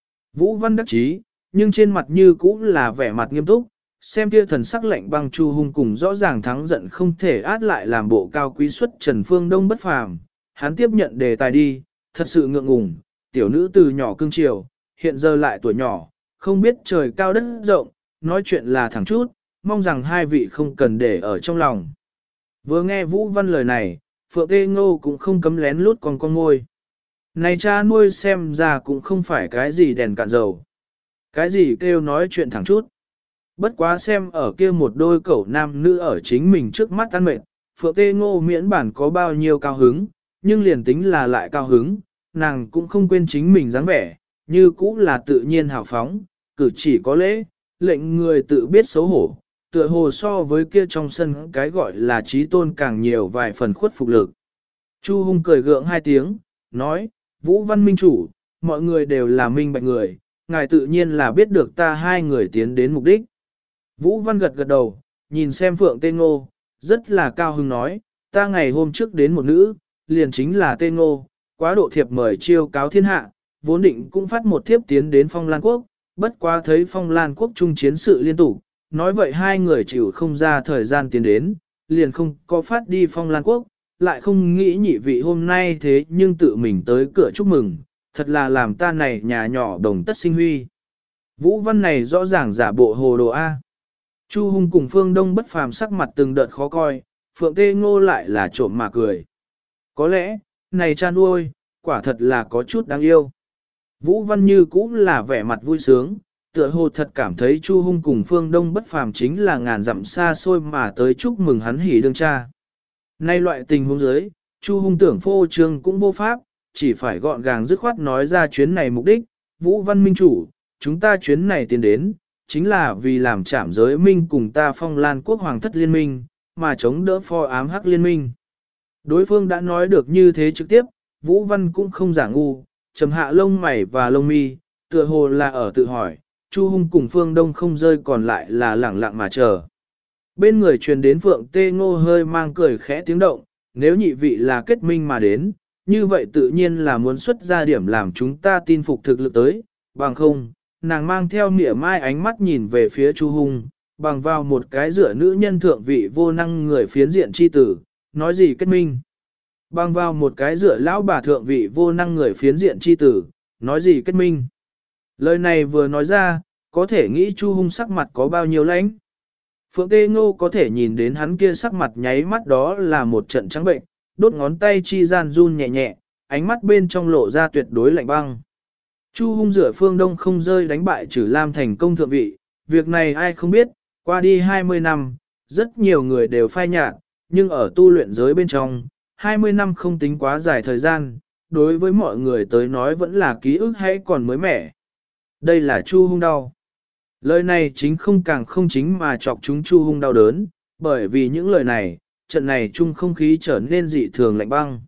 Speaker 1: Vũ Văn đắc chí, nhưng trên mặt như cũ là vẻ mặt nghiêm túc, xem kia thần sắc lạnh băng Chu Hung cùng rõ ràng thắng giận không thể át lại làm bộ cao quý xuất Trần Phương Đông bất phàm. Hắn tiếp nhận đề tài đi, thật sự ngượng ngùng, tiểu nữ từ nhỏ cưng chiều, hiện giờ lại tuổi nhỏ, không biết trời cao đất rộng, nói chuyện là thẳng chút, mong rằng hai vị không cần để ở trong lòng. Vừa nghe Vũ Văn lời này, Phượng Tê Ngô cũng không cấm lén lút con môi. Này cha nuôi xem ra cũng không phải cái gì đèn cạn dầu. Cái gì kêu nói chuyện thẳng chút. Bất quá xem ở kia một đôi cẩu nam nữ ở chính mình trước mắt ăn mệt, Phượng Tê Ngô miễn bản có bao nhiêu cao hứng, nhưng liền tính là lại cao hứng, nàng cũng không quên chính mình dáng vẻ, như cũ là tự nhiên hào phóng, cử chỉ có lễ, lệnh người tự biết xấu hổ, tựa hồ so với kia trong sân cái gọi là trí tôn càng nhiều vài phần khuất phục lực. Chu Hung cười gượng hai tiếng, nói, Vũ Văn minh chủ, mọi người đều là minh bạch người, ngài tự nhiên là biết được ta hai người tiến đến mục đích. Vũ Văn gật gật đầu, nhìn xem Phượng Tê Ngô, rất là cao hứng nói, ta ngày hôm trước đến một nữ, liền chính là Tê Ngô, quá độ thiệp mời chiêu cáo thiên hạ, vốn định cũng phát một thiếp tiến đến Phong Lan Quốc, bất quá thấy Phong Lan Quốc chung chiến sự liên tục, nói vậy hai người chịu không ra thời gian tiến đến, liền không có phát đi Phong Lan Quốc, lại không nghĩ nhị vị hôm nay thế nhưng tự mình tới cửa chúc mừng, thật là làm ta này nhà nhỏ đồng tất sinh huy. Vũ Văn này rõ ràng giả bộ hồ đồ A. Chu Hung cùng Phương Đông bất phàm sắc mặt từng đợt khó coi, Phượng Tê Ngô lại là trộm mà cười. Có lẽ, này cha nuôi, quả thật là có chút đáng yêu. Vũ Văn như cũng là vẻ mặt vui sướng, tựa hồ thật cảm thấy Chu Hung cùng Phương Đông bất phàm chính là ngàn dặm xa xôi mà tới chúc mừng hắn hỉ đương cha. Nay loại tình huống dưới, Chu Hung tưởng phô trương cũng vô pháp, chỉ phải gọn gàng dứt khoát nói ra chuyến này mục đích, Vũ Văn minh chủ, chúng ta chuyến này tiến đến, chính là vì làm trảm giới minh cùng ta Phong Lan Quốc Hoàng thất liên minh, mà chống đỡ pho ám hắc liên minh. Đối phương đã nói được như thế trực tiếp, Vũ Văn cũng không giả ngu, trầm hạ lông mày và lông mi, tựa hồ là ở tự hỏi, Chu Hung cùng Phương Đông không rơi còn lại là lẳng lặng mà chờ. Bên người truyền đến Phượng Tê Ngô hơi mang cười khẽ tiếng động, nếu nhị vị là kết minh mà đến, như vậy tự nhiên là muốn xuất ra điểm làm chúng ta tin phục thực lực tới, bằng không, nàng mang theo mỉa mai ánh mắt nhìn về phía Chu Hung, bằng vào một cái dựa nữ nhân thượng vị vô năng người phiến diện chi tử, nói gì kết minh. Bằng vào một cái dựa lão bà thượng vị vô năng người phiến diện chi tử, nói gì kết minh. Lời này vừa nói ra, có thể nghĩ Chu Hung sắc mặt có bao nhiêu lãnh. Phượng Tê Ngô có thể nhìn đến hắn kia sắc mặt nháy mắt đó là một trận trắng bệnh, đốt ngón tay chi gian run nhẹ nhẹ, ánh mắt bên trong lộ ra tuyệt đối lạnh băng. Chu Hung rửa Phương Đông không rơi đánh bại Trử Lam thành công thượng vị, việc này ai không biết, qua đi 20 năm, rất nhiều người đều phai nhạt, nhưng ở tu luyện giới bên trong, 20 năm không tính quá dài thời gian, đối với mọi người tới nói vẫn là ký ức hay còn mới mẻ. Đây là Chu Hung đau. Lời này chính không càng không chính mà chọc chúng Chu Hung đau đớn, bởi vì những lời này, trận này chung không khí trở nên dị thường lạnh băng.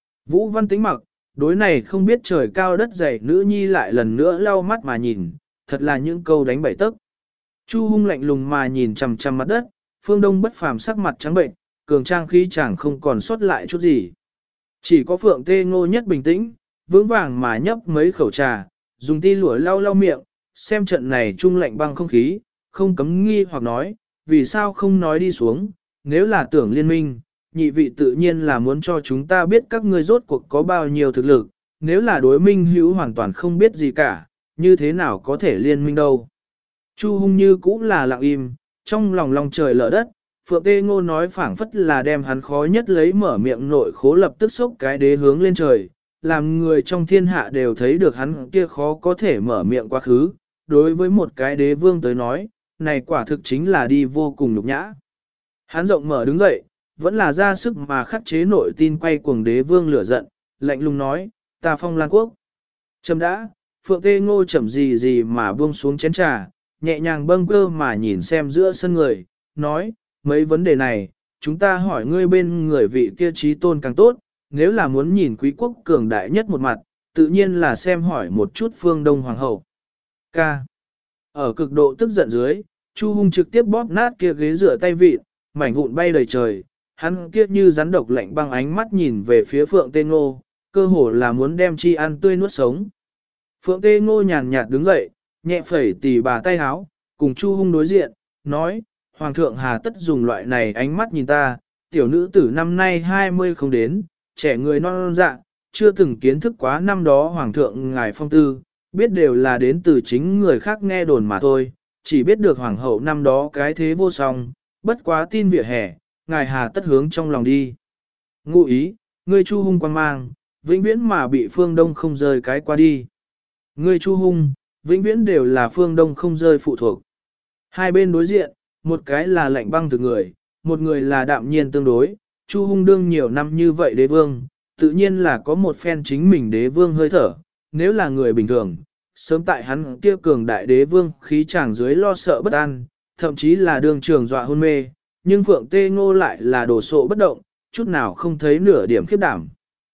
Speaker 1: Vũ Văn tính mặc, đối này không biết trời cao đất dày nữ nhi lại lần nữa lau mắt mà nhìn, thật là những câu đánh bậy tức. Chu Hung lạnh lùng mà nhìn chằm chằm mặt đất, Phương Đông bất phàm sắc mặt trắng bệnh, cường trang khí chẳng không còn sót lại chút gì. Chỉ có Phượng Tê Ngô nhất bình tĩnh, vững vàng mà nhấp mấy khẩu trà, dùng ti lũa lau lau miệng, xem trận này trung lạnh băng không khí, không cấm nghi hoặc nói, vì sao không nói đi xuống, nếu là tưởng liên minh, nhị vị tự nhiên là muốn cho chúng ta biết các ngươi rốt cuộc có bao nhiêu thực lực, nếu là đối minh hữu hoàn toàn không biết gì cả, như thế nào có thể liên minh đâu. Chu Hung như cũng là lặng im, trong lòng lòng trời lở đất, Phượng Tê Ngô nói phảng phất là đem hắn khó nhất lấy mở miệng nội khố lập tức sốc cái đế hướng lên trời, làm người trong thiên hạ đều thấy được hắn kia khó có thể mở miệng quá khứ, đối với một cái đế vương tới nói, này quả thực chính là đi vô cùng nhục nhã. Hắn rộng mở đứng dậy, vẫn là ra sức mà khắc chế nội tin quay cuồng đế vương lửa giận, lạnh lùng nói, ta Phong Lan Quốc. Chấm đã, Phượng Tê Ngô chậm gì gì mà buông xuống chén trà, nhẹ nhàng bâng cơ mà nhìn xem giữa sân người, nói, mấy vấn đề này, chúng ta hỏi ngươi bên người vị kia trí tôn càng tốt, nếu là muốn nhìn quý quốc cường đại nhất một mặt, tự nhiên là xem hỏi một chút phương Đông Hoàng hậu. Ca. Ở cực độ tức giận dưới, Chu Hung trực tiếp bóp nát kia ghế rửa tay vịn, mảnh vụn bay đầy trời, hắn kia như rắn độc lạnh băng ánh mắt nhìn về phía Phượng Tê Ngô, cơ hồ là muốn đem chi ăn tươi nuốt sống. Phượng Tê Ngô nhàn nhạt đứng dậy, nhẹ phẩy tỉ bà tay háo, cùng Chu Hung đối diện, nói, Hoàng thượng hà tất dùng loại này ánh mắt nhìn ta, tiểu nữ tử năm nay 20 không đến, trẻ người non dạ, chưa từng kiến thức quá năm đó Hoàng thượng ngài phong tư, biết đều là đến từ chính người khác nghe đồn mà thôi, chỉ biết được Hoàng hậu năm đó cái thế vô song, bất quá tin vỉa hè, ngài hà tất hướng trong lòng đi. Ngụ ý, ngươi Chu Hung quan mang, vĩnh viễn mà bị phương Đông không rơi cái qua đi. Ngươi Chu Hung, vĩnh viễn đều là phương Đông không rơi phụ thuộc. Hai bên đối diện, một cái là lạnh băng từ người, một người là đạm nhiên tương đối, Chu Hung đương nhiều năm như vậy đế vương, tự nhiên là có một phen chính mình đế vương hơi thở, nếu là người bình thường, sớm tại hắn kia cường đại đế vương khí chàng dưới lo sợ bất an, thậm chí là đường trường dọa hôn mê, nhưng Phượng Tê Ngô lại là đồ sộ bất động, chút nào không thấy nửa điểm khiếp đảm.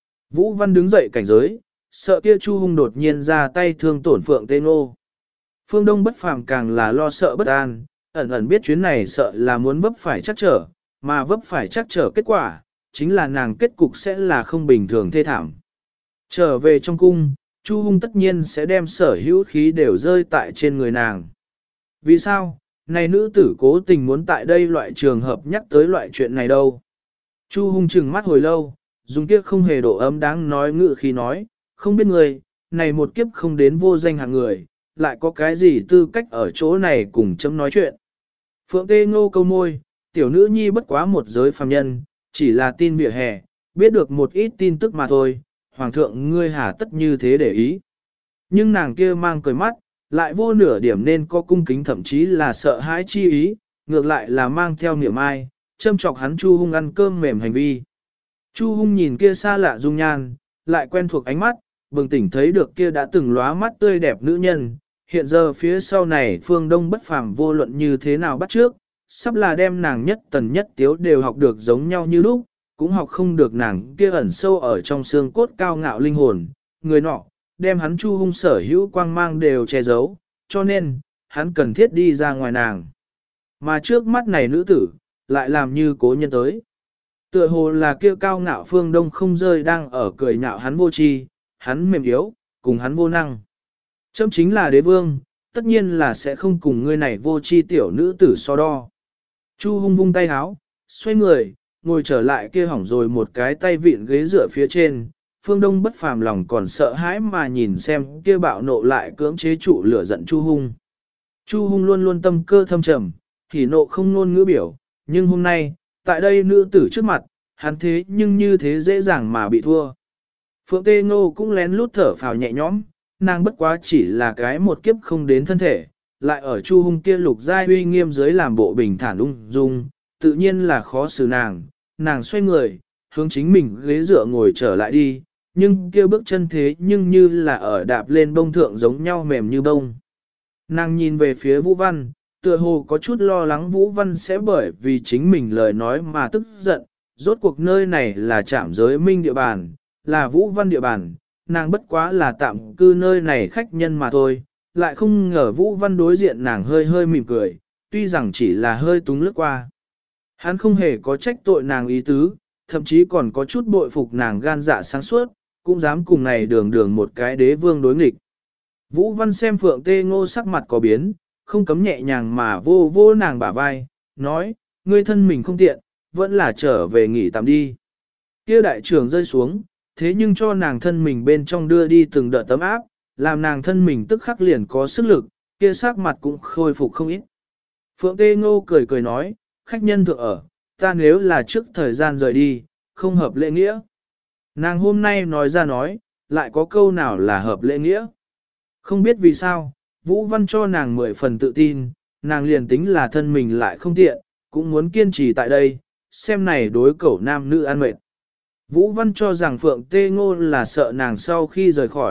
Speaker 1: Vũ Văn đứng dậy cảnh giới, sợ kia Chu Hung đột nhiên ra tay thương tổn Phượng Tê Ngô. Phương Đông bất phàm càng là lo sợ bất an, ẩn ẩn biết chuyến này sợ là muốn vấp phải chắc trở, mà vấp phải chắc trở kết quả, chính là nàng kết cục sẽ là không bình thường thê thảm. Trở về trong cung, Chu Hung tất nhiên sẽ đem sở hữu khí đều rơi tại trên người nàng. Vì sao, này nữ tử cố tình muốn tại đây loại trường hợp nhắc tới loại chuyện này đâu? Chu Hung trừng mắt hồi lâu, dùng kia không hề độ ấm đáng nói ngự khi nói, không biết người, này một kiếp không đến vô danh hạng người, lại có cái gì tư cách ở chỗ này cùng chấm nói chuyện. Phượng Tê Ngô câu môi, tiểu nữ nhi bất quá một giới phàm nhân, chỉ là tin vỉa hè, biết được một ít tin tức mà thôi, hoàng thượng ngươi hà tất như thế để ý. Nhưng nàng kia mang cười mắt, lại vô nửa điểm nên có cung kính thậm chí là sợ hãi chi ý, ngược lại là mang theo niệm ai, châm chọc hắn Chu Hung ăn cơm mềm hành vi. Chu Hung nhìn kia xa lạ dung nhan, lại quen thuộc ánh mắt, bừng tỉnh thấy được kia đã từng lóa mắt tươi đẹp nữ nhân, hiện giờ phía sau này phương Đông bất phàm vô luận như thế nào bắt trước, sắp là đem nàng nhất tần nhất tiếu đều học được giống nhau như lúc, cũng học không được nàng kia ẩn sâu ở trong xương cốt cao ngạo linh hồn, người nọ, đem hắn Chu Hung sở hữu quang mang đều che giấu, cho nên, hắn cần thiết đi ra ngoài nàng. Mà trước mắt này nữ tử, lại làm như cố nhân tới. Tựa hồ là kia cao ngạo phương Đông không rơi đang ở cười nhạo hắn vô tri, hắn mềm yếu, cùng hắn vô năng. Chấm chính là đế vương, tất nhiên là sẽ không cùng ngươi này vô tri tiểu nữ tử so đo. Chu Hung vung tay háo, xoay người, ngồi trở lại kia hỏng rồi một cái tay vịn ghế dựa phía trên. Phương Đông bất phàm lòng còn sợ hãi mà nhìn xem kia bạo nộ lại cưỡng chế trụ lửa giận Chu Hung. Chu Hung luôn luôn tâm cơ thâm trầm, hỉ nộ không ngôn ngữ biểu, nhưng hôm nay, tại đây nữ tử trước mặt, hắn thế nhưng như thế dễ dàng mà bị thua. Phượng Tê Ngô cũng lén lút thở phào nhẹ nhõm, nàng bất quá chỉ là cái một kiếp không đến thân thể, lại ở Chu Hung kia lục giai uy nghiêm dưới làm bộ bình thản ung dung, tự nhiên là khó xử nàng. Nàng xoay người, hướng chính mình ghế dựa ngồi trở lại đi, nhưng kia bước chân thế nhưng như là ở đạp lên bông thượng giống nhau mềm như bông. Nàng nhìn về phía Vũ Văn, tựa hồ có chút lo lắng Vũ Văn sẽ bởi vì chính mình lời nói mà tức giận, rốt cuộc nơi này là trạm giới minh địa bàn, là Vũ Văn địa bàn, nàng bất quá là tạm cư nơi này khách nhân mà thôi, lại không ngờ Vũ Văn đối diện nàng hơi hơi mỉm cười, tuy rằng chỉ là hơi túng lướt qua. Hắn không hề có trách tội nàng ý tứ, thậm chí còn có chút bội phục nàng gan dạ sáng suốt, cũng dám cùng này đường đường một cái đế vương đối nghịch. Vũ Văn xem Phượng Tê Ngô sắc mặt có biến, không cấm nhẹ nhàng mà vô vô nàng bả vai, nói, ngươi thân mình không tiện, vẫn là trở về nghỉ tạm đi. Kia đại trưởng rơi xuống, thế nhưng cho nàng thân mình bên trong đưa đi từng đợt tấm áp, làm nàng thân mình tức khắc liền có sức lực, kia sắc mặt cũng khôi phục không ít. Phượng Tê Ngô cười cười nói, khách nhân thượng ở, ta nếu là trước thời gian rời đi, không hợp lễ nghĩa. Nàng hôm nay nói ra nói, lại có câu nào là hợp lễ nghĩa. Không biết vì sao, Vũ Văn cho nàng 10 phần tự tin, nàng liền tính là thân mình lại không tiện, cũng muốn kiên trì tại đây, xem này đối cẩu nam nữ an mệt. Vũ Văn cho rằng Phượng Tê Ngô là sợ nàng sau khi rời khỏi,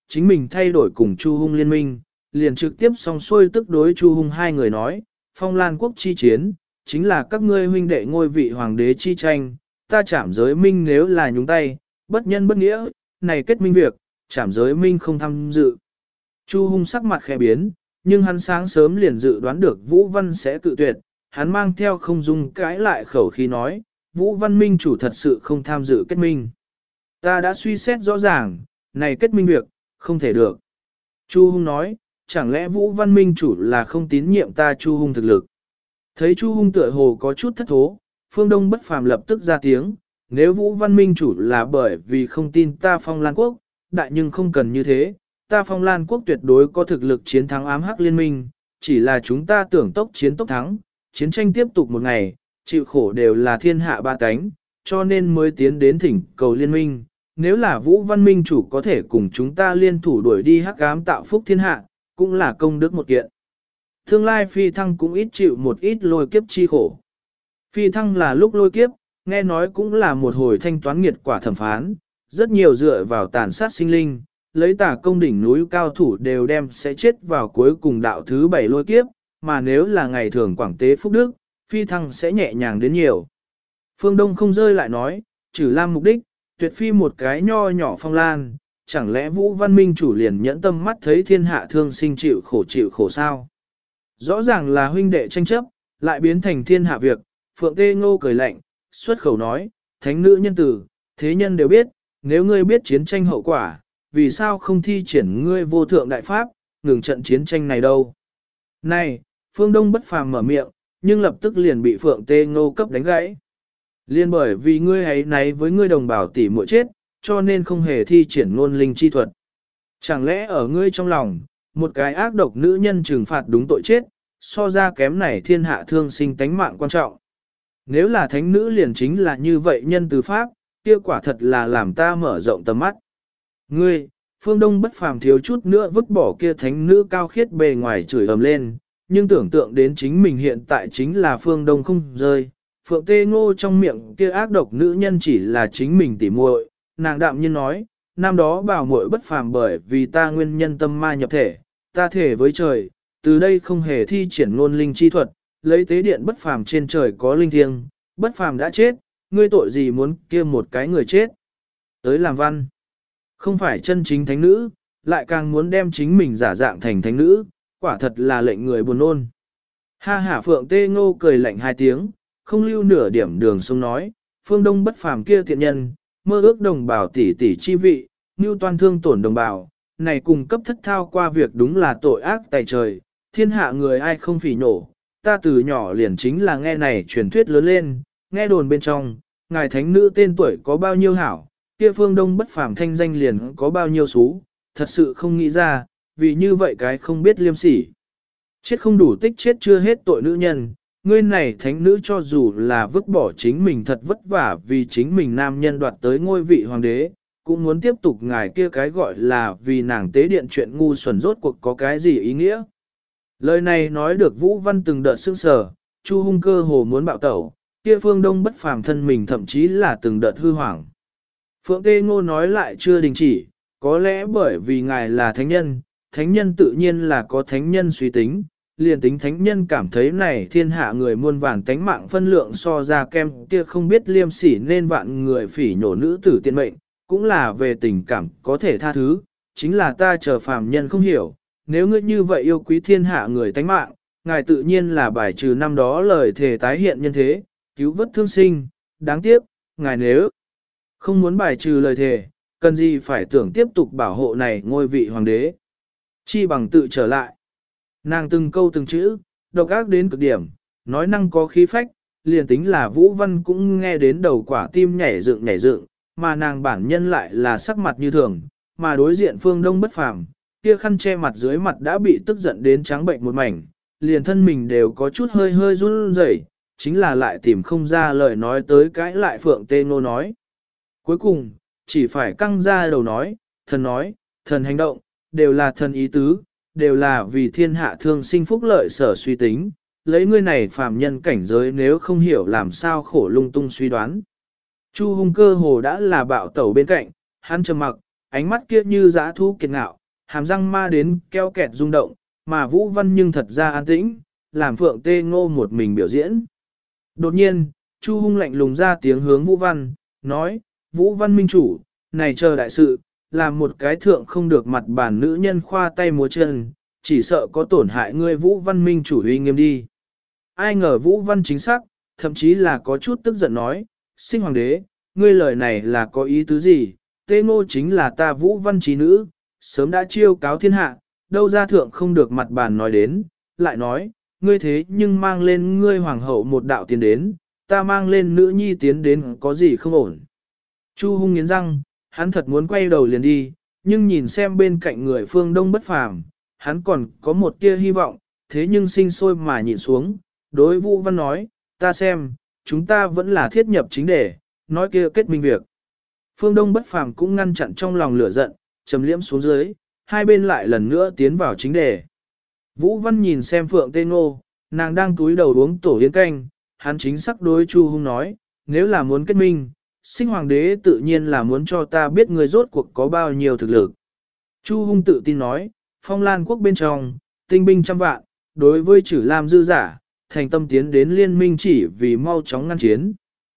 Speaker 1: chính mình thay đổi cùng Chu Hung liên minh, liền trực tiếp song xuôi tức đối Chu Hung hai người nói, Phong Lan quốc chi chiến, chính là các ngươi huynh đệ ngôi vị hoàng đế chi tranh, ta Trảm Giới Minh nếu là nhúng tay, bất nhân bất nghĩa, này kết minh việc, Trảm Giới Minh không tham dự. Chu Hung sắc mặt khẽ biến, nhưng hắn sáng sớm liền dự đoán được Vũ Văn sẽ cự tuyệt, hắn mang theo không dung cãi lại khẩu khí nói, Vũ Văn Minh chủ thật sự không tham dự kết minh. Ta đã suy xét rõ ràng, này kết minh việc, không thể được. Chu Hung nói, chẳng lẽ Vũ Văn Minh chủ là không tín nhiệm ta Chu Hung thực lực. Thấy Chu Hung tựa hồ có chút thất thố, Phương Đông Bất Phàm lập tức ra tiếng, nếu Vũ Văn Minh chủ là bởi vì không tin ta Phong Lan Quốc, đại nhưng không cần như thế, ta Phong Lan Quốc tuyệt đối có thực lực chiến thắng ám hắc liên minh, chỉ là chúng ta tưởng tốc chiến tốc thắng, chiến tranh tiếp tục một ngày, chịu khổ đều là thiên hạ ba cánh, cho nên mới tiến đến thỉnh cầu liên minh. Nếu là Vũ Văn Minh chủ có thể cùng chúng ta liên thủ đuổi đi hắc ám tạo phúc thiên hạ, cũng là công đức một kiện. Tương lai phi thăng cũng ít chịu một ít lôi kiếp chi khổ. Phi thăng là lúc lôi kiếp, nghe nói cũng là một hồi thanh toán nghiệt quả thẩm phán, rất nhiều dựa vào tàn sát sinh linh, lấy tả công đỉnh núi cao thủ đều đem sẽ chết vào cuối cùng đạo thứ 7 lôi kiếp, mà nếu là ngày thường quảng tế phúc đức, phi thăng sẽ nhẹ nhàng đến nhiều. Phương Đông không rơi lại nói, trừ lam mục đích, tuyệt phi một cái nho nhỏ Phong Lan, chẳng lẽ Vũ Văn Minh chủ liền nhẫn tâm mắt thấy thiên hạ thương sinh chịu khổ sao? Rõ ràng là huynh đệ tranh chấp, lại biến thành thiên hạ việc, Phượng Tê Ngô cười lạnh, xuất khẩu nói, thánh nữ nhân tử, thế nhân đều biết, nếu ngươi biết chiến tranh hậu quả, vì sao không thi triển ngươi vô thượng đại pháp, ngừng trận chiến tranh này đâu? Này, Phương Đông Bất Phàm mở miệng, nhưng lập tức liền bị Phượng Tê Ngô cấp đánh gãy. Liên bởi vì ngươi ấy náy với ngươi đồng bào tỷ muội chết, cho nên không hề thi triển ngôn linh chi thuật. Chẳng lẽ ở ngươi trong lòng, một cái ác độc nữ nhân trừng phạt đúng tội chết, so ra kém này thiên hạ thương sinh tánh mạng quan trọng. Nếu là thánh nữ liền chính là như vậy nhân từ pháp, kia quả thật là làm ta mở rộng tầm mắt. Ngươi, Phương Đông Bất Phàm thiếu chút nữa vứt bỏ kia thánh nữ cao khiết bề ngoài chửi ầm lên, nhưng tưởng tượng đến chính mình hiện tại chính là Phương Đông không rơi. Phượng Tê Ngô trong miệng kia ác độc nữ nhân chỉ là chính mình tỉ muội, nàng đạm nhiên nói, năm đó bảo muội bất phàm bởi vì ta nguyên nhân tâm ma nhập thể, ta thể với trời, từ đây không hề thi triển ngôn linh chi thuật, lấy tế điện bất phàm trên trời có linh thiêng, bất phàm đã chết, ngươi tội gì muốn kia một cái người chết. Tới làm văn, không phải chân chính thánh nữ, lại càng muốn đem chính mình giả dạng thành thánh nữ, quả thật là lệnh người buồn nôn. Ha hả Phượng Tê Ngô cười lạnh hai tiếng, không lưu nửa điểm đường sông nói, Phương Đông Bất Phàm kia thiện nhân, mơ ước đồng bào tỷ tỷ chi vị, mưu toan thương tổn đồng bào, này cùng cấp thất thao qua việc đúng là tội ác tày trời, thiên hạ người ai không phỉ nổ, ta từ nhỏ liền chính là nghe này truyền thuyết lớn lên, nghe đồn bên trong, ngài thánh nữ tên tuổi có bao nhiêu hảo, kia Phương Đông Bất Phàm thanh danh liền có bao nhiêu xú, thật sự không nghĩ ra, vì như vậy cái không biết liêm sỉ. Chết không đủ tích chết chưa hết tội nữ nhân, ngươi này thánh nữ cho dù là vứt bỏ chính mình thật vất vả vì chính mình nam nhân đoạt tới ngôi vị hoàng đế, cũng muốn tiếp tục ngài kia cái gọi là vì nàng tế điện chuyện ngu xuẩn rốt cuộc có cái gì ý nghĩa. Lời này nói được Vũ Văn từng đợt sững sờ, Chu Hung cơ hồ muốn bạo tẩu, kia Phương Đông Bất Phàm thân mình thậm chí là từng đợt hư hoảng. Phượng Tê Ngô nói lại chưa đình chỉ, có lẽ bởi vì ngài là thánh nhân tự nhiên là có thánh nhân suy tính, liền tính thánh nhân cảm thấy này thiên hạ người muôn vàn tánh mạng phân lượng so ra kem kia không biết liêm sỉ nên vạn người phỉ nhổ nữ tử tiện mệnh, cũng là về tình cảm có thể tha thứ, chính là ta chờ phàm nhân không hiểu, nếu ngươi như vậy yêu quý thiên hạ người tánh mạng, ngài tự nhiên là bài trừ năm đó lời thề tái hiện nhân thế, cứu vớt thương sinh, đáng tiếc, ngài nếu không muốn bài trừ lời thề, cần gì phải tưởng tiếp tục bảo hộ này ngôi vị hoàng đế, chi bằng tự trở lại. Nàng từng câu từng chữ, độc ác đến cực điểm, nói năng có khí phách, liền tính là Vũ Văn cũng nghe đến đầu quả tim nhảy dựng, mà nàng bản nhân lại là sắc mặt như thường, mà đối diện Phương Đông Bất Phàm, kia khăn che mặt dưới mặt đã bị tức giận đến trắng bệnh một mảnh, liền thân mình đều có chút hơi hơi run rẩy, chính là lại tìm không ra lời nói tới cãi lại Phượng Tê Ngô nói. Cuối cùng, chỉ phải căng ra đầu nói, thần hành động, đều là thần ý tứ, đều là vì thiên hạ thương sinh phúc lợi sở suy tính, lấy ngươi này phàm nhân cảnh giới nếu không hiểu làm sao khổ lung tung suy đoán. Chu Hung cơ hồ đã là bạo tẩu bên cạnh, hắn trầm mặc, ánh mắt kia như dã thú kiệt ngạo, hàm răng ma đến keo kẹt rung động, mà Vũ Văn nhưng thật ra an tĩnh, làm Phượng Tê Ngô một mình biểu diễn. Đột nhiên, Chu Hung lạnh lùng ra tiếng hướng Vũ Văn, nói, Vũ Văn minh chủ, này chờ đại sự, làm một cái thượng không được mặt bản nữ nhân khoa tay múa chân, chỉ sợ có tổn hại ngươi Vũ Văn minh chủ uy nghiêm đi. Ai ngờ Vũ Văn chính xác, thậm chí là có chút tức giận nói, sinh hoàng đế, ngươi lời này là có ý tứ gì, Tê Ngô chính là ta Vũ Văn trí nữ, sớm đã chiêu cáo thiên hạ, đâu ra thượng không được mặt bàn nói đến, lại nói, ngươi thế nhưng mang lên ngươi hoàng hậu một đạo tiến đến, ta mang lên nữ nhi tiến đến có gì không ổn. Chu Hung nghiến răng, hắn thật muốn quay đầu liền đi, nhưng nhìn xem bên cạnh người phương đông bất phàm, hắn còn có một tia hy vọng, thế nhưng sinh sôi mà nhịn xuống, đối Vũ Văn nói, ta xem, chúng ta vẫn là thiết nhập chính đề, nói kia kết minh việc. Phương Đông bất phàm cũng ngăn chặn trong lòng lửa giận, trầm liễm xuống dưới, hai bên lại lần nữa tiến vào chính đề. Vũ Văn nhìn xem Phượng Tê Ngô, nàng đang túi đầu uống tổ yến canh, hắn chính xác đối Chu Hung nói, nếu là muốn kết minh, sinh hoàng đế tự nhiên là muốn cho ta biết người rốt cuộc có bao nhiêu thực lực. Chu Hung tự tin nói, Phong Lan quốc bên trong, tinh binh trăm vạn, đối với Chử Lam dư giả, thành tâm tiến đến liên minh chỉ vì mau chóng ngăn chiến.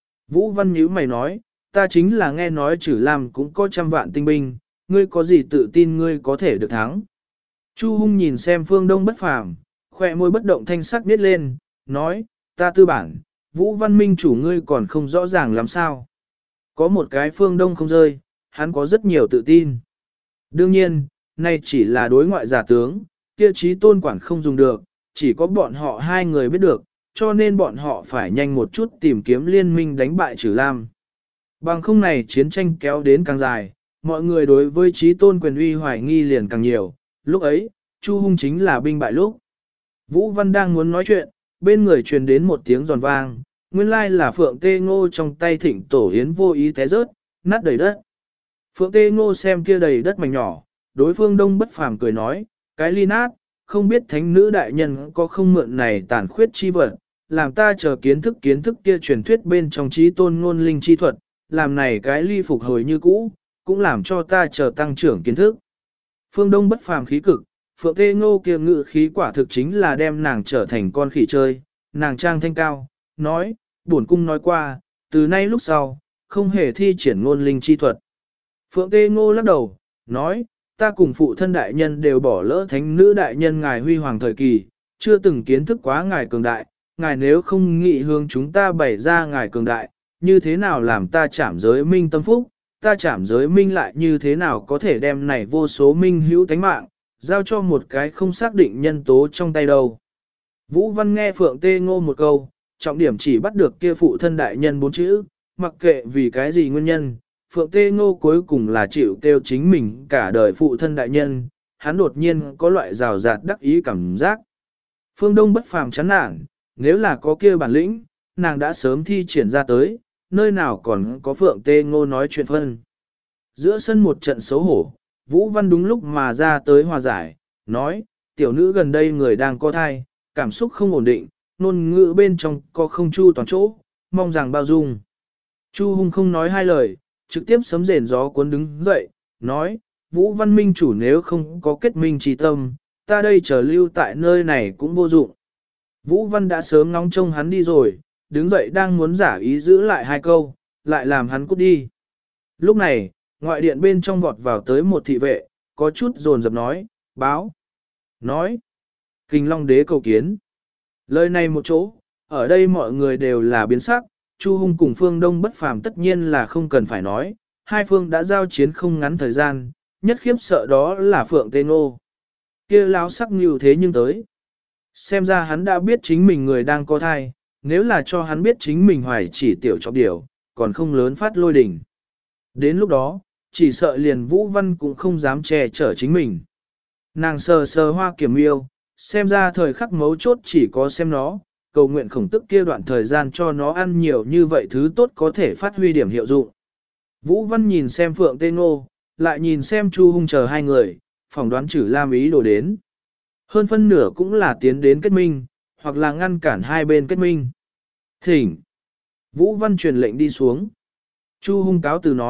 Speaker 1: Vũ Văn nhíu mày nói, ta chính là nghe nói Chử Lam cũng có trăm vạn tinh binh, ngươi có gì tự tin ngươi có thể được thắng. Chu Hung nhìn xem phương đông bất phàm, khỏe môi bất động thanh sắc biết lên, nói, ta tư bản, Vũ Văn minh chủ ngươi còn không rõ ràng làm sao. Có một cái phương đông không rơi, hắn có rất nhiều tự tin. Đương nhiên, nay chỉ là đối ngoại giả tướng, kia trí tôn quản không dùng được, chỉ có bọn họ hai người biết được, cho nên bọn họ phải nhanh một chút tìm kiếm liên minh đánh bại Chử Lam. Bằng không này chiến tranh kéo đến càng dài, mọi người đối với trí tôn quyền uy hoài nghi liền càng nhiều, lúc ấy, Chu Hung chính là binh bại lúc. Vũ Văn đang muốn nói chuyện, bên người truyền đến một tiếng giòn vang, nguyên lai là Phượng Tê Ngô trong tay thịnh tổ yến vô ý té rớt, nát đầy đất. Phượng Tê Ngô xem kia đầy đất mảnh nhỏ, đối phương đông bất phàm cười nói, cái ly nát, không biết thánh nữ đại nhân có không mượn này tàn khuyết chi vật, làm ta chờ kiến thức kia truyền thuyết bên trong trí tôn ngôn linh chi thuật, làm này cái ly phục hồi như cũ, cũng làm cho ta chờ tăng trưởng kiến thức. Phương Đông bất phàm khí cực, Phượng Tê Ngô kia ngự khí quả thực chính là đem nàng trở thành con khỉ chơi, nàng trang thanh cao, nói, bổn cung nói qua, từ nay lúc sau, không hề thi triển ngôn linh chi thuật. Phượng Tê Ngô lắc đầu, nói, ta cùng phụ thân đại nhân đều bỏ lỡ thánh nữ đại nhân ngài huy hoàng thời kỳ, chưa từng kiến thức quá ngài cường đại, ngài nếu không nghị hướng chúng ta bày ra ngài cường đại, như thế nào làm ta chạm giới minh tâm phúc, ta chạm giới minh lại như thế nào có thể đem này vô số minh hữu tánh mạng, giao cho một cái không xác định nhân tố trong tay đâu. Vũ Văn nghe Phượng Tê Ngô một câu, trọng điểm chỉ bắt được kia phụ thân đại nhân 4 chữ, mặc kệ vì cái gì nguyên nhân, Phượng Tê Ngô cuối cùng là chịu kêu chính mình cả đời phụ thân đại nhân, hắn đột nhiên có loại rào rạt đắc ý cảm giác. Phương Đông bất phàm chán nản, nếu là có kia bản lĩnh, nàng đã sớm thi triển ra tới, nơi nào còn có Phượng Tê Ngô nói chuyện phân. Giữa sân một trận xấu hổ, Vũ Văn đúng lúc mà ra tới hòa giải, nói, tiểu nữ gần đây người đang có thai, cảm xúc không ổn định, ngôn ngữ bên trong có không chu toàn chỗ, mong rằng bao dung. Chu Hung không nói hai lời, trực tiếp sấm rền gió cuốn đứng dậy, nói, Vũ Văn minh chủ nếu không có kết minh trí tâm, ta đây chờ lưu tại nơi này cũng vô dụng. Vũ Văn đã sớm ngóng trông hắn đi rồi, đứng dậy đang muốn giả ý giữ lại hai câu, lại làm hắn cút đi. Lúc này, ngoại điện bên trong vọt vào tới một thị vệ, có chút dồn dập nói, báo, nói, Kình Long đế cầu kiến. Lời này một chỗ, ở đây mọi người đều là biến sắc, Chu Hung cùng Phương Đông bất phàm tất nhiên là không cần phải nói, hai phương đã giao chiến không ngắn thời gian, nhất khiếp sợ đó là Phượng Tê Ngô. Kia láo sắc nhiều thế nhưng tới. Xem ra hắn đã biết chính mình người đang có thai, nếu là cho hắn biết chính mình hoài chỉ tiểu chọc điểu, còn không lớn phát lôi đỉnh. Đến lúc đó, chỉ sợ liền Vũ Văn cũng không dám che chở chính mình. Nàng sờ sờ hoa kiểm yêu, xem ra thời khắc mấu chốt chỉ có xem nó, cầu nguyện khổng tức kia đoạn thời gian cho nó ăn nhiều như vậy thứ tốt có thể phát huy điểm hiệu dụng. Vũ Văn nhìn xem Phượng Tê Ngô, lại nhìn xem Chu Hung chờ hai người, phỏng đoán Chử Lam ý đồ đến. Hơn phân nửa cũng là tiến đến kết minh, hoặc là ngăn cản hai bên kết minh. Thỉnh. Vũ Văn truyền lệnh đi xuống. Chu Hung cáo từ nói,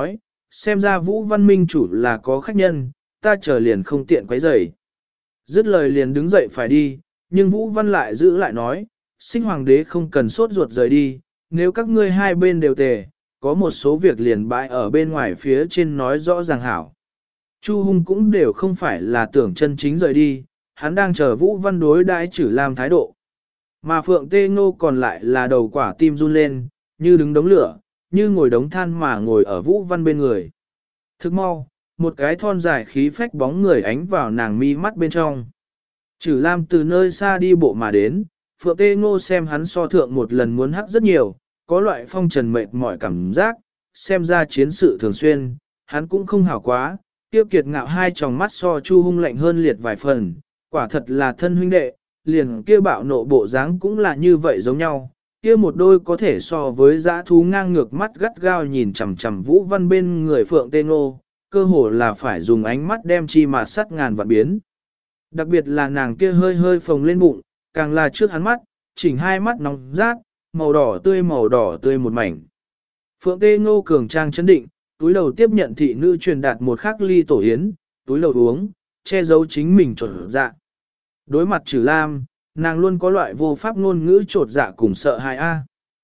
Speaker 1: xem ra Vũ Văn Minh chủ là có khách nhân, ta chờ liền không tiện quấy rầy. Dứt lời liền đứng dậy phải đi, nhưng Vũ Văn lại giữ lại nói, Sinh hoàng đế không cần sốt ruột rời đi, nếu các ngươi hai bên đều tề, có một số việc liền bãi ở bên ngoài phía trên nói rõ ràng hảo. Chu Hung cũng đều không phải là tưởng chân chính rời đi, hắn đang chờ Vũ Văn đối đãi Trử Lam thái độ. Mà Phượng Tê Ngô còn lại là đầu quả tim run lên, như đứng đống lửa, như ngồi đống than mà ngồi ở Vũ Văn bên người. Thức mau, một cái thon dài khí phách bóng người ánh vào nàng mi mắt bên trong. Trử Lam từ nơi xa đi bộ mà đến, Phượng Tê Ngô xem hắn so thượng một lần muốn hắc rất nhiều, có loại phong trần mệt mỏi cảm giác, xem ra chiến sự thường xuyên, hắn cũng không hảo quá, tiêu kiệt ngạo hai tròng mắt so Chu Hung lạnh hơn liệt vài phần, quả thật là thân huynh đệ, liền kia bạo nộ bộ dáng cũng là như vậy giống nhau, kia một đôi có thể so với dã thú ngang ngược mắt gắt gao nhìn chằm chằm Vũ Văn bên người Phượng Tê Ngô, cơ hồ là phải dùng ánh mắt đem chi mà sắt ngàn vạn biến. Đặc biệt là nàng kia hơi hơi phồng lên bụng, càng là trước hắn mắt, chỉnh hai mắt nóng rát, màu đỏ tươi một mảnh. Phượng Tê Ngô cường trang chấn định, túi đầu tiếp nhận thị nữ truyền đạt một khắc ly tổ yến, túi đầu uống, che giấu chính mình trột dạ. Đối mặt Trử Lam, nàng luôn có loại vô pháp ngôn ngữ trột dạ cùng sợ hãi a.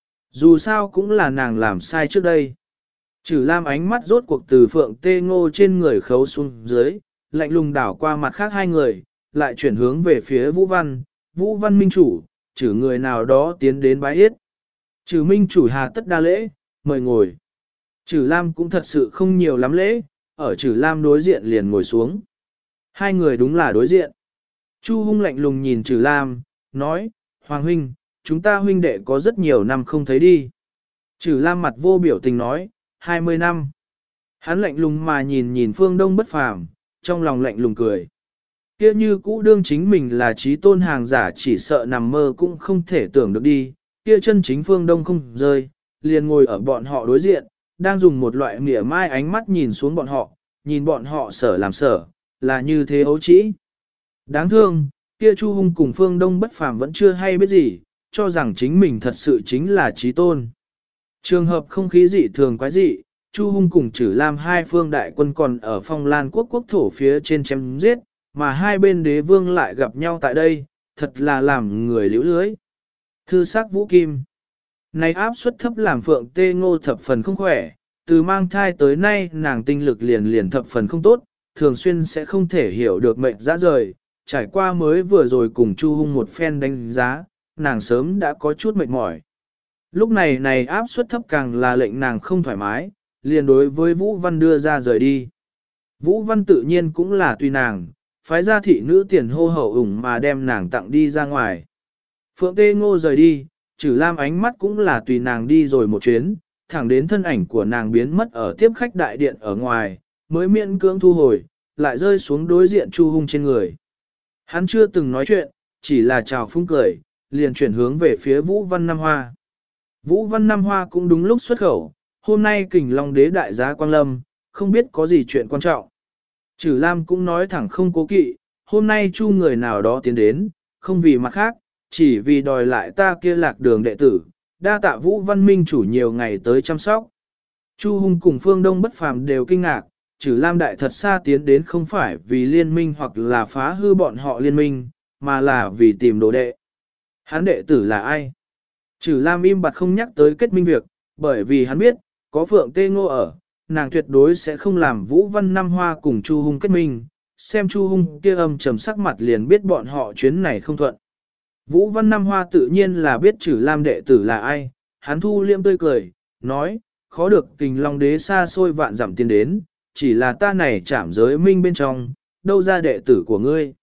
Speaker 1: Dù sao cũng là nàng làm sai trước đây. Trử Lam ánh mắt rốt cuộc từ Phượng Tê Ngô trên người khấu xuống dưới, lạnh lùng đảo qua mặt khác hai người, lại chuyển hướng về phía Vũ Văn, Vũ Văn minh chủ, trừ người nào đó tiến đến bái yết. Trừ minh chủ hà tất đa lễ, mời ngồi. Trừ Lam cũng thật sự không nhiều lắm lễ, ở Trừ Lam đối diện liền ngồi xuống. Hai người đúng là đối diện. Chu Hung lạnh lùng nhìn Trừ Lam, nói, Hoàng huynh, chúng ta huynh đệ có rất nhiều năm không thấy đi. Trừ Lam mặt vô biểu tình nói, 20 năm. Hắn lạnh lùng mà nhìn phương đông bất phàm, trong lòng lạnh lùng cười. Kia như cũ đương chính mình là trí tôn hàng giả chỉ sợ nằm mơ cũng không thể tưởng được đi, kia chân chính phương đông không rơi, liền ngồi ở bọn họ đối diện, đang dùng một loại mỉa mai ánh mắt nhìn xuống nhìn bọn họ sở làm sở, là như thế ấu trĩ. Đáng thương, kia Chu Hung cùng phương đông bất phàm vẫn chưa hay biết gì, cho rằng chính mình thật sự chính là trí tôn. Trường hợp không khí dị thường quái dị, Chu Hung cùng Trử Lam hai phương đại quân còn ở Phong Lan quốc quốc thổ phía trên chém giết, mà hai bên đế vương lại gặp nhau tại đây, thật là làm người liễu lưới. Thư sắc Vũ Kim. Này áp suất thấp làm Phượng Tê Ngô thập phần không khỏe, từ mang thai tới nay nàng tinh lực liền thập phần không tốt, thường xuyên sẽ không thể hiểu được mệnh dã rời, trải qua mới vừa rồi cùng Chu Hung một phen đánh giá, nàng sớm đã có chút mệt mỏi. Lúc này áp suất thấp càng là lệnh nàng không thoải mái, liền đối với Vũ Văn đưa ra rời đi. Vũ Văn tự nhiên cũng là tùy nàng, phái ra thị nữ tiền hô hậu ủng mà đem nàng tặng đi ra ngoài. Phượng Tê Ngô rời đi, Trử Lam ánh mắt cũng là tùy nàng đi rồi một chuyến, thẳng đến thân ảnh của nàng biến mất ở tiếp khách đại điện ở ngoài, mới miễn cưỡng thu hồi, lại rơi xuống đối diện Chu Hung trên người. Hắn chưa từng nói chuyện, chỉ là chào phúng cười, liền chuyển hướng về phía Vũ Văn Nam Hoa. Vũ Văn Nam Hoa cũng đúng lúc xuất khẩu, hôm nay Kình Long đế đại giá Quang Lâm, không biết có gì chuyện quan trọng. Trử Lam cũng nói thẳng không cố kỵ, hôm nay Chu người nào đó tiến đến, không vì mặt khác, chỉ vì đòi lại ta kia lạc đường đệ tử, đa tạ Vũ Văn Minh chủ nhiều ngày tới chăm sóc. Chu Hung cùng Phương Đông bất phàm đều kinh ngạc, Trử Lam đại thật xa tiến đến không phải vì liên minh hoặc là phá hư bọn họ liên minh, mà là vì tìm đồ đệ. Hắn đệ tử là ai? Trử Lam im bặt không nhắc tới kết minh việc, bởi vì hắn biết, có Phượng Tê Ngô ở, nàng tuyệt đối sẽ không làm Vũ Văn Nam Hoa cùng Chu Hung kết minh, xem Chu Hung kia âm trầm sắc mặt liền biết bọn họ chuyến này không thuận. Vũ Văn Nam Hoa tự nhiên là biết Trử Lam đệ tử là ai, hắn thu liêm tươi cười, nói, khó được Kình Long đế xa xôi vạn dặm tiến đến, chỉ là ta này chạm giới minh bên trong, đâu ra đệ tử của ngươi.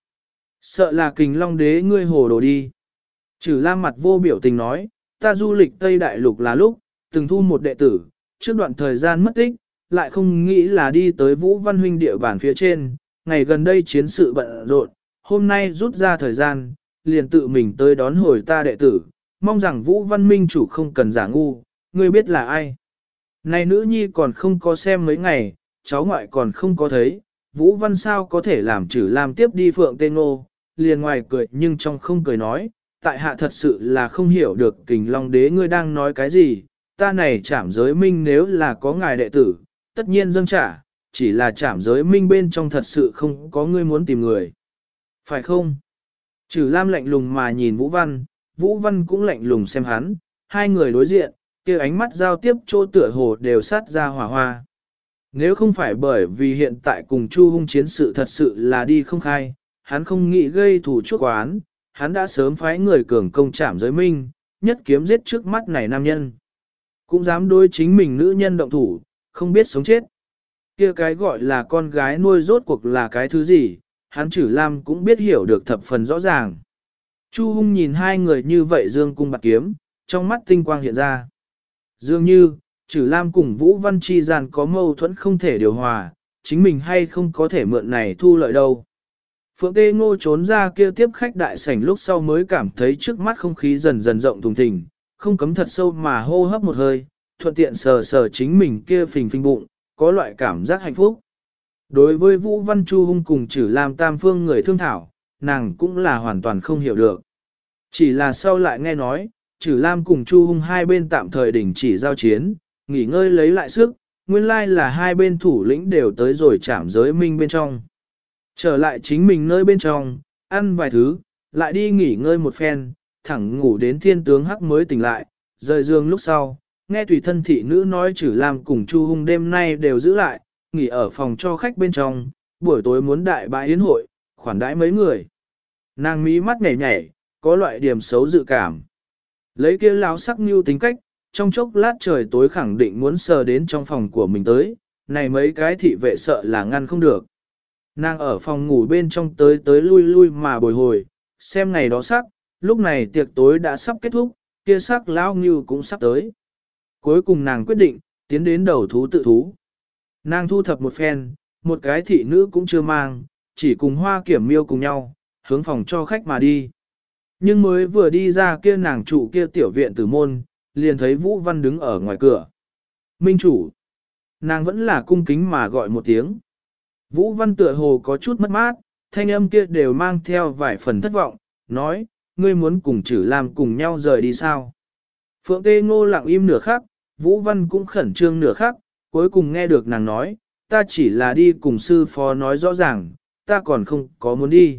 Speaker 1: Sợ là Kình Long đế ngươi hồ đồ đi. Trử Lam mặt vô biểu tình nói, ta du lịch Tây Đại Lục là lúc, từng thu một đệ tử, trước đoạn thời gian mất tích, lại không nghĩ là đi tới Vũ Văn huynh địa bàn phía trên, ngày gần đây chiến sự bận rộn, hôm nay rút ra thời gian, liền tự mình tới đón hồi ta đệ tử, mong rằng Vũ Văn Minh chủ không cần giả ngu, ngươi biết là ai. Này nữ nhi còn không có xem mấy ngày, cháu ngoại còn không có thấy, Vũ Văn sao có thể làm Trử Lam tiếp đi Phượng Tê Ngô, liền ngoài cười nhưng trong không cười nói, tại hạ thật sự là không hiểu được Kình Long đế ngươi đang nói cái gì, ta này chảm giới minh nếu là có ngài đệ tử, tất nhiên dâng trả, chỉ là trảm giới minh bên trong thật sự không có ngươi muốn tìm người. Phải không? Trừ Lam lạnh lùng mà nhìn Vũ Văn, Vũ Văn cũng lạnh lùng xem hắn, hai người đối diện, kia ánh mắt giao tiếp chỗ tựa hồ đều sát ra hỏa hoa. Nếu không phải bởi vì hiện tại cùng Chu Hung chiến sự thật sự là đi không khai, hắn không nghĩ gây thù chuốc oán, hắn đã sớm phái người cường công trảm giới minh, nhất kiếm giết trước mắt này nam nhân. Cũng dám đối chính mình nữ nhân động thủ, không biết sống chết. Kia cái gọi là con gái nuôi rốt cuộc là cái thứ gì, hắn Trử Lam cũng biết hiểu được thập phần rõ ràng. Chu Hung nhìn hai người như vậy dương cung bạc kiếm, trong mắt tinh quang hiện ra. Dường như, Trử Lam cùng Vũ Văn chi gian có mâu thuẫn không thể điều hòa, chính mình hay không có thể mượn này thu lợi đâu. Phượng Tê Ngô trốn ra kia tiếp khách đại sảnh lúc sau mới cảm thấy trước mắt không khí dần dần rộng thùng thình, không cấm thật sâu mà hô hấp một hơi, thuận tiện sờ sờ chính mình kia phình phình bụng, có loại cảm giác hạnh phúc. Đối với Vũ Văn Chu Hung cùng Trử Lam tam phương người thương thảo, nàng cũng là hoàn toàn không hiểu được. Chỉ là sau lại nghe nói, Trử Lam cùng Chu Hung hai bên tạm thời đình chỉ giao chiến, nghỉ ngơi lấy lại sức, nguyên lai là hai bên thủ lĩnh đều tới rồi trảm giới minh bên trong. Trở lại chính mình nơi bên trong, ăn vài thứ, lại đi nghỉ ngơi một phen, thẳng ngủ đến thiên tướng hắc mới tỉnh lại, rời giường lúc sau, nghe tùy thân thị nữ nói Trử Lam cùng Chu Hung đêm nay đều giữ lại, nghỉ ở phòng cho khách bên trong, buổi tối muốn đại bãi yến hội, khoản đãi mấy người. Nàng mí mắt nhảy nhảy, có loại điểm xấu dự cảm. Lấy kia láo sắc như tính cách, trong chốc lát trời tối khẳng định muốn sờ đến trong phòng của mình tới, này mấy cái thị vệ sợ là ngăn không được. Nàng ở phòng ngủ bên trong tới tới lui lui mà bồi hồi, xem ngày đó sắc, lúc này tiệc tối đã sắp kết thúc, kia sắc lão như cũng sắp tới. Cuối cùng nàng quyết định, tiến đến đầu thú tự thú. Nàng thu thập một phen, một cái thị nữ cũng chưa mang, chỉ cùng Hoa Kiểm Miêu cùng nhau, hướng phòng cho khách mà đi. Nhưng mới vừa đi ra kia nàng trụ kia tiểu viện tử môn, liền thấy Vũ Văn đứng ở ngoài cửa. Minh chủ. Nàng vẫn là cung kính mà gọi một tiếng. Vũ Văn tựa hồ có chút mất mát, thanh âm kia đều mang theo vài phần thất vọng, nói, ngươi muốn cùng Trử Lam cùng nhau rời đi sao? Phượng Tê Ngô lặng im nửa khắc, Vũ Văn cũng khẩn trương nửa khắc, cuối cùng nghe được nàng nói, ta chỉ là đi cùng sư phó nói rõ ràng, ta còn không có muốn đi.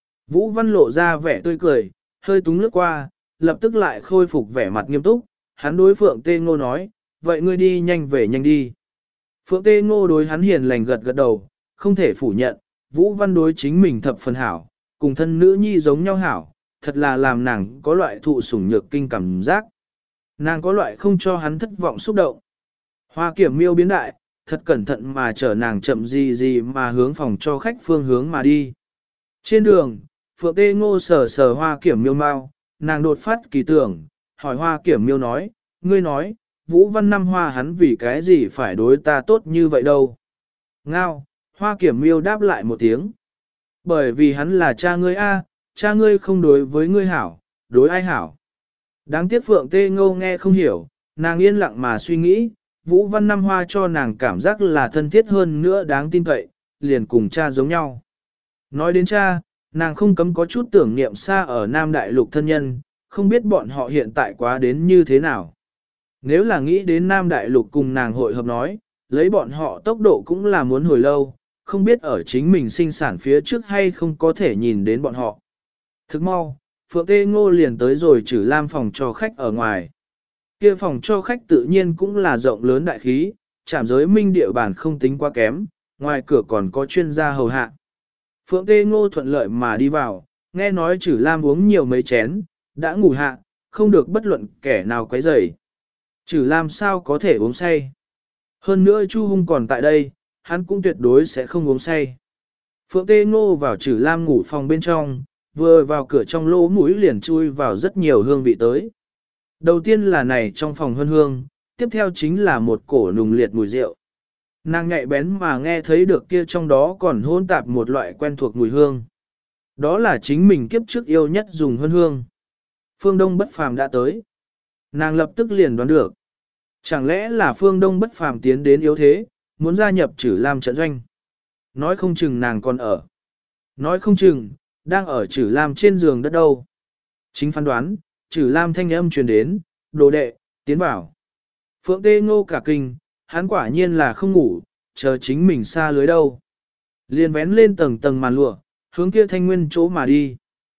Speaker 1: Vũ Văn lộ ra vẻ tươi cười, hơi túng lướt qua, lập tức lại khôi phục vẻ mặt nghiêm túc, hắn đối Phượng Tê Ngô nói, vậy ngươi đi nhanh về nhanh đi. Phượng Tê Ngô đối hắn hiền lành gật gật đầu, không thể phủ nhận, Vũ Văn đối chính mình thập phần hảo, cùng thân nữ nhi giống nhau hảo, thật là làm nàng có loại thụ sủng nhược kinh cảm giác. Nàng có loại không cho hắn thất vọng xúc động. Hoa Kiểm Miêu biến đại, thật cẩn thận mà chở nàng chậm gì gì mà hướng phòng cho khách phương hướng mà đi. Trên đường, Phượng Tê Ngô sờ sờ Hoa Kiểm Miêu mau, nàng đột phát kỳ tưởng, hỏi Hoa Kiểm Miêu nói, ngươi nói, Vũ Văn năm Hoa hắn vì cái gì phải đối ta tốt như vậy đâu. Ngao, Hoa Kiểm Miêu đáp lại một tiếng. Bởi vì hắn là cha ngươi a, cha ngươi không đối với ngươi hảo, đối ai hảo. Đáng tiếc Phượng Tê Ngô nghe không hiểu, nàng yên lặng mà suy nghĩ, Vũ Văn năm Hoa cho nàng cảm giác là thân thiết hơn nữa đáng tin cậy, liền cùng cha giống nhau. Nói đến cha, nàng không cấm có chút tưởng niệm xa ở Nam Đại Lục thân nhân, không biết bọn họ hiện tại quá đến như thế nào. Nếu là nghĩ đến Nam Đại Lục cùng nàng hội hợp nói, lấy bọn họ tốc độ cũng là muốn hồi lâu, không biết ở chính mình sinh sản phía trước hay không có thể nhìn đến bọn họ. Thức mau, Phượng Tê Ngô liền tới rồi Trử Lam phòng cho khách ở ngoài. Kia phòng cho khách tự nhiên cũng là rộng lớn đại khí, trảm giới minh địa bàn không tính quá kém, ngoài cửa còn có chuyên gia hầu hạ. Phượng Tê Ngô thuận lợi mà đi vào, nghe nói Trử Lam uống nhiều mấy chén, đã ngủ hạ, không được bất luận kẻ nào quấy rầy. Trử Lam sao có thể uống say? Hơn nữa Chu Hung còn tại đây, hắn cũng tuyệt đối sẽ không uống say. Phượng Tê Ngô vào Trử Lam ngủ phòng bên trong, vừa vào cửa trong lỗ mũi liền chui vào rất nhiều hương vị tới. Đầu tiên là này trong phòng hương hương, tiếp theo chính là một cổ nùng liệt mùi rượu. Nàng nhạy bén mà nghe thấy được kia trong đó còn hôn tạp một loại quen thuộc mùi hương. Đó là chính mình kiếp trước yêu nhất dùng hương hương. Phương Đông Bất Phàm đã tới. Nàng lập tức liền đoán được. Chẳng lẽ là Phương Đông Bất Phàm tiến đến yếu thế, muốn gia nhập Trử Lam trận doanh. Nói không chừng nàng còn ở. Nói không chừng, đang ở Trử Lam trên giường đất đâu. Chính phán đoán, Trử Lam thanh âm truyền đến, đồ đệ, tiến vào. Phượng Tê Ngô cả kinh, hắn quả nhiên là không ngủ, chờ chính mình xa lưới đâu. Liền vén lên tầng tầng màn lụa, hướng kia Thanh Nguyên chỗ mà đi.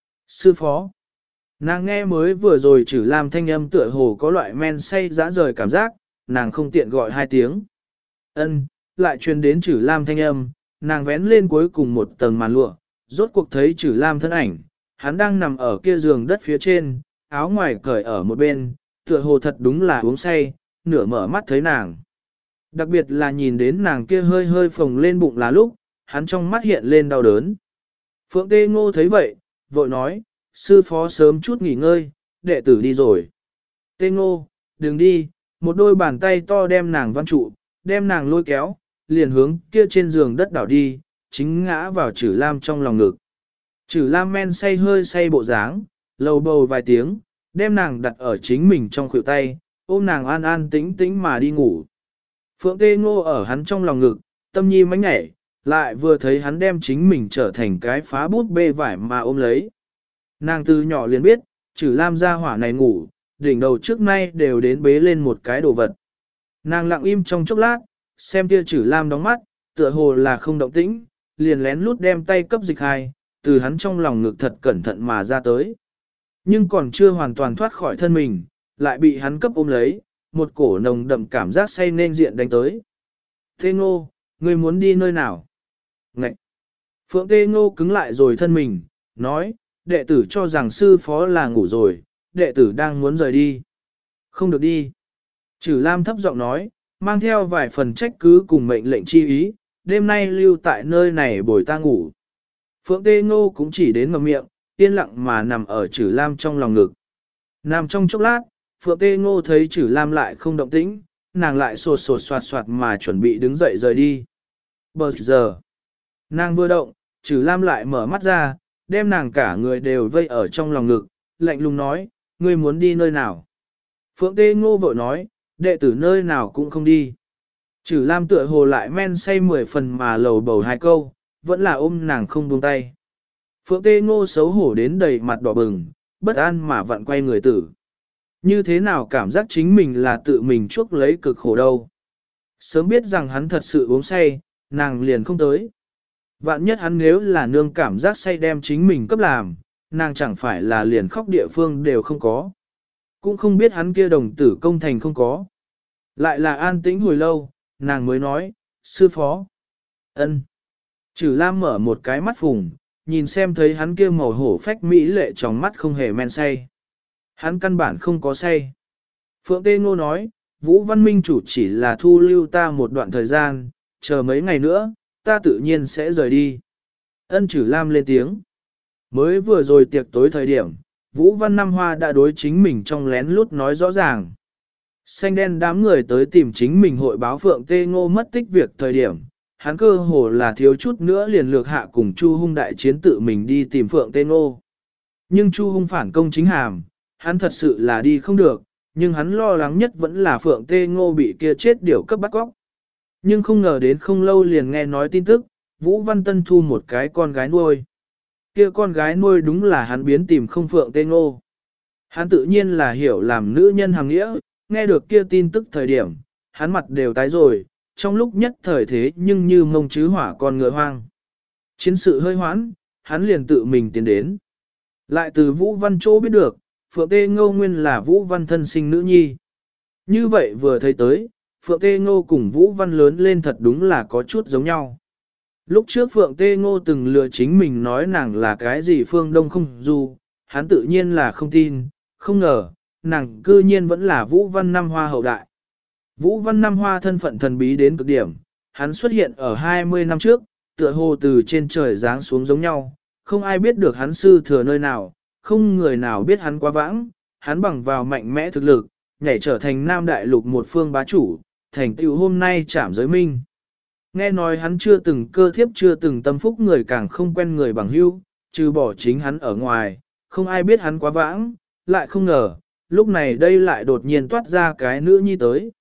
Speaker 1: Sư phó. Nàng nghe mới vừa rồi Trử Lam thanh âm tựa hồ có loại men say dã rời cảm giác, nàng không tiện gọi hai tiếng. Ân, lại truyền đến Trử Lam thanh âm, nàng vén lên cuối cùng một tầng màn lụa, rốt cuộc thấy Trử Lam thân ảnh, hắn đang nằm ở kia giường đất phía trên, áo ngoài cởi ở một bên, tựa hồ thật đúng là uống say, nửa mở mắt thấy nàng. Đặc biệt là nhìn đến nàng kia hơi hơi phồng lên bụng là lúc, hắn trong mắt hiện lên đau đớn. Phượng Tê Ngô thấy vậy, vội nói, sư phó sớm chút nghỉ ngơi, đệ tử đi rồi. Tê Ngô, đừng đi, một đôi bàn tay to đem nàng văn trụ, đem nàng lôi kéo, liền hướng kia trên giường đất đảo đi, chính ngã vào Trử Lam trong lòng ngực. Trử Lam men say hơi say bộ dáng, lầu bầu vài tiếng, đem nàng đặt ở chính mình trong khuỷu tay, ôm nàng an an tĩnh tĩnh mà đi ngủ. Phượng Tê Ngô ở hắn trong lòng ngực, tâm nhi mánh nhảy, lại vừa thấy hắn đem chính mình trở thành cái phá bút bê vải mà ôm lấy. Nàng từ nhỏ liền biết, Trử Lam gia hỏa này ngủ, đỉnh đầu trước nay đều đến bế lên một cái đồ vật. Nàng lặng im trong chốc lát, xem kia Trử Lam đóng mắt, tựa hồ là không động tĩnh, liền lén lút đem tay cấp dịch hai, từ hắn trong lòng ngực thật cẩn thận mà ra tới. Nhưng còn chưa hoàn toàn thoát khỏi thân mình, lại bị hắn cấp ôm lấy, một cổ nồng đậm cảm giác say nên diện đánh tới. Tê Ngô, ngươi muốn đi nơi nào? Ngậy! Phượng Tê Ngô cứng lại rồi thân mình, nói, đệ tử cho rằng sư phó là ngủ rồi, đệ tử đang muốn rời đi. Không được đi. Trử Lam thấp giọng nói, mang theo vài phần trách cứ cùng mệnh lệnh chi ý, đêm nay lưu tại nơi này bồi ta ngủ. Phượng Tê Ngô cũng chỉ đến ngậm miệng, yên lặng mà nằm ở Trử Lam trong lòng ngực. Nằm trong chốc lát, Phượng Tê Ngô thấy Trử Lam lại không động tĩnh, nàng lại sột sột soạt soạt mà chuẩn bị đứng dậy rời đi. Bờ giờ, nàng vừa động, Trử Lam lại mở mắt ra, đem nàng cả người đều vây ở trong lòng ngực, lạnh lùng nói, ngươi muốn đi nơi nào? Phượng Tê Ngô vội nói, đệ tử nơi nào cũng không đi. Trử Lam tựa hồ lại men say 10 phần mà lầu bầu hai câu, vẫn là ôm nàng không buông tay. Phượng Tê Ngô xấu hổ đến đầy mặt đỏ bừng, bất an mà vặn quay người tử. Như thế nào cảm giác chính mình là tự mình chuốc lấy cực khổ đâu. Sớm biết rằng hắn thật sự uống say, nàng liền không tới. Vạn nhất hắn nếu là nương cảm giác say đem chính mình cấp làm, nàng chẳng phải là liền khóc địa phương đều không có. Cũng không biết hắn kia đồng tử công thành không có. Lại là an tĩnh hồi lâu, nàng mới nói, sư phó. Ân. Trử Lam mở một cái mắt phùng, nhìn xem thấy hắn kia màu hổ phách mỹ lệ trong mắt không hề men say. Hắn căn bản không có say. Phượng Tê Ngô nói, Vũ Văn Minh chủ chỉ là thu lưu ta một đoạn thời gian, chờ mấy ngày nữa, ta tự nhiên sẽ rời đi. Ân Trử Lam lên tiếng. Mới vừa rồi tiệc tối thời điểm, Vũ Văn Nam Hoa đã đối chính mình trong lén lút nói rõ ràng. Xanh đen đám người tới tìm chính mình hội báo Phượng Tê Ngô mất tích việc thời điểm, hắn cơ hồ là thiếu chút nữa liền lược hạ cùng Chu Hung đại chiến tự mình đi tìm Phượng Tê Ngô. Nhưng Chu Hung phản công chính hàm, hắn thật sự là đi không được, nhưng hắn lo lắng nhất vẫn là Phượng Tê Ngô bị kia chết điểu cấp bắt cóc. Nhưng không ngờ đến không lâu liền nghe nói tin tức, Vũ Văn Tân thu một cái con gái nuôi. Kia con gái nuôi đúng là hắn biến tìm không Phượng Tê Ngô. Hắn tự nhiên là hiểu làm nữ nhân hàng nghĩa, nghe được kia tin tức thời điểm, hắn mặt đều tái rồi, trong lúc nhất thời thế nhưng như mông chứ hỏa con ngựa hoang. Chiến sự hơi hoãn, hắn liền tự mình tiến đến. Lại từ Vũ Văn chỗ biết được, Phượng Tê Ngô nguyên là Vũ Văn thân sinh nữ nhi. Như vậy vừa thấy tới, Phượng Tê Ngô cùng Vũ Văn lớn lên thật đúng là có chút giống nhau. Lúc trước Phượng Tê Ngô từng lừa chính mình nói nàng là cái gì phương đông không du, hắn tự nhiên là không tin, không ngờ, nàng cư nhiên vẫn là Vũ Văn Nam Hoa hậu đại. Vũ Văn Nam Hoa thân phận thần bí đến cực điểm, hắn xuất hiện ở 20 năm trước, tựa hồ từ trên trời giáng xuống giống nhau, không ai biết được hắn sư thừa nơi nào, không người nào biết hắn quá vãng, hắn bằng vào mạnh mẽ thực lực, nhảy trở thành Nam Đại Lục một phương bá chủ, thành tựu hôm nay chạm giới minh. Nghe nói hắn chưa từng cơ thiếp chưa từng tâm phúc người càng không quen người bằng hữu, trừ bỏ chính hắn ở ngoài, không ai biết hắn quá vãng, lại không ngờ, lúc này đây lại đột nhiên toát ra cái nữ nhi tới.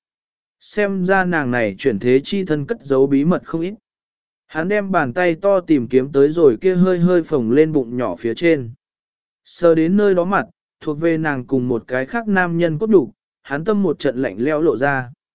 Speaker 1: Xem ra nàng này chuyển thế chi thân cất giấu bí mật không ít. Hắn đem bàn tay to tìm kiếm tới rồi kia hơi hơi phồng lên bụng nhỏ phía trên. Sờ đến nơi đó mặt, thuộc về nàng cùng một cái khác nam nhân cốt đủ, hắn tâm một trận lạnh leo lộ ra.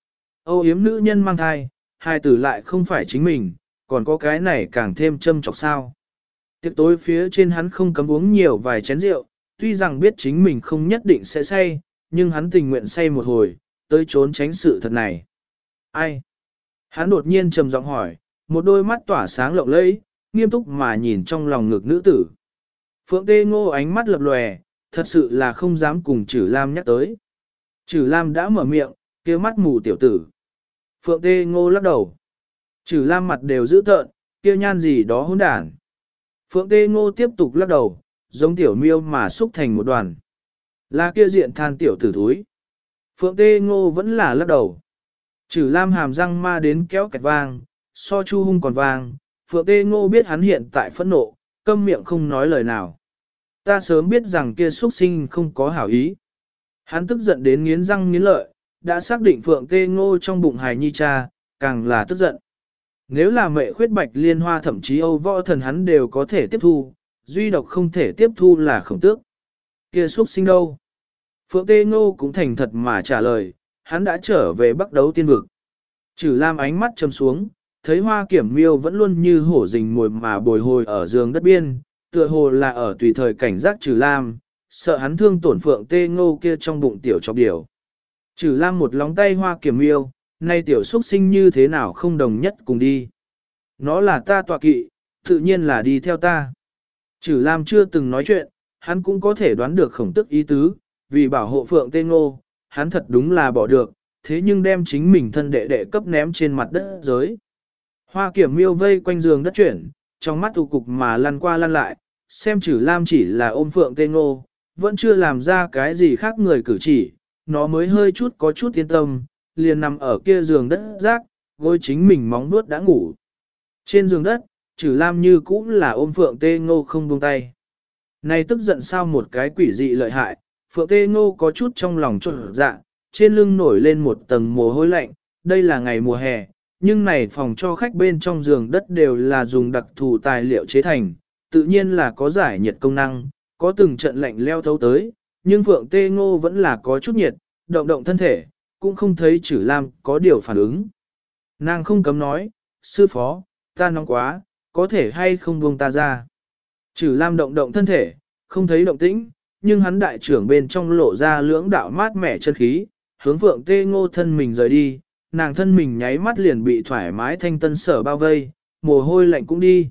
Speaker 1: âu yếm nữ nhân mang thai, hai tử lại không phải chính mình, còn có cái này càng thêm châm chọc sao. Tiệc tối phía trên hắn không cấm uống nhiều vài chén rượu, tuy rằng biết chính mình không nhất định sẽ say, nhưng hắn tình nguyện say một hồi, tới trốn tránh sự thật này. Ai? Hắn đột nhiên trầm giọng hỏi, một đôi mắt tỏa sáng lộng lẫy, nghiêm túc mà nhìn trong lòng ngực nữ tử. Phượng Tê Ngô ánh mắt lập lòe, thật sự là không dám cùng Trử Lam nhắc tới. Trử Lam đã mở miệng, kia mắt mù tiểu tử. Phượng Tê Ngô lắc đầu. Trử Lam mặt đều giữ tợn, kia nhan gì đó hỗn đản. Phượng Tê Ngô tiếp tục lắc đầu, giống tiểu miêu mà xúc thành một đoàn. Là kia diện than tiểu tử thúi. Phượng Tê Ngô vẫn là lắc đầu. Trử Lam hàm răng ma đến kéo kẹt vang, so Chu Hung còn vang. Phượng Tê Ngô biết hắn hiện tại phẫn nộ, câm miệng không nói lời nào. Ta sớm biết rằng kia xuất sinh không có hảo ý. Hắn tức giận đến nghiến răng nghiến lợi, đã xác định Phượng Tê Ngô trong bụng hài nhi cha, càng là tức giận. Nếu là mẹ khuyết bạch liên hoa thậm chí Âu Võ Thần hắn đều có thể tiếp thu, duy độc không thể tiếp thu là Khổng Tước. Kia xuất sinh đâu? Phượng Tê Ngô cũng thành thật mà trả lời, hắn đã trở về Bắc Đấu Tiên Vực. Trử Lam ánh mắt trầm xuống, thấy Hoa Kiểm Miêu vẫn luôn như hổ rình mồi mà bồi hồi ở giường đất biên, tựa hồ là ở tùy thời cảnh giác Trử Lam, sợ hắn thương tổn Phượng Tê Ngô kia trong bụng tiểu chọc điểu. Trử Lam một lóng tay Hoa Kiểm Miêu, nay tiểu xuất sinh như thế nào không đồng nhất cùng đi. Nó là ta tọa kỵ, tự nhiên là đi theo ta. Trử Lam chưa từng nói chuyện, hắn cũng có thể đoán được Khổng Tước ý tứ, vì bảo hộ Phượng Tê Ngô, hắn thật đúng là bỏ được, thế nhưng đem chính mình thân đệ đệ cấp ném trên mặt đất giới. Hoa Kiểm Miêu vây quanh giường đất chuyển, trong mắt u cục mà lăn qua lăn lại, xem Trử Lam chỉ là ôm Phượng Tê Ngô, vẫn chưa làm ra cái gì khác người cử chỉ, nó mới hơi chút có chút yên tâm, liền nằm ở kia giường đất rác, gối chính mình móng nuốt đã ngủ. Trên giường đất, Trử Lam như cũ là ôm Phượng Tê Ngô không buông tay. Này tức giận sao một cái quỷ dị lợi hại, Phượng Tê Ngô có chút trong lòng trộn dạ, trên lưng nổi lên một tầng mồ hôi lạnh, đây là ngày mùa hè, nhưng này phòng cho khách bên trong giường đất đều là dùng đặc thù tài liệu chế thành, tự nhiên là có giải nhiệt công năng, có từng trận lạnh leo thấu tới, nhưng Phượng Tê Ngô vẫn là có chút nhiệt, động động thân thể, cũng không thấy Trử Lam có điều phản ứng. Nàng không cấm nói, sư phó, ta nóng quá, có thể hay không buông ta ra. Trử Lam động động thân thể, không thấy động tĩnh, nhưng hắn đại trưởng bên trong lộ ra lưỡng đạo mát mẻ chân khí, hướng Phượng Tê Ngô thân mình rời đi, nàng thân mình nháy mắt liền bị thoải mái thanh tân sở bao vây, mồ hôi lạnh cũng đi.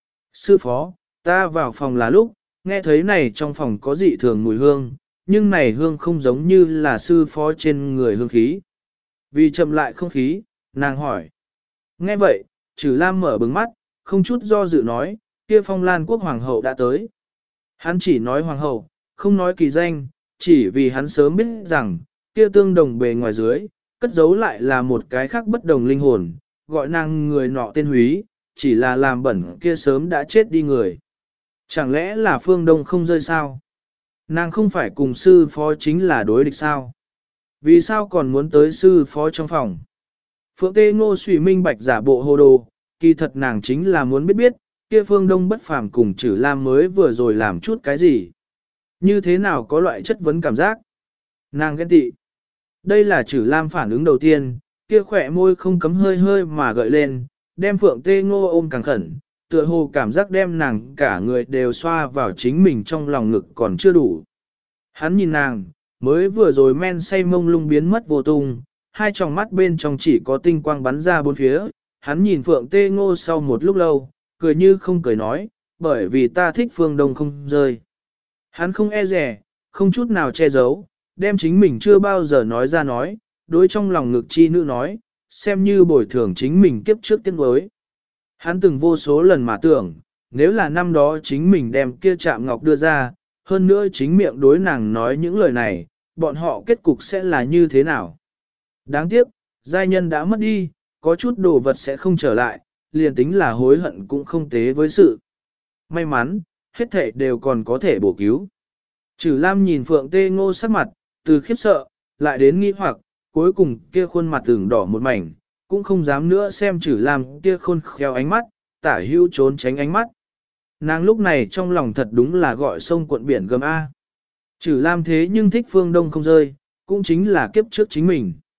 Speaker 1: Sư phó, ta vào phòng là lúc, nghe thấy này trong phòng có dị thường mùi hương, nhưng này hương không giống như là sư phó trên người hương khí. Vì chậm lại không khí, nàng hỏi. Nghe vậy, Trử Lam mở bừng mắt, không chút do dự nói, kia Phong Lan quốc hoàng hậu đã tới. Hắn chỉ nói hoàng hậu, không nói kỳ danh, chỉ vì hắn sớm biết rằng, kia tương đồng bề ngoài dưới, cất giấu lại là một cái khác bất đồng linh hồn, gọi nàng người nọ tên Húy, chỉ là làm bẩn kia sớm đã chết đi người. Chẳng lẽ là phương đông không rơi sao? Nàng không phải cùng sư phó chính là đối địch sao? Vì sao còn muốn tới sư phó trong phòng? Phượng Tê Ngô suy minh bạch giả bộ hồ đồ, kỳ thật nàng chính là muốn biết biết, kia phương đông bất phàm cùng Trử Lam mới vừa rồi làm chút cái gì. Như thế nào có loại chất vấn cảm giác? Nàng ghen tị. Đây là Trử Lam phản ứng đầu tiên, kia khỏe môi không cấm hơi hơi mà gợi lên, đem Phượng Tê Ngô ôm càng khẩn, tựa hồ cảm giác đem nàng cả người đều xoa vào chính mình trong lòng ngực còn chưa đủ. Hắn nhìn nàng, mới vừa rồi men say mông lung biến mất vô tung, hai tròng mắt bên trong chỉ có tinh quang bắn ra bốn phía, hắn nhìn Phượng Tê Ngô sau một lúc lâu, cười như không cười nói, bởi vì ta thích phương đông không rơi. Hắn không e rẻ, không chút nào che giấu, đem chính mình chưa bao giờ nói ra nói, đối trong lòng ngực chi nữ nói, xem như bồi thường chính mình kiếp trước tiên với. Hắn từng vô số lần mà tưởng, nếu là năm đó chính mình đem kia chạm ngọc đưa ra, hơn nữa chính miệng đối nàng nói những lời này, bọn họ kết cục sẽ là như thế nào. Đáng tiếc, giai nhân đã mất đi, có chút đồ vật sẽ không trở lại, liền tính là hối hận cũng không tế với sự. May mắn, hết thảy đều còn có thể bổ cứu. Trử Lam nhìn Phượng Tê Ngô sắc mặt, từ khiếp sợ, lại đến nghi hoặc, cuối cùng kia khuôn mặt tưởng đỏ một mảnh, cũng không dám nữa xem Trử Lam kia khôn khéo ánh mắt, tả hữu trốn tránh ánh mắt. Nàng lúc này trong lòng thật đúng là gọi sông cuộn biển gầm A. Trử Lam thế nhưng thích phương đông không rơi, cũng chính là kiếp trước chính mình.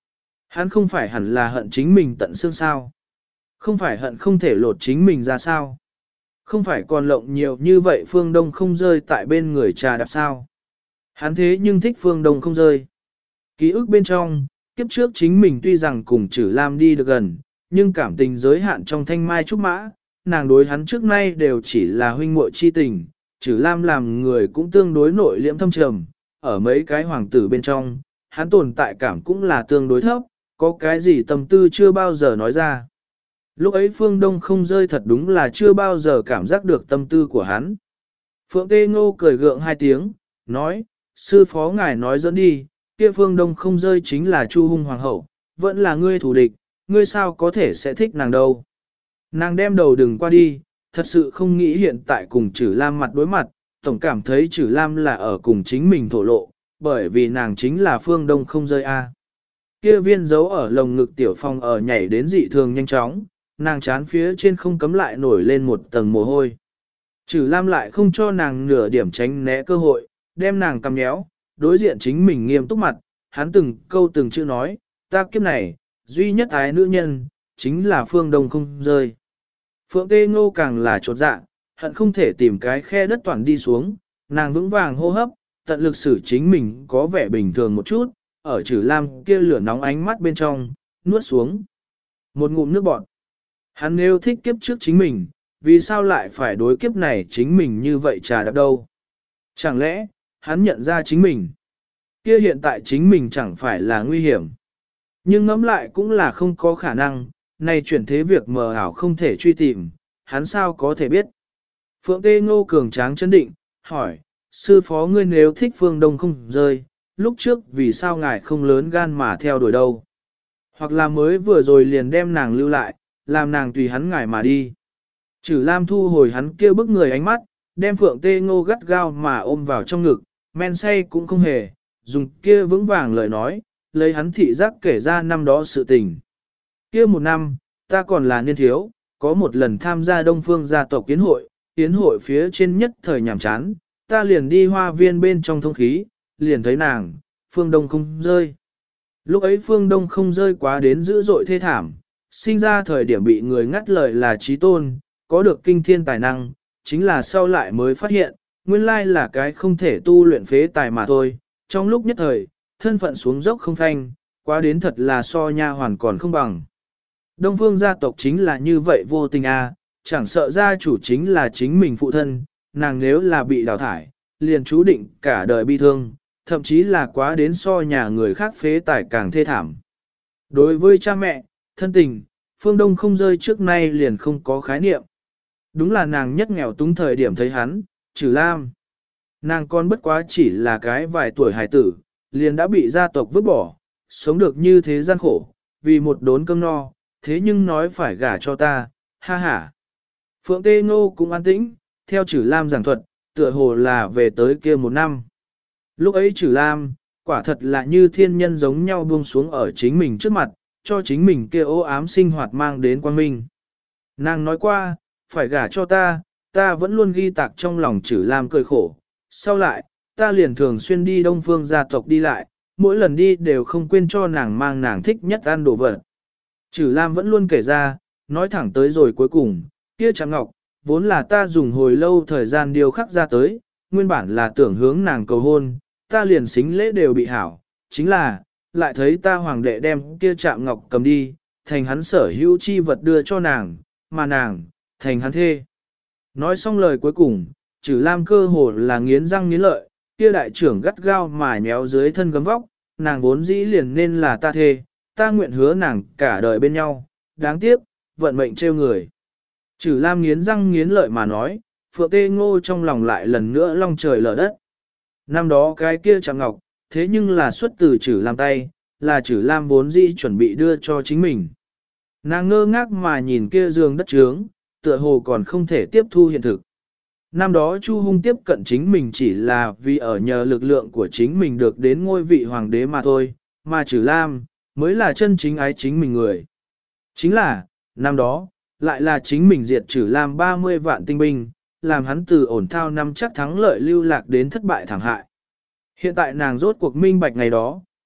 Speaker 1: Hắn không phải hẳn là hận chính mình tận xương sao. Không phải hận không thể lột chính mình ra sao. Không phải còn lộng nhiều như vậy Phương Đông không rơi tại bên người trà đạp sao. Hắn thế nhưng thích Phương Đông không rơi. Ký ức bên trong, kiếp trước chính mình tuy rằng cùng Trử Lam đi được gần, nhưng cảm tình giới hạn trong thanh mai trúc mã, nàng đối hắn trước nay đều chỉ là huynh muội chi tình. Trử Lam làm người cũng tương đối nội liễm thâm trầm, ở mấy cái hoàng tử bên trong, hắn tồn tại cảm cũng là tương đối thấp, có cái gì tâm tư chưa bao giờ nói ra. Lúc ấy Phương Đông không rơi thật đúng là chưa bao giờ cảm giác được tâm tư của hắn. Phượng Tê Ngô cười gượng hai tiếng, nói, sư phó ngài nói dẫn đi, kia Phương Đông không rơi chính là Chu Hung Hoàng hậu, vẫn là ngươi thủ địch, ngươi sao có thể sẽ thích nàng đâu. Nàng đem đầu đừng qua đi, thật sự không nghĩ hiện tại cùng Trử Lam mặt đối mặt, tổng cảm thấy Trử Lam là ở cùng chính mình thổ lộ, bởi vì nàng chính là Phương Đông không rơi a. Kia viên dấu ở lồng ngực tiểu phong ở nhảy đến dị thường nhanh chóng, nàng chán phía trên không cấm lại nổi lên một tầng mồ hôi. Trử Lam lại không cho nàng nửa điểm tránh né cơ hội, đem nàng cầm nhéo, đối diện chính mình nghiêm túc mặt, hắn từng câu từng chữ nói, ta kiếp này, duy nhất ái nữ nhân, chính là Phương Đông không rơi. Phượng Tê Ngô càng là chột dạ, hận không thể tìm cái khe đất toàn đi xuống, nàng vững vàng hô hấp, tận lực xử chính mình có vẻ bình thường một chút, ở Trử Lam kia lửa nóng ánh mắt bên trong, nuốt xuống. Một ngụm nước bọt. Hắn nếu thích kiếp trước chính mình, vì sao lại phải đối kiếp này chính mình như vậy trà đạp đâu? Chẳng lẽ, hắn nhận ra chính mình? Kia hiện tại chính mình chẳng phải là nguy hiểm. Nhưng ngẫm lại cũng là không có khả năng, này chuyển thế việc mờ ảo không thể truy tìm, hắn sao có thể biết? Phượng Tê Ngô cường tráng chân định, hỏi, sư phó ngươi nếu thích Phương Đông không rơi, lúc trước vì sao ngài không lớn gan mà theo đuổi đâu? Hoặc là mới vừa rồi liền đem nàng lưu lại, làm nàng tùy hắn ngài mà đi. Trử Lam thu hồi hắn kia bức người ánh mắt, đem Phượng Tê Ngô gắt gao mà ôm vào trong ngực, men say cũng không hề, dùng kia vững vàng lời nói, lấy hắn thị giác kể ra năm đó sự tình. Kia một năm, ta còn là niên thiếu, có một lần tham gia Đông Phương gia tộc yến hội phía trên nhất thời nhàm chán, ta liền đi hoa viên bên trong thông khí, liền thấy nàng, Phương Đông không rơi. Lúc ấy Phương Đông không rơi quá đến dữ dội thê thảm, sinh ra thời điểm bị người ngắt lời là trí tôn, có được kinh thiên tài năng, chính là sau lại mới phát hiện, nguyên lai là cái không thể tu luyện phế tài mà thôi. Trong lúc nhất thời, thân phận xuống dốc không phanh, quá đến thật là so nha hoàn còn không bằng. Đông phương gia tộc chính là như vậy vô tình chẳng sợ gia chủ chính là chính mình phụ thân, nàng nếu là bị đào thải, liền chú định cả đời bi thương, thậm chí là quá đến so nhà người khác phế tài càng thê thảm. Đối với cha mẹ, thân tình, Phương Đông không rơi trước nay liền không có khái niệm. Đúng là nàng nhất nghèo túng thời điểm thấy hắn, Trử Lam. Nàng con bất quá chỉ là cái vài tuổi hài tử, liền đã bị gia tộc vứt bỏ, sống được như thế gian khổ, vì một đốn cơm no, thế nhưng nói phải gả cho ta, ha ha. Phượng Tê Ngô cũng an tĩnh, theo Trử Lam giảng thuật, tựa hồ là về tới kia một năm. Lúc ấy Trử Lam, quả thật là như thiên nhân giống nhau buông xuống ở chính mình trước mặt, cho chính mình kia ố ám sinh hoạt mang đến quang minh. Nàng nói qua, phải gả cho ta vẫn luôn ghi tạc trong lòng Trử Lam cười khổ. Sau lại, ta liền thường xuyên đi Đông Phương gia tộc đi lại, mỗi lần đi đều không quên cho nàng mang nàng thích nhất ăn đồ vật. Trử Lam vẫn luôn kể ra, nói thẳng tới rồi cuối cùng, kia Trạm Ngọc, vốn là ta dùng hồi lâu thời gian điều khắc ra tới, nguyên bản là tưởng hướng nàng cầu hôn, ta liền xính lễ đều bị hảo, chính là, lại thấy ta hoàng đệ đem kia Trạm Ngọc cầm đi, thành hắn sở hữu chi vật đưa cho nàng, mà nàng, thành hắn thê. Nói xong lời cuối cùng, Trử Lam cơ hồ là nghiến răng nghiến lợi, kia đại trưởng gắt gao mà nhéo dưới thân gấm vóc, nàng vốn dĩ liền nên là ta thê, ta nguyện hứa nàng cả đời bên nhau, đáng tiếc, vận mệnh trêu người. Trử Lam nghiến răng nghiến lợi mà nói, Phượng Tê Ngô trong lòng lại lần nữa long trời lở đất. Năm đó cái kia Trạm Ngọc, thế nhưng là xuất từ Trử Lam tay, là Trử Lam vốn dĩ chuẩn bị đưa cho chính mình. Nàng ngơ ngác mà nhìn kia giường đất trướng, tựa hồ còn không thể tiếp thu hiện thực. Năm đó Chu Hung tiếp cận chính mình chỉ là vì ở nhờ lực lượng của chính mình được đến ngôi vị hoàng đế mà thôi, mà Trử Lam, mới là chân chính ái chính mình người. Chính là, năm đó, lại là chính mình diệt Trử Lam 30 vạn tinh binh, làm hắn từ ổn thao năm chắc thắng lợi lưu lạc đến thất bại thảm hại. Hiện tại nàng rốt cuộc minh bạch ngày đó,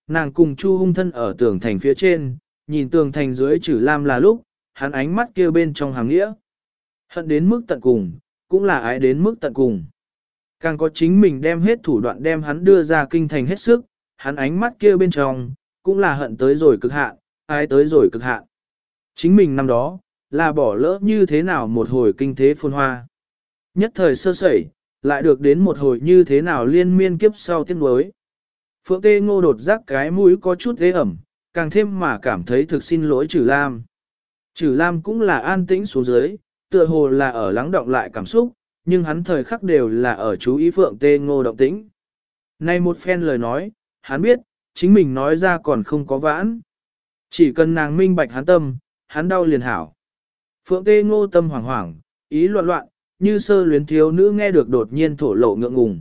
Speaker 1: Nàng cùng Chu Hung thân ở tường thành phía trên, nhìn tường thành dưới Trử Lam là lúc, hắn ánh mắt kia bên trong hàng nghĩa. Hận đến mức tận cùng, cũng là ái đến mức tận cùng. Càng có chính mình đem hết thủ đoạn đem hắn đưa ra kinh thành hết sức, hắn ánh mắt kia bên trong, cũng là hận tới rồi cực hạn, ái tới rồi cực hạn. Chính mình năm đó, là bỏ lỡ như thế nào một hồi kinh thế phồn hoa. Nhất thời sơ sẩy, lại được đến một hồi như thế nào liên miên kiếp sau tiếc nuối. Phượng Tê Ngô đột giác cái mũi có chút ghê ẩm, càng thêm mà cảm thấy thực xin lỗi Trử Lam. Trử Lam cũng là an tĩnh xuống dưới, tựa hồ là ở lắng động lại cảm xúc, nhưng hắn thời khắc đều là ở chú ý Phượng Tê Ngô động tĩnh. Nay một phen lời nói, hắn biết, chính mình nói ra còn không có vãn. Chỉ cần nàng minh bạch hắn tâm, hắn đau liền hảo. Phượng Tê Ngô tâm hoảng hoảng, ý loạn loạn, như sơ luyến thiếu nữ nghe được đột nhiên thổ lộ ngượng ngùng.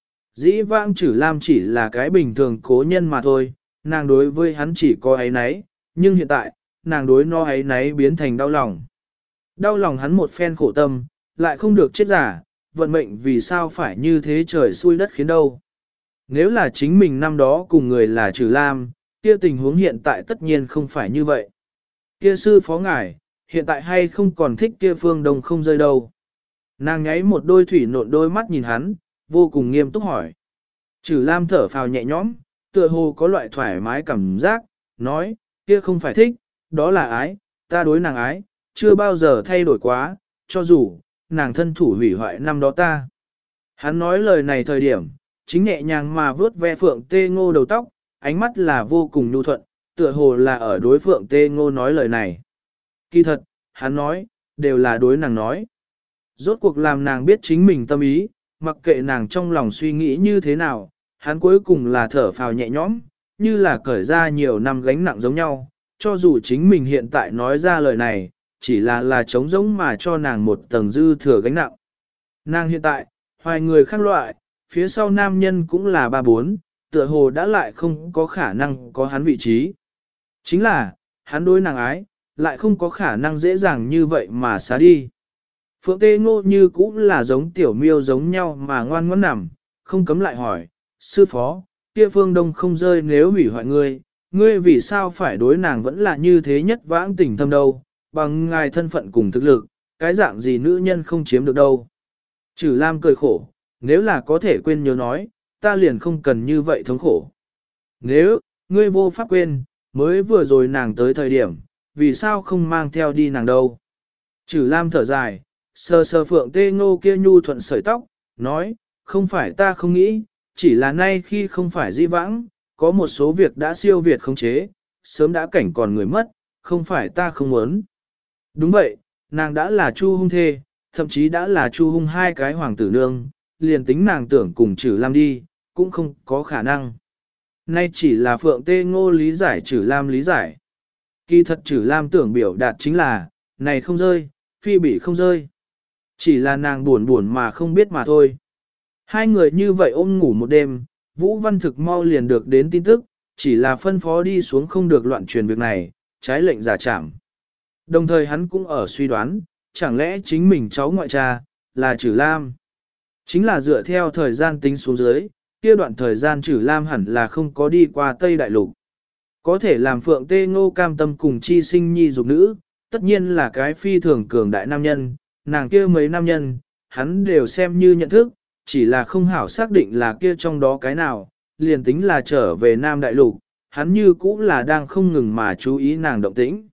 Speaker 1: Dĩ vãng Trử Lam chỉ là cái bình thường cố nhân mà thôi, nàng đối với hắn chỉ có ấy nấy, nhưng hiện tại, nàng đối nó ấy nấy biến thành đau lòng. Đau lòng hắn một phen khổ tâm, lại không được chết giả, vận mệnh vì sao phải như thế trời xui đất khiến đâu. Nếu là chính mình năm đó cùng người là Trử Lam, kia tình huống hiện tại tất nhiên không phải như vậy. Kia sư phó ngài, hiện tại hay không còn thích kia Phương Đông không rơi đâu. Nàng nháy một đôi thủy nộn đôi mắt nhìn hắn, vô cùng nghiêm túc hỏi. Trử Lam thở phào nhẹ nhõm, tựa hồ có loại thoải mái cảm giác, nói, kia không phải thích, đó là ái, ta đối nàng ái, chưa bao giờ thay đổi quá, cho dù, nàng thân thủ hủy hoại năm đó ta. Hắn nói lời này thời điểm, chính nhẹ nhàng mà vướt ve Phượng Tê Ngô đầu tóc, ánh mắt là vô cùng nhu thuận, tựa hồ là ở đối Phượng Tê Ngô nói lời này. Kỳ thật, hắn nói, đều là đối nàng nói. Rốt cuộc làm nàng biết chính mình tâm ý, mặc kệ nàng trong lòng suy nghĩ như thế nào, hắn cuối cùng là thở phào nhẹ nhõm, như là cởi ra nhiều năm gánh nặng giống nhau, cho dù chính mình hiện tại nói ra lời này, chỉ là trống giống mà cho nàng một tầng dư thừa gánh nặng. Nàng hiện tại, hoài người khác loại, phía sau nam nhân cũng là ba bốn, tựa hồ đã lại không có khả năng có hắn vị trí. Chính là, hắn đối nàng ái, lại không có khả năng dễ dàng như vậy mà xá đi. Phượng Tê Ngô như cũng là giống tiểu miêu giống nhau mà ngoan ngoãn nằm, không cấm lại hỏi, sư phó, kia Phương Đông không rơi nếu hủy hoại ngươi, ngươi vì sao phải đối nàng vẫn là như thế nhất vãng tình thâm đâu, bằng ngài thân phận cùng thực lực, cái dạng gì nữ nhân không chiếm được đâu. Trử Lam cười khổ, nếu là có thể quên nhớ nói, ta liền không cần như vậy thống khổ. Nếu, ngươi vô pháp quên, mới vừa rồi nàng tới thời điểm, vì sao không mang theo đi nàng đâu. Trử Lam thở dài, sờ sờ Phượng Tê Ngô kia nhu thuận sợi tóc, nói, không phải ta không nghĩ, chỉ là nay khi không phải di vãng, có một số việc đã siêu việt khống chế, sớm đã cảnh còn người mất, không phải ta không muốn. Đúng vậy, nàng đã là Chu Hung thê, thậm chí đã là Chu Hung hai cái hoàng tử nương, liền tính nàng tưởng cùng Trử Lam đi, cũng không có khả năng. Nay chỉ là Phượng Tê Ngô lý giải Trử Lam lý giải. Kỳ thật Trử Lam tưởng biểu đạt chính là, này không rơi, phi bị không rơi. Chỉ là nàng buồn buồn mà không biết mà thôi. Hai người như vậy ôm ngủ một đêm, Vũ Văn Thực mau liền được đến tin tức, chỉ là phân phó đi xuống không được loạn truyền việc này, trái lệnh giả trảm. Đồng thời hắn cũng ở suy đoán, chẳng lẽ chính mình cháu ngoại cha, là Trử Lam. Chính là dựa theo thời gian tính xuống dưới, kia đoạn thời gian Trử Lam hẳn là không có đi qua Tây Đại Lục. Có thể làm Phượng Tê Ngô cam tâm cùng chi sinh nhi dục nữ, tất nhiên là cái phi thường cường đại nam nhân, nàng kia mấy nam nhân, hắn đều xem như nhận thức, chỉ là không hảo xác định là kia trong đó cái nào, liền tính là trở về Nam Đại Lục, hắn như cũng là đang không ngừng mà chú ý nàng động tĩnh.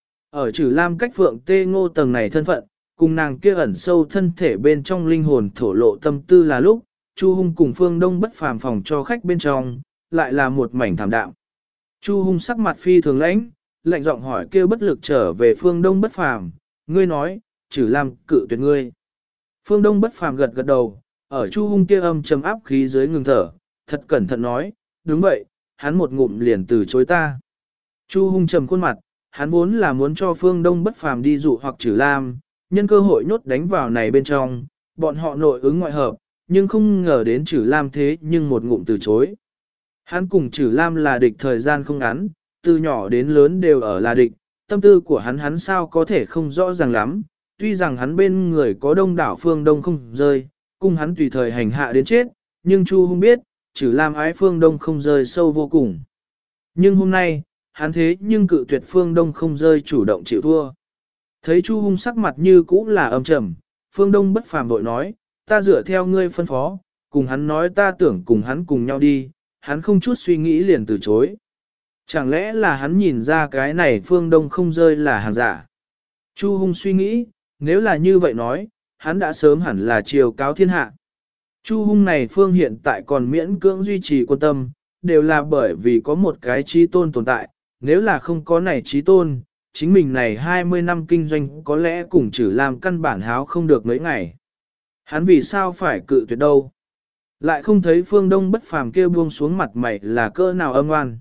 Speaker 1: Ở Trử Lam cách Phượng Tê Ngô tầng này thân phận, cùng nàng kia ẩn sâu thân thể bên trong linh hồn thổ lộ tâm tư là lúc, Chu Hung cùng Phương Đông bất phàm phòng cho khách bên trong, lại là một mảnh thảm đạm. Chu Hung sắc mặt phi thường lãnh, lạnh giọng hỏi kêu bất lực trở về Phương Đông bất phàm, ngươi nói, Trử Lam cự tuyệt ngươi. Phương Đông bất phàm gật gật đầu, ở Chu Hung kia âm trầm áp khí dưới ngừng thở, thật cẩn thận nói, đúng vậy, hắn một ngụm liền từ chối ta. Chu Hung trầm khuôn mặt, hắn vốn là muốn cho Phương Đông bất phàm đi dụ hoặc Trử Lam, nhân cơ hội nhốt đánh vào này bên trong, bọn họ nội ứng ngoại hợp, nhưng không ngờ đến Trử Lam thế nhưng một ngụm từ chối. Hắn cùng Trử Lam là địch thời gian không ngắn, từ nhỏ đến lớn đều ở là địch, tâm tư của hắn sao có thể không rõ ràng lắm, tuy rằng hắn bên người có đông đảo Phương Đông không rơi, cùng hắn tùy thời hành hạ đến chết, nhưng Chu Hung biết, Trử Lam ái Phương Đông không rơi sâu vô cùng. Nhưng hôm nay, hắn thế nhưng cự tuyệt Phương Đông không rơi chủ động chịu thua. Thấy Chu Hung sắc mặt như cũ là âm trầm, Phương Đông bất phàm vội nói, ta dựa theo ngươi phân phó, cùng hắn nói ta tưởng cùng hắn cùng nhau đi, hắn không chút suy nghĩ liền từ chối. Chẳng lẽ là hắn nhìn ra cái này Phương Đông không rơi là hàng giả? Chu Hung suy nghĩ, nếu là như vậy nói, hắn đã sớm hẳn là triều cáo thiên hạ. Chu Hung này Phương hiện tại còn miễn cưỡng duy trì quân tâm, đều là bởi vì có một cái trí tôn tồn tại, nếu là không có này trí tôn, chính mình này 20 năm kinh doanh có lẽ cùng chỉ làm căn bản háo không được mấy ngày. Hắn vì sao phải cự tuyệt đâu? Lại không thấy Phương Đông bất phàm kêu buông xuống mặt mày là cỡ nào âm oan.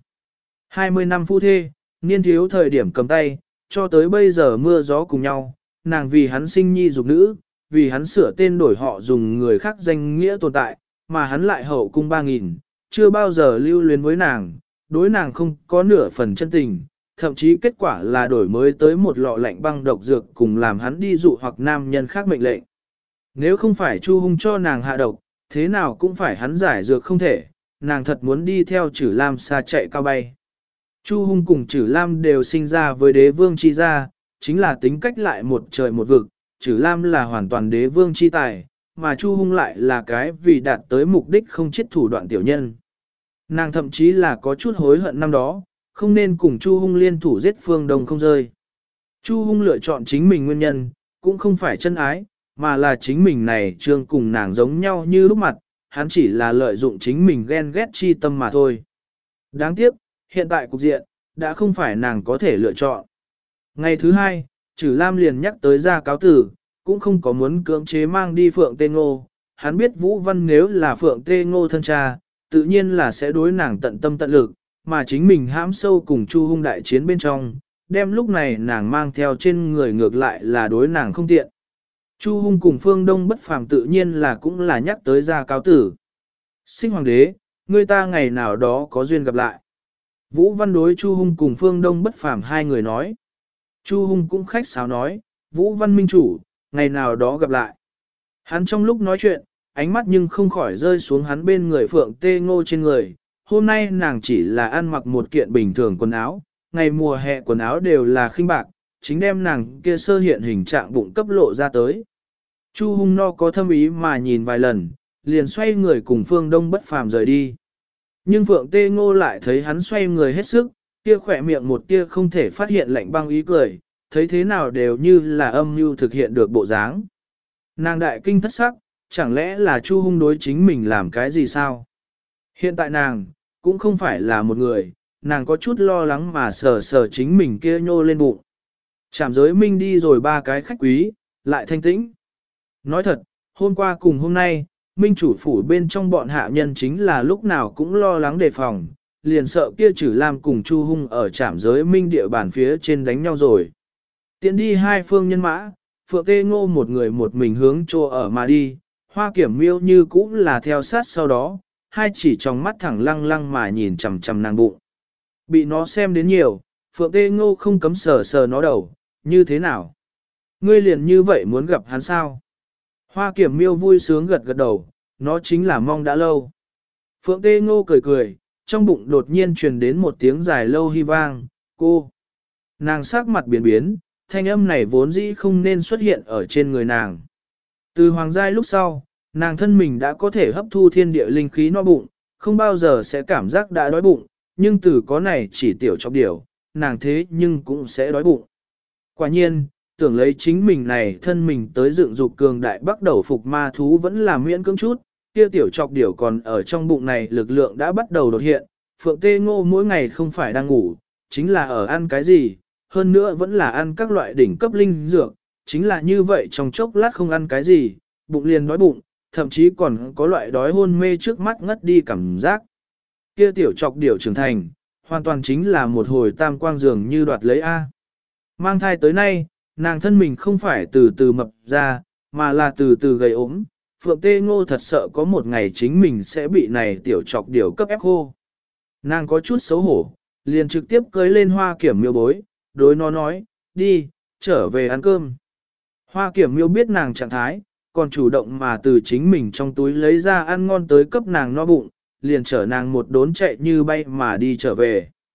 Speaker 1: 20 năm phu thê, niên thiếu thời điểm cầm tay, cho tới bây giờ mưa gió cùng nhau, nàng vì hắn sinh nhi dục nữ, vì hắn sửa tên đổi họ dùng người khác danh nghĩa tồn tại, mà hắn lại hậu cung 3.000, chưa bao giờ lưu luyến với nàng, đối nàng không có nửa phần chân tình, thậm chí kết quả là đổi mới tới một lọ lạnh băng độc dược cùng làm hắn đi dụ hoặc nam nhân khác mệnh lệnh. Nếu không phải Chu Hung cho nàng hạ độc, thế nào cũng phải hắn giải dược không thể, nàng thật muốn đi theo Chử Lam xa chạy cao bay. Chu Hung cùng Chử Lam đều sinh ra với đế vương chi gia, chính là tính cách lại một trời một vực, Chử Lam là hoàn toàn đế vương chi tài, mà Chu Hung lại là cái vì đạt tới mục đích không chết thủ đoạn tiểu nhân. Nàng thậm chí là có chút hối hận năm đó, không nên cùng Chu Hung liên thủ giết Phương Đông không rơi. Chu Hung lựa chọn chính mình nguyên nhân, cũng không phải chân ái, mà là chính mình này trương cùng nàng giống nhau như lúc mặt, hắn chỉ là lợi dụng chính mình ghen ghét chi tâm mà thôi. Đáng tiếc, hiện tại cục diện, đã không phải nàng có thể lựa chọn. Ngày thứ hai, Chử Lam liền nhắc tới ra cáo tử, cũng không có muốn cưỡng chế mang đi Phượng Tê Ngô. Hắn biết Vũ Văn nếu là Phượng Tê Ngô thân cha, tự nhiên là sẽ đối nàng tận tâm tận lực, mà chính mình hãm sâu cùng Chu Hung đại chiến bên trong, đem lúc này nàng mang theo trên người ngược lại là đối nàng không tiện. Chu Hung cùng Phương Đông bất phàm tự nhiên là cũng là nhắc tới ra cáo tử. Sinh hoàng đế, người ta ngày nào đó có duyên gặp lại. Vũ Văn đối Chu Hung cùng Phương Đông bất phàm hai người nói. Chu Hung cũng khách sáo nói, Vũ Văn minh chủ, ngày nào đó gặp lại. Hắn trong lúc nói chuyện, ánh mắt nhưng không khỏi rơi xuống hắn bên người Phượng Tê Ngô trên người. Hôm nay nàng chỉ là ăn mặc một kiện bình thường quần áo, ngày mùa hè quần áo đều là khinh bạc, chính đem nàng kia sơ hiện hình trạng bụng cấp lộ ra tới. Chu Hung no có thâm ý mà nhìn vài lần, liền xoay người cùng Phương Đông bất phàm rời đi. Nhưng Phượng Tê Ngô lại thấy hắn xoay người hết sức, kia khỏe miệng một tia không thể phát hiện lạnh băng ý cười, thấy thế nào đều như là âm mưu thực hiện được bộ dáng. Nàng đại kinh thất sắc, chẳng lẽ là Chu Hung đối chính mình làm cái gì sao? Hiện tại nàng, cũng không phải là một người, nàng có chút lo lắng mà sờ sờ chính mình kia nhô lên bụng. Trảm giới minh đi rồi ba cái khách quý, lại thanh tĩnh. Nói thật, hôm qua cùng hôm nay, minh chủ phủ bên trong bọn hạ nhân chính là lúc nào cũng lo lắng đề phòng, liền sợ kia Chử Lam cùng Chu Hung ở trảm giới minh địa bàn phía trên đánh nhau rồi. Tiến đi hai phương nhân mã, Phượng Tê Ngô một người một mình hướng chỗ ở mà đi, Hoa Kiểm Miêu như cũng là theo sát sau đó, hai chỉ trong mắt thẳng lăng lăng mà nhìn chằm chằm nàng bụng. Bị nó xem đến nhiều, Phượng Tê Ngô không cấm sờ sờ nó đầu, như thế nào? Ngươi liền như vậy muốn gặp hắn sao? Hoa Kiểm Miêu vui sướng gật gật đầu, nó chính là mong đã lâu. Phượng Tê Ngô cười cười, trong bụng đột nhiên truyền đến một tiếng dài lâu hy vang, cô. Nàng sắc mặt biến biến, thanh âm này vốn dĩ không nên xuất hiện ở trên người nàng. Từ hoàng giai lúc sau, nàng thân mình đã có thể hấp thu thiên địa linh khí no bụng, không bao giờ sẽ cảm giác đã đói bụng, nhưng từ có này chỉ tiểu chọc điểu, nàng thế nhưng cũng sẽ đói bụng. Quả nhiên, tưởng lấy chính mình này thân mình tới dựng dục cường đại bắt đầu phục ma thú vẫn là miễn cưỡng chút, kia tiểu chọc điểu còn ở trong bụng này lực lượng đã bắt đầu đột hiện, Phượng Tê Ngô mỗi ngày không phải đang ngủ, chính là ở ăn cái gì, hơn nữa vẫn là ăn các loại đỉnh cấp linh dược, chính là như vậy trong chốc lát không ăn cái gì, bụng liền đói bụng, thậm chí còn có loại đói hôn mê trước mắt ngất đi cảm giác. Kia tiểu chọc điểu trưởng thành, hoàn toàn chính là một hồi tam quang dường như đoạt lấy A. Mang thai tới nay, nàng thân mình không phải từ từ mập ra, mà là từ từ gầy ốm. Phượng Tê Ngô thật sợ có một ngày chính mình sẽ bị này tiểu chọc điểu cấp ép khô. Nàng có chút xấu hổ, liền trực tiếp cưới lên Hoa Kiểm Miêu bối, đối nó nói, đi, trở về ăn cơm. Hoa Kiểm Miêu biết nàng trạng thái, còn chủ động mà từ chính mình trong túi lấy ra ăn ngon tới cấp nàng no bụng, liền chở nàng một đốn chạy như bay mà đi trở về.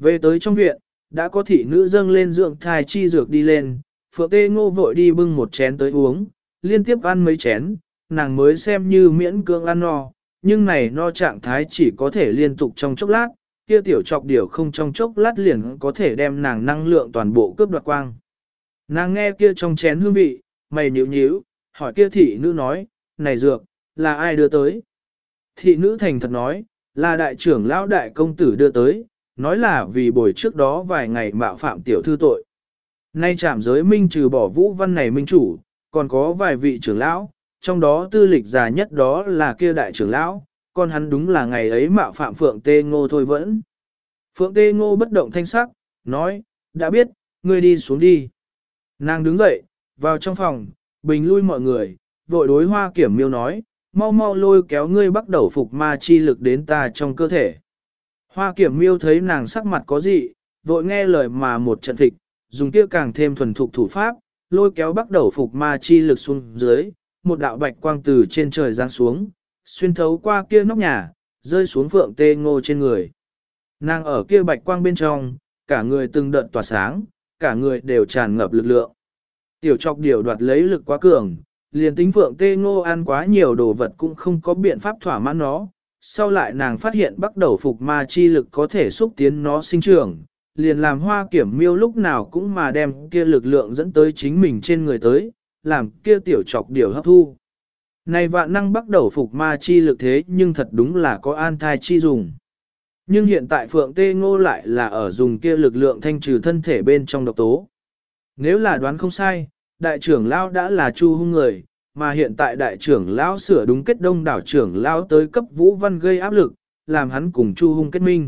Speaker 1: Về tới trong viện, đã có thị nữ dâng lên dưỡng thai chi dược đi lên, Phượng Tê Ngô vội đi bưng một chén tới uống, liên tiếp ăn mấy chén, nàng mới xem như miễn cưỡng ăn no, nhưng này no trạng thái chỉ có thể liên tục trong chốc lát, kia tiểu chọc điểu không trong chốc lát liền có thể đem nàng năng lượng toàn bộ cướp đoạt quang. Nàng nghe kia trong chén hương vị, mày nhíu nhíu, hỏi kia thị nữ nói, này dược, là ai đưa tới? Thị nữ thành thật nói, là đại trưởng lão đại công tử đưa tới, nói là vì buổi trước đó vài ngày mạo phạm tiểu thư tội. Nay trảm giới minh trừ bỏ Vũ Văn này minh chủ, còn có vài vị trưởng lão, trong đó tư lịch già nhất đó là kia đại trưởng lão, còn hắn đúng là ngày ấy mạo phạm Phượng Tê Ngô thôi vẫn. Phượng Tê Ngô bất động thanh sắc, nói, đã biết, ngươi đi xuống đi. Nàng đứng dậy, vào trong phòng, bình lui mọi người, vội đối Hoa Kiểm Miêu nói, mau mau lôi kéo ngươi bắt đầu phục ma chi lực đến ta trong cơ thể. Hoa Kiểm Miêu thấy nàng sắc mặt có gì, vội nghe lời mà một trận thịt, dùng kia càng thêm thuần thục thủ pháp, lôi kéo bắt đầu phục ma chi lực xuống dưới, một đạo bạch quang từ trên trời giáng xuống, xuyên thấu qua kia nóc nhà, rơi xuống Phượng Tê Ngô trên người. Nàng ở kia bạch quang bên trong, cả người từng đợt tỏa sáng, cả người đều tràn ngập lực lượng. Tiểu chọc điểu đoạt lấy lực quá cường, liền tính Phượng Tê Ngô ăn quá nhiều đồ vật cũng không có biện pháp thỏa mãn nó. Sau lại nàng phát hiện bắt đầu phục ma chi lực có thể xúc tiến nó sinh trưởng, liền làm Hoa Kiểm Miêu lúc nào cũng mà đem kia lực lượng dẫn tới chính mình trên người tới, làm kia tiểu chọc điểu hấp thu. Này vạn năng bắt đầu phục ma chi lực thế nhưng thật đúng là có an thai chi dùng. Nhưng hiện tại Phượng Tê Ngô lại là ở dùng kia lực lượng thanh trừ thân thể bên trong độc tố. Nếu là đoán không sai, đại trưởng lão đã là Chu Hung người, mà hiện tại đại trưởng lão sửa đúng kết đông đảo trưởng lão tới cấp Vũ Văn gây áp lực, làm hắn cùng Chu Hung kết minh.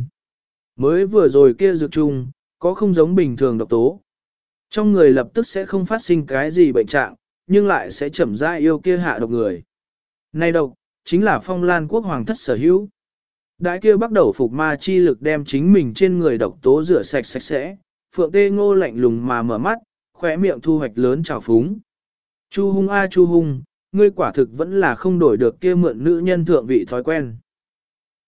Speaker 1: Mới vừa rồi kia dược chung, có không giống bình thường độc tố. Trong người lập tức sẽ không phát sinh cái gì bệnh trạng, nhưng lại sẽ chậm rãi yêu kia hạ độc người. Này độc, chính là Phong Lan quốc hoàng thất sở hữu. Đại kia bắt đầu phục ma chi lực đem chính mình trên người độc tố rửa sạch sạch sẽ, Phượng Tê Ngô lạnh lùng mà mở mắt, khóe miệng thu hoạch lớn trào phúng. Chu Hung a Chu Hung, ngươi quả thực vẫn là không đổi được kia mượn nữ nhân thượng vị thói quen.